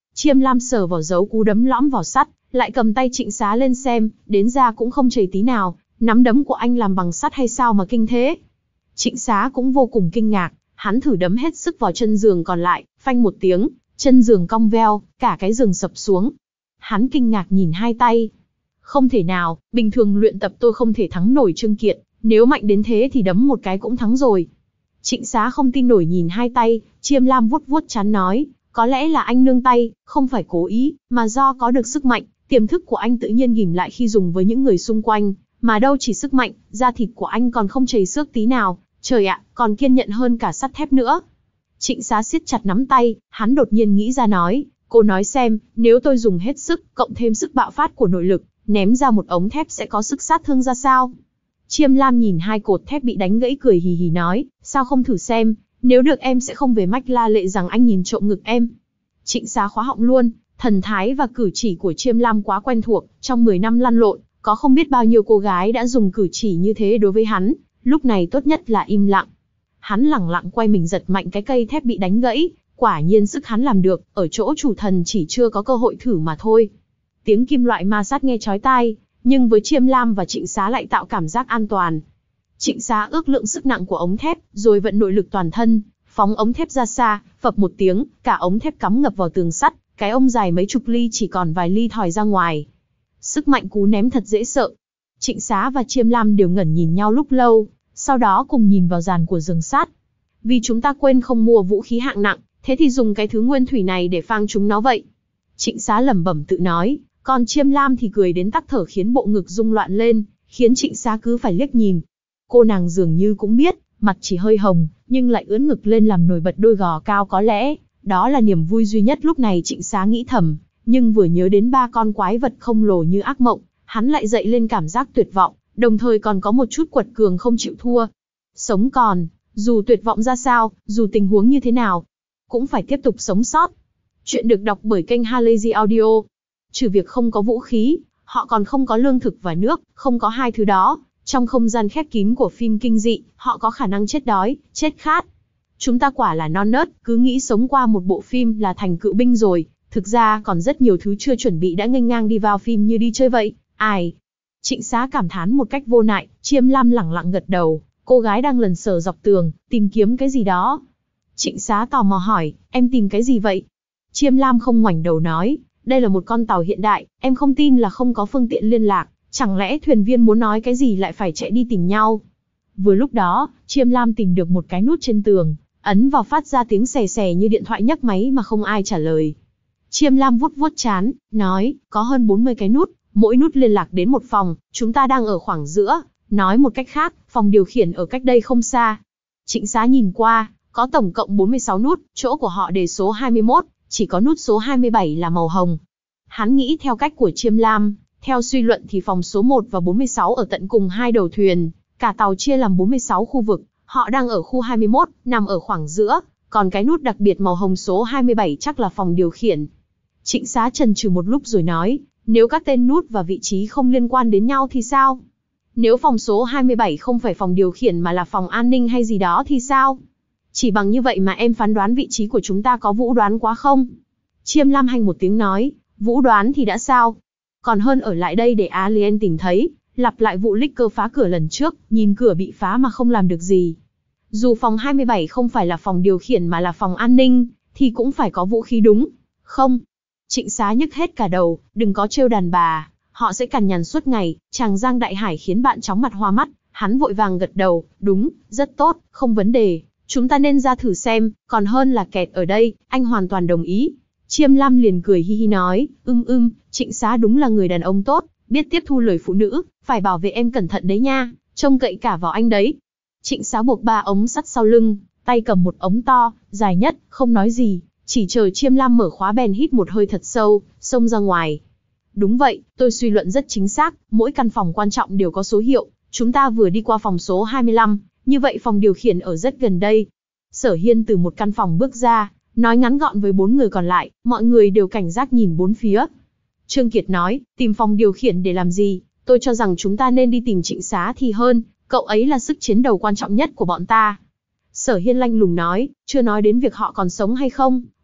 Chiêm Lam sờ vào dấu cú đấm lõm vào sắt, lại cầm tay Trịnh Xá lên xem, đến da cũng không chảy tí nào, nắm đấm của anh làm bằng sắt hay sao mà kinh thế. Trịnh Xá cũng vô cùng kinh ngạc, hắn thử đấm hết sức vào chân giường còn lại, phanh một tiếng, chân giường cong veo, cả cái giường sập xuống. Hắn kinh ngạc nhìn hai tay. Không thể nào, bình thường luyện tập tôi không thể thắng nổi Trương Kiệt, nếu mạnh đến thế thì đấm một cái cũng thắng rồi. Trịnh Xá không tin nổi nhìn hai tay, Chiêm Lam vuốt vuốt trán nói, có lẽ là anh nương tay, không phải cố ý, mà do có được sức mạnh, tiềm thức của anh tự nhiên ghim lại khi dùng với những người xung quanh, mà đâu chỉ sức mạnh, da thịt của anh còn không chảy xước tí nào, trời ạ, còn kiên nhẫn hơn cả sắt thép nữa. Trịnh Xá siết chặt nắm tay, hắn đột nhiên nghĩ ra nói, cô nói xem, nếu tôi dùng hết sức, cộng thêm sức bạo phát của nội lực, ném ra một ống thép sẽ có sức sát thương ra sao? Chiêm Lam nhìn hai cột thép bị đánh gãy cười hì hì nói, sao không thử xem, nếu được em sẽ không về mách la lệ rằng anh nhìn trộm ngực em. Trịnh Xá khóa họng luôn, thần thái và cử chỉ của Chiêm Lam quá quen thuộc, trong mười năm lăn lộn, có không biết bao nhiêu cô gái đã dùng cử chỉ như thế đối với hắn, lúc này tốt nhất là im lặng. Hắn lẳng lặng quay mình giật mạnh cái cây thép bị đánh gãy, quả nhiên sức hắn làm được, ở chỗ chủ thần chỉ chưa có cơ hội thử mà thôi. Tiếng kim loại ma sát nghe chói tai, nhưng với Chiêm Lam và Trịnh Xá lại tạo cảm giác an toàn. Trịnh Xá ước lượng sức nặng của ống thép, rồi vận nội lực toàn thân, phóng ống thép ra xa, phập một tiếng, cả ống thép cắm ngập vào tường sắt, cái ống dài mấy chục ly chỉ còn vài ly thòi ra ngoài. Sức mạnh cú ném thật dễ sợ. Trịnh Xá và Chiêm Lam đều ngẩn nhìn nhau lúc lâu, sau đó cùng nhìn vào dàn của giường sắt. Vì chúng ta quên không mua vũ khí hạng nặng, thế thì dùng cái thứ nguyên thủy này để phang chúng nó vậy. Trịnh Xá lẩm bẩm tự nói, còn Chiêm Lam thì cười đến tắc thở khiến bộ ngực rung loạn lên, khiến Trịnh Xá cứ phải liếc nhìn. Cô nàng dường như cũng biết, mặt chỉ hơi hồng, nhưng lại ưỡn ngực lên làm nổi bật đôi gò cao, có lẽ đó là niềm vui duy nhất lúc này Trịnh Xá nghĩ thầm, nhưng vừa nhớ đến ba con quái vật khổng lồ như ác mộng, hắn lại dậy lên cảm giác tuyệt vọng, đồng thời còn có một chút quật cường không chịu thua. Sống còn, dù tuyệt vọng ra sao, dù tình huống như thế nào, cũng phải tiếp tục sống sót. Chuyện được đọc bởi kênh Halazy Audio. Trừ việc không có vũ khí, họ còn không có lương thực và nước, không có hai thứ đó. Trong không gian khép kín của phim kinh dị, họ có khả năng chết đói, chết khát. Chúng ta quả là non nớt, cứ nghĩ sống qua một bộ phim là thành cựu binh rồi. Thực ra còn rất nhiều thứ chưa chuẩn bị đã nghênh ngang đi vào phim như đi chơi vậy. Ai? Trịnh Xá cảm thán một cách vô nại, Chiêm Lam lẳng lặng gật đầu. Cô gái đang lần sờ dọc tường, tìm kiếm cái gì đó. Trịnh Xá tò mò hỏi, em tìm cái gì vậy? Chiêm Lam không ngoảnh đầu nói, đây là một con tàu hiện đại, em không tin là không có phương tiện liên lạc. Chẳng lẽ thuyền viên muốn nói cái gì lại phải chạy đi tìm nhau? Vừa lúc đó, Chiêm Lam tìm được một cái nút trên tường, ấn vào phát ra tiếng xè xè như điện thoại nhấc máy mà không ai trả lời. Chiêm Lam vuốt vuốt trán, nói, có hơn bốn mươi cái nút, mỗi nút liên lạc đến một phòng, chúng ta đang ở khoảng giữa, nói một cách khác, phòng điều khiển ở cách đây không xa. Trịnh Xá nhìn qua, có tổng cộng bốn mươi sáu nút, chỗ của họ đề số hai mươi mốt, chỉ có nút số hai mươi bảy là màu hồng. Hắn nghĩ theo cách của Chiêm Lam, theo suy luận thì phòng số một và bốn mươi sáu ở tận cùng hai đầu thuyền, cả tàu chia làm bốn mươi sáu khu vực, họ đang ở khu hai mươi mốt, nằm ở khoảng giữa, còn cái nút đặc biệt màu hồng số hai mươi bảy chắc là phòng điều khiển. Trịnh Xá chần chừ một lúc rồi nói, nếu các tên nút và vị trí không liên quan đến nhau thì sao? Nếu phòng số hai mươi bảy không phải phòng điều khiển mà là phòng an ninh hay gì đó thì sao? Chỉ bằng như vậy mà em phán đoán vị trí của chúng ta có vũ đoán quá không? Chiêm Lam hanh một tiếng nói, vũ đoán thì đã sao? Còn hơn ở lại đây để alien tìm thấy, lặp lại vụ Licker phá cửa lần trước, nhìn cửa bị phá mà không làm được gì. Dù phòng hai mươi bảy không phải là phòng điều khiển mà là phòng an ninh, thì cũng phải có vũ khí đúng, không? Trịnh Xá nhức hết cả đầu, đừng có trêu đàn bà, họ sẽ cằn nhằn suốt ngày, chàng Giang Đại Hải khiến bạn chóng mặt hoa mắt, hắn vội vàng gật đầu, đúng, rất tốt, không vấn đề, chúng ta nên ra thử xem, còn hơn là kẹt ở đây, anh hoàn toàn đồng ý. Chiêm Lam liền cười hi hi nói, ưm ưm, Trịnh Xá đúng là người đàn ông tốt, biết tiếp thu lời phụ nữ, phải bảo vệ em cẩn thận đấy nha, trông cậy cả vào anh đấy. Trịnh Xá buộc ba ống sắt sau lưng, tay cầm một ống to, dài nhất, không nói gì, chỉ chờ Chiêm Lam mở khóa bèn hít một hơi thật sâu, xông ra ngoài. Đúng vậy, tôi suy luận rất chính xác, mỗi căn phòng quan trọng đều có số hiệu, chúng ta vừa đi qua phòng số hai mươi lăm, như vậy phòng điều khiển ở rất gần đây. Sở Hiên từ một căn phòng bước ra, nói ngắn gọn với bốn người còn lại, mọi người đều cảnh giác nhìn bốn phía. Trương Kiệt nói, tìm phòng điều khiển để làm gì, tôi cho rằng chúng ta nên đi tìm Trịnh Xá thì hơn, cậu ấy là sức chiến đầu quan trọng nhất của bọn ta. Sở Hiên lanh lùng nói, chưa nói đến việc họ còn sống hay không,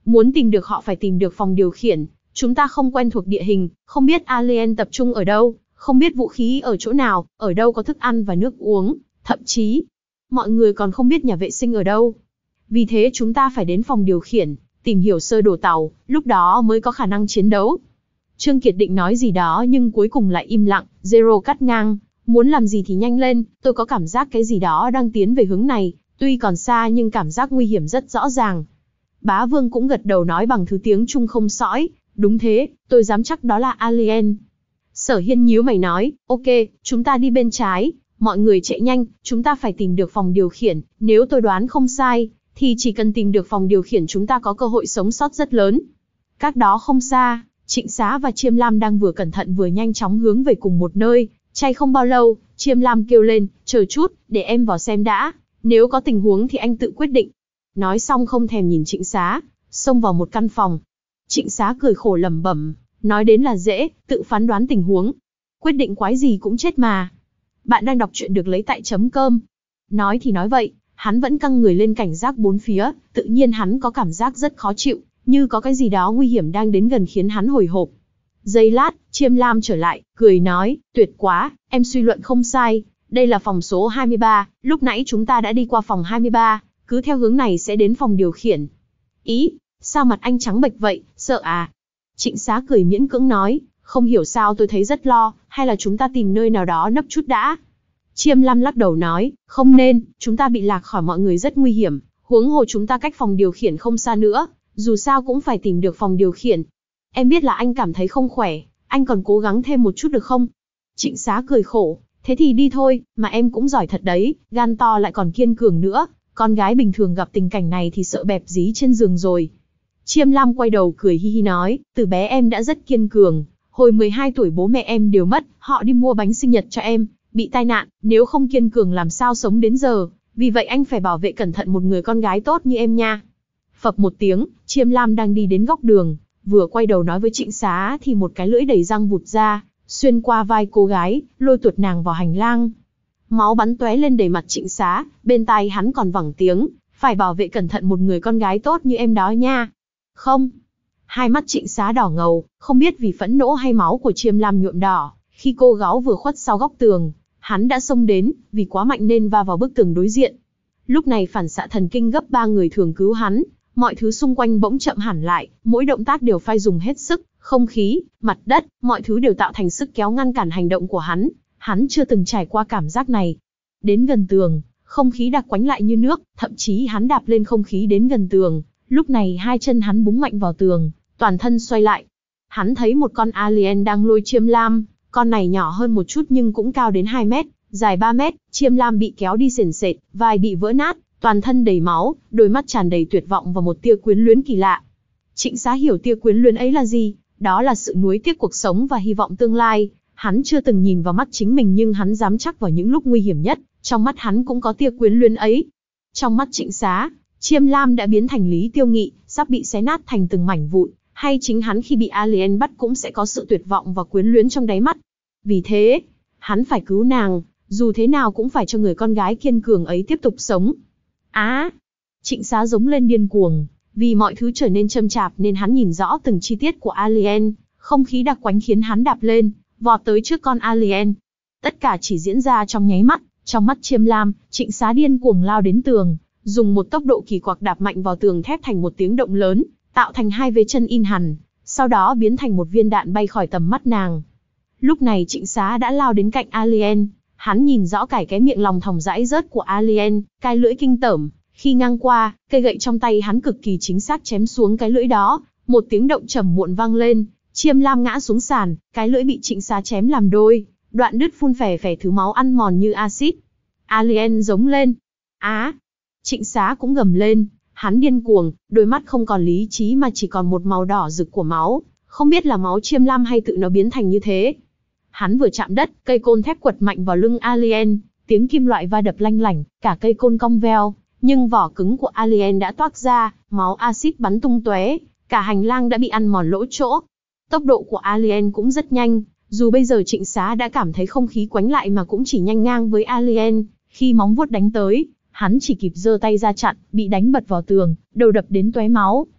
Muốn tìm được họ phải tìm được phòng điều khiển. Chúng ta không quen thuộc địa hình, không biết alien tập trung ở đâu, không biết vũ khí ở chỗ nào, ở đâu có thức ăn và nước uống, thậm chí, mọi người còn không biết nhà vệ sinh ở đâu. Vì thế chúng ta phải đến phòng điều khiển, tìm hiểu sơ đồ tàu, lúc đó mới có khả năng chiến đấu. Trương Kiệt định nói gì đó nhưng cuối cùng lại im lặng, Zero cắt ngang, muốn làm gì thì nhanh lên, tôi có cảm giác cái gì đó đang tiến về hướng này, tuy còn xa nhưng cảm giác nguy hiểm rất rõ ràng. Bá Vương cũng gật đầu nói bằng thứ tiếng Trung không sõi, đúng thế, tôi dám chắc đó là alien. Sở Hiên nhíu mày nói, ok, chúng ta đi bên trái, mọi người chạy nhanh, chúng ta phải tìm được phòng điều khiển, nếu tôi đoán không sai, thì chỉ cần tìm được phòng điều khiển chúng ta có cơ hội sống sót rất lớn. Cách đó không xa, Trịnh Xá và Chiêm Lam đang vừa cẩn thận vừa nhanh chóng hướng về cùng một nơi, chay không bao lâu, Chiêm Lam kêu lên, chờ chút, để em vào xem đã, nếu có tình huống thì anh tự quyết định. Nói xong không thèm nhìn Trịnh Xá, xông vào một căn phòng. Trịnh Xá cười khổ lẩm bẩm, nói đến là dễ, tự phán đoán tình huống. Quyết định quái gì cũng chết mà. Bạn đang đọc truyện được lấy tại chấm cơm. Nói thì nói vậy, hắn vẫn căng người lên cảnh giác bốn phía, tự nhiên hắn có cảm giác rất khó chịu, như có cái gì đó nguy hiểm đang đến gần khiến hắn hồi hộp. Giây lát, Chiêm Lam trở lại, cười nói, tuyệt quá, em suy luận không sai, đây là phòng số hai mươi ba, lúc nãy chúng ta đã đi qua phòng hai mươi ba, cứ theo hướng này sẽ đến phòng điều khiển. Ý, sao mặt anh trắng bệch vậy, sợ à? Trịnh Xá cười miễn cưỡng nói, không hiểu sao tôi thấy rất lo, hay là chúng ta tìm nơi nào đó nấp chút đã. Chiêm Lam lắc đầu nói, không nên, chúng ta bị lạc khỏi mọi người rất nguy hiểm, huống hồ chúng ta cách phòng điều khiển không xa nữa, dù sao cũng phải tìm được phòng điều khiển. Em biết là anh cảm thấy không khỏe, anh còn cố gắng thêm một chút được không? Trịnh Xá cười khổ, thế thì đi thôi, mà em cũng giỏi thật đấy, gan to lại còn kiên cường nữa, con gái bình thường gặp tình cảnh này thì sợ bẹp dí trên giường rồi. Chiêm Lam quay đầu cười hi hi nói, từ bé em đã rất kiên cường, hồi mười hai tuổi bố mẹ em đều mất, họ đi mua bánh sinh nhật cho em, bị tai nạn, nếu không kiên cường làm sao sống đến giờ, vì vậy anh phải bảo vệ cẩn thận một người con gái tốt như em nha. Phập một tiếng, Chiêm Lam đang đi đến góc đường, vừa quay đầu nói với Trịnh Xá thì một cái lưỡi đầy răng vụt ra, xuyên qua vai cô gái, lôi tuột nàng vào hành lang. Máu bắn tóe lên đầy mặt Trịnh Xá, bên tai hắn còn vẳng tiếng, phải bảo vệ cẩn thận một người con gái tốt như em đó nha. Không. Hai mắt Trịnh Xá đỏ ngầu, không biết vì phẫn nộ hay máu của Chiêm Lam nhuộm đỏ, khi cô gái vừa khuất sau góc tường, hắn đã xông đến, vì quá mạnh nên va vào bức tường đối diện. Lúc này phản xạ thần kinh gấp ba người thường cứu hắn, mọi thứ xung quanh bỗng chậm hẳn lại, mỗi động tác đều phải dùng hết sức, không khí, mặt đất, mọi thứ đều tạo thành sức kéo ngăn cản hành động của hắn, hắn chưa từng trải qua cảm giác này. Đến gần tường, không khí đặc quánh lại như nước, thậm chí hắn đạp lên không khí đến gần tường, lúc này hai chân hắn búng mạnh vào tường, toàn thân xoay lại. Hắn thấy một con alien đang lôi Chiêm Lam, con này nhỏ hơn một chút nhưng cũng cao đến hai mét, dài ba mét, Chiêm Lam bị kéo đi sền sệt, vai bị vỡ nát, toàn thân đầy máu, đôi mắt tràn đầy tuyệt vọng và một tia quyến luyến kỳ lạ. Trịnh Xá hiểu tia quyến luyến ấy là gì, đó là sự nuối tiếc cuộc sống và hy vọng tương lai. Hắn chưa từng nhìn vào mắt chính mình nhưng hắn dám chắc vào những lúc nguy hiểm nhất, trong mắt hắn cũng có tia quyến luyến ấy. Trong mắt Trịnh Xá, Chiêm Lam đã biến thành Lý Tiêu Nghị, sắp bị xé nát thành từng mảnh vụn, hay chính hắn khi bị alien bắt cũng sẽ có sự tuyệt vọng và quyến luyến trong đáy mắt. Vì thế, hắn phải cứu nàng, dù thế nào cũng phải cho người con gái kiên cường ấy tiếp tục sống. Á! À, Trịnh Xá giống lên điên cuồng, vì mọi thứ trở nên chậm chạp nên hắn nhìn rõ từng chi tiết của alien, không khí đặc quánh khiến hắn đạp lên, vọt tới trước con alien. Tất cả chỉ diễn ra trong nháy mắt, trong mắt Chiêm Lam, Trịnh Xá điên cuồng lao đến tường, dùng một tốc độ kỳ quặc đạp mạnh vào tường thép thành một tiếng động lớn, tạo thành hai vết chân in hẳn, sau đó biến thành một viên đạn bay khỏi tầm mắt nàng. Lúc này Trịnh Xá đã lao đến cạnh alien, hắn nhìn rõ cải cái miệng lòng thòng dãi rớt của alien, cái lưỡi kinh tởm, khi ngang qua, cây gậy trong tay hắn cực kỳ chính xác chém xuống cái lưỡi đó, một tiếng động trầm muộn vang lên, Chiêm Lam ngã xuống sàn, cái lưỡi bị Trịnh Xá chém làm đôi, đoạn đứt phun phè phè thứ máu ăn mòn như axit. Alien giống lên. Á! À, Trịnh Xá cũng gầm lên, hắn điên cuồng, đôi mắt không còn lý trí mà chỉ còn một màu đỏ rực của máu, không biết là máu Chiêm Lam hay tự nó biến thành như thế. Hắn vừa chạm đất, cây côn thép quật mạnh vào lưng alien, tiếng kim loại va đập lanh lảnh, cả cây côn cong veo, nhưng vỏ cứng của alien đã toác ra, máu axit bắn tung tóe, cả hành lang đã bị ăn mòn lỗ chỗ. Tốc độ của alien cũng rất nhanh, dù bây giờ Trịnh Xá đã cảm thấy không khí quánh lại mà cũng chỉ nhanh ngang với alien, khi móng vuốt đánh tới, hắn chỉ kịp giơ tay ra chặn, bị đánh bật vào tường, đầu đập đến tóe máu.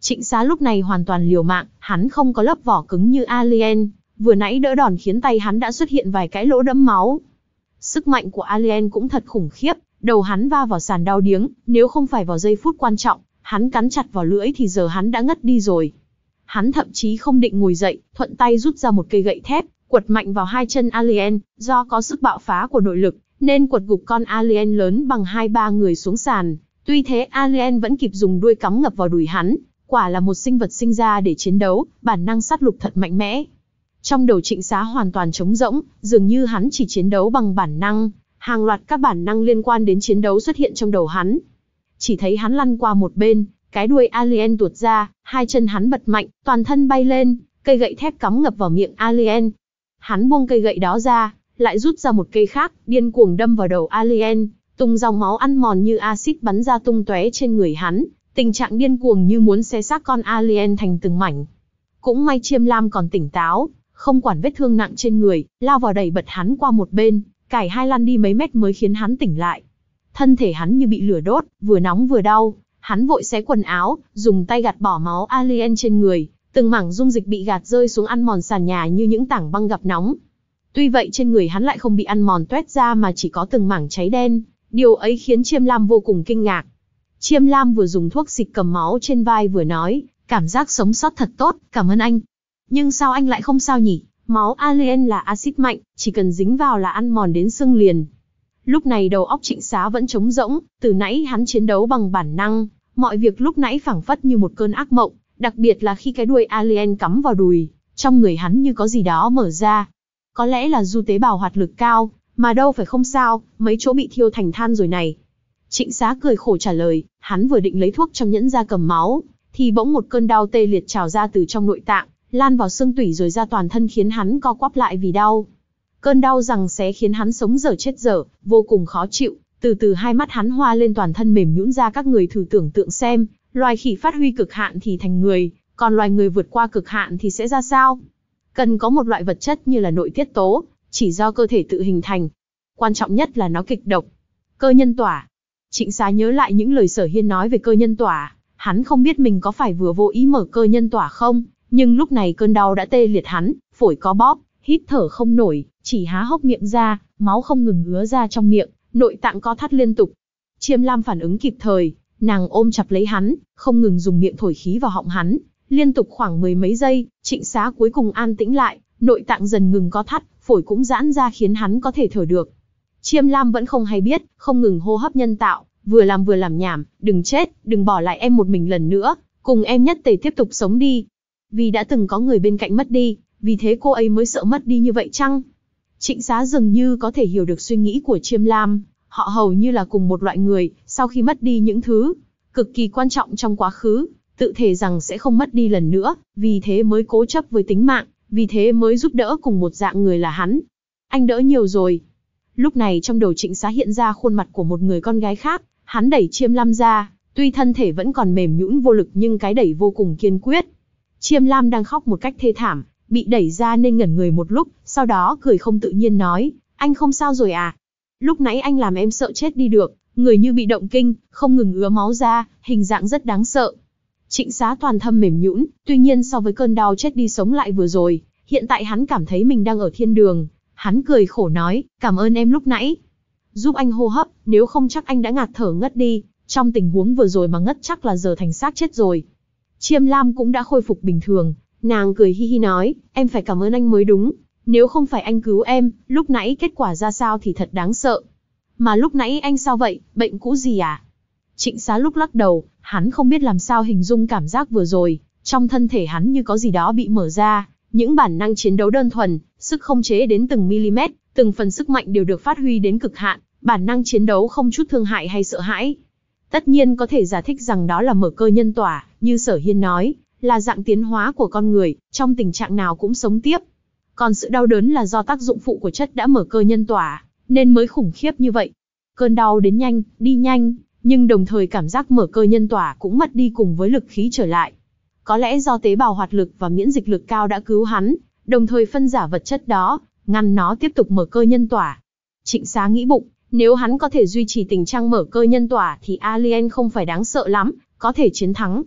Trịnh Xá lúc này hoàn toàn liều mạng, hắn không có lớp vỏ cứng như Alien, vừa nãy đỡ đòn khiến tay hắn đã xuất hiện vài cái lỗ đẫm máu. Sức mạnh của Alien cũng thật khủng khiếp, đầu hắn va vào sàn đau điếng, nếu không phải vào giây phút quan trọng, hắn cắn chặt vào lưỡi thì giờ hắn đã ngất đi rồi. Hắn thậm chí không định ngồi dậy, thuận tay rút ra một cây gậy thép, quật mạnh vào hai chân Alien, do có sức bạo phá của nội lực, nên quật gục con Alien lớn bằng hai ba người xuống sàn. Tuy thế Alien vẫn kịp dùng đuôi cắm ngập vào đùi hắn, quả là một sinh vật sinh ra để chiến đấu, bản năng sát lục thật mạnh mẽ. Trong đầu Trịnh Xá hoàn toàn trống rỗng, dường như hắn chỉ chiến đấu bằng bản năng, hàng loạt các bản năng liên quan đến chiến đấu xuất hiện trong đầu hắn. Chỉ thấy hắn lăn qua một bên, cái đuôi Alien tuột ra, hai chân hắn bật mạnh, toàn thân bay lên, cây gậy thép cắm ngập vào miệng Alien. Hắn buông cây gậy đó ra, lại rút ra một cây khác, điên cuồng đâm vào đầu Alien, tung dòng máu ăn mòn như axit bắn ra tung tóe trên người hắn, tình trạng điên cuồng như muốn xé xác con Alien thành từng mảnh. Cũng may Chiêm Lam còn tỉnh táo, không quản vết thương nặng trên người, lao vào đẩy bật hắn qua một bên, cải hai lăn đi mấy mét mới khiến hắn tỉnh lại. Thân thể hắn như bị lửa đốt, vừa nóng vừa đau, hắn vội xé quần áo, dùng tay gạt bỏ máu Alien trên người, từng mảng dung dịch bị gạt rơi xuống ăn mòn sàn nhà như những tảng băng gặp nóng. Tuy vậy trên người hắn lại không bị ăn mòn toét ra mà chỉ có từng mảng cháy đen, điều ấy khiến Chiêm Lam vô cùng kinh ngạc. Chiêm Lam vừa dùng thuốc xịt cầm máu trên vai vừa nói, cảm giác sống sót thật tốt, cảm ơn anh. Nhưng sao anh lại không sao nhỉ? Máu Alien là axit mạnh, chỉ cần dính vào là ăn mòn đến xương liền. Lúc này đầu óc Trịnh Xá vẫn trống rỗng, từ nãy hắn chiến đấu bằng bản năng, mọi việc lúc nãy phảng phất như một cơn ác mộng, đặc biệt là khi cái đuôi Alien cắm vào đùi, trong người hắn như có gì đó mở ra. Có lẽ là du tế bào hoạt lực cao, mà đâu phải không sao, mấy chỗ bị thiêu thành than rồi này. Trịnh Xá cười khổ trả lời, hắn vừa định lấy thuốc trong nhẫn ra cầm máu, thì bỗng một cơn đau tê liệt trào ra từ trong nội tạng, lan vào xương tủy rồi ra toàn thân khiến hắn co quắp lại vì đau. Cơn đau giằng xé khiến hắn sống dở chết dở, vô cùng khó chịu, từ từ hai mắt hắn hoa lên toàn thân mềm nhũn ra. Các người thử tưởng tượng xem, loài khỉ phát huy cực hạn thì thành người, còn loài người vượt qua cực hạn thì sẽ ra sao? Cần có một loại vật chất như là nội tiết tố, chỉ do cơ thể tự hình thành. Quan trọng nhất là nó kịch độc. Cơ nhân tỏa. Trịnh Xá nhớ lại những lời Sở Hiên nói về cơ nhân tỏa, hắn không biết mình có phải vừa vô ý mở cơ nhân tỏa không, nhưng lúc này cơn đau đã tê liệt hắn, phổi có bóp, hít thở không nổi, chỉ há hốc miệng ra, máu không ngừng ứa ra trong miệng, nội tạng co thắt liên tục. Chiêm Lam phản ứng kịp thời, nàng ôm chặt lấy hắn, không ngừng dùng miệng thổi khí vào họng hắn, liên tục khoảng mười mấy giây. Trịnh Xá cuối cùng an tĩnh lại, nội tạng dần ngừng co thắt, phổi cũng giãn ra khiến hắn có thể thở được. Chiêm Lam vẫn không hay biết, không ngừng hô hấp nhân tạo, vừa làm vừa làm nhảm, đừng chết, đừng bỏ lại em một mình lần nữa, cùng em nhất tề tiếp tục sống đi. Vì đã từng có người bên cạnh mất đi, vì thế cô ấy mới sợ mất đi như vậy chăng? Trịnh Xá dường như có thể hiểu được suy nghĩ của Chiêm Lam, họ hầu như là cùng một loại người, sau khi mất đi những thứ cực kỳ quan trọng trong quá khứ, tự thề rằng sẽ không mất đi lần nữa, vì thế mới cố chấp với tính mạng, vì thế mới giúp đỡ cùng một dạng người là hắn. Anh đỡ nhiều rồi. Lúc này trong đầu Trịnh Xá hiện ra khuôn mặt của một người con gái khác, hắn đẩy Chiêm Lam ra, tuy thân thể vẫn còn mềm nhũn vô lực nhưng cái đẩy vô cùng kiên quyết. Chiêm Lam đang khóc một cách thê thảm, bị đẩy ra nên ngẩn người một lúc, sau đó cười không tự nhiên nói, anh không sao rồi à? Lúc nãy anh làm em sợ chết đi được, người như bị động kinh, không ngừng ứa máu ra, hình dạng rất đáng sợ. Trịnh Xá toàn thân mềm nhũn, tuy nhiên so với cơn đau chết đi sống lại vừa rồi, hiện tại hắn cảm thấy mình đang ở thiên đường. Hắn cười khổ nói, cảm ơn em lúc nãy. Giúp anh hô hấp, nếu không chắc anh đã ngạt thở ngất đi, trong tình huống vừa rồi mà ngất chắc là giờ thành xác chết rồi. Chiêm Lam cũng đã khôi phục bình thường, nàng cười hi hi nói, em phải cảm ơn anh mới đúng, nếu không phải anh cứu em, lúc nãy kết quả ra sao thì thật đáng sợ. Mà lúc nãy anh sao vậy, bệnh cũ gì à? Trịnh Xá lúc lắc đầu, hắn không biết làm sao hình dung cảm giác vừa rồi, trong thân thể hắn như có gì đó bị mở ra, những bản năng chiến đấu đơn thuần, sức không chế đến từng mm, từng phần sức mạnh đều được phát huy đến cực hạn, bản năng chiến đấu không chút thương hại hay sợ hãi. Tất nhiên có thể giải thích rằng đó là mở cơ nhân tỏa, như Sở Hiên nói, là dạng tiến hóa của con người, trong tình trạng nào cũng sống tiếp. Còn sự đau đớn là do tác dụng phụ của chất đã mở cơ nhân tỏa, nên mới khủng khiếp như vậy. Cơn đau đến nhanh, đi nhanh, nhưng đồng thời cảm giác mở cơ nhân tỏa cũng mất đi cùng với lực khí trở lại. Có lẽ do tế bào hoạt lực và miễn dịch lực cao đã cứu hắn, đồng thời phân giải vật chất đó, ngăn nó tiếp tục mở cơ nhân tỏa. Trịnh Xá nghĩ bụng, nếu hắn có thể duy trì tình trạng mở cơ nhân tỏa thì Alien không phải đáng sợ lắm, có thể chiến thắng.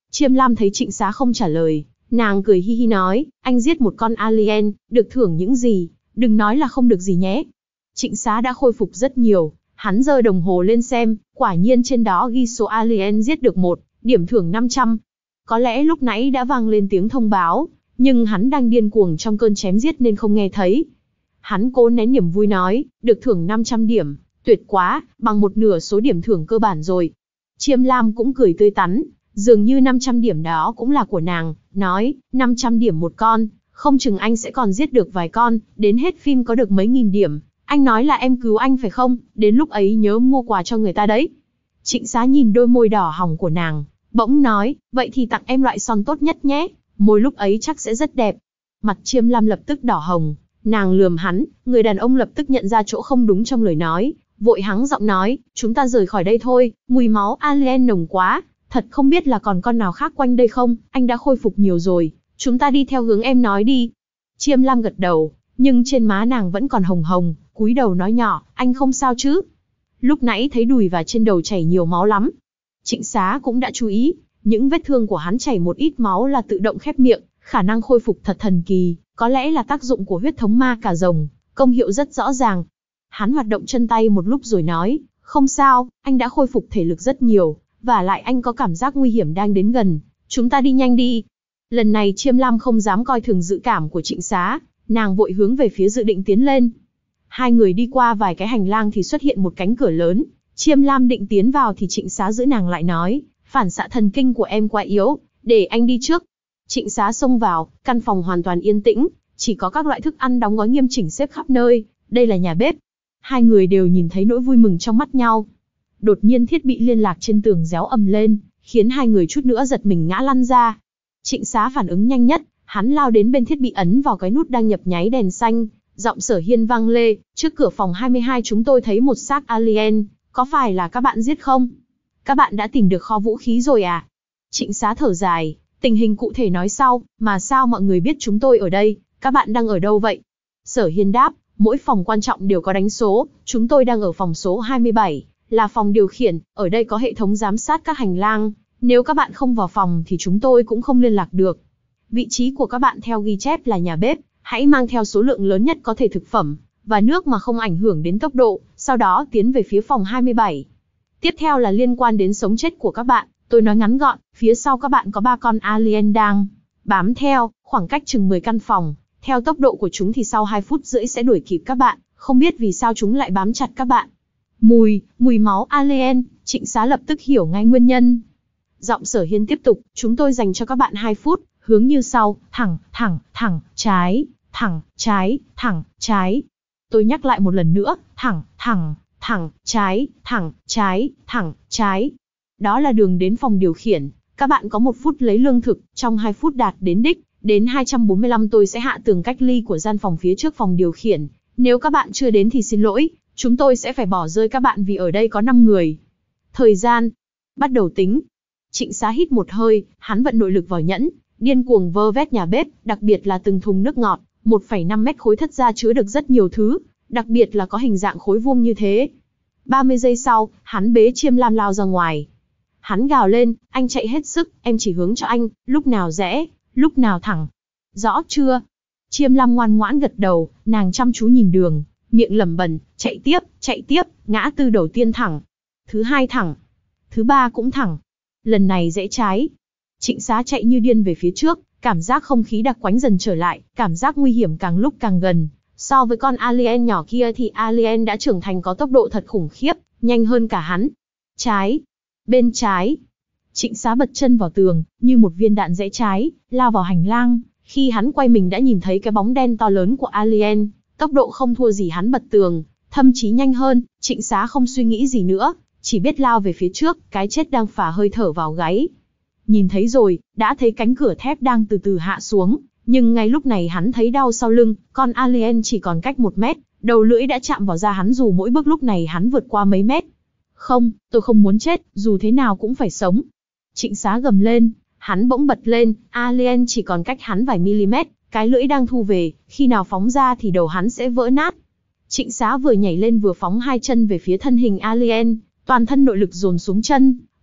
Chiêm Lam thấy Trịnh Xá không trả lời, nàng cười hi hi nói, anh giết một con alien, được thưởng những gì, đừng nói là không được gì nhé. Trịnh Xá đã khôi phục rất nhiều, hắn giơ đồng hồ lên xem, quả nhiên trên đó ghi số alien giết được một, điểm thưởng năm trăm. Có lẽ lúc nãy đã vang lên tiếng thông báo, nhưng hắn đang điên cuồng trong cơn chém giết nên không nghe thấy. Hắn cố nén niềm vui nói, được thưởng năm trăm điểm, tuyệt quá, bằng một nửa số điểm thưởng cơ bản rồi. Chiêm Lam cũng cười tươi tắn, dường như năm trăm điểm đó cũng là của nàng, nói, năm trăm điểm một con, không chừng anh sẽ còn giết được vài con, đến hết phim có được mấy nghìn điểm. Anh nói là em cứu anh phải không, đến lúc ấy nhớ mua quà cho người ta đấy. Trịnh Xá nhìn đôi môi đỏ hồng của nàng, bỗng nói, vậy thì tặng em loại son tốt nhất nhé, môi lúc ấy chắc sẽ rất đẹp. Mặt Chiêm Lam lập tức đỏ hồng, nàng lườm hắn, người đàn ông lập tức nhận ra chỗ không đúng trong lời nói, vội hắng giọng nói, chúng ta rời khỏi đây thôi, mùi máu alien nồng quá, thật không biết là còn con nào khác quanh đây không, anh đã khôi phục nhiều rồi, chúng ta đi theo hướng em nói đi. Chiêm Lam gật đầu, nhưng trên má nàng vẫn còn hồng hồng, cúi đầu nói nhỏ, anh không sao chứ? Lúc nãy thấy đùi và trên đầu chảy nhiều máu lắm. Trịnh Xá cũng đã chú ý, những vết thương của hắn chảy một ít máu là tự động khép miệng, khả năng khôi phục thật thần kỳ, có lẽ là tác dụng của huyết thống ma cà rồng, công hiệu rất rõ ràng. Hắn hoạt động chân tay một lúc rồi nói, không sao, anh đã khôi phục thể lực rất nhiều, và lại anh có cảm giác nguy hiểm đang đến gần, chúng ta đi nhanh đi. Lần này Chiêm Lam không dám coi thường dự cảm của Trịnh Xá, nàng vội hướng về phía dự định tiến lên. Hai người đi qua vài cái hành lang thì xuất hiện một cánh cửa lớn, Chiêm Lam định tiến vào thì Trịnh Xá giữ nàng lại nói, phản xạ thần kinh của em quá yếu, để anh đi trước. Trịnh Xá xông vào, căn phòng hoàn toàn yên tĩnh, chỉ có các loại thức ăn đóng gói nghiêm chỉnh xếp khắp nơi, đây là nhà bếp. Hai người đều nhìn thấy nỗi vui mừng trong mắt nhau. Đột nhiên thiết bị liên lạc trên tường réo ầm lên, khiến hai người chút nữa giật mình ngã lăn ra. Trịnh Xá phản ứng nhanh nhất, hắn lao đến bên thiết bị ấn vào cái nút đang nhập nháy đèn xanh, giọng Sở Hiên vang lê, trước cửa phòng hai mươi hai chúng tôi thấy một xác alien, có phải là các bạn giết không? Các bạn đã tìm được kho vũ khí rồi à? Trịnh Xá thở dài, tình hình cụ thể nói sau, mà sao mọi người biết chúng tôi ở đây, các bạn đang ở đâu vậy? Sở Hiên đáp, mỗi phòng quan trọng đều có đánh số, chúng tôi đang ở phòng số hai mươi bảy, là phòng điều khiển, ở đây có hệ thống giám sát các hành lang, nếu các bạn không vào phòng thì chúng tôi cũng không liên lạc được. Vị trí của các bạn theo ghi chép là nhà bếp, hãy mang theo số lượng lớn nhất có thể thực phẩm và nước mà không ảnh hưởng đến tốc độ, sau đó tiến về phía phòng hai mươi bảy. Tiếp theo là liên quan đến sống chết của các bạn, tôi nói ngắn gọn, phía sau các bạn có ba con alien đang bám theo, khoảng cách chừng mười căn phòng, theo tốc độ của chúng thì sau hai phút rưỡi sẽ đuổi kịp các bạn, không biết vì sao chúng lại bám chặt các bạn. Mùi, mùi máu alien, Trịnh Xá lập tức hiểu ngay nguyên nhân. Giọng Sở Hiên tiếp tục, chúng tôi dành cho các bạn hai phút, hướng như sau, thẳng, thẳng, thẳng, trái, thẳng, trái, thẳng, trái. Tôi nhắc lại một lần nữa, thẳng, thẳng, thẳng, trái, thẳng, trái, thẳng, trái. Đó là đường đến phòng điều khiển, các bạn có một phút lấy lương thực, trong hai phút đạt đến đích, đến hai trăm bốn mươi lăm tôi sẽ hạ tường cách ly của gian phòng phía trước phòng điều khiển. Nếu các bạn chưa đến thì xin lỗi, chúng tôi sẽ phải bỏ rơi các bạn vì ở đây có năm người. Thời gian, bắt đầu tính. Trịnh Xá hít một hơi, hắn vận nội lực vào nhẫn, điên cuồng vơ vét nhà bếp, đặc biệt là từng thùng nước ngọt, một phẩy năm mét khối thất ra chứa được rất nhiều thứ, đặc biệt là có hình dạng khối vuông như thế. ba mươi giây sau, hắn bế Chiêm Lam lao ra ngoài. Hắn gào lên, anh chạy hết sức, em chỉ hướng cho anh, lúc nào rẽ, lúc nào thẳng. Rõ chưa? Chiêm Lam ngoan ngoãn gật đầu, nàng chăm chú nhìn đường, miệng lẩm bẩm, chạy tiếp, chạy tiếp, ngã tư đầu tiên thẳng, thứ hai thẳng, thứ ba cũng thẳng. Lần này rẽ trái. Trịnh Xá chạy như điên về phía trước, cảm giác không khí đặc quánh dần trở lại, cảm giác nguy hiểm càng lúc càng gần. So với con alien nhỏ kia thì alien đã trưởng thành có tốc độ thật khủng khiếp, nhanh hơn cả hắn. Trái, bên trái. Trịnh Xá bật chân vào tường, như một viên đạn rẽ trái, lao vào hành lang. Khi hắn quay mình đã nhìn thấy cái bóng đen to lớn của alien, tốc độ không thua gì hắn bật tường, thậm chí nhanh hơn. Trịnh Xá không suy nghĩ gì nữa, chỉ biết lao về phía trước, cái chết đang phả hơi thở vào gáy. Nhìn thấy rồi, đã thấy cánh cửa thép đang từ từ hạ xuống, nhưng ngay lúc này hắn thấy đau sau lưng, con alien chỉ còn cách một mét, đầu lưỡi đã chạm vào da hắn dù mỗi bước lúc này hắn vượt qua mấy mét. Không, tôi không muốn chết, dù thế nào cũng phải sống. Trịnh Xá gầm lên, hắn bỗng bật lên, alien chỉ còn cách hắn vài mm, cái lưỡi đang thu về, khi nào phóng ra thì đầu hắn sẽ vỡ nát. Trịnh Xá vừa nhảy lên vừa phóng hai chân về phía thân hình alien, toàn thân nội lực dồn xuống chân,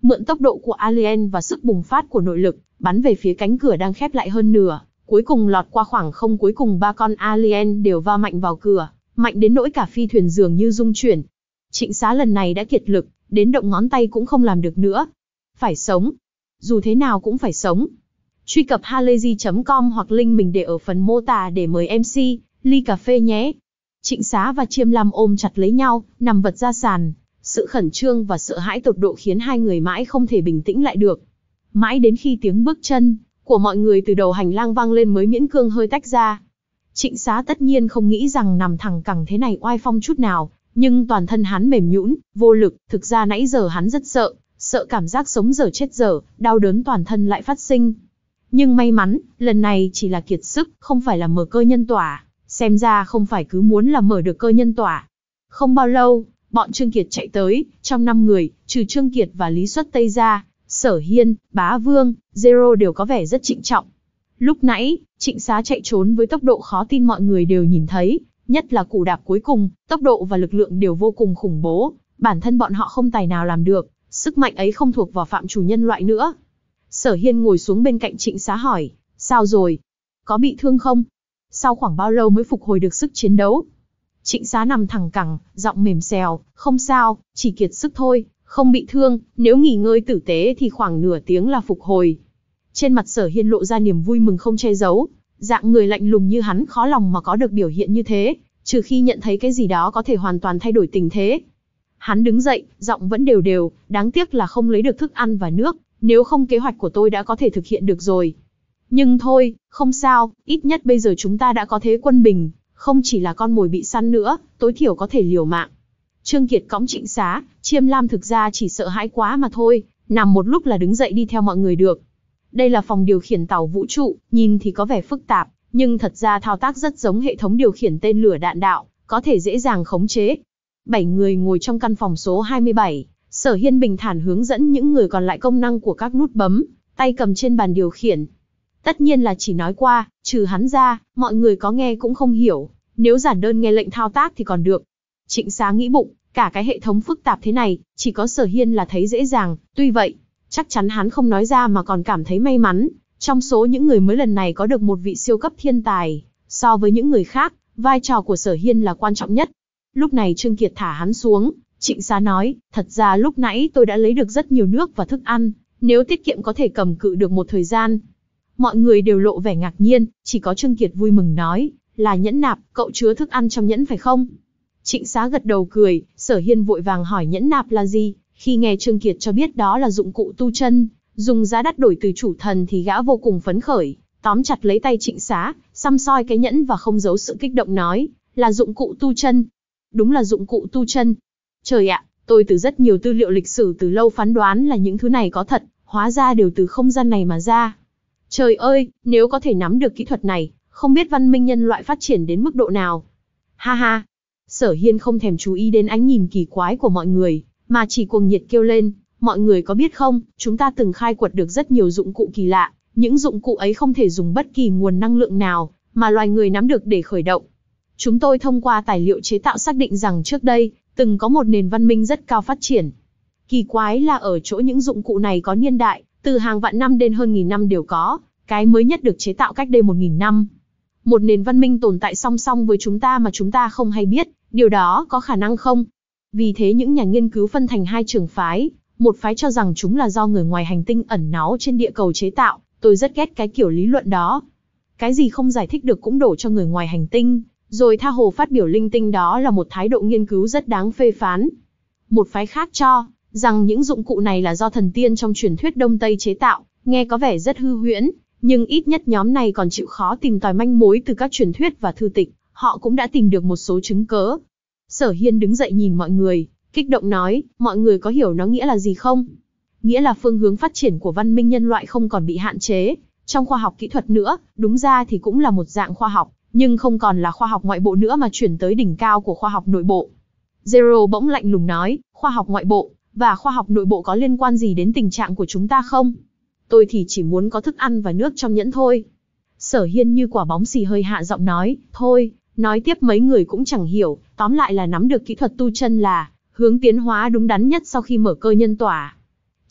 mượn tốc độ của alien và sức bùng phát của nội lực, bắn về phía cánh cửa đang khép lại hơn nửa, cuối cùng lọt qua khoảng không. Cuối cùng ba con alien đều va mạnh vào cửa, mạnh đến nỗi cả phi thuyền dường như rung chuyển. Trịnh Xá lần này đã kiệt lực, đến động ngón tay cũng không làm được nữa. Phải sống. Dù thế nào cũng phải sống. Truy cập halayzi chấm com hoặc link mình để ở phần mô tả để mời em xê, ly cà phê nhé. Trịnh Xá và Chiêm Lam ôm chặt lấy nhau, nằm vật ra sàn. Sự khẩn trương và sợ hãi tột độ khiến hai người mãi không thể bình tĩnh lại được. Mãi đến khi tiếng bước chân của mọi người từ đầu hành lang vang lên mới miễn cương hơi tách ra. Trịnh Xá tất nhiên không nghĩ rằng nằm thẳng cẳng thế này oai phong chút nào, nhưng toàn thân hắn mềm nhũn, vô lực. Thực ra nãy giờ hắn rất sợ, sợ cảm giác sống dở chết dở, đau đớn toàn thân lại phát sinh. Nhưng may mắn, lần này chỉ là kiệt sức, không phải là mở cơ nhân tỏa. Xem ra không phải cứ muốn là mở được cơ nhân tỏa. Không bao lâu, bọn Trương Kiệt chạy tới, trong năm người, trừ Trương Kiệt và Lý Xuất Tây ra, Sở Hiên, Bá Vương, Zero đều có vẻ rất trịnh trọng. Lúc nãy, Trịnh Xá chạy trốn với tốc độ khó tin mọi người đều nhìn thấy, nhất là củ đạp cuối cùng, tốc độ và lực lượng đều vô cùng khủng bố, bản thân bọn họ không tài nào làm được, sức mạnh ấy không thuộc vào phạm chủ nhân loại nữa. Sở Hiên ngồi xuống bên cạnh Trịnh Xá hỏi, sao rồi? Có bị thương không? Sau khoảng bao lâu mới phục hồi được sức chiến đấu? Trịnh Xá nằm thẳng cẳng, giọng mềm xèo, không sao, chỉ kiệt sức thôi, không bị thương, nếu nghỉ ngơi tử tế thì khoảng nửa tiếng là phục hồi. Trên mặt Sở Hiên lộ ra niềm vui mừng không che giấu, dạng người lạnh lùng như hắn khó lòng mà có được biểu hiện như thế, trừ khi nhận thấy cái gì đó có thể hoàn toàn thay đổi tình thế. Hắn đứng dậy, giọng vẫn đều đều, đáng tiếc là không lấy được thức ăn và nước, nếu không kế hoạch của tôi đã có thể thực hiện được rồi. Nhưng thôi, không sao, ít nhất bây giờ chúng ta đã có thế quân bình, không chỉ là con mồi bị săn nữa, tối thiểu có thể liều mạng. Trương Kiệt cõng Trịnh Xá, Chiêm Lam thực ra chỉ sợ hãi quá mà thôi, nằm một lúc là đứng dậy đi theo mọi người được. Đây là phòng điều khiển tàu vũ trụ, nhìn thì có vẻ phức tạp, nhưng thật ra thao tác rất giống hệ thống điều khiển tên lửa đạn đạo, có thể dễ dàng khống chế. Bảy người ngồi trong căn phòng số hai mươi bảy, Sở Hiên bình thản hướng dẫn những người còn lại công năng của các nút bấm, tay cầm trên bàn điều khiển. Tất nhiên là chỉ nói qua, trừ hắn ra, mọi người có nghe cũng không hiểu, nếu giản đơn nghe lệnh thao tác thì còn được. Trịnh Xá nghĩ bụng, cả cái hệ thống phức tạp thế này, chỉ có Sở Hiên là thấy dễ dàng, tuy vậy, chắc chắn hắn không nói ra mà còn cảm thấy may mắn, trong số những người mới lần này có được một vị siêu cấp thiên tài, so với những người khác, vai trò của Sở Hiên là quan trọng nhất. Lúc này Trương Kiệt thả hắn xuống, Trịnh Xá nói, thật ra lúc nãy tôi đã lấy được rất nhiều nước và thức ăn, nếu tiết kiệm có thể cầm cự được một thời gian. Mọi người đều lộ vẻ ngạc nhiên, chỉ có Trương Kiệt vui mừng nói, là nhẫn nạp, cậu chứa thức ăn trong nhẫn phải không? Trịnh Xá gật đầu cười, Sở Hiên vội vàng hỏi nhẫn nạp là gì, khi nghe Trương Kiệt cho biết đó là dụng cụ tu chân, dùng giá đắt đổi từ chủ thần thì gã vô cùng phấn khởi, tóm chặt lấy tay Trịnh Xá, săm soi cái nhẫn và không giấu sự kích động nói, là dụng cụ tu chân. Đúng là dụng cụ tu chân. Trời ạ, tôi từ rất nhiều tư liệu lịch sử từ lâu phán đoán là những thứ này có thật, hóa ra đều từ không gian này mà ra. Trời ơi, nếu có thể nắm được kỹ thuật này, không biết văn minh nhân loại phát triển đến mức độ nào. Ha ha. Sở Hiên không thèm chú ý đến ánh nhìn kỳ quái của mọi người, mà chỉ cuồng nhiệt kêu lên, mọi người có biết không, chúng ta từng khai quật được rất nhiều dụng cụ kỳ lạ, những dụng cụ ấy không thể dùng bất kỳ nguồn năng lượng nào, mà loài người nắm được để khởi động. Chúng tôi thông qua tài liệu chế tạo xác định rằng trước đây, từng có một nền văn minh rất cao phát triển. Kỳ quái là ở chỗ những dụng cụ này có niên đại, từ hàng vạn năm đến hơn nghìn năm đều có, cái mới nhất được chế tạo cách đây một nghìn năm. Một nền văn minh tồn tại song song với chúng ta mà chúng ta không hay biết, điều đó có khả năng không? Vì thế những nhà nghiên cứu phân thành hai trường phái, một phái cho rằng chúng là do người ngoài hành tinh ẩn náu trên địa cầu chế tạo, tôi rất ghét cái kiểu lý luận đó. Cái gì không giải thích được cũng đổ cho người ngoài hành tinh, rồi tha hồ phát biểu linh tinh, đó là một thái độ nghiên cứu rất đáng phê phán. Một phái khác cho rằng những dụng cụ này là do thần tiên trong truyền thuyết Đông Tây chế tạo, nghe có vẻ rất hư huyễn, nhưng ít nhất nhóm này còn chịu khó tìm tòi manh mối từ các truyền thuyết và thư tịch, họ cũng đã tìm được một số chứng cớ. Sở Hiên đứng dậy nhìn mọi người, kích động nói, mọi người có hiểu nó nghĩa là gì không? Nghĩa là phương hướng phát triển của văn minh nhân loại không còn bị hạn chế trong khoa học kỹ thuật nữa, đúng ra thì cũng là một dạng khoa học, nhưng không còn là khoa học ngoại bộ nữa mà chuyển tới đỉnh cao của khoa học nội bộ. Zero bỗng lạnh lùng nói, khoa học ngoại bộ và khoa học nội bộ có liên quan gì đến tình trạng của chúng ta không? Tôi thì chỉ muốn có thức ăn và nước trong nhẫn thôi. Sở Hiên như quả bóng xì hơi hạ giọng nói, thôi, nói tiếp mấy người cũng chẳng hiểu, tóm lại là nắm được kỹ thuật tu chân là hướng tiến hóa đúng đắn nhất sau khi mở cơ nhân tỏa.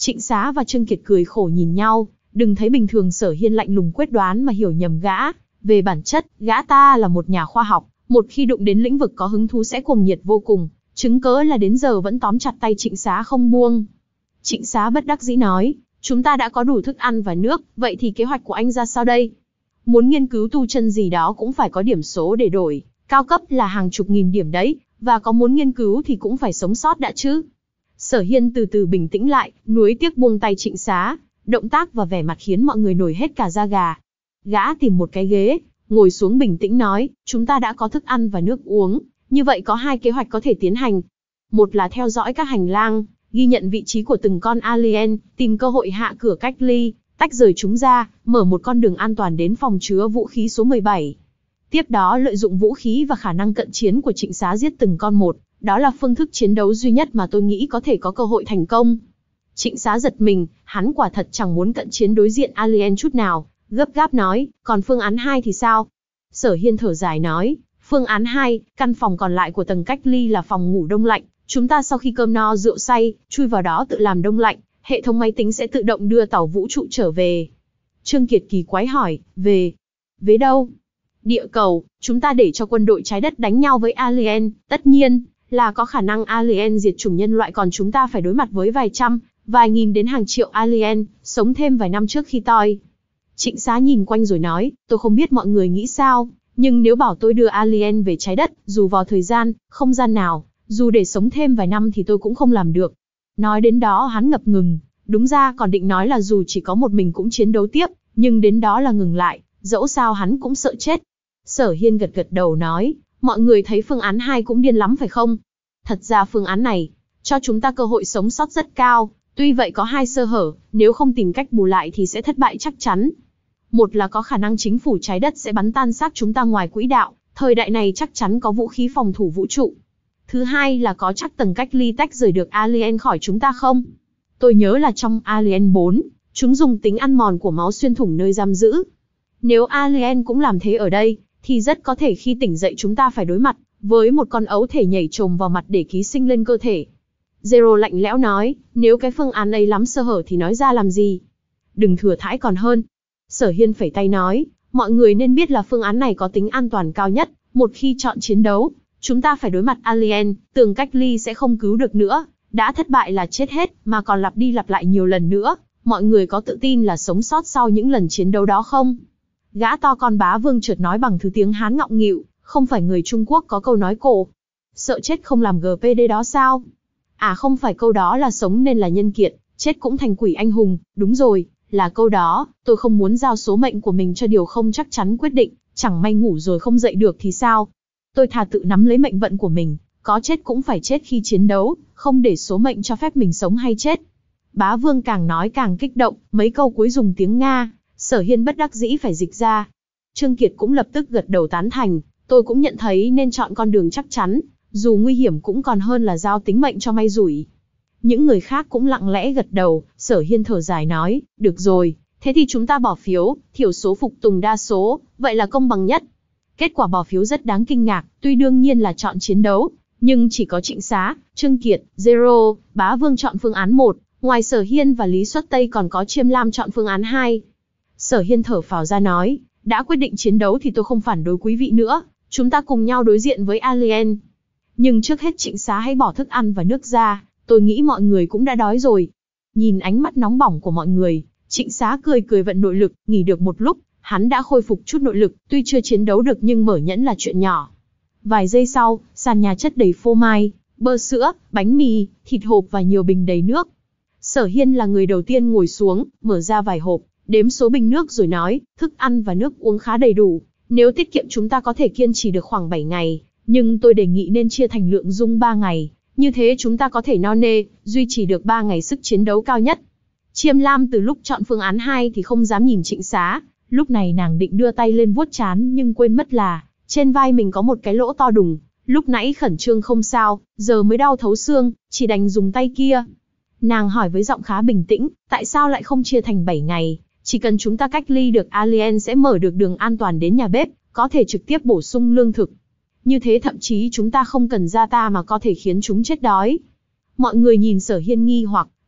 Trịnh Xá và Trương Kiệt cười khổ nhìn nhau, đừng thấy bình thường Sở Hiên lạnh lùng quyết đoán mà hiểu nhầm gã. Về bản chất, gã ta là một nhà khoa học, một khi đụng đến lĩnh vực có hứng thú sẽ cuồng nhiệt vô cùng, chứng cớ là đến giờ vẫn tóm chặt tay Trịnh Xá không buông. Trịnh Xá bất đắc dĩ nói, chúng ta đã có đủ thức ăn và nước, vậy thì kế hoạch của anh ra sao đây? Muốn nghiên cứu tu chân gì đó cũng phải có điểm số để đổi, cao cấp là hàng chục nghìn điểm đấy, và có muốn nghiên cứu thì cũng phải sống sót đã chứ. Sở Hiên từ từ bình tĩnh lại, nuối tiếc buông tay Trịnh Xá, động tác và vẻ mặt khiến mọi người nổi hết cả da gà. Gã tìm một cái ghế, ngồi xuống bình tĩnh nói, chúng ta đã có thức ăn và nước uống, như vậy có hai kế hoạch có thể tiến hành. Một là theo dõi các hành lang, ghi nhận vị trí của từng con alien, tìm cơ hội hạ cửa cách ly, tách rời chúng ra, mở một con đường an toàn đến phòng chứa vũ khí số mười bảy. Tiếp đó lợi dụng vũ khí và khả năng cận chiến của Trịnh Xá giết từng con một, đó là phương thức chiến đấu duy nhất mà tôi nghĩ có thể có cơ hội thành công. Trịnh Xá giật mình, hắn quả thật chẳng muốn cận chiến đối diện alien chút nào, gấp gáp nói, còn phương án hai thì sao? Sở Hiên thở dài nói, phương án hai, căn phòng còn lại của tầng cách ly là phòng ngủ đông lạnh, chúng ta sau khi cơm no rượu say, chui vào đó tự làm đông lạnh, hệ thống máy tính sẽ tự động đưa tàu vũ trụ trở về. Trương Kiệt kỳ quái hỏi, về? Về đâu? Địa cầu, chúng ta để cho quân đội trái đất đánh nhau với alien, tất nhiên là có khả năng alien diệt chủng nhân loại, còn chúng ta phải đối mặt với vài trăm, vài nghìn đến hàng triệu alien, sống thêm vài năm trước khi toi. Trịnh Xá nhìn quanh rồi nói, tôi không biết mọi người nghĩ sao, nhưng nếu bảo tôi đưa alien về trái đất, dù vào thời gian, không gian nào, dù để sống thêm vài năm thì tôi cũng không làm được. Nói đến đó hắn ngập ngừng, đúng ra còn định nói là dù chỉ có một mình cũng chiến đấu tiếp, nhưng đến đó là ngừng lại, dẫu sao hắn cũng sợ chết. Sở Hiên gật gật đầu nói, mọi người thấy phương án hai cũng điên lắm phải không? Thật ra phương án này, cho chúng ta cơ hội sống sót rất cao, tuy vậy có hai sơ hở, nếu không tìm cách bù lại thì sẽ thất bại chắc chắn. Một là có khả năng chính phủ trái đất sẽ bắn tan xác chúng ta ngoài quỹ đạo, thời đại này chắc chắn có vũ khí phòng thủ vũ trụ. Thứ hai là có chắc tầng cách ly tách rời được alien khỏi chúng ta không? Tôi nhớ là trong Alien bốn, chúng dùng tính ăn mòn của máu xuyên thủng nơi giam giữ. Nếu alien cũng làm thế ở đây, thì rất có thể khi tỉnh dậy chúng ta phải đối mặt với một con ấu thể nhảy trồm vào mặt để ký sinh lên cơ thể. Zero lạnh lẽo nói, nếu cái phương án ấy lắm sơ hở thì nói ra làm gì? Đừng thừa thãi còn hơn. Sở Hiên phẩy tay nói, mọi người nên biết là phương án này có tính an toàn cao nhất, một khi chọn chiến đấu, chúng ta phải đối mặt alien, tường cách ly sẽ không cứu được nữa, đã thất bại là chết hết, mà còn lặp đi lặp lại nhiều lần nữa, mọi người có tự tin là sống sót sau những lần chiến đấu đó không? Gã to con Bá Vương chợt nói bằng thứ tiếng Hán ngọng nghịu, không phải người Trung Quốc có câu nói cổ, sợ chết không làm giê pê đê đó sao? À không phải câu đó là sống nên là nhân kiệt, chết cũng thành quỷ anh hùng, đúng rồi, là câu đó, tôi không muốn giao số mệnh của mình cho điều không chắc chắn quyết định, chẳng may ngủ rồi không dậy được thì sao? Tôi thà tự nắm lấy mệnh vận của mình, có chết cũng phải chết khi chiến đấu, không để số mệnh cho phép mình sống hay chết. Bá Vương càng nói càng kích động, mấy câu cuối dùng tiếng Nga, Sở Hiên bất đắc dĩ phải dịch ra. Trương Kiệt cũng lập tức gật đầu tán thành, tôi cũng nhận thấy nên chọn con đường chắc chắn, dù nguy hiểm cũng còn hơn là giao tính mệnh cho may rủi. Những người khác cũng lặng lẽ gật đầu, Sở Hiên thở dài nói, được rồi, thế thì chúng ta bỏ phiếu, thiểu số phục tùng đa số, vậy là công bằng nhất. Kết quả bỏ phiếu rất đáng kinh ngạc, tuy đương nhiên là chọn chiến đấu, nhưng chỉ có Trịnh Xá, Trương Kiệt, Zero, Bá Vương chọn phương án một, ngoài Sở Hiên và Lý Xuất Tây còn có Chiêm Lam chọn phương án hai. Sở Hiên thở phào ra nói, đã quyết định chiến đấu thì tôi không phản đối quý vị nữa, chúng ta cùng nhau đối diện với alien. Nhưng trước hết Trịnh Xá hãy bỏ thức ăn và nước ra, tôi nghĩ mọi người cũng đã đói rồi. Nhìn ánh mắt nóng bỏng của mọi người, Trịnh Xá cười cười vận nội lực, nghỉ được một lúc, hắn đã khôi phục chút nội lực, tuy chưa chiến đấu được nhưng mở nhẫn là chuyện nhỏ. Vài giây sau, sàn nhà chất đầy phô mai, bơ sữa, bánh mì, thịt hộp và nhiều bình đầy nước. Sở Hiên là người đầu tiên ngồi xuống, mở ra vài hộp, đếm số bình nước rồi nói, thức ăn và nước uống khá đầy đủ, nếu tiết kiệm chúng ta có thể kiên trì được khoảng bảy ngày, nhưng tôi đề nghị nên chia thành lượng dung ba ngày, như thế chúng ta có thể no nê, duy trì được ba ngày sức chiến đấu cao nhất. Chiêm Lam từ lúc chọn phương án hai thì không dám nhìn Trịnh Xá, lúc này nàng định đưa tay lên vuốt trán nhưng quên mất là trên vai mình có một cái lỗ to đùng, lúc nãy khẩn trương không sao, giờ mới đau thấu xương, chỉ đành dùng tay kia. Nàng hỏi với giọng khá bình tĩnh, tại sao lại không chia thành bảy ngày, chỉ cần chúng ta cách ly được alien sẽ mở được đường an toàn đến nhà bếp, có thể trực tiếp bổ sung lương thực. Như thế thậm chí chúng ta không cần ra ta mà có thể khiến chúng chết đói. Mọi người nhìn Sở Hiên nghi hoặc,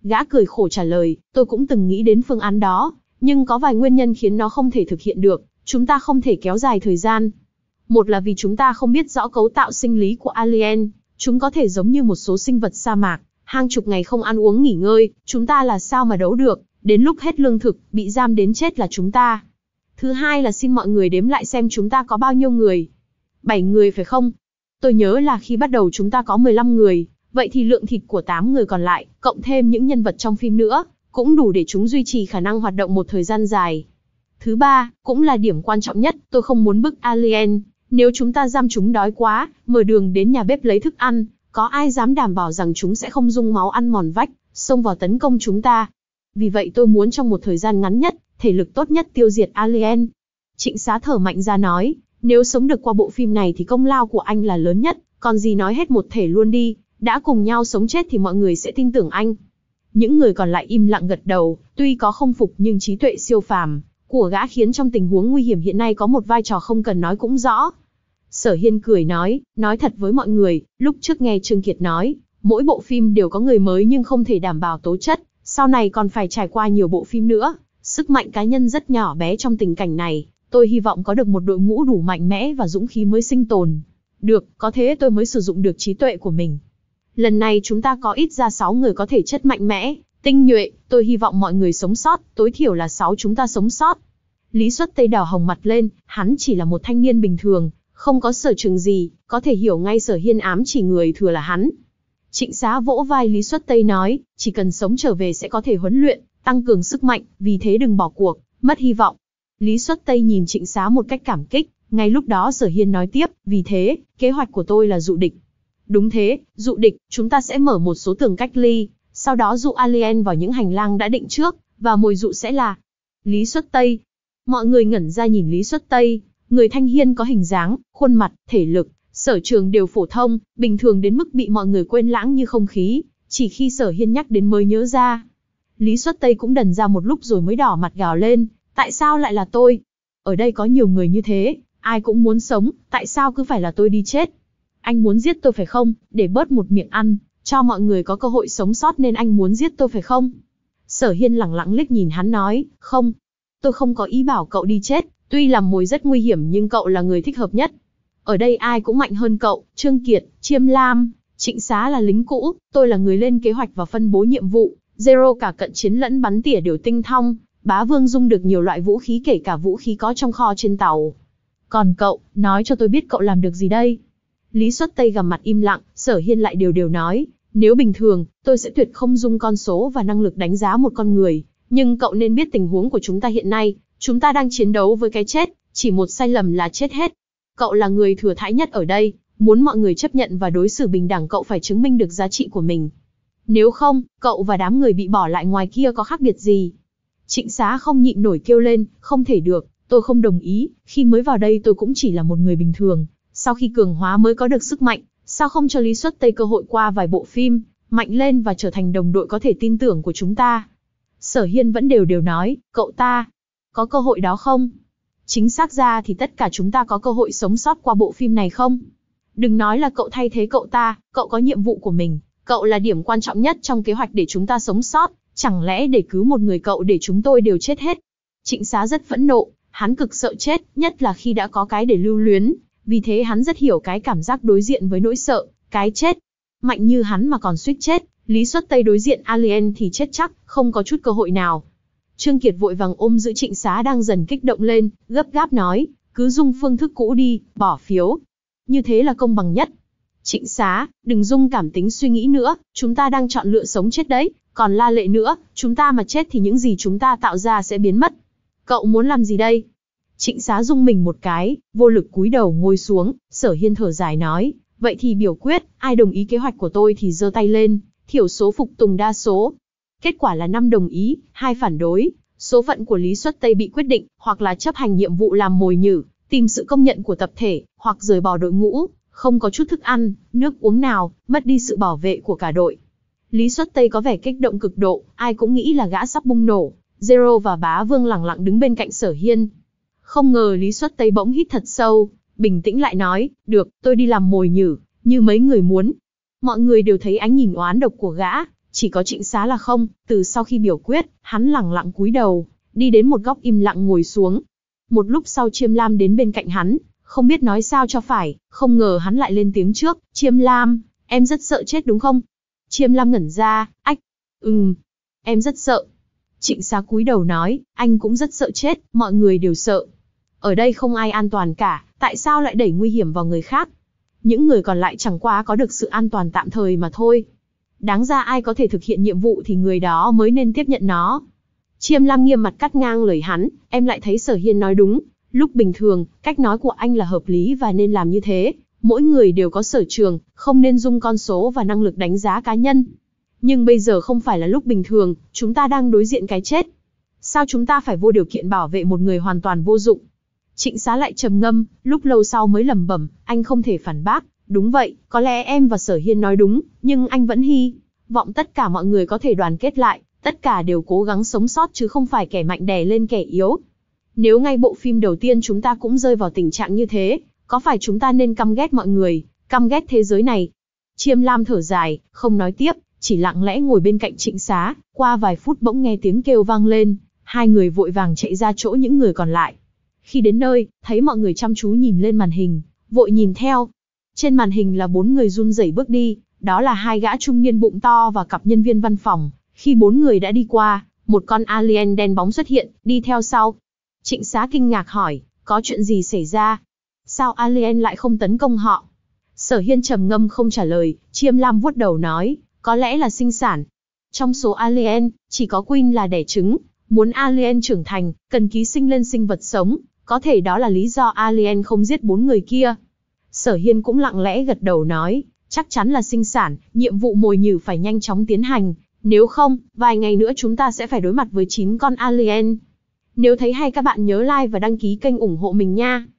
Gã cười khổ trả lời, tôi cũng từng nghĩ đến phương án đó, nhưng có vài nguyên nhân khiến nó không thể thực hiện được, chúng ta không thể kéo dài thời gian. Một là vì chúng ta không biết rõ cấu tạo sinh lý của alien, chúng có thể giống như một số sinh vật sa mạc, hàng chục ngày không ăn uống nghỉ ngơi, chúng ta là sao mà đấu được, đến lúc hết lương thực, bị giam đến chết là chúng ta. Thứ hai là xin mọi người đếm lại xem chúng ta có bao nhiêu người. Bảy người phải không? Tôi nhớ là khi bắt đầu chúng ta có mười lăm người, vậy thì lượng thịt của tám người còn lại, cộng thêm những nhân vật trong phim nữa, cũng đủ để chúng duy trì khả năng hoạt động một thời gian dài. Thứ ba, cũng là điểm quan trọng nhất, tôi không muốn bức alien. Nếu chúng ta giam chúng đói quá, mở đường đến nhà bếp lấy thức ăn, có ai dám đảm bảo rằng chúng sẽ không dung máu ăn mòn vách, xông vào tấn công chúng ta. Vì vậy tôi muốn trong một thời gian ngắn nhất, thể lực tốt nhất tiêu diệt alien. Trịnh Xá thở mạnh ra nói, nếu sống được qua bộ phim này thì công lao của anh là lớn nhất, còn gì nói hết một thể luôn đi, đã cùng nhau sống chết thì mọi người sẽ tin tưởng anh. Những người còn lại im lặng gật đầu, tuy có không phục nhưng trí tuệ siêu phàm của gã khiến trong tình huống nguy hiểm hiện nay có một vai trò không cần nói cũng rõ. Sở Hiên cười nói, nói thật với mọi người, lúc trước nghe Trương Kiệt nói, mỗi bộ phim đều có người mới nhưng không thể đảm bảo tố chất, sau này còn phải trải qua nhiều bộ phim nữa, sức mạnh cá nhân rất nhỏ bé trong tình cảnh này, tôi hy vọng có được một đội ngũ đủ mạnh mẽ và dũng khí mới sinh tồn. Được, có thế tôi mới sử dụng được trí tuệ của mình. Lần này chúng ta có ít ra sáu người có thể chất mạnh mẽ, tinh nhuệ, tôi hy vọng mọi người sống sót, tối thiểu là sáu chúng ta sống sót. Lý Xuất Tây đỏ hồng mặt lên, hắn chỉ là một thanh niên bình thường, không có sở trường gì, có thể hiểu ngay Sở Hiên ám chỉ người thừa là hắn. Trịnh Xá vỗ vai Lý Xuất Tây nói, chỉ cần sống trở về sẽ có thể huấn luyện, tăng cường sức mạnh, vì thế đừng bỏ cuộc, mất hy vọng. Lý Xuất Tây nhìn Trịnh Xá một cách cảm kích, ngay lúc đó Sở Hiên nói tiếp, vì thế, kế hoạch của tôi là dụ địch. Đúng thế, dụ địch, chúng ta sẽ mở một số tường cách ly, sau đó dụ alien vào những hành lang đã định trước, và mồi dụ sẽ là Lý Xuất Tây. Mọi người ngẩn ra nhìn Lý Xuất Tây, người thanh hiên có hình dáng, khuôn mặt, thể lực, sở trường đều phổ thông, bình thường đến mức bị mọi người quên lãng như không khí, chỉ khi Sở Hiên nhắc đến mới nhớ ra. Lý Xuất Tây cũng đần ra một lúc rồi mới đỏ mặt gào lên, tại sao lại là tôi? Ở đây có nhiều người như thế, ai cũng muốn sống, tại sao cứ phải là tôi đi chết? Anh muốn giết tôi phải không, để bớt một miệng ăn, cho mọi người có cơ hội sống sót nên anh muốn giết tôi phải không? Sở Hiên lẳng lặng liếc nhìn hắn nói, không, tôi không có ý bảo cậu đi chết, tuy làm mồi rất nguy hiểm nhưng cậu là người thích hợp nhất. Ở đây ai cũng mạnh hơn cậu, Trương Kiệt, Chiêm Lam, Trịnh Xá là lính cũ, tôi là người lên kế hoạch và phân bố nhiệm vụ, Zero cả cận chiến lẫn bắn tỉa đều tinh thông, Bá Vương dung được nhiều loại vũ khí kể cả vũ khí có trong kho trên tàu. Còn cậu, nói cho tôi biết cậu làm được gì đây? Lý Xuất Tây gằm mặt im lặng, Sở Hiên lại đều đều nói, nếu bình thường, tôi sẽ tuyệt không dung con số và năng lực đánh giá một con người, nhưng cậu nên biết tình huống của chúng ta hiện nay, chúng ta đang chiến đấu với cái chết, chỉ một sai lầm là chết hết. Cậu là người thừa thãi nhất ở đây, muốn mọi người chấp nhận và đối xử bình đẳng cậu phải chứng minh được giá trị của mình. Nếu không, cậu và đám người bị bỏ lại ngoài kia có khác biệt gì? Trịnh Xá không nhịn nổi kêu lên, không thể được, tôi không đồng ý, khi mới vào đây tôi cũng chỉ là một người bình thường, sau khi cường hóa mới có được sức mạnh, sao không cho Lý Xuất Tây cơ hội qua vài bộ phim, mạnh lên và trở thành đồng đội có thể tin tưởng của chúng ta? Sở Hiên vẫn đều đều nói, cậu ta, có cơ hội đó không? Chính xác ra thì tất cả chúng ta có cơ hội sống sót qua bộ phim này không? Đừng nói là cậu thay thế cậu ta, cậu có nhiệm vụ của mình, cậu là điểm quan trọng nhất trong kế hoạch để chúng ta sống sót, chẳng lẽ để cứu một người cậu để chúng tôi đều chết hết? Trịnh Xá rất phẫn nộ, hắn cực sợ chết, nhất là khi đã có cái để lưu luyến, vì thế hắn rất hiểu cái cảm giác đối diện với nỗi sợ, cái chết. Mạnh như hắn mà còn suýt chết, Lý Xuất Tây đối diện alien thì chết chắc, không có chút cơ hội nào. Trương Kiệt vội vàng ôm giữ Trịnh Xá đang dần kích động lên, gấp gáp nói, cứ dùng phương thức cũ đi, bỏ phiếu. Như thế là công bằng nhất. Trịnh Xá, đừng dùng cảm tính suy nghĩ nữa, chúng ta đang chọn lựa sống chết đấy, còn La Lệ nữa, chúng ta mà chết thì những gì chúng ta tạo ra sẽ biến mất. Cậu muốn làm gì đây? Trịnh Xá rung mình một cái, vô lực cúi đầu ngồi xuống, Sở Hiên thở dài nói, vậy thì biểu quyết, ai đồng ý kế hoạch của tôi thì giơ tay lên, thiểu số phục tùng đa số. Kết quả là năm đồng ý, hai phản đối, số phận của Lý Xuất Tây bị quyết định, hoặc là chấp hành nhiệm vụ làm mồi nhử, tìm sự công nhận của tập thể, hoặc rời bỏ đội ngũ, không có chút thức ăn, nước uống nào, mất đi sự bảo vệ của cả đội. Lý Xuất Tây có vẻ kích động cực độ, ai cũng nghĩ là gã sắp bùng nổ. Zero và Bá Vương lẳng lặng đứng bên cạnh Sở Hiên. Không ngờ Lý Xuất Tây bỗng hít thật sâu, bình tĩnh lại nói, được, tôi đi làm mồi nhử, như mấy người muốn. Mọi người đều thấy ánh nhìn oán độc của gã, Chỉ có Trịnh Xá là không, từ sau khi biểu quyết, hắn lẳng lặng cúi đầu, đi đến một góc im lặng ngồi xuống. Một lúc sau Chiêm Lam đến bên cạnh hắn, không biết nói sao cho phải, không ngờ hắn lại lên tiếng trước, Chiêm Lam, em rất sợ chết đúng không? Chiêm Lam ngẩn ra, ách, ừm, em rất sợ. Trịnh Xá cúi đầu nói, anh cũng rất sợ chết, mọi người đều sợ. Ở đây không ai an toàn cả, tại sao lại đẩy nguy hiểm vào người khác? Những người còn lại chẳng qua có được sự an toàn tạm thời mà thôi. Đáng ra ai có thể thực hiện nhiệm vụ thì người đó mới nên tiếp nhận nó. Chiêm Lam nghiêm mặt cắt ngang lời hắn, em lại thấy Sở Hiên nói đúng. Lúc bình thường, cách nói của anh là hợp lý và nên làm như thế. Mỗi người đều có sở trường, không nên dùng con số và năng lực đánh giá cá nhân. Nhưng bây giờ không phải là lúc bình thường, chúng ta đang đối diện cái chết. Sao chúng ta phải vô điều kiện bảo vệ một người hoàn toàn vô dụng? Trịnh Xá lại trầm ngâm, lúc lâu sau mới lẩm bẩm, anh không thể phản bác. Đúng vậy, có lẽ em và Sở Hiên nói đúng, nhưng anh vẫn hy vọng tất cả mọi người có thể đoàn kết lại, tất cả đều cố gắng sống sót chứ không phải kẻ mạnh đè lên kẻ yếu. Nếu ngay bộ phim đầu tiên chúng ta cũng rơi vào tình trạng như thế, có phải chúng ta nên căm ghét mọi người, căm ghét thế giới này? Chiêm Lam thở dài, không nói tiếp, chỉ lặng lẽ ngồi bên cạnh Trịnh Xá, qua vài phút bỗng nghe tiếng kêu vang lên, hai người vội vàng chạy ra chỗ những người còn lại. Khi đến nơi, thấy mọi người chăm chú nhìn lên màn hình, vội nhìn theo. Trên màn hình là bốn người run rẩy bước đi, đó là hai gã trung niên bụng to và cặp nhân viên văn phòng. Khi bốn người đã đi qua, một con alien đen bóng xuất hiện, đi theo sau. Trịnh Xá kinh ngạc hỏi, có chuyện gì xảy ra? Sao alien lại không tấn công họ? Sở Hiên trầm ngâm không trả lời, Chiêm Lam vuốt đầu nói, có lẽ là sinh sản. Trong số alien, chỉ có Queen là đẻ trứng, muốn alien trưởng thành, cần ký sinh lên sinh vật sống, có thể đó là lý do alien không giết bốn người kia. Sở Hiên cũng lặng lẽ gật đầu nói, chắc chắn là sinh sản, nhiệm vụ mồi nhử phải nhanh chóng tiến hành, nếu không, vài ngày nữa chúng ta sẽ phải đối mặt với chín con alien. Nếu thấy hay các bạn nhớ like và đăng ký kênh ủng hộ mình nha.